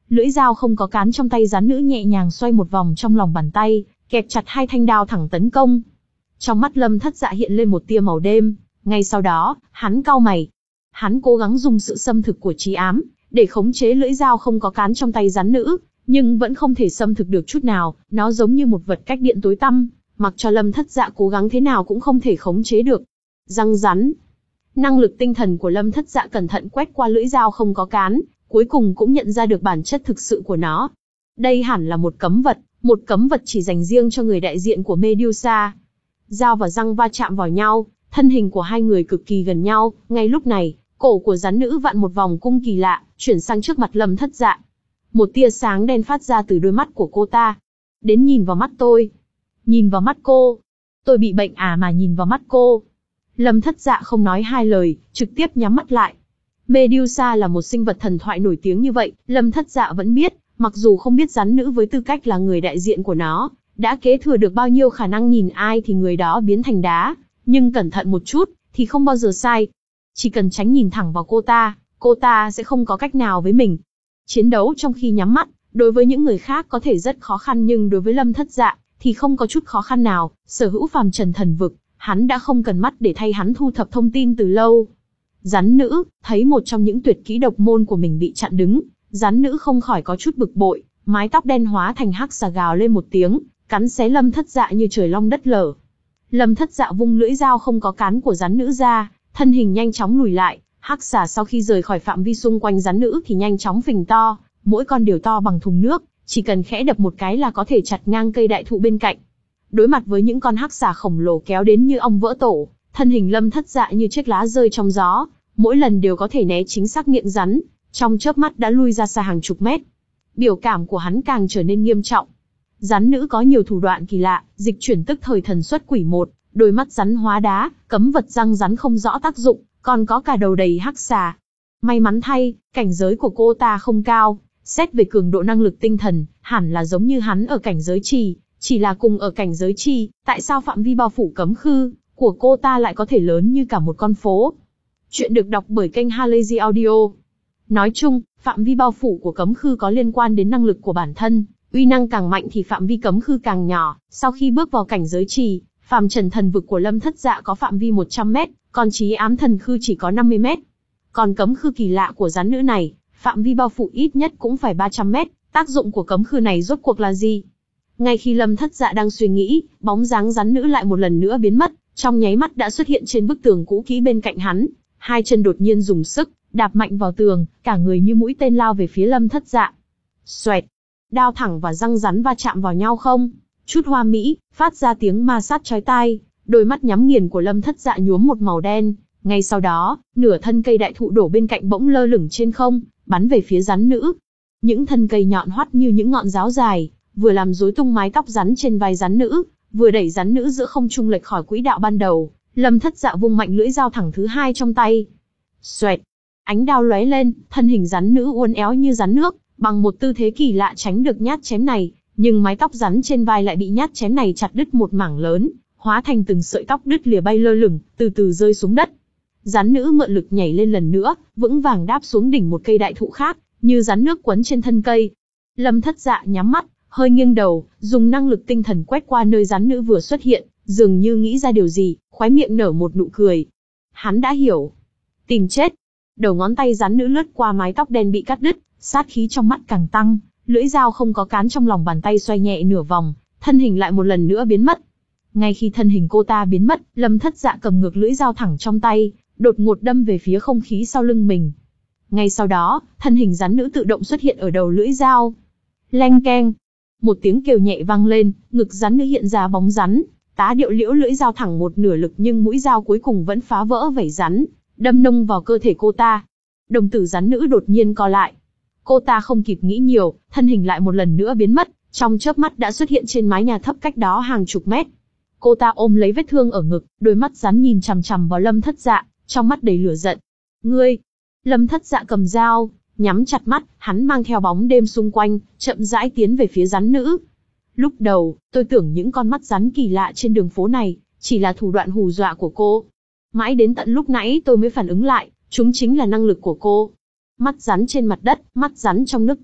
Lưỡi dao không có cán trong tay rắn nữ nhẹ nhàng xoay một vòng trong lòng bàn tay, kẹp chặt hai thanh đao thẳng tấn công. Trong mắt Lâm Thất Dạ hiện lên một tia màu đêm, ngay sau đó, hắn cau mày. Hắn cố gắng dùng sự xâm thực của trí ám, để khống chế lưỡi dao không có cán trong tay rắn nữ, nhưng vẫn không thể xâm thực được chút nào, nó giống như một vật cách điện tối tăm, mặc cho Lâm Thất Dạ cố gắng thế nào cũng không thể khống chế được. Răng rắn. Năng lực tinh thần của Lâm Thất Dạ cẩn thận quét qua lưỡi dao không có cán, cuối cùng cũng nhận ra được bản chất thực sự của nó. Đây hẳn là một cấm vật, một cấm vật chỉ dành riêng cho người đại diện của Medusa. Dao và răng va chạm vào nhau, thân hình của hai người cực kỳ gần nhau, ngay lúc này, cổ của rắn nữ vặn một vòng cung kỳ lạ, chuyển sang trước mặt Lâm Thất Dạ. Một tia sáng đen phát ra từ đôi mắt của cô ta. Đến nhìn vào mắt tôi. Nhìn vào mắt cô. Tôi bị bệnh à mà nhìn vào mắt cô. Lâm Thất Dạ không nói hai lời, trực tiếp nhắm mắt lại. Medusa là một sinh vật thần thoại nổi tiếng như vậy, Lâm Thất Dạ vẫn biết, mặc dù không biết rắn nữ với tư cách là người đại diện của nó, đã kế thừa được bao nhiêu khả năng nhìn ai thì người đó biến thành đá, nhưng cẩn thận một chút, thì không bao giờ sai. Chỉ cần tránh nhìn thẳng vào cô ta, cô ta sẽ không có cách nào với mình. Chiến đấu trong khi nhắm mắt, đối với những người khác có thể rất khó khăn nhưng đối với Lâm Thất Dạ, thì không có chút khó khăn nào, sở hữu phàm trần thần vực, hắn đã không cần mắt để thay hắn thu thập thông tin từ lâu. Rắn nữ, thấy một trong những tuyệt kỹ độc môn của mình bị chặn đứng, rắn nữ không khỏi có chút bực bội, mái tóc đen hóa thành hắc xà gào lên một tiếng, cắn xé Lâm Thất Dạ như trời long đất lở. Lâm Thất Dạ vung lưỡi dao không có cán của rắn nữ ra, thân hình nhanh chóng lùi lại, hắc xà sau khi rời khỏi phạm vi xung quanh rắn nữ thì nhanh chóng phình to, mỗi con đều to bằng thùng nước, chỉ cần khẽ đập một cái là có thể chặt ngang cây đại thụ bên cạnh. Đối mặt với những con hắc xà khổng lồ kéo đến như ong vỡ tổ, thân hình Lâm Thất Dạ như chiếc lá rơi trong gió, mỗi lần đều có thể né chính xác miệng rắn, trong chớp mắt đã lui ra xa hàng chục mét. Biểu cảm của hắn càng trở nên nghiêm trọng. Rắn nữ có nhiều thủ đoạn kỳ lạ, dịch chuyển tức thời thần xuất quỷ một, đôi mắt rắn hóa đá, cấm vật răng rắn không rõ tác dụng, còn có cả đầu đầy hắc xà. May mắn thay, cảnh giới của cô ta không cao, xét về cường độ năng lực tinh thần, hẳn là giống như hắn ở cảnh giới trì, chỉ là cùng ở cảnh giới trì, tại sao phạm vi bao phủ cấm khư của cô ta lại có thể lớn như cả một con phố? Chuyện được đọc bởi kênh Halazy Audio. Nói chung, phạm vi bao phủ của cấm khư có liên quan đến năng lực của bản thân, uy năng càng mạnh thì phạm vi cấm khư càng nhỏ. Sau khi bước vào cảnh giới trì, phàm trần thần vực của Lâm Thất Dạ có phạm vi một trăm mét, còn trí ám thần khư chỉ có năm mươi mét. Còn cấm khư kỳ lạ của rắn nữ này, phạm vi bao phủ ít nhất cũng phải ba trăm mét, tác dụng của cấm khư này rốt cuộc là gì? Ngay khi Lâm Thất Dạ đang suy nghĩ, bóng dáng rắn nữ lại một lần nữa biến mất, trong nháy mắt đã xuất hiện trên bức tường cũ kỹ bên cạnh hắn, hai chân đột nhiên dùng sức, đạp mạnh vào tường, cả người như mũi tên lao về phía Lâm Thất Dạ. Xoẹt, đao thẳng và răng rắn va chạm vào nhau không chút hoa mỹ, phát ra tiếng ma sát chói tai, đôi mắt nhắm nghiền của Lâm Thất Dạ nhuốm một màu đen. Ngay sau đó, nửa thân cây đại thụ đổ bên cạnh bỗng lơ lửng trên không, bắn về phía rắn nữ. Những thân cây nhọn hoắt như những ngọn giáo dài, vừa làm rối tung mái tóc rắn trên vai rắn nữ, vừa đẩy rắn nữ giữa không trung lệch khỏi quỹ đạo ban đầu. Lâm Thất Dạ vung mạnh lưỡi dao thẳng thứ hai trong tay. Xoẹt, ánh đao lóe lên, thân hình rắn nữ uốn éo như rắn nước, bằng một tư thế kỳ lạ tránh được nhát chém này, nhưng mái tóc rắn trên vai lại bị nhát chém này chặt đứt một mảng lớn, hóa thành từng sợi tóc đứt lìa bay lơ lửng, từ từ rơi xuống đất. Rắn nữ mượn lực nhảy lên lần nữa, vững vàng đáp xuống đỉnh một cây đại thụ khác, như rắn nước quấn trên thân cây. Lâm Thất Dạ nhắm mắt, hơi nghiêng đầu, dùng năng lực tinh thần quét qua nơi rắn nữ vừa xuất hiện, dường như nghĩ ra điều gì, khóe miệng nở một nụ cười. Hắn đã hiểu. Tìm chết. Đầu ngón tay rắn nữ lướt qua mái tóc đen bị cắt đứt, sát khí trong mắt càng tăng, lưỡi dao không có cán trong lòng bàn tay xoay nhẹ nửa vòng, thân hình lại một lần nữa biến mất. Ngay khi thân hình cô ta biến mất, Lâm Thất Dạ cầm ngược lưỡi dao thẳng trong tay, đột ngột đâm về phía không khí sau lưng mình. Ngay sau đó, thân hình rắn nữ tự động xuất hiện ở đầu lưỡi dao. Leng keng, một tiếng kêu nhẹ vang lên, ngực rắn nữ hiện ra bóng rắn, tá điệu liễu lưỡi dao thẳng một nửa lực nhưng mũi dao cuối cùng vẫn phá vỡ vảy rắn, đâm nông vào cơ thể cô ta. Đồng tử rắn nữ đột nhiên co lại. Cô ta không kịp nghĩ nhiều, thân hình lại một lần nữa biến mất, trong chớp mắt đã xuất hiện trên mái nhà thấp cách đó hàng chục mét. Cô ta ôm lấy vết thương ở ngực, đôi mắt rắn nhìn chằm chằm vào Lâm Thất Dạ, trong mắt đầy lửa giận. Ngươi! Lâm Thất Dạ cầm dao, nhắm chặt mắt, hắn mang theo bóng đêm xung quanh, chậm rãi tiến về phía rắn nữ. Lúc đầu, tôi tưởng những con mắt rắn kỳ lạ trên đường phố này, chỉ là thủ đoạn hù dọa của cô. Mãi đến tận lúc nãy tôi mới phản ứng lại, chúng chính là năng lực của cô. Mắt rắn trên mặt đất, mắt rắn trong nước tuyết,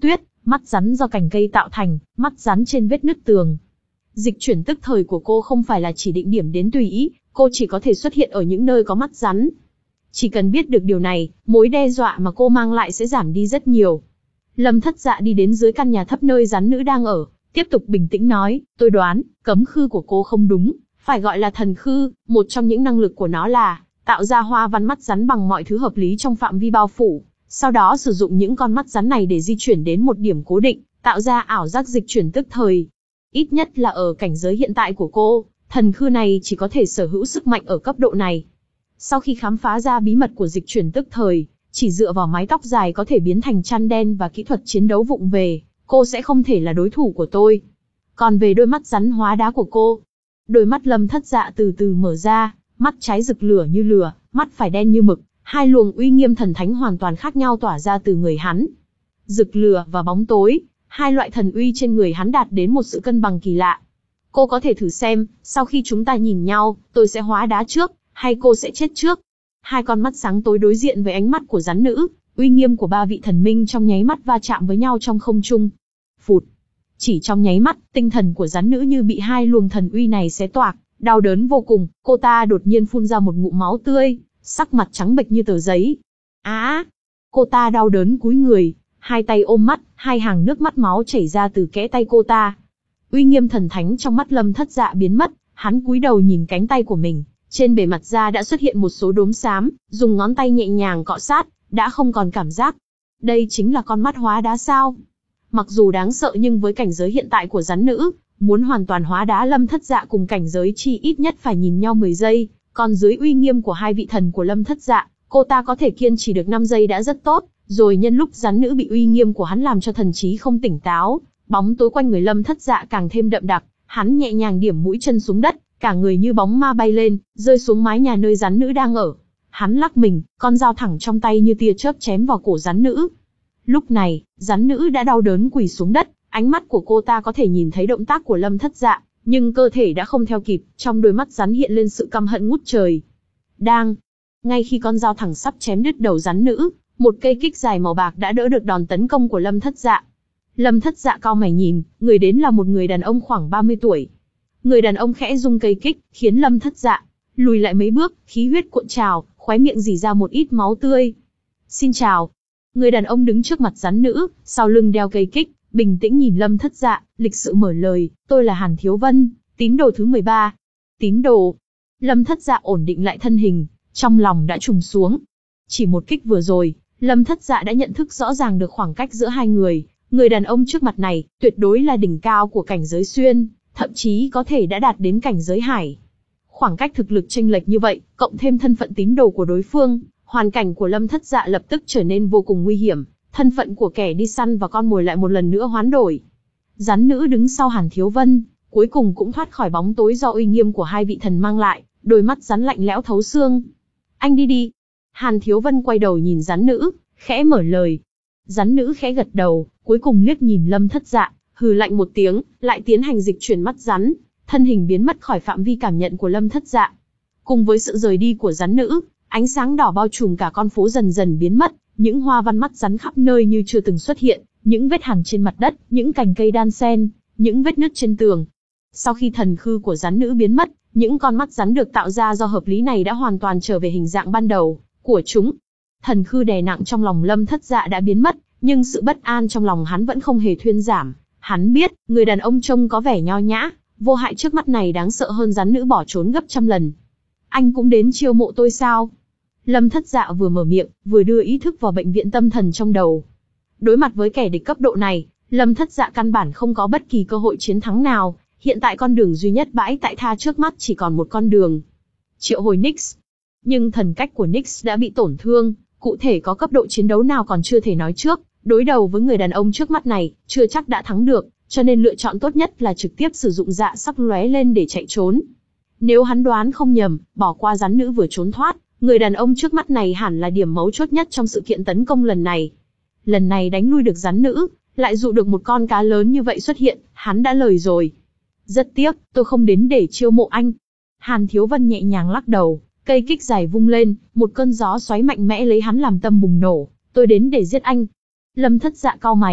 mắt rắn do cành cây tạo thành, mắt rắn trên vết nứt tường. Dịch chuyển tức thời của cô không phải là chỉ định điểm đến tùy ý, cô chỉ có thể xuất hiện ở những nơi có mắt rắn. Chỉ cần biết được điều này, mối đe dọa mà cô mang lại sẽ giảm đi rất nhiều. Lâm Thất Dạ đi đến dưới căn nhà thấp nơi rắn nữ đang ở, tiếp tục bình tĩnh nói, tôi đoán, cấm khư của cô không đúng, phải gọi là thần khư, một trong những năng lực của nó là tạo ra hoa văn mắt rắn bằng mọi thứ hợp lý trong phạm vi bao phủ, sau đó sử dụng những con mắt rắn này để di chuyển đến một điểm cố định, tạo ra ảo giác dịch chuyển tức thời. Ít nhất là ở cảnh giới hiện tại của cô, thần khư này chỉ có thể sở hữu sức mạnh ở cấp độ này. Sau khi khám phá ra bí mật của dịch chuyển tức thời, chỉ dựa vào mái tóc dài có thể biến thành chăn đen và kỹ thuật chiến đấu vụng về, cô sẽ không thể là đối thủ của tôi. Còn về đôi mắt rắn hóa đá của cô, đôi mắt Lâm Thất Dạ từ từ mở ra, mắt trái rực lửa như lửa, mắt phải đen như mực, hai luồng uy nghiêm thần thánh hoàn toàn khác nhau tỏa ra từ người hắn. Rực lửa và bóng tối, hai loại thần uy trên người hắn đạt đến một sự cân bằng kỳ lạ. Cô có thể thử xem, sau khi chúng ta nhìn nhau, tôi sẽ hóa đá trước, hay cô sẽ chết trước. Hai con mắt sáng tối đối diện với ánh mắt của rắn nữ, uy nghiêm của ba vị thần minh trong nháy mắt va chạm với nhau trong không trung. Phụt! Chỉ trong nháy mắt, tinh thần của rắn nữ như bị hai luồng thần uy này xé toạc, đau đớn vô cùng, cô ta đột nhiên phun ra một ngụm máu tươi, sắc mặt trắng bệch như tờ giấy. Á! À, cô ta đau đớn cúi người, hai tay ôm mắt, hai hàng nước mắt máu chảy ra từ kẽ tay cô ta. Uy nghiêm thần thánh trong mắt Lâm Thất Dạ biến mất, hắn cúi đầu nhìn cánh tay của mình, trên bề mặt da đã xuất hiện một số đốm xám, dùng ngón tay nhẹ nhàng cọ sát, đã không còn cảm giác. Đây chính là con mắt hóa đá sao? Mặc dù đáng sợ nhưng với cảnh giới hiện tại của rắn nữ, muốn hoàn toàn hóa đá Lâm Thất Dạ cùng cảnh giới chi ít nhất phải nhìn nhau mười giây, còn dưới uy nghiêm của hai vị thần của Lâm Thất Dạ, cô ta có thể kiên trì được năm giây đã rất tốt, rồi nhân lúc rắn nữ bị uy nghiêm của hắn làm cho thần trí không tỉnh táo, bóng tối quanh người Lâm Thất Dạ càng thêm đậm đặc, hắn nhẹ nhàng điểm mũi chân xuống đất, cả người như bóng ma bay lên, rơi xuống mái nhà nơi rắn nữ đang ở. Hắn lắc mình, con dao thẳng trong tay như tia chớp chém vào cổ rắn nữ. Lúc này, rắn nữ đã đau đớn quỳ xuống đất, ánh mắt của cô ta có thể nhìn thấy động tác của Lâm Thất Dạ, nhưng cơ thể đã không theo kịp, trong đôi mắt rắn hiện lên sự căm hận ngút trời. Đang, ngay khi con dao thẳng sắp chém đứt đầu rắn nữ, một cây kích dài màu bạc đã đỡ được đòn tấn công của Lâm Thất Dạ. Lâm Thất Dạ cau mày nhìn, người đến là một người đàn ông khoảng ba mươi tuổi. Người đàn ông khẽ rung cây kích, khiến Lâm Thất Dạ lùi lại mấy bước, khí huyết cuộn trào, khóe miệng rỉ ra một ít máu tươi. Xin chào. Người đàn ông đứng trước mặt rắn nữ, sau lưng đeo cây kích, bình tĩnh nhìn Lâm Thất Dạ, lịch sự mở lời, tôi là Hàn Thiếu Vân, tín đồ thứ mười ba. Tín đồ. Lâm Thất Dạ ổn định lại thân hình, trong lòng đã trùng xuống. Chỉ một kích vừa rồi, Lâm Thất Dạ đã nhận thức rõ ràng được khoảng cách giữa hai người. Người đàn ông trước mặt này, tuyệt đối là đỉnh cao của cảnh giới xuyên, thậm chí có thể đã đạt đến cảnh giới hải. Khoảng cách thực lực chênh lệch như vậy, cộng thêm thân phận tín đồ của đối phương, hoàn cảnh của Lâm Thất Dạ lập tức trở nên vô cùng nguy hiểm, thân phận của kẻ đi săn và con mồi lại một lần nữa hoán đổi. Rắn nữ đứng sau Hàn Thiếu Vân, cuối cùng cũng thoát khỏi bóng tối do uy nghiêm của hai vị thần mang lại, đôi mắt rắn lạnh lẽo thấu xương. Anh đi đi. Hàn Thiếu Vân quay đầu nhìn rắn nữ, khẽ mở lời. Rắn nữ khẽ gật đầu, cuối cùng liếc nhìn Lâm Thất Dạ, hừ lạnh một tiếng, lại tiến hành dịch chuyển mắt rắn, thân hình biến mất khỏi phạm vi cảm nhận của Lâm Thất Dạ. Cùng với sự rời đi của rắn nữ, ánh sáng đỏ bao trùm cả con phố dần dần biến mất, những hoa văn mắt rắn khắp nơi như chưa từng xuất hiện, những vết hằn trên mặt đất, những cành cây đan xen, những vết nứt trên tường. Sau khi thần khư của rắn nữ biến mất, những con mắt rắn được tạo ra do hợp lý này đã hoàn toàn trở về hình dạng ban đầu của chúng. Thần khư đè nặng trong lòng Lâm Thất Dạ đã biến mất, nhưng sự bất an trong lòng hắn vẫn không hề thuyên giảm. Hắn biết, người đàn ông trông có vẻ nho nhã, vô hại trước mắt này đáng sợ hơn rắn nữ bỏ trốn gấp trăm lần. Anh cũng đến chiêu mộ tôi sao? Lâm Thất Dạ vừa mở miệng, vừa đưa ý thức vào bệnh viện tâm thần trong đầu. Đối mặt với kẻ địch cấp độ này, Lâm Thất Dạ căn bản không có bất kỳ cơ hội chiến thắng nào. Hiện tại con đường duy nhất bãi tại tha trước mắt chỉ còn một con đường. Triệu hồi Nix. Nhưng thần cách của Nix đã bị tổn thương, cụ thể có cấp độ chiến đấu nào còn chưa thể nói trước. Đối đầu với người đàn ông trước mắt này, chưa chắc đã thắng được, cho nên lựa chọn tốt nhất là trực tiếp sử dụng dạ sắc lóe lên để chạy trốn. Nếu hắn đoán không nhầm, bỏ qua rắn nữ vừa trốn thoát, người đàn ông trước mắt này hẳn là điểm mấu chốt nhất trong sự kiện tấn công lần này. Lần này đánh lui được rắn nữ, lại dụ được một con cá lớn như vậy xuất hiện, hắn đã lời rồi. Rất tiếc, tôi không đến để chiêu mộ anh. Hàn Thiếu Vân nhẹ nhàng lắc đầu, cây kích dài vung lên, một cơn gió xoáy mạnh mẽ lấy hắn làm tâm bùng nổ. Tôi đến để giết anh. Lâm Thất Dạ cau mày,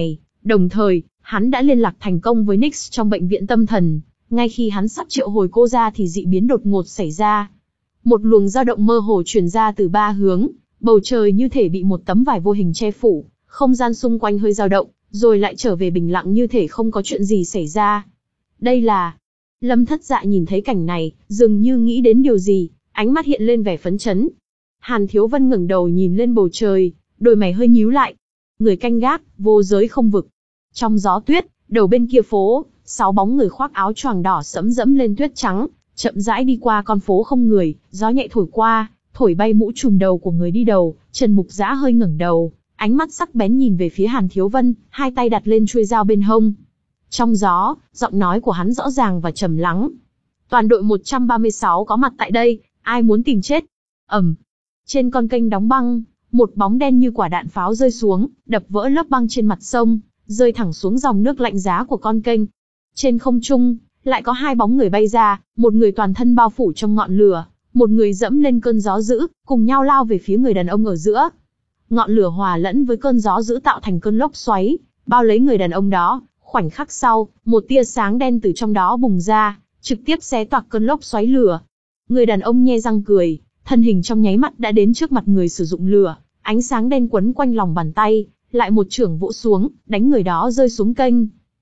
Đồng thời, hắn đã liên lạc thành công với Nix trong bệnh viện tâm thần. Ngay khi hắn sắp triệu hồi cô ra thì dị biến đột ngột xảy ra. Một luồng dao động mơ hồ truyền ra từ ba hướng, bầu trời như thể bị một tấm vải vô hình che phủ, không gian xung quanh hơi dao động, rồi lại trở về bình lặng như thể không có chuyện gì xảy ra. Đây là... Lâm Thất Dạ nhìn thấy cảnh này, dường như nghĩ đến điều gì, ánh mắt hiện lên vẻ phấn chấn. Hàn Thiếu Vân ngẩng đầu nhìn lên bầu trời, đôi mày hơi nhíu lại. Người canh gác, vô giới không vực. Trong gió tuyết, đầu bên kia phố, sáu bóng người khoác áo choàng đỏ sẫm dẫm lên tuyết trắng, chậm rãi đi qua con phố không người, gió nhẹ thổi qua, thổi bay mũ trùm đầu của người đi đầu. Trần Mục Dã hơi ngẩng đầu, ánh mắt sắc bén nhìn về phía Hàn Thiếu Vân, hai tay đặt lên chuôi dao bên hông. Trong gió, giọng nói của hắn rõ ràng và trầm lắng. Toàn đội một trăm ba mươi sáu có mặt tại đây, ai muốn tìm chết? Ầm. Trên con kênh đóng băng, một bóng đen như quả đạn pháo rơi xuống, đập vỡ lớp băng trên mặt sông, rơi thẳng xuống dòng nước lạnh giá của con kênh. Trên không trung, lại có hai bóng người bay ra, một người toàn thân bao phủ trong ngọn lửa, một người dẫm lên cơn gió dữ, cùng nhau lao về phía người đàn ông ở giữa. Ngọn lửa hòa lẫn với cơn gió dữ tạo thành cơn lốc xoáy, bao lấy người đàn ông đó. Khoảnh khắc sau, một tia sáng đen từ trong đó bùng ra, trực tiếp xé toạc cơn lốc xoáy lửa. Người đàn ông nhe răng cười, thân hình trong nháy mắt đã đến trước mặt người sử dụng lửa, ánh sáng đen quấn quanh lòng bàn tay, lại một chưởng vỗ xuống, đánh người đó rơi xuống kênh.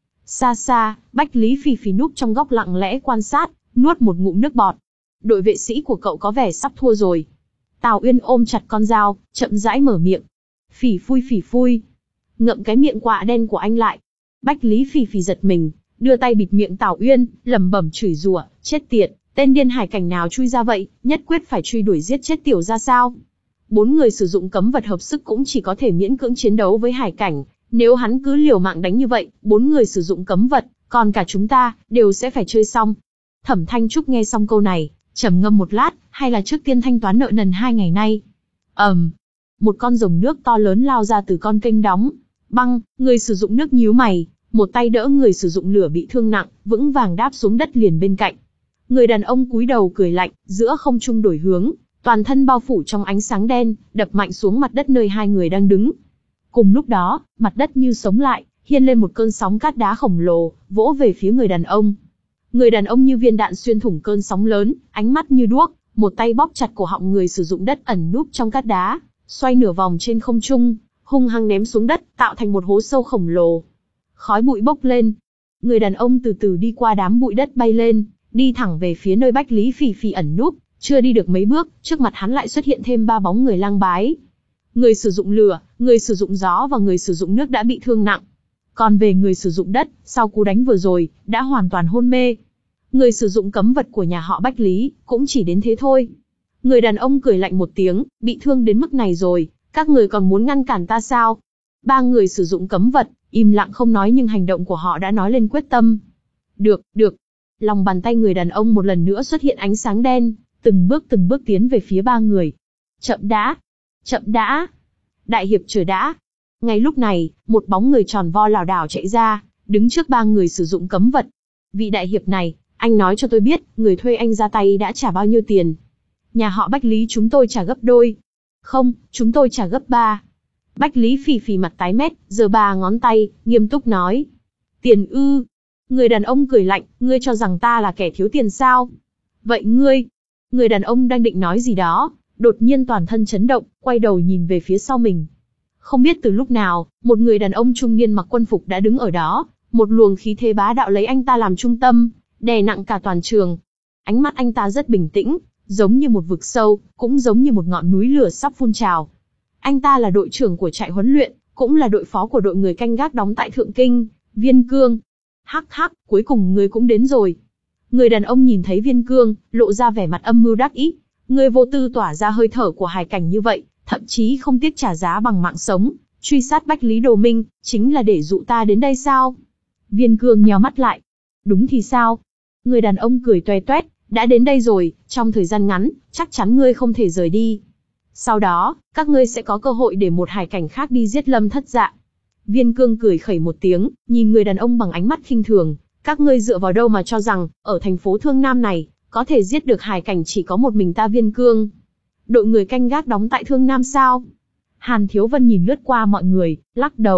Xa xa, Bách Lý Phỉ Phỉ núp trong góc lặng lẽ quan sát, nuốt một ngụm nước bọt. Đội vệ sĩ của cậu có vẻ sắp thua rồi. Tào Uyên ôm chặt con dao, chậm rãi mở miệng. Phỉ phui phỉ phui. Ngậm cái miệng quạ đen của anh lại. Bách Lý Phỉ Phỉ giật mình, đưa tay bịt miệng Tào Uyên, lẩm bẩm chửi rủa, chết tiệt, tên điên hải cảnh nào chui ra vậy, nhất quyết phải truy đuổi giết chết tiểu ra sao? Bốn người sử dụng cấm vật hợp sức cũng chỉ có thể miễn cưỡng chiến đấu với hải cảnh, nếu hắn cứ liều mạng đánh như vậy, bốn người sử dụng cấm vật, còn cả chúng ta, đều sẽ phải chơi xong. Thẩm Thanh Trúc nghe xong câu này, trầm ngâm một lát, hay là trước tiên thanh toán nợ nần hai ngày nay. ầm, um, một con rồng nước to lớn lao ra từ con kênh đóng băng, người sử dụng nước nhíu mày, một tay đỡ người sử dụng lửa bị thương nặng, vững vàng đáp xuống đất liền bên cạnh. Người đàn ông cúi đầu cười lạnh, giữa không trung đổi hướng, toàn thân bao phủ trong ánh sáng đen, đập mạnh xuống mặt đất nơi hai người đang đứng. Cùng lúc đó, mặt đất như sống lại, hiên lên một cơn sóng cát đá khổng lồ, vỗ về phía người đàn ông. Người đàn ông như viên đạn xuyên thủng cơn sóng lớn, ánh mắt như đuốc, một tay bóp chặt cổ họng người sử dụng đất ẩn núp trong cát đá, xoay nửa vòng trên không trung, hung hăng ném xuống đất, tạo thành một hố sâu khổng lồ. Khói bụi bốc lên. Người đàn ông từ từ đi qua đám bụi đất bay lên, đi thẳng về phía nơi Bách Lý Phỉ Phỉ ẩn núp. Chưa đi được mấy bước, trước mặt hắn lại xuất hiện thêm ba bóng người lang bái. Người sử dụng lửa, người sử dụng gió và người sử dụng nước đã bị thương nặng. Còn về người sử dụng đất, sau cú đánh vừa rồi, đã hoàn toàn hôn mê. Người sử dụng cấm vật của nhà họ Bách Lý, cũng chỉ đến thế thôi. Người đàn ông cười lạnh một tiếng, bị thương đến mức này rồi, các người còn muốn ngăn cản ta sao? Ba người sử dụng cấm vật, im lặng không nói nhưng hành động của họ đã nói lên quyết tâm. Được, được. Lòng bàn tay người đàn ông một lần nữa xuất hiện ánh sáng đen, từng bước từng bước tiến về phía ba người. Chậm đã, chậm đã. Đại hiệp chờ đã. Ngay lúc này, một bóng người tròn vo lảo đảo chạy ra, đứng trước ba người sử dụng cấm vật. Vị đại hiệp này, anh nói cho tôi biết, người thuê anh ra tay đã trả bao nhiêu tiền? Nhà họ Bách Lý chúng tôi trả gấp đôi. Không, chúng tôi trả gấp ba. Bách Lý Phỉ Phỉ mặt tái mét, giơ ba ngón tay, nghiêm túc nói. Tiền ư? Người đàn ông cười lạnh, ngươi cho rằng ta là kẻ thiếu tiền sao? Vậy ngươi? Người đàn ông đang định nói gì đó, đột nhiên toàn thân chấn động, quay đầu nhìn về phía sau mình. Không biết từ lúc nào, một người đàn ông trung niên mặc quân phục đã đứng ở đó, một luồng khí thế bá đạo lấy anh ta làm trung tâm, đè nặng cả toàn trường. Ánh mắt anh ta rất bình tĩnh, giống như một vực sâu, cũng giống như một ngọn núi lửa sắp phun trào. Anh ta là đội trưởng của trại huấn luyện, cũng là đội phó của đội người canh gác đóng tại Thượng Kinh, Viên Cương. Hắc hắc, cuối cùng ngươi cũng đến rồi. Người đàn ông nhìn thấy Viên Cương, lộ ra vẻ mặt âm mưu đắc ý. Ngươi vô tư tỏa ra hơi thở của hải cảnh như vậy, thậm chí không tiếc trả giá bằng mạng sống, truy sát Bách Lý Đồ Minh, chính là để dụ ta đến đây sao? Viên Cương nheo mắt lại. Đúng thì sao? Người đàn ông cười toe toét, đã đến đây rồi, trong thời gian ngắn, chắc chắn ngươi không thể rời đi. Sau đó, các ngươi sẽ có cơ hội để một hải cảnh khác đi giết Lâm Thất Dạ. Viên Cương cười khẩy một tiếng, nhìn người đàn ông bằng ánh mắt khinh thường. Các ngươi dựa vào đâu mà cho rằng, ở thành phố Thương Nam này, có thể giết được hải cảnh chỉ có một mình ta Viên Cương? Đội người canh gác đóng tại Thương Nam sao? Hàn Thiếu Vân nhìn lướt qua mọi người, lắc đầu,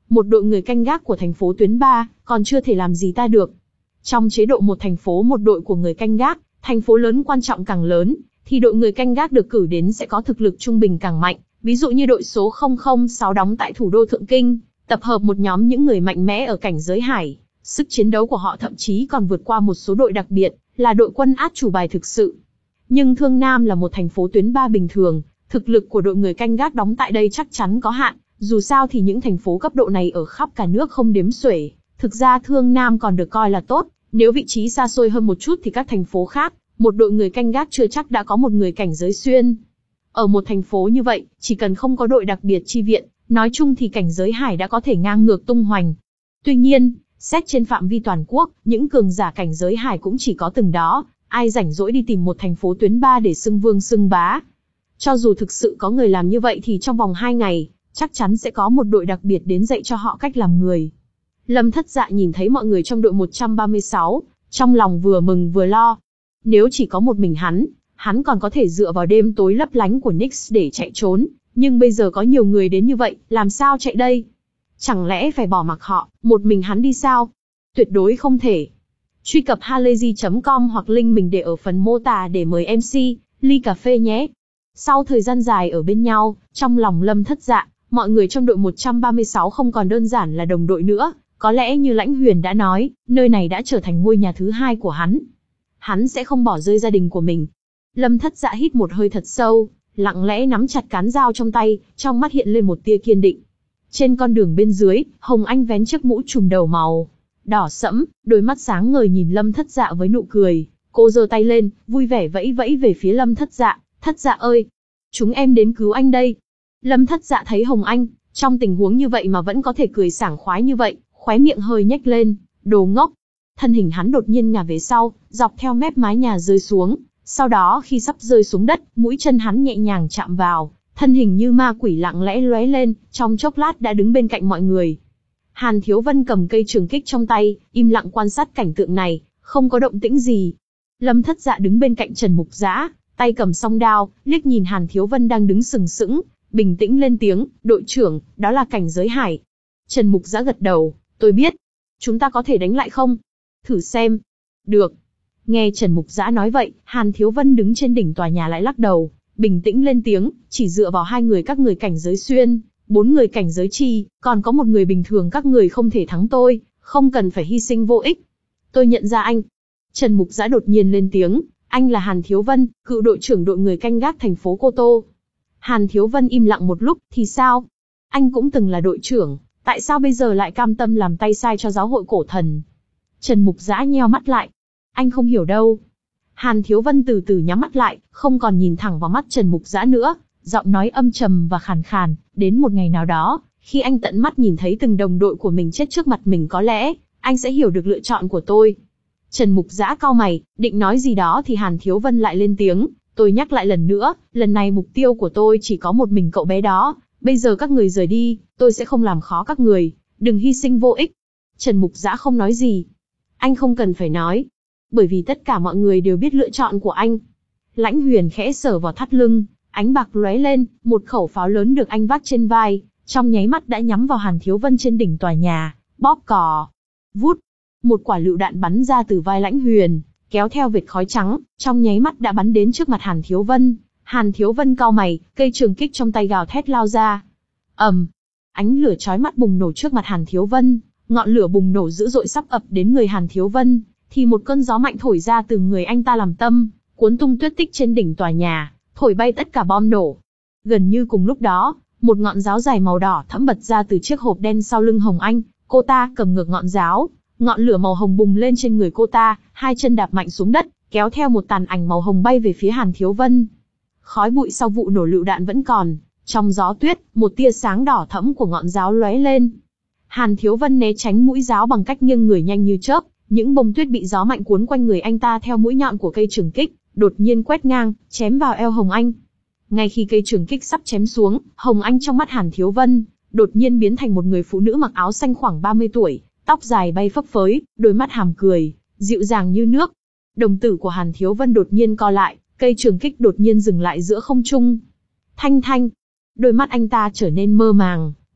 một đội người canh gác của thành phố tuyến ba, còn chưa thể làm gì ta được. Trong chế độ một thành phố một đội của người canh gác, thành phố lớn quan trọng càng lớn, thì đội người canh gác được cử đến sẽ có thực lực trung bình càng mạnh. Ví dụ như đội số không không sáu đóng tại thủ đô Thượng Kinh, tập hợp một nhóm những người mạnh mẽ ở cảnh giới hải. Sức chiến đấu của họ thậm chí còn vượt qua một số đội đặc biệt, là đội quân át chủ bài thực sự. Nhưng Thương Nam là một thành phố tuyến ba bình thường, thực lực của đội người canh gác đóng tại đây chắc chắn có hạn, dù sao thì những thành phố cấp độ này ở khắp cả nước không đếm xuể. Thực ra Thương Nam còn được coi là tốt, nếu vị trí xa xôi hơn một chút thì các thành phố khác, một đội người canh gác chưa chắc đã có một người cảnh giới xuyên. Ở một thành phố như vậy, chỉ cần không có đội đặc biệt chi viện, nói chung thì cảnh giới hải đã có thể ngang ngược tung hoành. Tuy nhiên, xét trên phạm vi toàn quốc, những cường giả cảnh giới hải cũng chỉ có từng đó, ai rảnh rỗi đi tìm một thành phố tuyến ba để xưng vương xưng bá. Cho dù thực sự có người làm như vậy thì trong vòng hai ngày, chắc chắn sẽ có một đội đặc biệt đến dạy cho họ cách làm người. Lâm Thất Dạ nhìn thấy mọi người trong đội một trăm ba mươi sáu, trong lòng vừa mừng vừa lo. Nếu chỉ có một mình hắn, hắn còn có thể dựa vào đêm tối lấp lánh của Nyx để chạy trốn, nhưng bây giờ có nhiều người đến như vậy, làm sao chạy đây? Chẳng lẽ phải bỏ mặc họ, một mình hắn đi sao? Tuyệt đối không thể. Truy cập halayzi chấm com hoặc link mình để ở phần mô tả để mời em xê, ly cà phê nhé. Sau thời gian dài ở bên nhau, trong lòng Lâm Thất Dạ, mọi người trong đội một trăm ba mươi sáu không còn đơn giản là đồng đội nữa, có lẽ như Lãnh Huyền đã nói, nơi này đã trở thành ngôi nhà thứ hai của hắn. Hắn sẽ không bỏ rơi gia đình của mình. Lâm Thất Dạ hít một hơi thật sâu, lặng lẽ nắm chặt cán dao trong tay, trong mắt hiện lên một tia kiên định. Trên con đường bên dưới, Hồng Anh vén chiếc mũ trùm đầu màu đỏ sẫm, đôi mắt sáng ngời nhìn Lâm Thất Dạ với nụ cười. Cô giơ tay lên, vui vẻ vẫy vẫy về phía Lâm Thất Dạ. Thất Dạ ơi, chúng em đến cứu anh đây. Lâm Thất Dạ thấy Hồng Anh, trong tình huống như vậy mà vẫn có thể cười sảng khoái như vậy, khóe miệng hơi nhếch lên, đồ ngốc. Thân hình hắn đột nhiên ngả về sau, dọc theo mép mái nhà rơi xuống. Sau đó khi sắp rơi xuống đất, mũi chân hắn nhẹ nhàng chạm vào, thân hình như ma quỷ lặng lẽ lóe lên, trong chốc lát đã đứng bên cạnh mọi người. Hàn Thiếu Vân cầm cây trường kích trong tay, im lặng quan sát cảnh tượng này, không có động tĩnh gì. Lâm Thất Dạ đứng bên cạnh Trần Mục Dã, tay cầm song đao, liếc nhìn Hàn Thiếu Vân đang đứng sừng sững, bình tĩnh lên tiếng, đội trưởng, đó là cảnh giới hải. Trần Mục Dã gật đầu, tôi biết. Chúng ta có thể đánh lại không? Thử xem. Được. Nghe Trần Mục Dã nói vậy, Hàn Thiếu Vân đứng trên đỉnh tòa nhà lại lắc đầu, bình tĩnh lên tiếng, chỉ dựa vào hai người các người cảnh giới xuyên, bốn người cảnh giới chi, còn có một người bình thường các người không thể thắng tôi, không cần phải hy sinh vô ích. Tôi nhận ra anh. Trần Mục Dã đột nhiên lên tiếng, anh là Hàn Thiếu Vân, cựu đội trưởng đội người canh gác thành phố Cô Tô. Hàn Thiếu Vân im lặng một lúc, thì sao? Anh cũng từng là đội trưởng, tại sao bây giờ lại cam tâm làm tay sai cho giáo hội cổ thần? Trần Mục Dã nheo mắt lại. Anh không hiểu đâu. Hàn Thiếu Vân từ từ nhắm mắt lại, không còn nhìn thẳng vào mắt Trần Mục Dã nữa, giọng nói âm trầm và khàn khàn, đến một ngày nào đó, khi anh tận mắt nhìn thấy từng đồng đội của mình chết trước mặt mình có lẽ, anh sẽ hiểu được lựa chọn của tôi. Trần Mục Dã cau mày, định nói gì đó thì Hàn Thiếu Vân lại lên tiếng, tôi nhắc lại lần nữa, lần này mục tiêu của tôi chỉ có một mình cậu bé đó, bây giờ các người rời đi, tôi sẽ không làm khó các người, đừng hy sinh vô ích. Trần Mục Dã không nói gì. Anh không cần phải nói, bởi vì tất cả mọi người đều biết lựa chọn của anh. Lãnh Huyền khẽ sờ vào thắt lưng, ánh bạc lóe lên, một khẩu pháo lớn được anh vác trên vai, trong nháy mắt đã nhắm vào Hàn Thiếu Vân trên đỉnh tòa nhà, bóp cò. Vút, một quả lựu đạn bắn ra từ vai Lãnh Huyền, kéo theo vệt khói trắng, trong nháy mắt đã bắn đến trước mặt Hàn Thiếu Vân. Hàn Thiếu Vân cau mày, cây trường kích trong tay gào thét lao ra. ầm, ánh lửa chói mắt bùng nổ trước mặt Hàn Thiếu Vân, ngọn lửa bùng nổ dữ dội sắp ập đến người Hàn Thiếu Vân, thì một cơn gió mạnh thổi ra từ người anh ta làm tâm, cuốn tung tuyết tích trên đỉnh tòa nhà, thổi bay tất cả bom nổ. Gần như cùng lúc đó, một ngọn giáo dài màu đỏ thẫm bật ra từ chiếc hộp đen sau lưng Hồng Anh, cô ta cầm ngược ngọn giáo, ngọn lửa màu hồng bùng lên trên người cô ta, hai chân đạp mạnh xuống đất, kéo theo một tàn ảnh màu hồng bay về phía Hàn Thiếu Vân. Khói bụi sau vụ nổ lựu đạn vẫn còn, trong gió tuyết, một tia sáng đỏ thẫm của ngọn giáo lóe lên. Hàn Thiếu Vân né tránh mũi giáo bằng cách nghiêng người nhanh như chớp, những bông tuyết bị gió mạnh cuốn quanh người anh ta theo mũi nhọn của cây trường kích, đột nhiên quét ngang, chém vào eo Hồng Anh. Ngay khi cây trường kích sắp chém xuống, Hồng Anh trong mắt Hàn Thiếu Vân, đột nhiên biến thành một người phụ nữ mặc áo xanh khoảng ba mươi tuổi, tóc dài bay phấp phới, đôi mắt hàm cười, dịu dàng như nước. Đồng tử của Hàn Thiếu Vân đột nhiên co lại, cây trường kích đột nhiên dừng lại giữa không trung. Thanh thanh, đôi mắt anh ta trở nên mơ màng,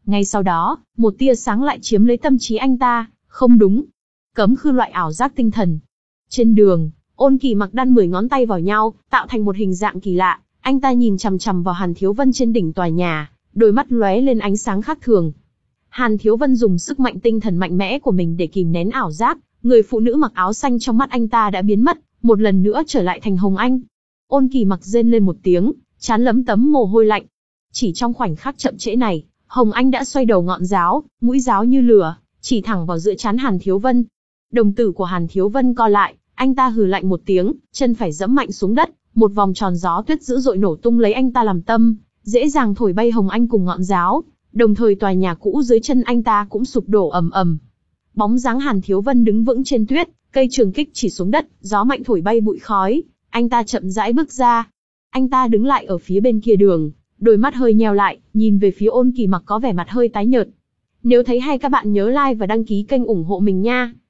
Ngay sau đó, một tia sáng lại chiếm lấy tâm trí anh ta, không đúng. Cấm khư loại ảo giác tinh thần. Trên đường, Ôn Kỳ Mặc đan mười ngón tay vào nhau, tạo thành một hình dạng kỳ lạ. Anh ta nhìn chằm chằm vào Hàn Thiếu Vân trên đỉnh tòa nhà, đôi mắt lóe lên ánh sáng khác thường. Hàn Thiếu Vân dùng sức mạnh tinh thần mạnh mẽ của mình để kìm nén ảo giác, người phụ nữ mặc áo xanh trong mắt anh ta đã biến mất, một lần nữa trở lại thành Hồng Anh. Ôn Kỳ Mặc rên lên một tiếng, trán lấm tấm mồ hôi lạnh. Chỉ trong khoảnh khắc chậm trễ này, Hồng Anh đã xoay đầu ngọn giáo, mũi giáo như lửa, chỉ thẳng vào giữa trán Hàn Thiếu Vân. Đồng tử của Hàn Thiếu Vân co lại, anh ta hừ lạnh một tiếng, chân phải giẫm mạnh xuống đất, một vòng tròn gió tuyết dữ dội nổ tung lấy anh ta làm tâm, dễ dàng thổi bay Hồng Anh cùng ngọn giáo, đồng thời tòa nhà cũ dưới chân anh ta cũng sụp đổ ầm ầm. Bóng dáng Hàn Thiếu Vân đứng vững trên tuyết, cây trường kích chỉ xuống đất, gió mạnh thổi bay bụi khói, anh ta chậm rãi bước ra. Anh ta đứng lại ở phía bên kia đường, đôi mắt hơi nheo lại, nhìn về phía Ôn Kỳ Mặc có vẻ mặt hơi tái nhợt. Nếu thấy hay các bạn nhớ like và đăng ký kênh ủng hộ mình nha.